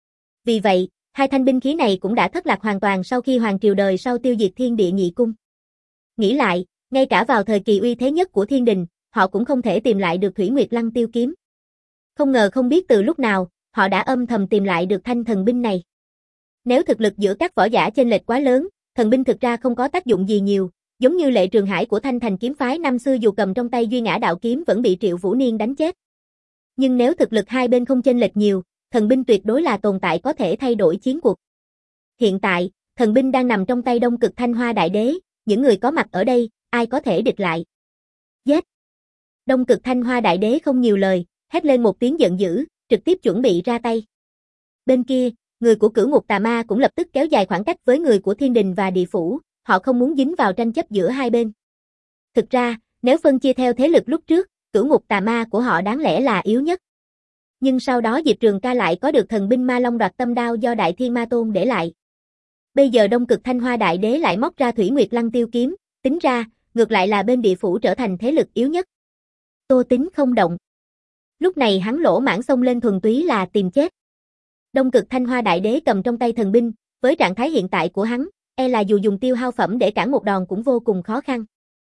Speaker 1: Vì vậy, hai thanh binh khí này cũng đã thất lạc hoàn toàn sau khi hoàng triều đời sau tiêu diệt Thiên Địa Nhị Cung. Nghĩ lại, ngay cả vào thời kỳ uy thế nhất của thiên đình, họ cũng không thể tìm lại được Thủy Nguyệt Lăng Tiêu Kiếm. Không ngờ không biết từ lúc nào, họ đã âm thầm tìm lại được thanh thần binh này. Nếu thực lực giữa các võ giả chênh lệch quá lớn, thần binh thực ra không có tác dụng gì nhiều, giống như Lệ Trường Hải của Thanh Thành kiếm phái năm xưa dù cầm trong tay Duy Ngã Đạo kiếm vẫn bị Triệu Vũ Niên đánh chết. Nhưng nếu thực lực hai bên không chênh lệch nhiều, thần binh tuyệt đối là tồn tại có thể thay đổi chiến cuộc. Hiện tại, thần binh đang nằm trong tay Đông Cực Thanh Hoa Đại Đế, những người có mặt ở đây, ai có thể địch lại? Giết! Đông Cực Thanh Hoa Đại Đế không nhiều lời, hét lên một tiếng giận dữ, trực tiếp chuẩn bị ra tay. Bên kia, người của Cửu Ngục Tà Ma cũng lập tức kéo dài khoảng cách với người của thiên đình và địa phủ, họ không muốn dính vào tranh chấp giữa hai bên. Thực ra, nếu phân chia theo thế lực lúc trước, Cửu Ngục Tà Ma của họ đáng lẽ là yếu nhất. Nhưng sau đó Diệp Trường Ca lại có được thần binh Ma Long Đoạt Tâm Đao do Đại Thiên Ma Tôn để lại. Bây giờ Đông Cực Thanh Hoa Đại Đế lại móc ra Thủy Nguyệt Lăng Tiêu kiếm, tính ra, ngược lại là bên địa phủ trở thành thế lực yếu nhất. Tô Tín không động. Lúc này hắn lỗ mãng xông lên thuần túy là tìm chết. Đông Cực Thanh Hoa Đại Đế cầm trong tay thần binh, với trạng thái hiện tại của hắn, e là dù dùng tiêu hao phẩm để cản một đòn cũng vô cùng khó khăn.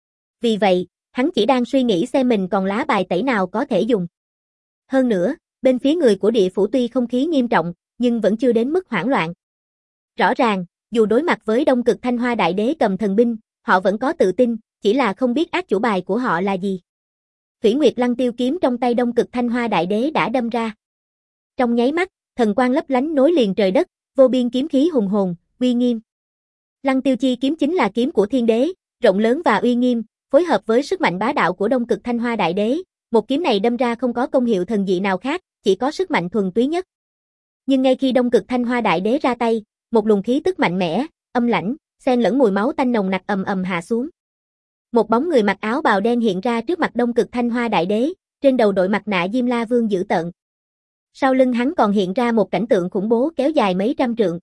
Speaker 1: Vì vậy, hắn chỉ đang suy nghĩ xem mình còn lá bài tẩy nào có thể dùng. Hơn nữa, bên phía người của địa phủ tuy không khí nghiêm trọng, nhưng vẫn chưa đến mức hoảng loạn. Rõ ràng, dù đối mặt với Đông Cực Thanh Hoa Đại Đế cầm thần binh, họ vẫn có tự tin, chỉ là không biết át chủ bài của họ là gì. Thủy Nguyệt Lăng Tiêu kiếm trong tay Đông Cực Thanh Hoa Đại Đế đã đâm ra. Trong nháy mắt, thần quang lấp lánh nối liền trời đất, vô biên kiếm khí hùng hồn, uy nghiêm. Lăng Tiêu chi kiếm chính là kiếm của Thiên Đế, rộng lớn và uy nghiêm, phối hợp với sức mạnh bá đạo của Đông Cực Thanh Hoa Đại Đế, một kiếm này đâm ra không có công hiệu thần dị nào khác, chỉ có sức mạnh thuần túy nhất. Nhưng ngay khi Đông Cực Thanh Hoa Đại Đế ra tay, một luồng khí tức mạnh mẽ, âm lãnh, xen lẫn mùi máu tanh nồng nặc ầm ầm hạ xuống. Một bóng người mặc áo bào đen hiện ra trước mặt Đông Cực Thanh Hoa Đại Đế, trên đầu đội mặt nạ Diêm La Vương dữ tợn. Sau lưng hắn còn hiện ra một cảnh tượng khủng bố kéo dài mấy trăm trượng.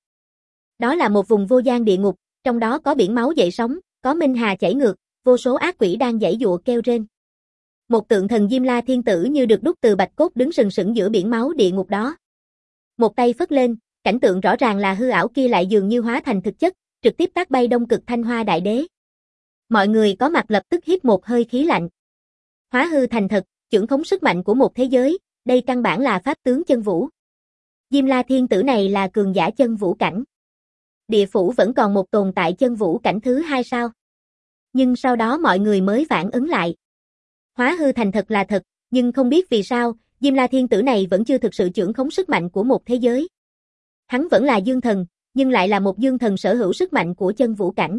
Speaker 1: Đó là một vùng vô gian địa ngục, trong đó có biển máu dậy sóng, có minh hà chảy ngược, vô số ác quỷ đang giãy giụa kêu rên. Một tượng thần Diêm La Thiên Tử như được đúc từ bạch cốt đứng sừng sững giữa biển máu địa ngục đó. Một tay phất lên, cảnh tượng rõ ràng là hư ảo kia lại dường như hóa thành thực chất, trực tiếp tác bay Đông Cực Thanh Hoa Đại Đế. Mọi người có mặt lập tức hít một hơi khí lạnh. Hóa hư thành thật, trưởng khống sức mạnh của một thế giới, đây căn bản là pháp tướng chân vũ. Diêm La Thiên Tử này là cường giả chân vũ cảnh. Địa phủ vẫn còn một tồn tại chân vũ cảnh thứ hai sao? Nhưng sau đó mọi người mới phản ứng lại. Hóa hư thành thật là thật, nhưng không biết vì sao, Diêm La Thiên Tử này vẫn chưa thực sự trưởng khống sức mạnh của một thế giới. Hắn vẫn là dương thần, nhưng lại là một dương thần sở hữu sức mạnh của chân vũ cảnh.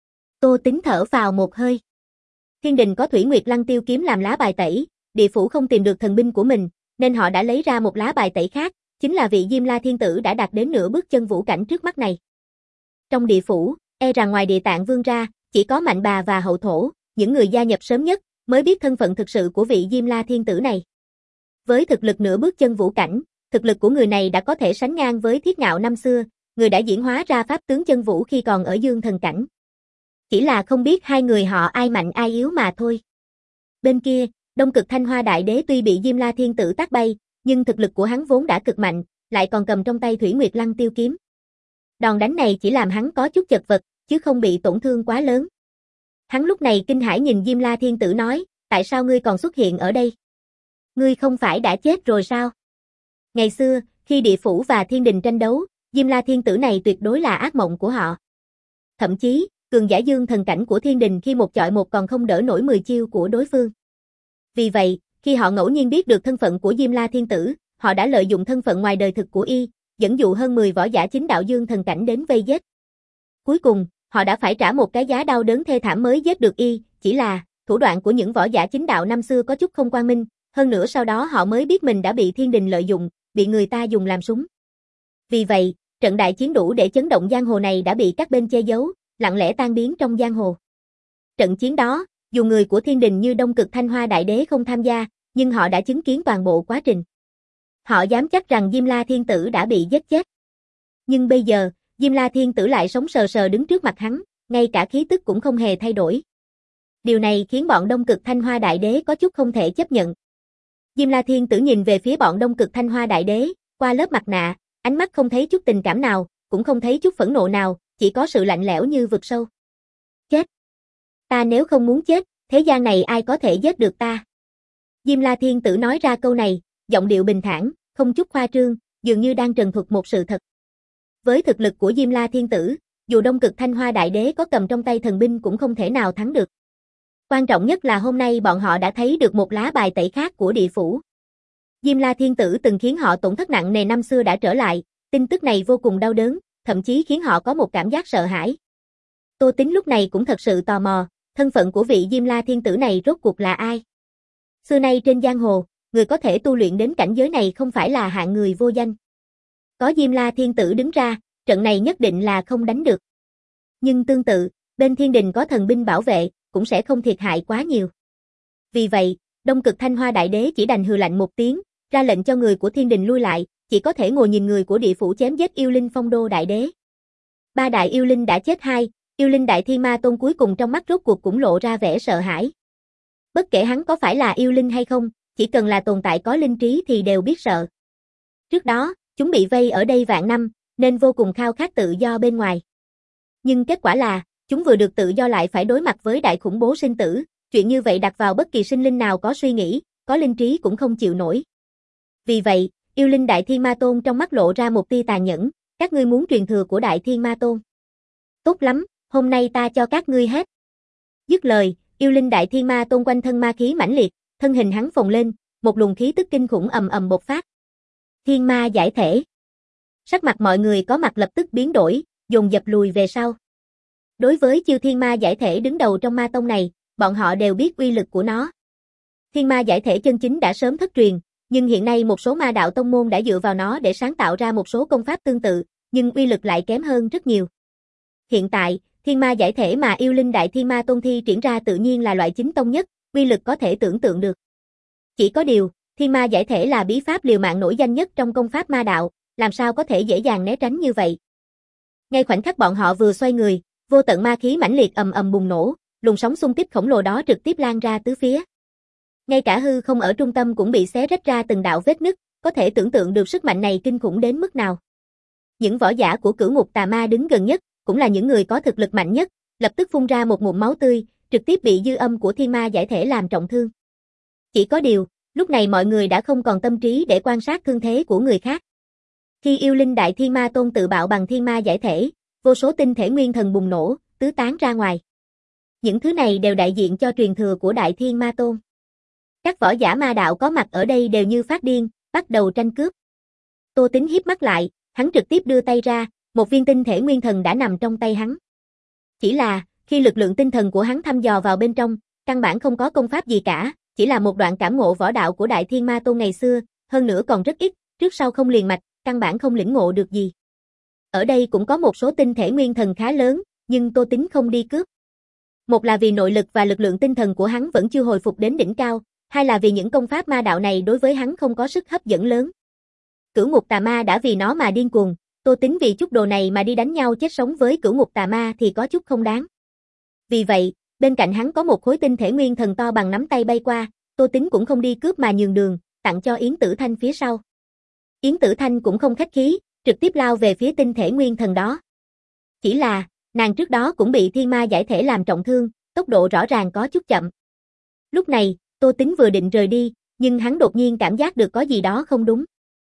Speaker 1: Tô Tín thở vào một hơi. Thiên đình có Thủy Nguyệt Lăng Tiêu kiếm làm lá bài tẩy, địa phủ không tìm được thần binh của mình, nên họ đã lấy ra một lá bài tẩy khác, chính là vị Diêm La Thiên Tử đã đạt đến nửa bước chân vũ cảnh trước mắt này. Trong địa phủ, e rằng ngoài Địa Tạng Vương ra, chỉ có Mạnh Bà và Hậu Thổ, những người gia nhập sớm nhất, mới biết thân phận thực sự của vị Diêm La Thiên Tử này. Với thực lực nửa bước chân vũ cảnh, thực lực của người này đã có thể sánh ngang với Thiết Ngạo năm xưa, người đã diễn hóa ra pháp tướng chân vũ khi còn ở dương thần cảnh. Chỉ là không biết hai người họ ai mạnh ai yếu mà thôi. Bên kia, Đông Cực Thanh Hoa Đại Đế tuy bị Diêm La Thiên Tử tác bay, nhưng thực lực của hắn vốn đã cực mạnh, lại còn cầm trong tay Thủy Nguyệt Lăng Tiêu kiếm. Đòn đánh này chỉ làm hắn có chút chật vật, chứ không bị tổn thương quá lớn. Hắn lúc này kinh hãi nhìn Diêm La Thiên Tử nói, tại sao ngươi còn xuất hiện ở đây? Ngươi không phải đã chết rồi sao? Ngày xưa, khi địa phủ và thiên đình tranh đấu, Diêm La Thiên Tử này tuyệt đối là ác mộng của họ. Thậm chí, cường giả dương thần cảnh của thiên đình khi một chọi một còn không đỡ nổi mười chiêu của đối phương. Vì vậy, khi họ ngẫu nhiên biết được thân phận của Diêm La Thiên Tử, họ đã lợi dụng thân phận ngoài đời thực của y, dẫn dụ hơn mười võ giả chính đạo dương thần cảnh đến vây giết. Cuối cùng, họ đã phải trả một cái giá đau đớn thê thảm mới giết được y, chỉ là, thủ đoạn của những võ giả chính đạo năm xưa có chút không quang minh, hơn nữa sau đó họ mới biết mình đã bị thiên đình lợi dụng, bị người ta dùng làm súng. Vì vậy, trận đại chiến đủ để chấn động giang hồ này đã bị các bên che giấu, lặng lẽ tan biến trong giang hồ. Trận chiến đó, dù người của thiên đình như Đông Cực Thanh Hoa Đại Đế không tham gia, nhưng họ đã chứng kiến toàn bộ quá trình. Họ dám chắc rằng Diêm La Thiên Tử đã bị giết chết. Nhưng bây giờ, Diêm La Thiên Tử lại sống sờ sờ đứng trước mặt hắn, ngay cả khí tức cũng không hề thay đổi. Điều này khiến bọn Đông Cực Thanh Hoa Đại Đế có chút không thể chấp nhận. Diêm La Thiên Tử nhìn về phía bọn Đông Cực Thanh Hoa Đại Đế, qua lớp mặt nạ, ánh mắt không thấy chút tình cảm nào, cũng không thấy chút phẫn nộ nào, chỉ có sự lạnh lẽo như vực sâu. Chết! Ta nếu không muốn chết, thế gian này ai có thể giết được ta? Diêm La Thiên Tử nói ra câu này, giọng điệu bình thản, không chút khoa trương, dường như đang trần thuật một sự thật. Với thực lực của Diêm La Thiên Tử, dù Đông Cực Thanh Hoa Đại Đế có cầm trong tay thần binh cũng không thể nào thắng được. Quan trọng nhất là hôm nay bọn họ đã thấy được một lá bài tẩy khác của địa phủ. Diêm La Thiên Tử từng khiến họ tổn thất nặng nề năm xưa đã trở lại, tin tức này vô cùng đau đớn, thậm chí khiến họ có một cảm giác sợ hãi. Tô Tín lúc này cũng thật sự tò mò, thân phận của vị Diêm La Thiên Tử này rốt cuộc là ai? Xưa nay trên giang hồ, người có thể tu luyện đến cảnh giới này không phải là hạng người vô danh. Có Diêm La Thiên Tử đứng ra, trận này nhất định là không đánh được. Nhưng tương tự, bên thiên đình có thần binh bảo vệ, cũng sẽ không thiệt hại quá nhiều. Vì vậy, Đông Cực Thanh Hoa Đại Đế chỉ đành hừ lạnh một tiếng, ra lệnh cho người của thiên đình lui lại, chỉ có thể ngồi nhìn người của địa phủ chém giết yêu linh Phong Đô Đại Đế. Ba đại yêu linh đã chết hai, yêu linh Đại Thiên Ma Tôn cuối cùng trong mắt rốt cuộc cũng lộ ra vẻ sợ hãi. Bất kể hắn có phải là yêu linh hay không, chỉ cần là tồn tại có linh trí thì đều biết sợ. Trước đó, chúng bị vây ở đây vạn năm, nên vô cùng khao khát tự do bên ngoài. Nhưng kết quả là, chúng vừa được tự do lại phải đối mặt với đại khủng bố sinh tử, chuyện như vậy đặt vào bất kỳ sinh linh nào có suy nghĩ, có linh trí cũng không chịu nổi. Vì vậy, yêu linh Đại Thiên Ma Tôn trong mắt lộ ra một tia tàn nhẫn, các ngươi muốn truyền thừa của Đại Thiên Ma Tôn. Tốt lắm, hôm nay ta cho các ngươi hết. Dứt lời, yêu linh Đại Thiên Ma Tôn quanh thân ma khí mãnh liệt, thân hình hắn phồng lên, một luồng khí tức kinh khủng ầm ầm bộc phát. Thiên ma giải thể. Sắc mặt mọi người có mặt lập tức biến đổi, dồn dập lùi về sau. Đối với chiêu thiên ma giải thể đứng đầu trong ma tông này, bọn họ đều biết uy lực của nó. Thiên ma giải thể chân chính đã sớm thất truyền, nhưng hiện nay một số ma đạo tông môn đã dựa vào nó để sáng tạo ra một số công pháp tương tự, nhưng uy lực lại kém hơn rất nhiều. Hiện tại, thiên ma giải thể mà yêu linh Đại Thiên Ma Tôn thi triển ra tự nhiên là loại chính tông nhất, uy lực có thể tưởng tượng được. Chỉ có điều, thiên ma giải thể là bí pháp liều mạng nổi danh nhất trong công pháp ma đạo, làm sao có thể dễ dàng né tránh như vậy. Ngay khoảnh khắc bọn họ vừa xoay người, vô tận ma khí mãnh liệt ầm ầm bùng nổ, luồng sóng xung kích khổng lồ đó trực tiếp lan ra tứ phía. Ngay cả hư không ở trung tâm cũng bị xé rách ra từng đạo vết nứt, có thể tưởng tượng được sức mạnh này kinh khủng đến mức nào. Những võ giả của Cửu Ngục Tà Ma đứng gần nhất, cũng là những người có thực lực mạnh nhất, lập tức phun ra một ngụm máu tươi, trực tiếp bị dư âm của thiên ma giải thể làm trọng thương. Chỉ có điều, lúc này mọi người đã không còn tâm trí để quan sát thương thế của người khác. Khi yêu linh Đại Thiên Ma Tôn tự bạo bằng thiên ma giải thể, vô số tinh thể nguyên thần bùng nổ, tứ tán ra ngoài. Những thứ này đều đại diện cho truyền thừa của Đại Thiên Ma Tôn. Các võ giả ma đạo có mặt ở đây đều như phát điên, bắt đầu tranh cướp. Tô Tính híp mắt lại, hắn trực tiếp đưa tay ra, một viên tinh thể nguyên thần đã nằm trong tay hắn. Chỉ là, khi lực lượng tinh thần của hắn thăm dò vào bên trong, căn bản không có công pháp gì cả, chỉ là một đoạn cảm ngộ võ đạo của Đại Thiên Ma Tôn ngày xưa, hơn nữa còn rất ít, trước sau không liền mạch, căn bản không lĩnh ngộ được gì. Ở đây cũng có một số tinh thể nguyên thần khá lớn, nhưng Tô Tính không đi cướp. Một là vì nội lực và lực lượng tinh thần của hắn vẫn chưa hồi phục đến đỉnh cao, hai là vì những công pháp ma đạo này đối với hắn không có sức hấp dẫn lớn. Cửu Ngục Tà Ma đã vì nó mà điên cuồng, Tô Tính vì chút đồ này mà đi đánh nhau chết sống với Cửu Ngục Tà Ma thì có chút không đáng. Vì vậy, bên cạnh hắn có một khối tinh thể nguyên thần to bằng nắm tay bay qua, Tô Tính cũng không đi cướp mà nhường đường, tặng cho Yến Tử Thanh phía sau. Yến Tử Thanh cũng không khách khí, trực tiếp lao về phía tinh thể nguyên thần đó. Chỉ là, nàng trước đó cũng bị thiên ma giải thể làm trọng thương, tốc độ rõ ràng có chút chậm. Lúc này, Tô Tính vừa định rời đi, nhưng hắn đột nhiên cảm giác được có gì đó không đúng.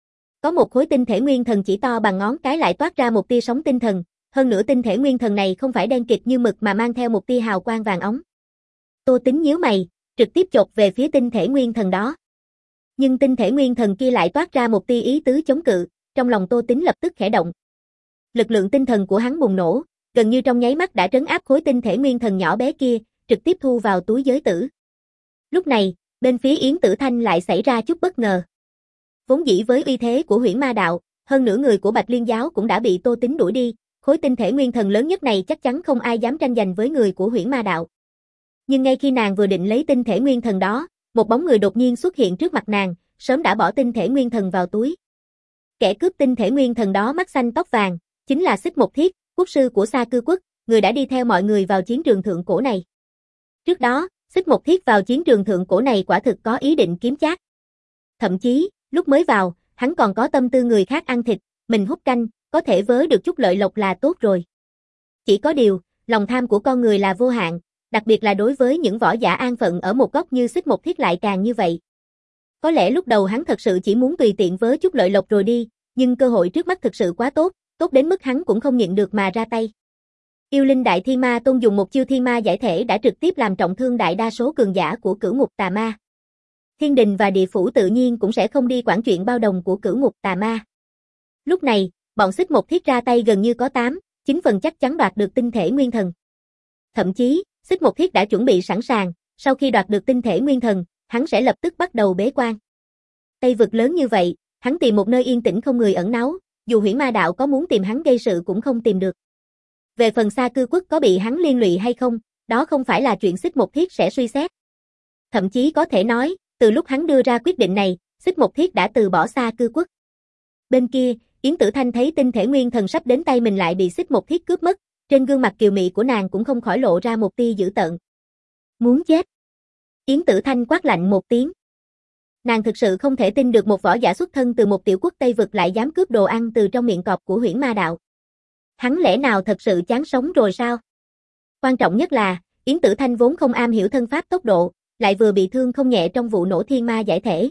Speaker 1: Có một khối tinh thể nguyên thần chỉ to bằng ngón cái lại toát ra một tia sóng tinh thần, hơn nữa tinh thể nguyên thần này không phải đen kịt như mực mà mang theo một tia hào quang vàng óng. Tô Tính nhíu mày, trực tiếp chộp về phía tinh thể nguyên thần đó. Nhưng tinh thể nguyên thần kia lại toát ra một tia ý tứ chống cự, trong lòng Tô Tính lập tức khẽ động. Lực lượng tinh thần của hắn bùng nổ, gần như trong nháy mắt đã trấn áp khối tinh thể nguyên thần nhỏ bé kia, trực tiếp thu vào túi giới tử. Lúc này, bên phía Yến Tử Thanh lại xảy ra chút bất ngờ. Vốn dĩ với uy thế của Huyễn Ma Đạo, hơn nửa người của Bạch Liên Giáo cũng đã bị Tô Tính đuổi đi, khối tinh thể nguyên thần lớn nhất này chắc chắn không ai dám tranh giành với người của Huyễn Ma Đạo. Nhưng ngay khi nàng vừa định lấy tinh thể nguyên thần đó, một bóng người đột nhiên xuất hiện trước mặt nàng, sớm đã bỏ tinh thể nguyên thần vào túi. Kẻ cướp tinh thể nguyên thần đó mắt xanh tóc vàng, chính là Xích Mộc Thiết, quốc sư của Sa Cư Quốc, người đã đi theo mọi người vào chiến trường thượng cổ này. Trước đó, Xích Mộc Thiết vào chiến trường thượng cổ này quả thực có ý định kiếm trác. Thậm chí, lúc mới vào, hắn còn có tâm tư người khác ăn thịt, mình hút canh, có thể vớ được chút lợi lộc là tốt rồi. Chỉ có điều, lòng tham của con người là vô hạn, đặc biệt là đối với những võ giả an phận ở một góc như Xích Mộc Thiết lại càng như vậy. Có lẽ lúc đầu hắn thật sự chỉ muốn tùy tiện vớ chút lợi lộc rồi đi, nhưng cơ hội trước mắt thực sự quá tốt, tốt đến mức hắn cũng không nhịn được mà ra tay. Yêu linh Đại Thiên Ma Tôn dùng một chiêu thiên ma giải thể đã trực tiếp làm trọng thương đại đa số cường giả của Cửu Ngục Tà Ma. Thiên đình và địa phủ tự nhiên cũng sẽ không đi quản chuyện bao đồng của Cửu Ngục Tà Ma. Lúc này, bọn Xích Mộc Thiết ra tay gần như có tám, chín phần chắc chắn đoạt được tinh thể nguyên thần. Thậm chí, Xích Mộc Thiết đã chuẩn bị sẵn sàng, sau khi đoạt được tinh thể nguyên thần, hắn sẽ lập tức bắt đầu bế quan. Tây vực lớn như vậy, hắn tìm một nơi yên tĩnh không người ẩn náu, dù Huyễn Ma Đạo có muốn tìm hắn gây sự cũng không tìm được. Về phần Sa Cư Quốc có bị hắn liên lụy hay không, đó không phải là chuyện Xích Mộc Thiết sẽ suy xét. Thậm chí có thể nói, từ lúc hắn đưa ra quyết định này, Xích Một Thiết đã từ bỏ Xa Cư Quốc. Bên kia, Yến Tử Thanh thấy tinh thể nguyên thần sắp đến tay mình lại bị Xích Một Thiết cướp mất, trên gương mặt kiều mị của nàng cũng không khỏi lộ ra một tia dữ tợn. Muốn chết. Yến Tử Thanh quát lạnh một tiếng. Nàng thực sự không thể tin được một võ giả xuất thân từ một tiểu quốc Tây vực lại dám cướp đồ ăn từ trong miệng cọp của Huyễn Ma Đạo. Hắn lẽ nào thật sự chán sống rồi sao? Quan trọng nhất là, Yến Tử Thanh vốn không am hiểu thân pháp tốc độ, lại vừa bị thương không nhẹ trong vụ nổ thiên ma giải thể.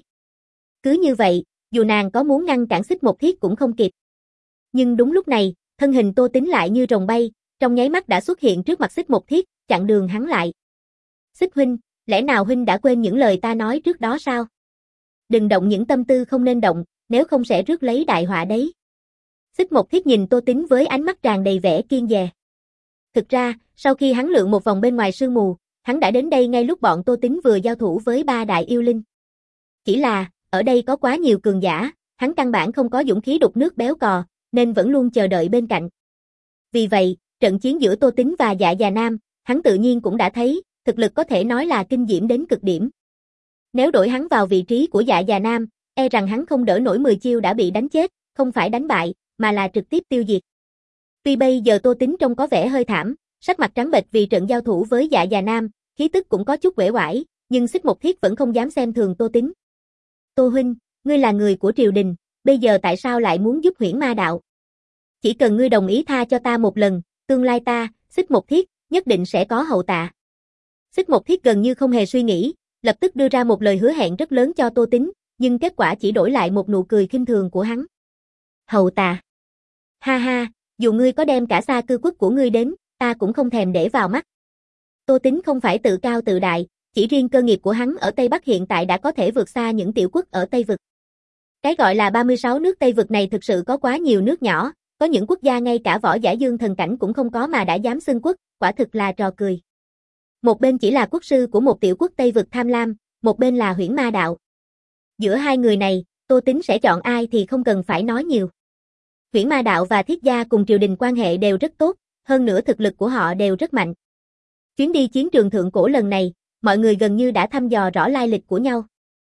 Speaker 1: Cứ như vậy, dù nàng có muốn ngăn cản Xích Một Thiết cũng không kịp. Nhưng đúng lúc này, thân hình Tô Tính lại như rồng bay, trong nháy mắt đã xuất hiện trước mặt Xích Một Thiết, chặn đường hắn lại. Xích huynh, lẽ nào huynh đã quên những lời ta nói trước đó sao? Đừng động những tâm tư không nên động, nếu không sẽ rước lấy đại họa đấy. Xích Một Thiết nhìn Tô Tính với ánh mắt tràn đầy vẻ kiêng dè. Thực ra, sau khi hắn lượn một vòng bên ngoài sương mù, hắn đã đến đây ngay lúc bọn Tô Tính vừa giao thủ với ba đại yêu linh. Chỉ là, ở đây có quá nhiều cường giả, hắn căn bản không có dũng khí đục nước béo cò, nên vẫn luôn chờ đợi bên cạnh. Vì vậy, trận chiến giữa Tô Tính và Dạ Già Nam, hắn tự nhiên cũng đã thấy, thực lực có thể nói là kinh diễm đến cực điểm. Nếu đổi hắn vào vị trí của Dạ Già Nam, e rằng hắn không đỡ nổi mười chiêu đã bị đánh chết, không phải đánh bại, mà là trực tiếp tiêu diệt. Tuy bây giờ Tô Tính trông có vẻ hơi thảm, sắc mặt trắng bệch vì trận giao thủ với Dạ Già Nam, khí tức cũng có chút uể oải, nhưng Xích Một Thiết vẫn không dám xem thường Tô Tính. Tô huynh, ngươi là người của triều đình, bây giờ tại sao lại muốn giúp Huyễn Ma Đạo? Chỉ cần ngươi đồng ý tha cho ta một lần, tương lai ta, Xích Một Thiết, nhất định sẽ có hậu tạ. Xích Một Thiết gần như không hề suy nghĩ, lập tức đưa ra một lời hứa hẹn rất lớn cho Tô Tính, nhưng kết quả chỉ đổi lại một nụ cười khinh thường của hắn. Hậu tạ. Ha ha, dù ngươi có đem cả Xa Cư Quốc của ngươi đến, ta cũng không thèm để vào mắt. Tô Tính không phải tự cao tự đại, chỉ riêng cơ nghiệp của hắn ở Tây Bắc hiện tại đã có thể vượt xa những tiểu quốc ở Tây Vực. Cái gọi là ba mươi sáu nước Tây Vực này thực sự có quá nhiều nước nhỏ, có những quốc gia ngay cả võ giả dương thần cảnh cũng không có mà đã dám xưng quốc, quả thực là trò cười. Một bên chỉ là quốc sư của một tiểu quốc Tây Vực tham lam, một bên là Huyễn Ma Đạo. Giữa hai người này, Tô Tính sẽ chọn ai thì không cần phải nói nhiều. Huyễn Ma Đạo và Thiết gia cùng triều đình quan hệ đều rất tốt, hơn nữa thực lực của họ đều rất mạnh. Chuyến đi chiến trường thượng cổ lần này, mọi người gần như đã thăm dò rõ lai lịch của nhau.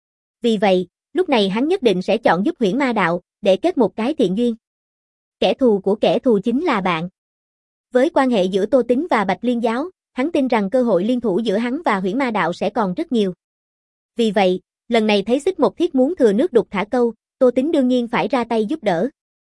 Speaker 1: Vì vậy, lúc này hắn nhất định sẽ chọn giúp Huyễn Ma Đạo, để kết một cái thiện duyên. Kẻ thù của kẻ thù chính là bạn. Với quan hệ giữa Tô Tính và Bạch Liên Giáo, hắn tin rằng cơ hội liên thủ giữa hắn và Huyễn Ma Đạo sẽ còn rất nhiều. Vì vậy, lần này thấy Xích Một Thiết muốn thừa nước đục thả câu, Tô Tính đương nhiên phải ra tay giúp đỡ.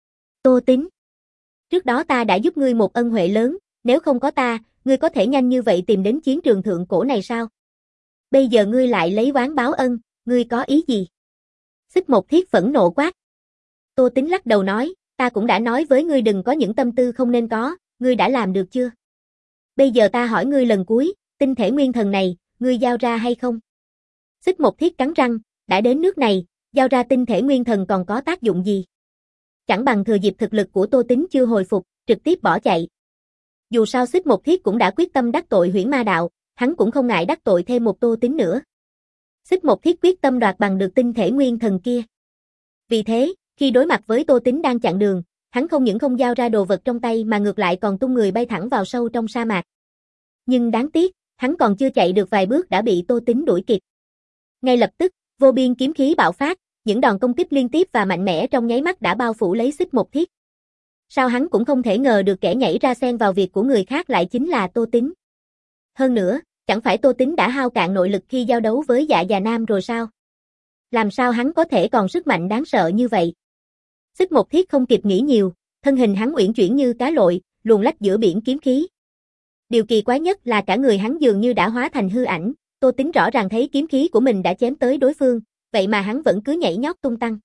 Speaker 1: Tô Tính, trước đó ta đã giúp ngươi một ân huệ lớn, nếu không có ta, ngươi có thể nhanh như vậy tìm đến chiến trường thượng cổ này sao? Bây giờ ngươi lại lấy oán báo ân, ngươi có ý gì? Xích Một Thiết phẫn nộ quát. Tô Tính lắc đầu nói, ta cũng đã nói với ngươi đừng có những tâm tư không nên có, ngươi đã làm được chưa? Bây giờ ta hỏi ngươi lần cuối, tinh thể nguyên thần này, ngươi giao ra hay không? Xích Một Thiết cắn răng, đã đến nước này, giao ra tinh thể nguyên thần còn có tác dụng gì? Chẳng bằng thừa dịp thực lực của Tô Tính chưa hồi phục, trực tiếp bỏ chạy. Dù sao Xích Một Thiết cũng đã quyết tâm đắc tội Huyễn Ma Đạo, hắn cũng không ngại đắc tội thêm một Tô Tính nữa. Xích Một Thiết quyết tâm đoạt bằng được tinh thể nguyên thần kia. Vì thế, khi đối mặt với Tô Tính đang chặn đường, hắn không những không giao ra đồ vật trong tay mà ngược lại còn tung người bay thẳng vào sâu trong sa mạc. Nhưng đáng tiếc, hắn còn chưa chạy được vài bước đã bị Tô Tính đuổi kịp. Ngay lập tức, vô biên kiếm khí bạo phát, những đòn công kích liên tiếp và mạnh mẽ trong nháy mắt đã bao phủ lấy Xích Một Thiết. Sao hắn cũng không thể ngờ được kẻ nhảy ra xen vào việc của người khác lại chính là Tô Tính. Hơn nữa, chẳng phải Tô Tính đã hao cạn nội lực khi giao đấu với Dạ Già Nam rồi sao? Làm sao hắn có thể còn sức mạnh đáng sợ như vậy? Xích Một Thiết không kịp nghĩ nhiều, thân hình hắn uyển chuyển như cá lội, luồn lách giữa biển kiếm khí. Điều kỳ quái nhất là cả người hắn dường như đã hóa thành hư ảnh, Tô Tính rõ ràng thấy kiếm khí của mình đã chém tới đối phương, vậy mà hắn vẫn cứ nhảy nhót tung tăng.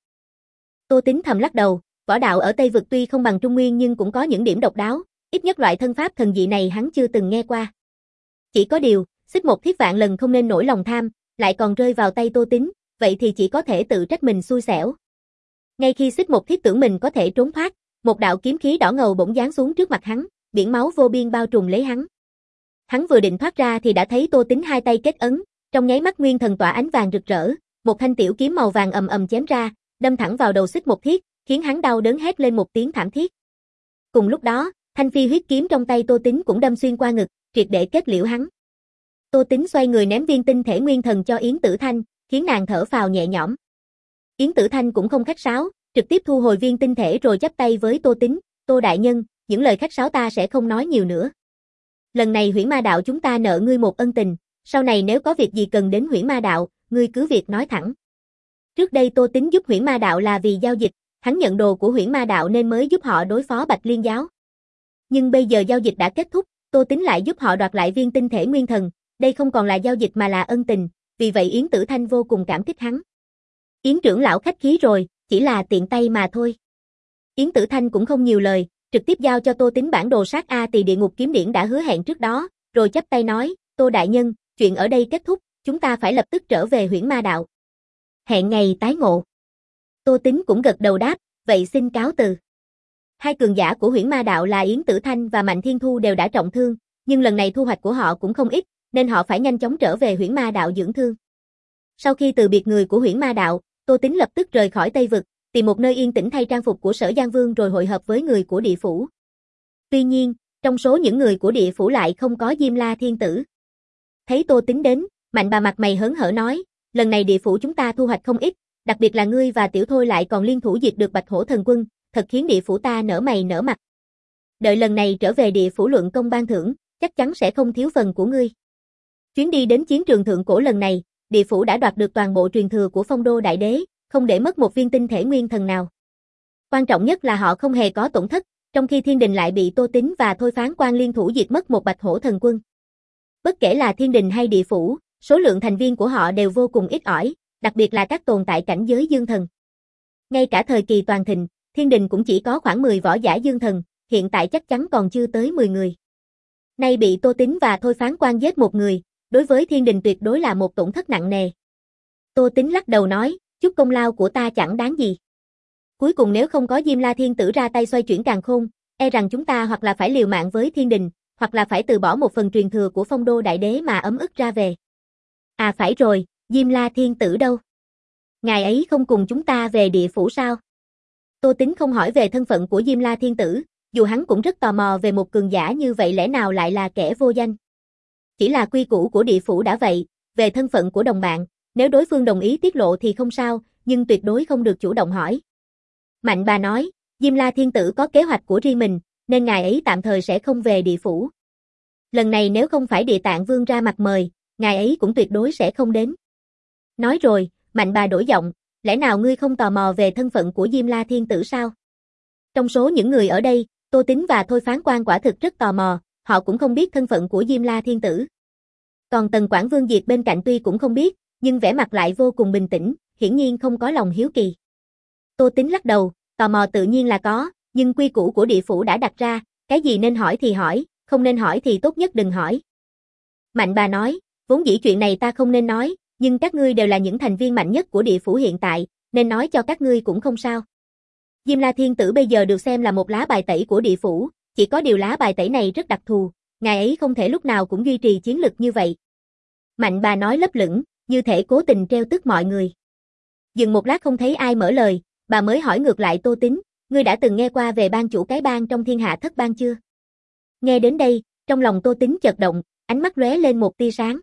Speaker 1: Tô Tính thầm lắc đầu, võ đạo ở Tây Vực tuy không bằng Trung Nguyên nhưng cũng có những điểm độc đáo, ít nhất loại thân pháp thần dị này hắn chưa từng nghe qua. Chỉ có điều, Xích Một Thiết vạn lần không nên nổi lòng tham, lại còn rơi vào tay Tô Tính, vậy thì chỉ có thể tự trách mình xui xẻo. Ngay khi Xích Một Thiết tưởng mình có thể trốn thoát, một đạo kiếm khí đỏ ngầu bỗng giáng xuống trước mặt hắn, biển máu vô biên bao trùm lấy hắn. Hắn vừa định thoát ra thì đã thấy Tô Tính hai tay kết ấn, trong nháy mắt nguyên thần tỏa ánh vàng rực rỡ, một thanh tiểu kiếm màu vàng ầm ầm chém ra, đâm thẳng vào đầu Xích Một Thiết, khiến hắn đau đớn hét lên một tiếng thảm thiết. Cùng lúc đó, thanh phi huyết kiếm trong tay Tô Tính cũng đâm xuyên qua ngực, triệt để kết liễu hắn. Tô Tính xoay người ném viên tinh thể nguyên thần cho Yến Tử Thanh, khiến nàng thở phào nhẹ nhõm. Yến Tử Thanh cũng không khách sáo, trực tiếp thu hồi viên tinh thể rồi chắp tay với Tô Tín, Tô đại nhân, những lời khách sáo ta sẽ không nói nhiều nữa. Lần này Huyễn Ma Đạo chúng ta nợ ngươi một ân tình, sau này nếu có việc gì cần đến Huyễn Ma Đạo, ngươi cứ việc nói thẳng. Trước đây Tô Tín giúp Huyễn Ma Đạo là vì giao dịch, hắn nhận đồ của Huyễn Ma Đạo nên mới giúp họ đối phó Bạch Liên giáo. Nhưng bây giờ giao dịch đã kết thúc, Tô Tín lại giúp họ đoạt lại viên tinh thể nguyên thần, đây không còn là giao dịch mà là ân tình, vì vậy Yến Tử Thanh vô cùng cảm kích hắn. Yến trưởng lão khách khí rồi, chỉ là tiện tay mà thôi. Yến Tử Thanh cũng không nhiều lời, trực tiếp giao cho Tô Tín bản đồ sát A Tỳ địa ngục kiếm điển đã hứa hẹn trước đó, rồi chắp tay nói, Tô đại nhân, chuyện ở đây kết thúc, chúng ta phải lập tức trở về Huyễn Ma Đạo. Hẹn ngày tái ngộ. Tô Tín cũng gật đầu đáp, vậy xin cáo từ. Hai cường giả của Huyễn Ma Đạo là Yến Tử Thanh và Mạnh Thiên Thu đều đã trọng thương, nhưng lần này thu hoạch của họ cũng không ít, nên họ phải nhanh chóng trở về Huyễn Ma Đạo dưỡng thương. Sau khi từ biệt người của Huyễn Ma Đạo, Tô Tín lập tức rời khỏi Tây Vực, tìm một nơi yên tĩnh thay trang phục của Sở Giang Vương rồi hội hợp với người của địa phủ. Tuy nhiên, trong số những người của địa phủ lại không có Diêm La Thiên Tử. Thấy Tô Tín đến, Mạnh bà mặt mày hớn hở nói, lần này địa phủ chúng ta thu hoạch không ít, đặc biệt là ngươi và Tiểu Thôi lại còn liên thủ diệt được Bạch Hổ Thần Quân, thật khiến địa phủ ta nở mày nở mặt. Đợi lần này trở về địa phủ luận công ban thưởng, chắc chắn sẽ không thiếu phần của ngươi. Chuyến đi đến chiến trường thượng cổ lần này, địa phủ đã đoạt được toàn bộ truyền thừa của Phong Đô Đại Đế, không để mất một viên tinh thể nguyên thần nào. Quan trọng nhất là họ không hề có tổn thất, trong khi Thiên Đình lại bị Tô Tín và Thôi Phán Quan liên thủ diệt mất một Bạch Hổ Thần Quân. Bất kể là Thiên Đình hay địa phủ, số lượng thành viên của họ đều vô cùng ít ỏi, đặc biệt là các tồn tại cảnh giới dương thần. Ngay cả thời kỳ toàn thịnh, Thiên Đình cũng chỉ có khoảng mười võ giả dương thần, hiện tại chắc chắn còn chưa tới mười người. Nay bị Tô Tín và Thôi Phán Quan giết một người, đối với Thiên Đình tuyệt đối là một tổn thất nặng nề. Tô Tín lắc đầu nói, chút công lao của ta chẳng đáng gì. Cuối cùng nếu không có Diêm La Thiên Tử ra tay xoay chuyển càn khôn, e rằng chúng ta hoặc là phải liều mạng với Thiên Đình, hoặc là phải từ bỏ một phần truyền thừa của Phong Đô Đại Đế mà ấm ức ra về. À phải rồi, Diêm La Thiên Tử đâu? Ngài ấy không cùng chúng ta về địa phủ sao? Tô Tín không hỏi về thân phận của Diêm La Thiên Tử, dù hắn cũng rất tò mò về một cường giả như vậy lẽ nào lại là kẻ vô danh. Chỉ là quy củ của địa phủ đã vậy, về thân phận của đồng bạn, nếu đối phương đồng ý tiết lộ thì không sao, nhưng tuyệt đối không được chủ động hỏi. Mạnh bà nói, Diêm La Thiên Tử có kế hoạch của riêng mình, nên ngài ấy tạm thời sẽ không về địa phủ. Lần này nếu không phải Địa Tạng Vương ra mặt mời, ngài ấy cũng tuyệt đối sẽ không đến. Nói rồi, Mạnh bà đổi giọng, lẽ nào ngươi không tò mò về thân phận của Diêm La Thiên Tử sao? Trong số những người ở đây, Tô Tín và Thôi Phán Quan quả thực rất tò mò, họ cũng không biết thân phận của Diêm La Thiên Tử. Còn Tần Quảng Vương Diệt bên cạnh tuy cũng không biết, nhưng vẻ mặt lại vô cùng bình tĩnh, hiển nhiên không có lòng hiếu kỳ. Tô Tín lắc đầu, tò mò tự nhiên là có, nhưng quy củ của địa phủ đã đặt ra, cái gì nên hỏi thì hỏi, không nên hỏi thì tốt nhất đừng hỏi. Mạnh bà nói, vốn dĩ chuyện này ta không nên nói, nhưng các ngươi đều là những thành viên mạnh nhất của địa phủ hiện tại, nên nói cho các ngươi cũng không sao. Diêm La Thiên Tử bây giờ được xem là một lá bài tẩy của địa phủ, chỉ có điều lá bài tẩy này rất đặc thù, ngài ấy không thể lúc nào cũng duy trì chiến lực như vậy. Mạnh bà nói lấp lửng, như thể cố tình treo tức mọi người. Dừng một lát không thấy ai mở lời, bà mới hỏi ngược lại Tô Tín, ngươi đã từng nghe qua về ban chủ cái bang trong thiên hạ thất bang chưa? Nghe đến đây, trong lòng Tô Tín chợt động, ánh mắt lóe lên một tia sáng.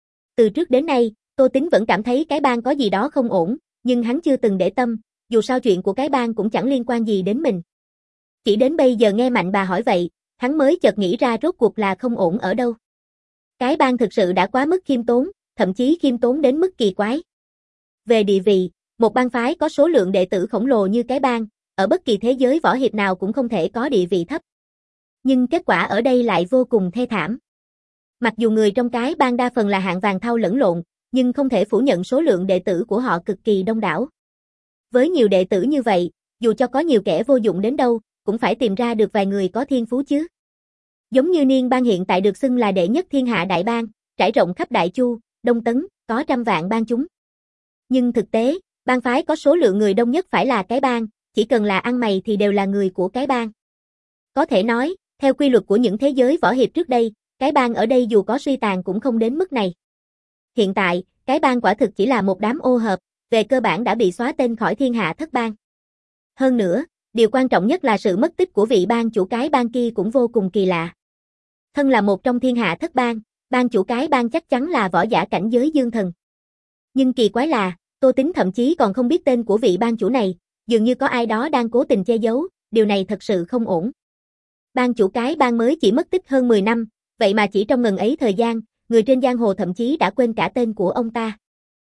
Speaker 1: Từ trước đến nay, Tô Tín vẫn cảm thấy cái bang có gì đó không ổn, nhưng hắn chưa từng để tâm, dù sao chuyện của cái bang cũng chẳng liên quan gì đến mình. Chỉ đến bây giờ nghe Mạnh bà hỏi vậy, hắn mới chợt nghĩ ra rốt cuộc là không ổn ở đâu. Cái bang thực sự đã quá mức khiêm tốn, thậm chí khiêm tốn đến mức kỳ quái. Về địa vị, một bang phái có số lượng đệ tử khổng lồ như cái bang, ở bất kỳ thế giới võ hiệp nào cũng không thể có địa vị thấp. Nhưng kết quả ở đây lại vô cùng thê thảm. Mặc dù người trong cái bang đa phần là hạng vàng thau lẫn lộn, nhưng không thể phủ nhận số lượng đệ tử của họ cực kỳ đông đảo. Với nhiều đệ tử như vậy, dù cho có nhiều kẻ vô dụng đến đâu, cũng phải tìm ra được vài người có thiên phú chứ. Giống như Niên bang hiện tại được xưng là đệ nhất thiên hạ đại bang, trải rộng khắp Đại Chu, Đông Tấn, có trăm vạn bang chúng. Nhưng thực tế, bang phái có số lượng người đông nhất phải là cái bang, chỉ cần là ăn mày thì đều là người của cái bang. Có thể nói, theo quy luật của những thế giới võ hiệp trước đây, cái bang ở đây dù có suy tàn cũng không đến mức này. Hiện tại, cái bang quả thực chỉ là một đám ô hợp, về cơ bản đã bị xóa tên khỏi thiên hạ thất bang. Hơn nữa, điều quan trọng nhất là sự mất tích của vị bang chủ cái bang kia cũng vô cùng kỳ lạ. Thân là một trong thiên hạ thất bang, bang chủ cái bang chắc chắn là võ giả cảnh giới dương thần. Nhưng kỳ quái là, Tô Tính thậm chí còn không biết tên của vị ban chủ này, dường như có ai đó đang cố tình che giấu, điều này thật sự không ổn. Ban chủ cái bang mới chỉ mất tích hơn mười năm, vậy mà chỉ trong ngần ấy thời gian, người trên giang hồ thậm chí đã quên cả tên của ông ta.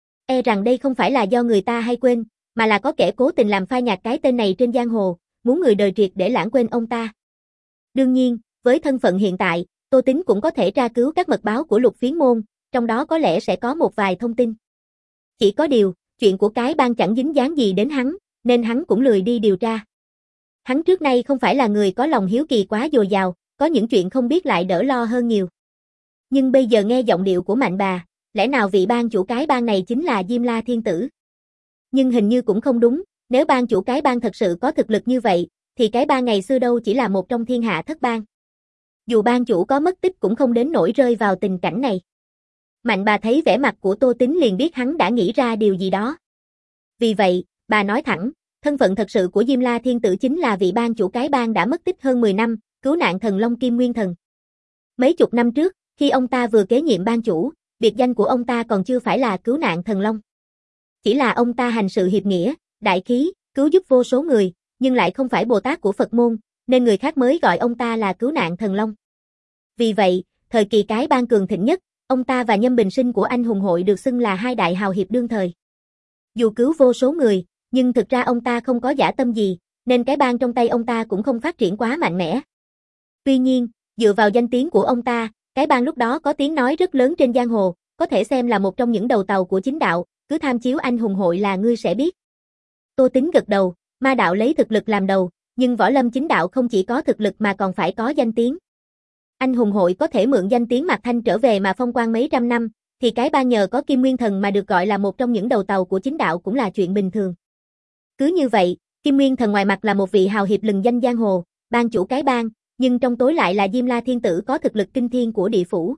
Speaker 1: E rằng đây không phải là do người ta hay quên, mà là có kẻ cố tình làm phai nhạt cái tên này trên giang hồ, muốn người đời triệt để lãng quên ông ta. Đương nhiên, với thân phận hiện tại, Tô Tính cũng có thể tra cứu các mật báo của Lục Phiến Môn, trong đó có lẽ sẽ có một vài thông tin. Chỉ có điều, chuyện của cái bang chẳng dính dáng gì đến hắn, nên hắn cũng lười đi điều tra. Hắn trước nay không phải là người có lòng hiếu kỳ quá dồi dào, có những chuyện không biết lại đỡ lo hơn nhiều. Nhưng bây giờ nghe giọng điệu của Mạnh bà, lẽ nào vị ban chủ cái bang này chính là Diêm La Thiên Tử? Nhưng hình như cũng không đúng, nếu ban chủ cái bang thật sự có thực lực như vậy, thì cái bang ngày xưa đâu chỉ là một trong thiên hạ thất bang. Dù ban chủ có mất tích cũng không đến nỗi rơi vào tình cảnh này. Mạnh bà thấy vẻ mặt của Tô Tính liền biết hắn đã nghĩ ra điều gì đó. Vì vậy, bà nói thẳng, thân phận thật sự của Diêm La Thiên Tử chính là vị ban chủ cái bang đã mất tích hơn mười năm, cứu nạn thần Long Kim Nguyên Thần. Mấy chục năm trước, khi ông ta vừa kế nhiệm ban chủ, biệt danh của ông ta còn chưa phải là cứu nạn thần Long. Chỉ là ông ta hành sự hiệp nghĩa, đại khí, cứu giúp vô số người, nhưng lại không phải Bồ Tát của Phật môn, nên người khác mới gọi ông ta là cứu nạn thần Long. Vì vậy, thời kỳ cái bang cường thịnh nhất, ông ta và Nhâm Bình Sinh của anh hùng hội được xưng là hai đại hào hiệp đương thời. Dù cứu vô số người, nhưng thực ra ông ta không có dã tâm gì, nên cái bang trong tay ông ta cũng không phát triển quá mạnh mẽ. Tuy nhiên, dựa vào danh tiếng của ông ta, cái bang lúc đó có tiếng nói rất lớn trên giang hồ, có thể xem là một trong những đầu tàu của chính đạo, cứ tham chiếu anh hùng hội là ngươi sẽ biết. Tô Tính gật đầu, ma đạo lấy thực lực làm đầu, nhưng võ lâm chính đạo không chỉ có thực lực mà còn phải có danh tiếng. Anh hùng hội có thể mượn danh tiếng Mạc Thanh trở về mà phong quang mấy trăm năm, thì cái bang nhờ có Kim Nguyên Thần mà được gọi là một trong những đầu tàu của chính đạo cũng là chuyện bình thường. Cứ như vậy, Kim Nguyên Thần ngoài mặt là một vị hào hiệp lừng danh giang hồ, ban chủ cái bang, nhưng trong tối lại là Diêm La Thiên Tử có thực lực kinh thiên của địa phủ.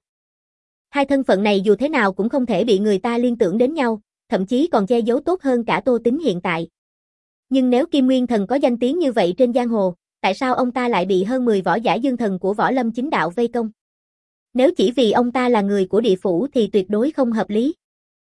Speaker 1: Hai thân phận này dù thế nào cũng không thể bị người ta liên tưởng đến nhau, thậm chí còn che giấu tốt hơn cả Tô Tính hiện tại. Nhưng nếu Kim Nguyên Thần có danh tiếng như vậy trên giang hồ, tại sao ông ta lại bị hơn mười võ giả dương thần của võ lâm chính đạo vây công? Nếu chỉ vì ông ta là người của địa phủ thì tuyệt đối không hợp lý.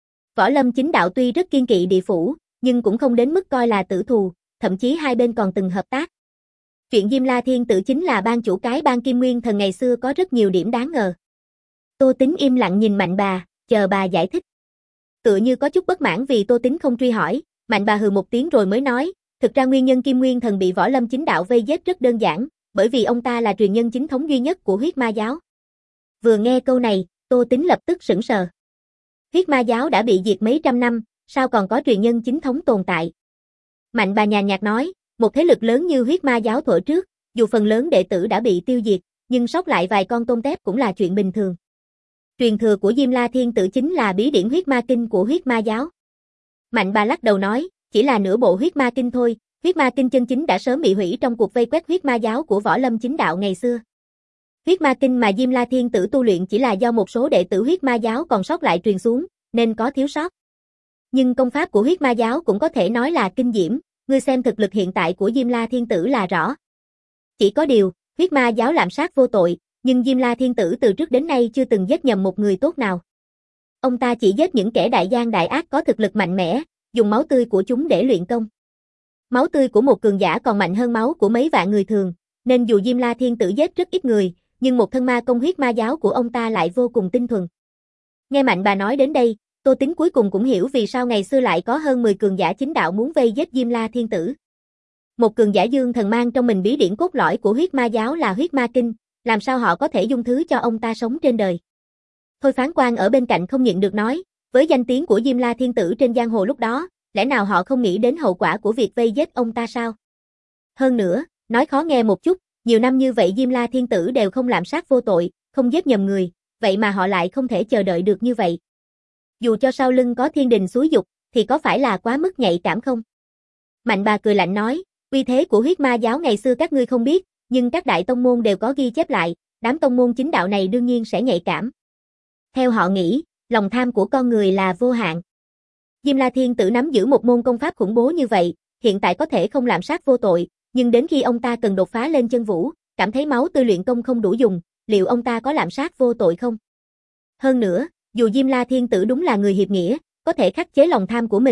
Speaker 1: Võ lâm chính đạo tuy rất kiên kỵ địa phủ, nhưng cũng không đến mức coi là tử thù, thậm chí hai bên còn từng hợp tác. Chuyện Diêm La Thiên Tử chính là ban chủ cái bang Kim Nguyên Thần ngày xưa có rất nhiều điểm đáng ngờ. Tô Tính im lặng nhìn Mạnh bà, chờ bà giải thích. Tựa như có chút bất mãn vì Tô Tính không truy hỏi, Mạnh bà hừ một tiếng rồi mới nói, thực ra nguyên nhân Kim Nguyên Thần bị võ lâm chính đạo vây giết rất đơn giản, bởi vì ông ta là truyền nhân chính thống duy nhất của huyết ma giáo. Vừa nghe câu này, Tô Tính lập tức sững sờ. Huyết ma giáo đã bị diệt mấy trăm năm, sao còn có truyền nhân chính thống tồn tại? Mạnh bà nhàn nhạt nói, một thế lực lớn như huyết ma giáo thuở trước, dù phần lớn đệ tử đã bị tiêu diệt, nhưng sót lại vài con tôm tép cũng là chuyện bình thường. Truyền thừa của Diêm La Thiên Tử chính là bí điển huyết ma kinh của huyết ma giáo. Mạnh bà lắc đầu nói, chỉ là nửa bộ huyết ma kinh thôi, huyết ma kinh chân chính đã sớm bị hủy trong cuộc vây quét huyết ma giáo của võ lâm chính đạo ngày xưa. Huyết ma kinh mà Diêm La Thiên Tử tu luyện chỉ là do một số đệ tử huyết ma giáo còn sót lại truyền xuống, nên có thiếu sót. Nhưng công pháp của huyết ma giáo cũng có thể nói là kinh diễm, ngươi xem thực lực hiện tại của Diêm La Thiên Tử là rõ. Chỉ có điều, huyết ma giáo lạm sát vô tội, nhưng Diêm La Thiên Tử từ trước đến nay chưa từng giết nhầm một người tốt nào. Ông ta chỉ giết những kẻ đại gian đại ác có thực lực mạnh mẽ, dùng máu tươi của chúng để luyện công. Máu tươi của một cường giả còn mạnh hơn máu của mấy vạn người thường, nên dù Diêm La Thiên Tử giết rất ít người, nhưng một thân ma công huyết ma giáo của ông ta lại vô cùng tinh thuần. Nghe Mạnh bà nói đến đây, Tô Tính cuối cùng cũng hiểu vì sao ngày xưa lại có hơn mười cường giả chính đạo muốn vây giết Diêm La Thiên Tử. Một cường giả dương thần mang trong mình bí điển cốt lõi của huyết ma giáo là huyết ma kinh, làm sao họ có thể dung thứ cho ông ta sống trên đời? Thôi Phán Quan ở bên cạnh không nhịn được nói, với danh tiếng của Diêm La Thiên Tử trên giang hồ lúc đó, lẽ nào họ không nghĩ đến hậu quả của việc vây giết ông ta sao? Hơn nữa, nói khó nghe một chút, nhiều năm như vậy Diêm La Thiên Tử đều không lạm sát vô tội, không giết nhầm người, vậy mà họ lại không thể chờ đợi được như vậy. Dù cho sau lưng có thiên đình xúi giục, thì có phải là quá mức nhạy cảm không? Mạnh bà cười lạnh nói, uy thế của huyết ma giáo ngày xưa các ngươi không biết, nhưng các đại tông môn đều có ghi chép lại, đám tông môn chính đạo này đương nhiên sẽ nhạy cảm. Theo họ nghĩ, lòng tham của con người là vô hạn. Diêm La Thiên Tử nắm giữ một môn công pháp khủng bố như vậy, hiện tại có thể không lạm sát vô tội, nhưng đến khi ông ta cần đột phá lên chân vũ, cảm thấy máu tươi luyện công không đủ dùng, liệu ông ta có lạm sát vô tội không? Hơn nữa, dù Diêm La Thiên Tử đúng là người hiệp nghĩa, có thể khắc chế lòng tham của mình,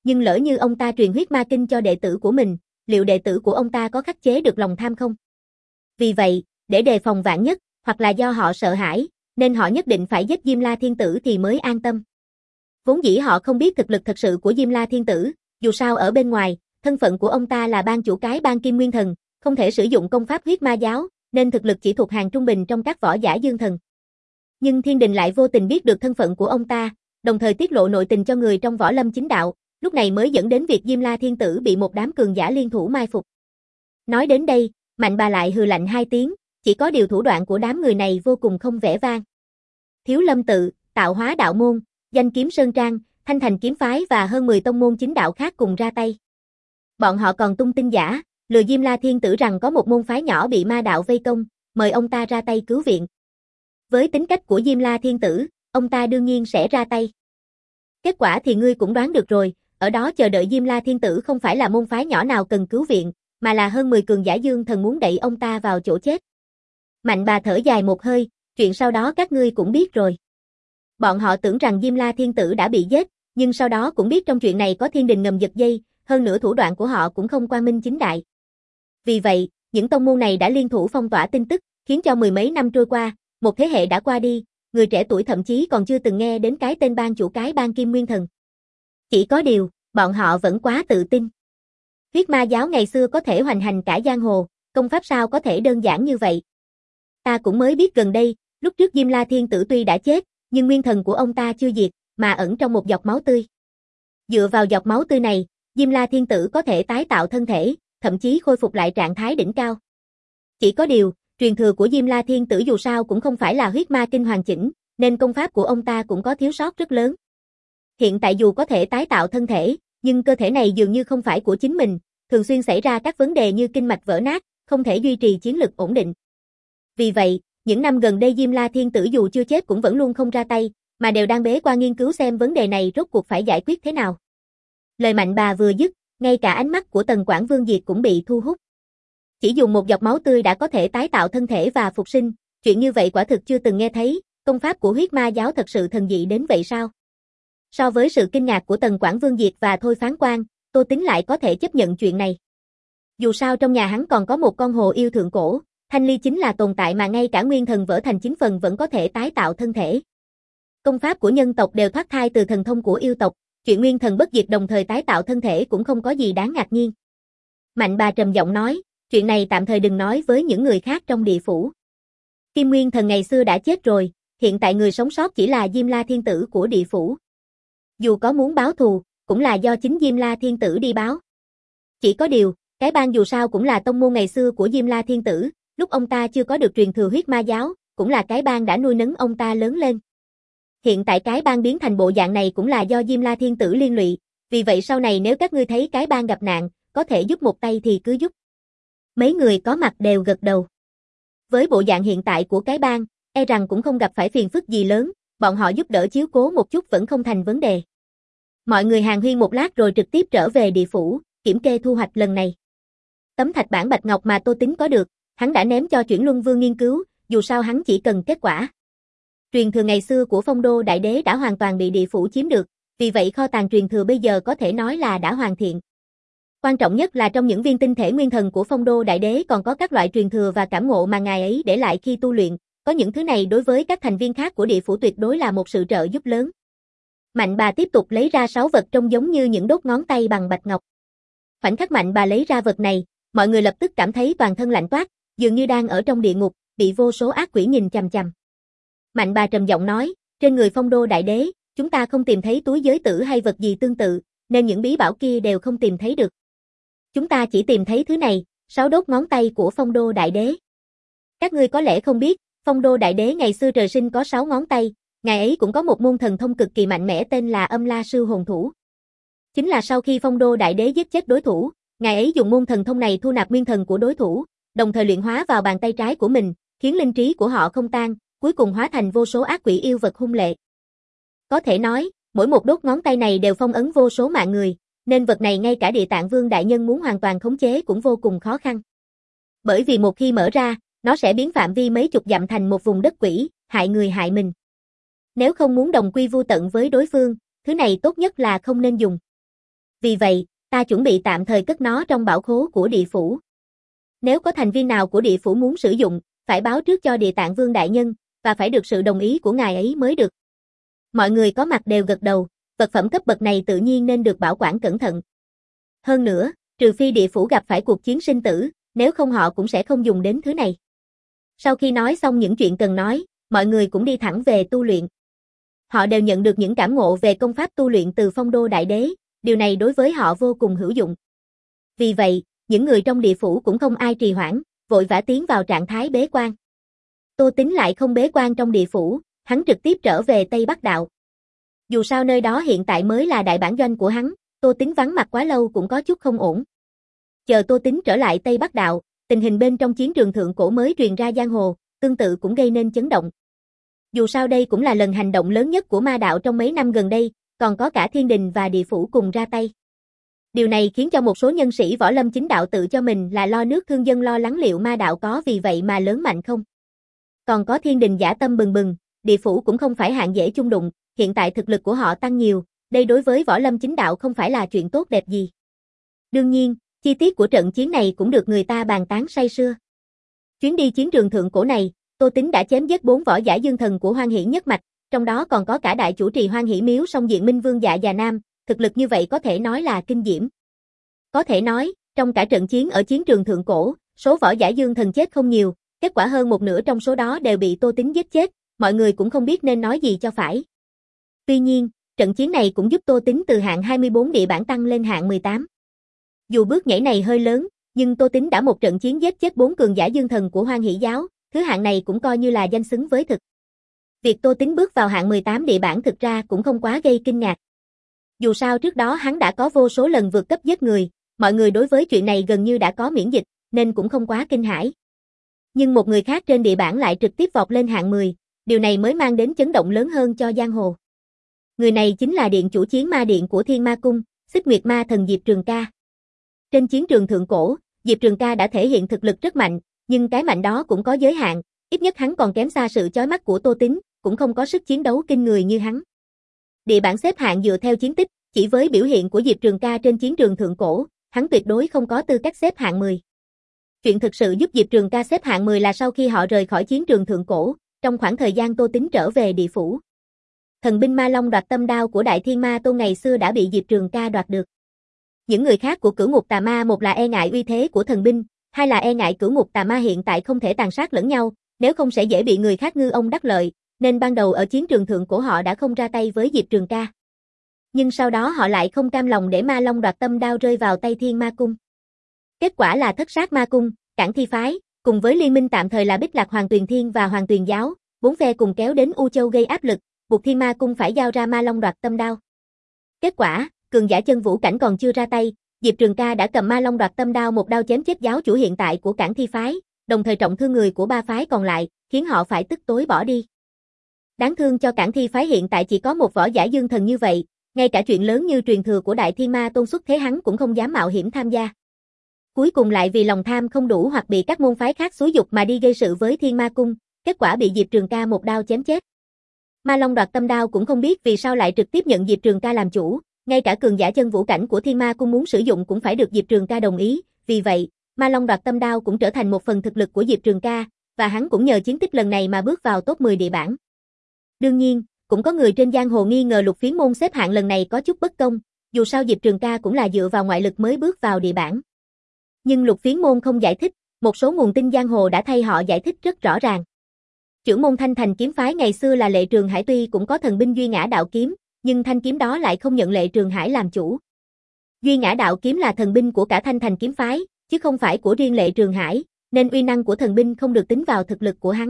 Speaker 1: nhưng lỡ như ông ta truyền huyết ma kinh cho đệ tử của mình, liệu đệ tử của ông ta có khắc chế được lòng tham không? Vì vậy, để đề phòng vạn nhất, hoặc là do họ sợ hãi, nên họ nhất định phải giết Diêm La Thiên Tử thì mới an tâm. Vốn dĩ họ không biết thực lực thật sự của Diêm La Thiên Tử, dù sao ở bên ngoài, thân phận của ông ta là ban chủ cái ban Kim Nguyên Thần, không thể sử dụng công pháp huyết ma giáo, nên thực lực chỉ thuộc hàng trung bình trong các võ giả dương thần. Nhưng Thiên Đình lại vô tình biết được thân phận của ông ta, đồng thời tiết lộ nội tình cho người trong võ lâm chính đạo, lúc này mới dẫn đến việc Diêm La Thiên Tử bị một đám cường giả liên thủ mai phục. Nói đến đây, Mạnh Bà lại hừ lạnh hai tiếng, chỉ có điều thủ đoạn của đám người này vô cùng không vẻ vang. Thiếu Lâm Tự, Tạo Hóa Đạo Môn, Danh Kiếm Sơn Trang, Thanh Thành Kiếm Phái và hơn mười tông môn chính đạo khác cùng ra tay. Bọn họ còn tung tin giả, lừa Diêm La Thiên Tử rằng có một môn phái nhỏ bị ma đạo vây công, mời ông ta ra tay cứu viện. Với tính cách của Diêm La Thiên Tử, ông ta đương nhiên sẽ ra tay. Kết quả thì ngươi cũng đoán được rồi, ở đó chờ đợi Diêm La Thiên Tử không phải là môn phái nhỏ nào cần cứu viện, mà là hơn mười cường giả dương thần muốn đẩy ông ta vào chỗ chết. Mạnh Bà thở dài một hơi, chuyện sau đó các ngươi cũng biết rồi. Bọn họ tưởng rằng Diêm La Thiên Tử đã bị giết, nhưng sau đó cũng biết trong chuyện này có Thiên Đình ngầm giật dây, hơn nữa thủ đoạn của họ cũng không quang minh chính đại. Vì vậy, những tông môn này đã liên thủ phong tỏa tin tức, khiến cho mười mấy năm trôi qua, một thế hệ đã qua đi, người trẻ tuổi thậm chí còn chưa từng nghe đến cái tên ban chủ cái ban Kim Nguyên Thần. Chỉ có điều, bọn họ vẫn quá tự tin. Huyết ma giáo ngày xưa có thể hoành hành cả giang hồ, công pháp sao có thể đơn giản như vậy. Ta cũng mới biết gần đây, lúc trước Diêm La Thiên Tử tuy đã chết, nhưng nguyên thần của ông ta chưa diệt, mà ẩn trong một giọt máu tươi. Dựa vào giọt máu tươi này, Diêm La Thiên Tử có thể tái tạo thân thể, thậm chí khôi phục lại trạng thái đỉnh cao. Chỉ có điều, truyền thừa của Diêm La Thiên Tử dù sao cũng không phải là huyết ma kinh hoàn chỉnh, nên công pháp của ông ta cũng có thiếu sót rất lớn. Hiện tại dù có thể tái tạo thân thể, nhưng cơ thể này dường như không phải của chính mình, thường xuyên xảy ra các vấn đề như kinh mạch vỡ nát, không thể duy trì chiến lực ổn định. Vì vậy, những năm gần đây Diêm La Thiên Tử dù chưa chết cũng vẫn luôn không ra tay, mà đều đang bế quan nghiên cứu xem vấn đề này rốt cuộc phải giải quyết thế nào. Lời Mạnh Bà vừa dứt, ngay cả ánh mắt của Tần Quảng Vương Diệt cũng bị thu hút. Chỉ dùng một giọt máu tươi đã có thể tái tạo thân thể và phục sinh, chuyện như vậy quả thực chưa từng nghe thấy, công pháp của huyết ma giáo thật sự thần dị đến vậy sao? So với sự kinh ngạc của Tần Quảng Vương Diệt và Thôi Phán Quan, Tô Tín lại có thể chấp nhận chuyện này. Dù sao trong nhà hắn còn có một con hồ yêu thượng cổ, Thanh Ly chính là tồn tại mà ngay cả nguyên thần vỡ thành chín phần vẫn có thể tái tạo thân thể. Công pháp của nhân tộc đều thoát thai từ thần thông của yêu tộc, chuyện nguyên thần bất diệt đồng thời tái tạo thân thể cũng không có gì đáng ngạc nhiên. Mạnh Bà trầm giọng nói, chuyện này tạm thời đừng nói với những người khác trong địa phủ. Kim Nguyên Thần ngày xưa đã chết rồi, hiện tại người sống sót chỉ là Diêm La Thiên Tử của địa phủ. Dù có muốn báo thù, cũng là do chính Diêm La Thiên Tử đi báo. Chỉ có điều, cái bang dù sao cũng là tông môn ngày xưa của Diêm La Thiên Tử, lúc ông ta chưa có được truyền thừa huyết ma giáo, cũng là cái bang đã nuôi nấng ông ta lớn lên. Hiện tại cái bang biến thành bộ dạng này cũng là do Diêm La Thiên Tử liên lụy, vì vậy sau này nếu các ngươi thấy cái bang gặp nạn, có thể giúp một tay thì cứ giúp. Mấy người có mặt đều gật đầu. Với bộ dạng hiện tại của cái bang, e rằng cũng không gặp phải phiền phức gì lớn, bọn họ giúp đỡ chiếu cố một chút vẫn không thành vấn đề. Mọi người hàn huyên một lát rồi trực tiếp trở về địa phủ, kiểm kê thu hoạch lần này. Tấm thạch bản bạch ngọc mà Tô Tín có được, hắn đã ném cho Chuyển Luân Vương nghiên cứu, dù sao hắn chỉ cần kết quả. Truyền thừa ngày xưa của Phong Đô Đại Đế đã hoàn toàn bị địa phủ chiếm được, vì vậy kho tàng truyền thừa bây giờ có thể nói là đã hoàn thiện. Quan trọng nhất là trong những viên tinh thể nguyên thần của Phong Đô Đại Đế còn có các loại truyền thừa và cảm ngộ mà ngài ấy để lại khi tu luyện, có những thứ này đối với các thành viên khác của địa phủ tuyệt đối là một sự trợ giúp lớn. Mạnh Bà tiếp tục lấy ra sáu vật trông giống như những đốt ngón tay bằng bạch ngọc. Khoảnh khắc Mạnh Bà lấy ra vật này, mọi người lập tức cảm thấy toàn thân lạnh toát, dường như đang ở trong địa ngục, bị vô số ác quỷ nhìn chằm chằm. Mạnh Bà trầm giọng nói, trên người Phong Đô Đại Đế, chúng ta không tìm thấy túi giới tử hay vật gì tương tự, nên những bí bảo kia đều không tìm thấy được. Chúng ta chỉ tìm thấy thứ này, sáu đốt ngón tay của Phong Đô Đại Đế. Các ngươi có lẽ không biết, Phong Đô Đại Đế ngày xưa trời sinh có sáu ngón tay, ngài ấy cũng có một môn thần thông cực kỳ mạnh mẽ tên là Âm La Sư Hồn Thủ. Chính là sau khi Phong Đô Đại Đế giết chết đối thủ, ngài ấy dùng môn thần thông này thu nạp nguyên thần của đối thủ, đồng thời luyện hóa vào bàn tay trái của mình, khiến linh trí của họ không tan, cuối cùng hóa thành vô số ác quỷ yêu vật hung lệ. Có thể nói, mỗi một đốt ngón tay này đều phong ấn vô số mạng người, nên vật này ngay cả Địa Tạng Vương đại nhân muốn hoàn toàn khống chế cũng vô cùng khó khăn. Bởi vì một khi mở ra, nó sẽ biến phạm vi mấy chục dặm thành một vùng đất quỷ, hại người hại mình. Nếu không muốn đồng quy vu tận với đối phương, thứ này tốt nhất là không nên dùng. Vì vậy, ta chuẩn bị tạm thời cất nó trong bảo khố của địa phủ. Nếu có thành viên nào của địa phủ muốn sử dụng, phải báo trước cho Địa Tạng Vương đại nhân, và phải được sự đồng ý của ngài ấy mới được. Mọi người có mặt đều gật đầu, vật phẩm cấp bậc này tự nhiên nên được bảo quản cẩn thận. Hơn nữa, trừ phi địa phủ gặp phải cuộc chiến sinh tử, nếu không họ cũng sẽ không dùng đến thứ này. Sau khi nói xong những chuyện cần nói, mọi người cũng đi thẳng về tu luyện. Họ đều nhận được những cảm ngộ về công pháp tu luyện từ Phong Đô Đại Đế, điều này đối với họ vô cùng hữu dụng. Vì vậy, những người trong địa phủ cũng không ai trì hoãn, vội vã tiến vào trạng thái bế quan. Tô Tín lại không bế quan trong địa phủ, hắn trực tiếp trở về Tây Bắc Đạo. Dù sao nơi đó hiện tại mới là đại bản doanh của hắn, Tô Tín vắng mặt quá lâu cũng có chút không ổn. Chờ Tô Tín trở lại Tây Bắc Đạo, tình hình bên trong chiến trường thượng cổ mới truyền ra giang hồ, tương tự cũng gây nên chấn động. Dù sao đây cũng là lần hành động lớn nhất của ma đạo trong mấy năm gần đây, còn có cả thiên đình và địa phủ cùng ra tay. Điều này khiến cho một số nhân sĩ võ lâm chính đạo tự cho mình là lo nước thương dân, lo lắng liệu ma đạo có vì vậy mà lớn mạnh không. Còn có thiên đình dã tâm bừng bừng, địa phủ cũng không phải hạng dễ chung đụng, hiện tại thực lực của họ tăng nhiều, đây đối với võ lâm chính đạo không phải là chuyện tốt đẹp gì. Đương nhiên, chi tiết của trận chiến này cũng được người ta bàn tán say sưa. Chuyến đi chiến trường thượng cổ này, Tô Tín đã chém giết bốn võ giả dương thần của Hoan Hỷ nhất mạch, trong đó còn có cả đại chủ trì Hoan Hỷ miếu song diện Minh Vương Dạ Già Nam, thực lực như vậy có thể nói là kinh diễm. Có thể nói, trong cả trận chiến ở chiến trường thượng cổ, số võ giả dương thần chết không nhiều, kết quả hơn một nửa trong số đó đều bị Tô Tín giết chết, mọi người cũng không biết nên nói gì cho phải. Tuy nhiên, trận chiến này cũng giúp Tô Tín từ hạng hai mươi bốn địa bản tăng lên hạng mười tám. Dù bước nhảy này hơi lớn, nhưng Tô Tín đã một trận chiến giết chết bốn cường giả dương thần của Hoan Hỷ giáo, thứ hạng này cũng coi như là danh xứng với thực. Việc Tô Tín bước vào hạng mười tám địa bản thực ra cũng không quá gây kinh ngạc. Dù sao trước đó hắn đã có vô số lần vượt cấp giết người, mọi người đối với chuyện này gần như đã có miễn dịch, nên cũng không quá kinh hãi. Nhưng một người khác trên địa bản lại trực tiếp vọt lên hạng mười, điều này mới mang đến chấn động lớn hơn cho giang hồ. Người này chính là điện chủ chiến ma điện của Thiên Ma Cung, Xích Nguyệt Ma Thần Diệp Trường Ca. Trên chiến trường thượng cổ, Diệp Trường Ca đã thể hiện thực lực rất mạnh, nhưng cái mạnh đó cũng có giới hạn, ít nhất hắn còn kém xa sự chói mắt của Tô Tín, cũng không có sức chiến đấu kinh người như hắn. Địa bản xếp hạng dựa theo chiến tích, chỉ với biểu hiện của Diệp Trường Ca trên chiến trường thượng cổ, hắn tuyệt đối không có tư cách xếp hạng mười. Chuyện thực sự giúp Diệp Trường Ca xếp hạng mười là sau khi họ rời khỏi chiến trường thượng cổ, trong khoảng thời gian Tô Tín trở về địa phủ. Thần binh Ma Long đoạt tâm đao của Đại Thiên Ma Tôn ngày xưa đã bị Diệp Trường Ca đoạt được. Những người khác của Cửu Ngục Tà Ma, một là e ngại uy thế của thần binh, hai là e ngại Cửu Ngục Tà Ma hiện tại không thể tàn sát lẫn nhau, nếu không sẽ dễ bị người khác ngư ông đắc lợi, nên ban đầu ở chiến trường thượng cổ họ đã không ra tay với Diệp Trường Ca. Nhưng sau đó họ lại không cam lòng để Ma Long đoạt tâm đao rơi vào tay Thiên Ma Cung. Kết quả là Thất Sát Ma Cung, Cảng Thi Phái, cùng với liên minh tạm thời là Bích Lạc Hoàng Tuyền Thiên và Hoàng Tuyền Giáo, bốn phe cùng kéo đến U Châu gây áp lực, buộc Thiên Ma Cung phải giao ra Ma Long đoạt tâm đao. Kết quả, cường giả chân vũ cảnh còn chưa ra tay, Diệp Trường Ca đã cầm Ma Long đoạt tâm đao một đao chém chết giáo chủ hiện tại của Cảng Thi Phái, đồng thời trọng thương người của ba phái còn lại, khiến họ phải tức tối bỏ đi. Đáng thương cho Cảng Thi Phái hiện tại chỉ có một võ giả dương thần như vậy, ngay cả chuyện lớn như truyền thừa của Đại Thiên Ma Tôn xuất thế hắn cũng không dám mạo hiểm tham gia. Cuối cùng lại vì lòng tham không đủ hoặc bị các môn phái khác xúi dục mà đi gây sự với Thiên Ma Cung, kết quả bị Diệp Trường Ca một đao chém chết. Ma Long đoạt tâm đao cũng không biết vì sao lại trực tiếp nhận Diệp Trường Ca làm chủ, ngay cả cường giả chân vũ cảnh của Thiên Ma Cung muốn sử dụng cũng phải được Diệp Trường Ca đồng ý, vì vậy, Ma Long đoạt tâm đao cũng trở thành một phần thực lực của Diệp Trường Ca, và hắn cũng nhờ chiến tích lần này mà bước vào top mười địa bản. Đương nhiên, cũng có người trên giang hồ nghi ngờ Lục Phiến Môn xếp hạng lần này có chút bất công, dù sao Diệp Trường Ca cũng là dựa vào ngoại lực mới bước vào địa bản. Nhưng Lục Phiến Môn không giải thích, một số nguồn tin giang hồ đã thay họ giải thích rất rõ ràng. Trưởng môn Thanh Thành kiếm phái ngày xưa là Lệ Trường Hải tuy cũng có thần binh Duy Ngã Đạo kiếm, nhưng thanh kiếm đó lại không nhận Lệ Trường Hải làm chủ. Duy Ngã Đạo kiếm là thần binh của cả Thanh Thành kiếm phái, chứ không phải của riêng Lệ Trường Hải, nên uy năng của thần binh không được tính vào thực lực của hắn.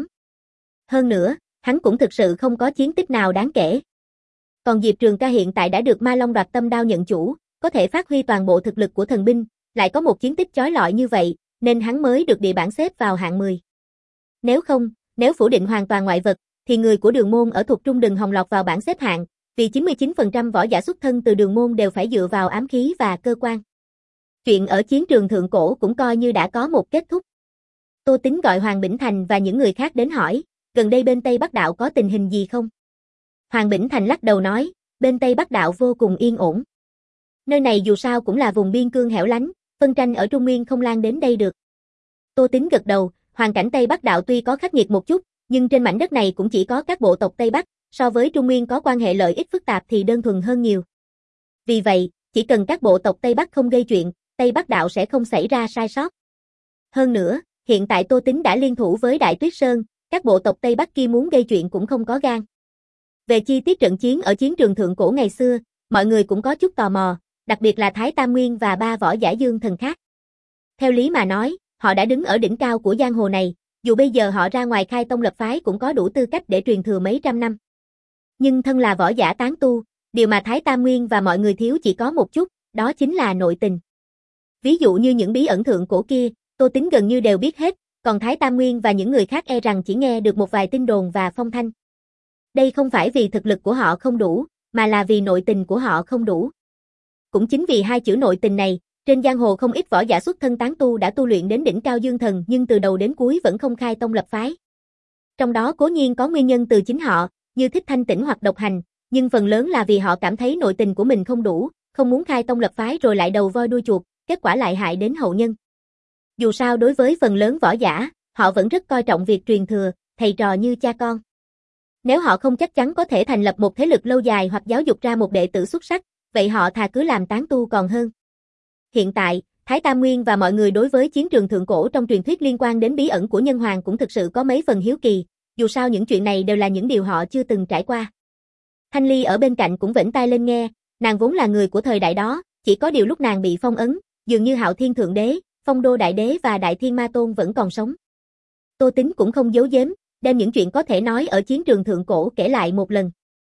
Speaker 1: Hơn nữa, hắn cũng thực sự không có chiến tích nào đáng kể. Còn Diệp Trường Ca hiện tại đã được Ma Long đoạt tâm đao nhận chủ, có thể phát huy toàn bộ thực lực của thần binh, lại có một chiến tích chói lọi như vậy, nên hắn mới được địa bản xếp vào hạng mười. Nếu không, nếu phủ định hoàn toàn ngoại vật, thì người của Đường Môn ở thuộc trung đừng hòng lọt vào bảng xếp hạng, vì chín mươi chín phần trăm võ giả xuất thân từ Đường Môn đều phải dựa vào ám khí và cơ quan. Chuyện ở chiến trường thượng cổ cũng coi như đã có một kết thúc. Tô Tín gọi Hoàng Bỉnh Thành và những người khác đến hỏi, gần đây bên Tây Bắc Đạo có tình hình gì không? Hoàng Bỉnh Thành lắc đầu nói, bên Tây Bắc Đạo vô cùng yên ổn. Nơi này dù sao cũng là vùng biên cương hẻo lánh, phân tranh ở Trung Nguyên không lan đến đây được. Tô Tín gật đầu, hoàn cảnh Tây Bắc đạo tuy có khắc nghiệt một chút, nhưng trên mảnh đất này cũng chỉ có các bộ tộc Tây Bắc, so với Trung Nguyên có quan hệ lợi ích phức tạp thì đơn thuần hơn nhiều. Vì vậy, chỉ cần các bộ tộc Tây Bắc không gây chuyện, Tây Bắc đạo sẽ không xảy ra sai sót. Hơn nữa, hiện tại Tô Tín đã liên thủ với Đại Tuyết Sơn, các bộ tộc Tây Bắc kia muốn gây chuyện cũng không có gan. Về chi tiết trận chiến ở chiến trường thượng cổ ngày xưa, mọi người cũng có chút tò mò, đặc biệt là Thái Tam Nguyên và ba võ giả dương thần khác. Theo lý mà nói, họ đã đứng ở đỉnh cao của giang hồ này, dù bây giờ họ ra ngoài khai tông lập phái cũng có đủ tư cách để truyền thừa mấy trăm năm. Nhưng thân là võ giả tán tu, điều mà Thái Tam Nguyên và mọi người thiếu chỉ có một chút, đó chính là nội tình. Ví dụ như những bí ẩn thượng cổ kia, Tô Tín gần như đều biết hết, còn Thái Tam Nguyên và những người khác e rằng chỉ nghe được một vài tin đồn và phong thanh. Đây không phải vì thực lực của họ không đủ, mà là vì nội tình của họ không đủ. Cũng chính vì hai chữ nội tình này, trên giang hồ không ít võ giả xuất thân tán tu đã tu luyện đến đỉnh cao dương thần nhưng từ đầu đến cuối vẫn không khai tông lập phái. Trong đó cố nhiên có nguyên nhân từ chính họ, như thích thanh tĩnh hoặc độc hành, nhưng phần lớn là vì họ cảm thấy nội tình của mình không đủ, không muốn khai tông lập phái rồi lại đầu voi đuôi chuột, kết quả lại hại đến hậu nhân. Dù sao đối với phần lớn võ giả, họ vẫn rất coi trọng việc truyền thừa, thầy trò như cha con. Nếu họ không chắc chắn có thể thành lập một thế lực lâu dài hoặc giáo dục ra một đệ tử xuất sắc, vậy họ thà cứ làm tán tu còn hơn. Hiện tại, Thái Tam Nguyên và mọi người đối với chiến trường thượng cổ trong truyền thuyết liên quan đến bí ẩn của nhân hoàng cũng thực sự có mấy phần hiếu kỳ, dù sao những chuyện này đều là những điều họ chưa từng trải qua. Thanh Ly ở bên cạnh cũng vểnh tai lên nghe, nàng vốn là người của thời đại đó, chỉ có điều lúc nàng bị phong ấn, dường như Hạo Thiên Thượng Đế, Phong Đô Đại Đế và Đại Thiên Ma Tôn vẫn còn sống. Tô Tín cũng không giấu giếm, đem những chuyện có thể nói ở chiến trường thượng cổ kể lại một lần.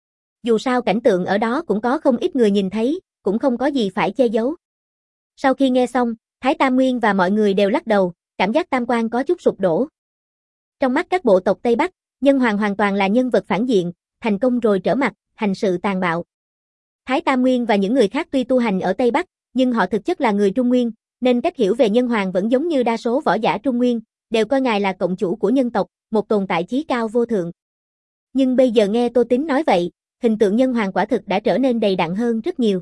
Speaker 1: Dù sao cảnh tượng ở đó cũng có không ít người nhìn thấy, cũng không có gì phải che giấu. Sau khi nghe xong, Thái Tam Nguyên và mọi người đều lắc đầu, cảm giác tam quan có chút sụp đổ. Trong mắt các bộ tộc Tây Bắc, nhân hoàng hoàn toàn là nhân vật phản diện, thành công rồi trở mặt, hành sự tàn bạo. Thái Tam Nguyên và những người khác tuy tu hành ở Tây Bắc, nhưng họ thực chất là người Trung Nguyên, nên cách hiểu về nhân hoàng vẫn giống như đa số võ giả Trung Nguyên, đều coi ngài là cộng chủ của nhân tộc, một tồn tại chí cao vô thượng. Nhưng bây giờ nghe Tô Tín nói vậy, hình tượng nhân hoàng quả thực đã trở nên đầy đặn hơn rất nhiều.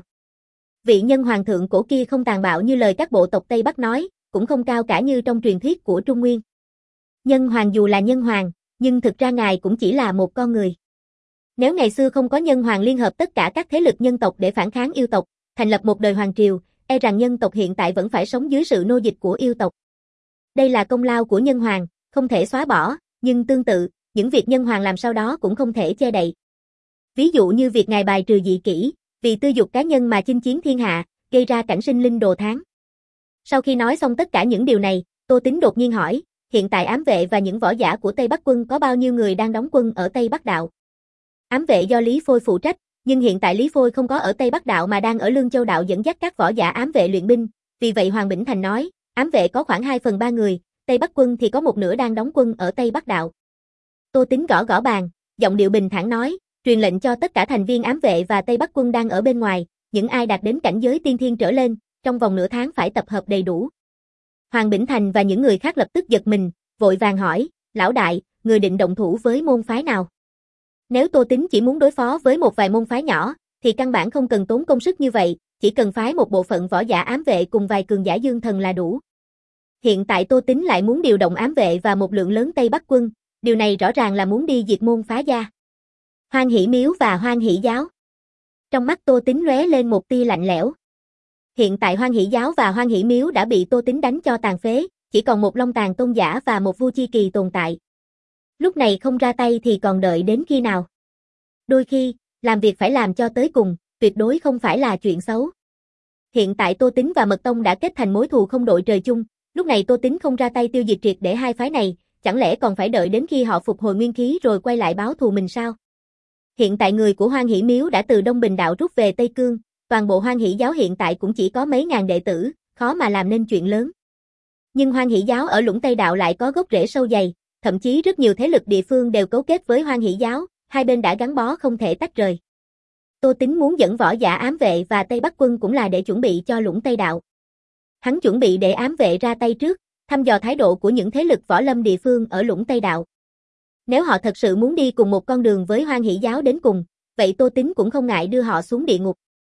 Speaker 1: Vị nhân hoàng thượng cổ kia không tàn bạo như lời các bộ tộc Tây Bắc nói, cũng không cao cả như trong truyền thuyết của Trung Nguyên. Nhân hoàng dù là nhân hoàng, nhưng thực ra ngài cũng chỉ là một con người. Nếu ngày xưa không có nhân hoàng liên hợp tất cả các thế lực nhân tộc để phản kháng yêu tộc, thành lập một đời hoàng triều, e rằng nhân tộc hiện tại vẫn phải sống dưới sự nô dịch của yêu tộc. Đây là công lao của nhân hoàng, không thể xóa bỏ, nhưng tương tự, những việc nhân hoàng làm sau đó cũng không thể che đậy. Ví dụ như việc ngài bài trừ dị kỷ, vì tư dục cá nhân mà chinh chiến thiên hạ, gây ra cảnh sinh linh đồ thán. Sau khi nói xong tất cả những điều này, Tô Tín đột nhiên hỏi, hiện tại ám vệ và những võ giả của Tây Bắc quân có bao nhiêu người đang đóng quân ở Tây Bắc đạo? Ám vệ do Lý Phôi phụ trách, nhưng hiện tại Lý Phôi không có ở Tây Bắc đạo mà đang ở Lương Châu đạo dẫn dắt các võ giả ám vệ luyện binh, vì vậy Hoàng Bỉnh Thành nói, ám vệ có khoảng hai phần ba người, Tây Bắc quân thì có một nửa đang đóng quân ở Tây Bắc đạo. Tô Tín gõ gõ bàn, giọng điệu bình thản nói, truyền lệnh cho tất cả thành viên ám vệ và Tây Bắc quân đang ở bên ngoài, những ai đạt đến cảnh giới tiên thiên trở lên, trong vòng nửa tháng phải tập hợp đầy đủ. Hoàng Bỉnh Thành và những người khác lập tức giật mình, vội vàng hỏi, lão đại, người định động thủ với môn phái nào? Nếu Tô Tín chỉ muốn đối phó với một vài môn phái nhỏ, thì căn bản không cần tốn công sức như vậy, chỉ cần phái một bộ phận võ giả ám vệ cùng vài cường giả dương thần là đủ. Hiện tại Tô Tín lại muốn điều động ám vệ và một lượng lớn Tây Bắc quân, điều này rõ ràng là muốn đi diệt môn phá gia. Hoan Hỷ Miếu và Hoan Hỷ Giáo. Trong mắt Tô Tín lóe lên một tia lạnh lẽo. Hiện tại Hoan Hỷ Giáo và Hoan Hỷ Miếu đã bị Tô Tín đánh cho tàn phế, chỉ còn một Long Tàn tôn giả và một Vu Chi Kỳ tồn tại. Lúc này không ra tay thì còn đợi đến khi nào? Đôi khi, làm việc phải làm cho tới cùng, tuyệt đối không phải là chuyện xấu. Hiện tại Tô Tín và Mật Tông đã kết thành mối thù không đội trời chung, lúc này Tô Tín không ra tay tiêu diệt triệt để hai phái này, chẳng lẽ còn phải đợi đến khi họ phục hồi nguyên khí rồi quay lại báo thù mình sao? Hiện tại người của Hoan Hỷ Miếu đã từ Đông Bình đạo rút về Tây Cương, toàn bộ Hoan Hỷ Giáo hiện tại cũng chỉ có mấy ngàn đệ tử, khó mà làm nên chuyện lớn. Nhưng Hoan Hỷ Giáo ở Lũng Tây đạo lại có gốc rễ sâu dày, thậm chí rất nhiều thế lực địa phương đều cấu kết với Hoan Hỷ Giáo, hai bên đã gắn bó không thể tách rời. Tô Tín muốn dẫn võ giả ám vệ và Tây Bắc quân cũng là để chuẩn bị cho Lũng Tây đạo. Hắn chuẩn bị để ám vệ ra tay trước, thăm dò thái độ của những thế lực võ lâm địa phương ở Lũng Tây đạo. Nếu họ thật sự muốn đi cùng một con đường với Hoan Hỷ Giáo đến cùng, vậy Tô Tín cũng không ngại đưa họ xuống địa ngục.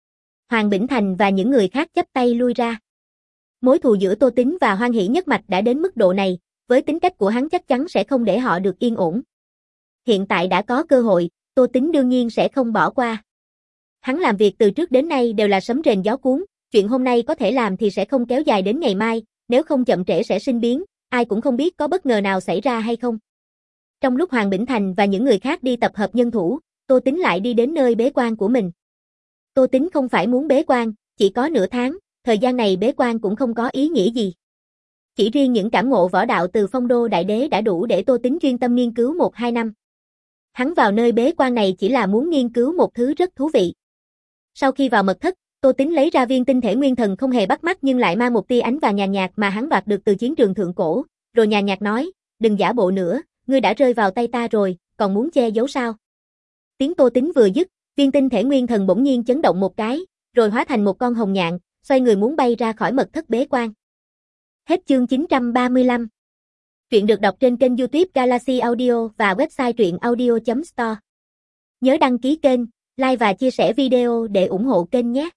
Speaker 1: Hoàng Bỉnh Thành và những người khác chắp tay lui ra. Mối thù giữa Tô Tín và Hoan Hỷ Nhất Mạch đã đến mức độ này, với tính cách của hắn chắc chắn sẽ không để họ được yên ổn. Hiện tại đã có cơ hội, Tô Tín đương nhiên sẽ không bỏ qua. Hắn làm việc từ trước đến nay đều là sấm rền gió cuốn, chuyện hôm nay có thể làm thì sẽ không kéo dài đến ngày mai, nếu không chậm trễ sẽ sinh biến, ai cũng không biết có bất ngờ nào xảy ra hay không. Trong lúc Hoàng Bỉnh Thành và những người khác đi tập hợp nhân thủ, Tô Tín lại đi đến nơi bế quan của mình. Tô Tín không phải muốn bế quan, chỉ có nửa tháng, thời gian này bế quan cũng không có ý nghĩa gì. Chỉ riêng những cảm ngộ võ đạo từ Phong Đô Đại Đế đã đủ để Tô Tín chuyên tâm nghiên cứu một hai năm. Hắn vào nơi bế quan này chỉ là muốn nghiên cứu một thứ rất thú vị. Sau khi vào mật thất, Tô Tín lấy ra viên tinh thể nguyên thần không hề bắt mắt nhưng lại mang một tia ánh vàng nhàn nhạt mà hắn đoạt được từ chiến trường thượng cổ, rồi nhàn nhạt nói, đừng giả bộ nữa, ngươi đã rơi vào tay ta rồi, còn muốn che giấu sao? Tiếng Tô Tín vừa dứt, viên tinh thể nguyên thần bỗng nhiên chấn động một cái, rồi hóa thành một con hồng nhạn, xoay người muốn bay ra khỏi mật thất bế quan. Hết chương chín trăm ba mươi lăm. Truyện được đọc trên kênh YouTube Galaxy Audio và website truyện audio chấm store. Nhớ đăng ký kênh, like và chia sẻ video để ủng hộ kênh nhé.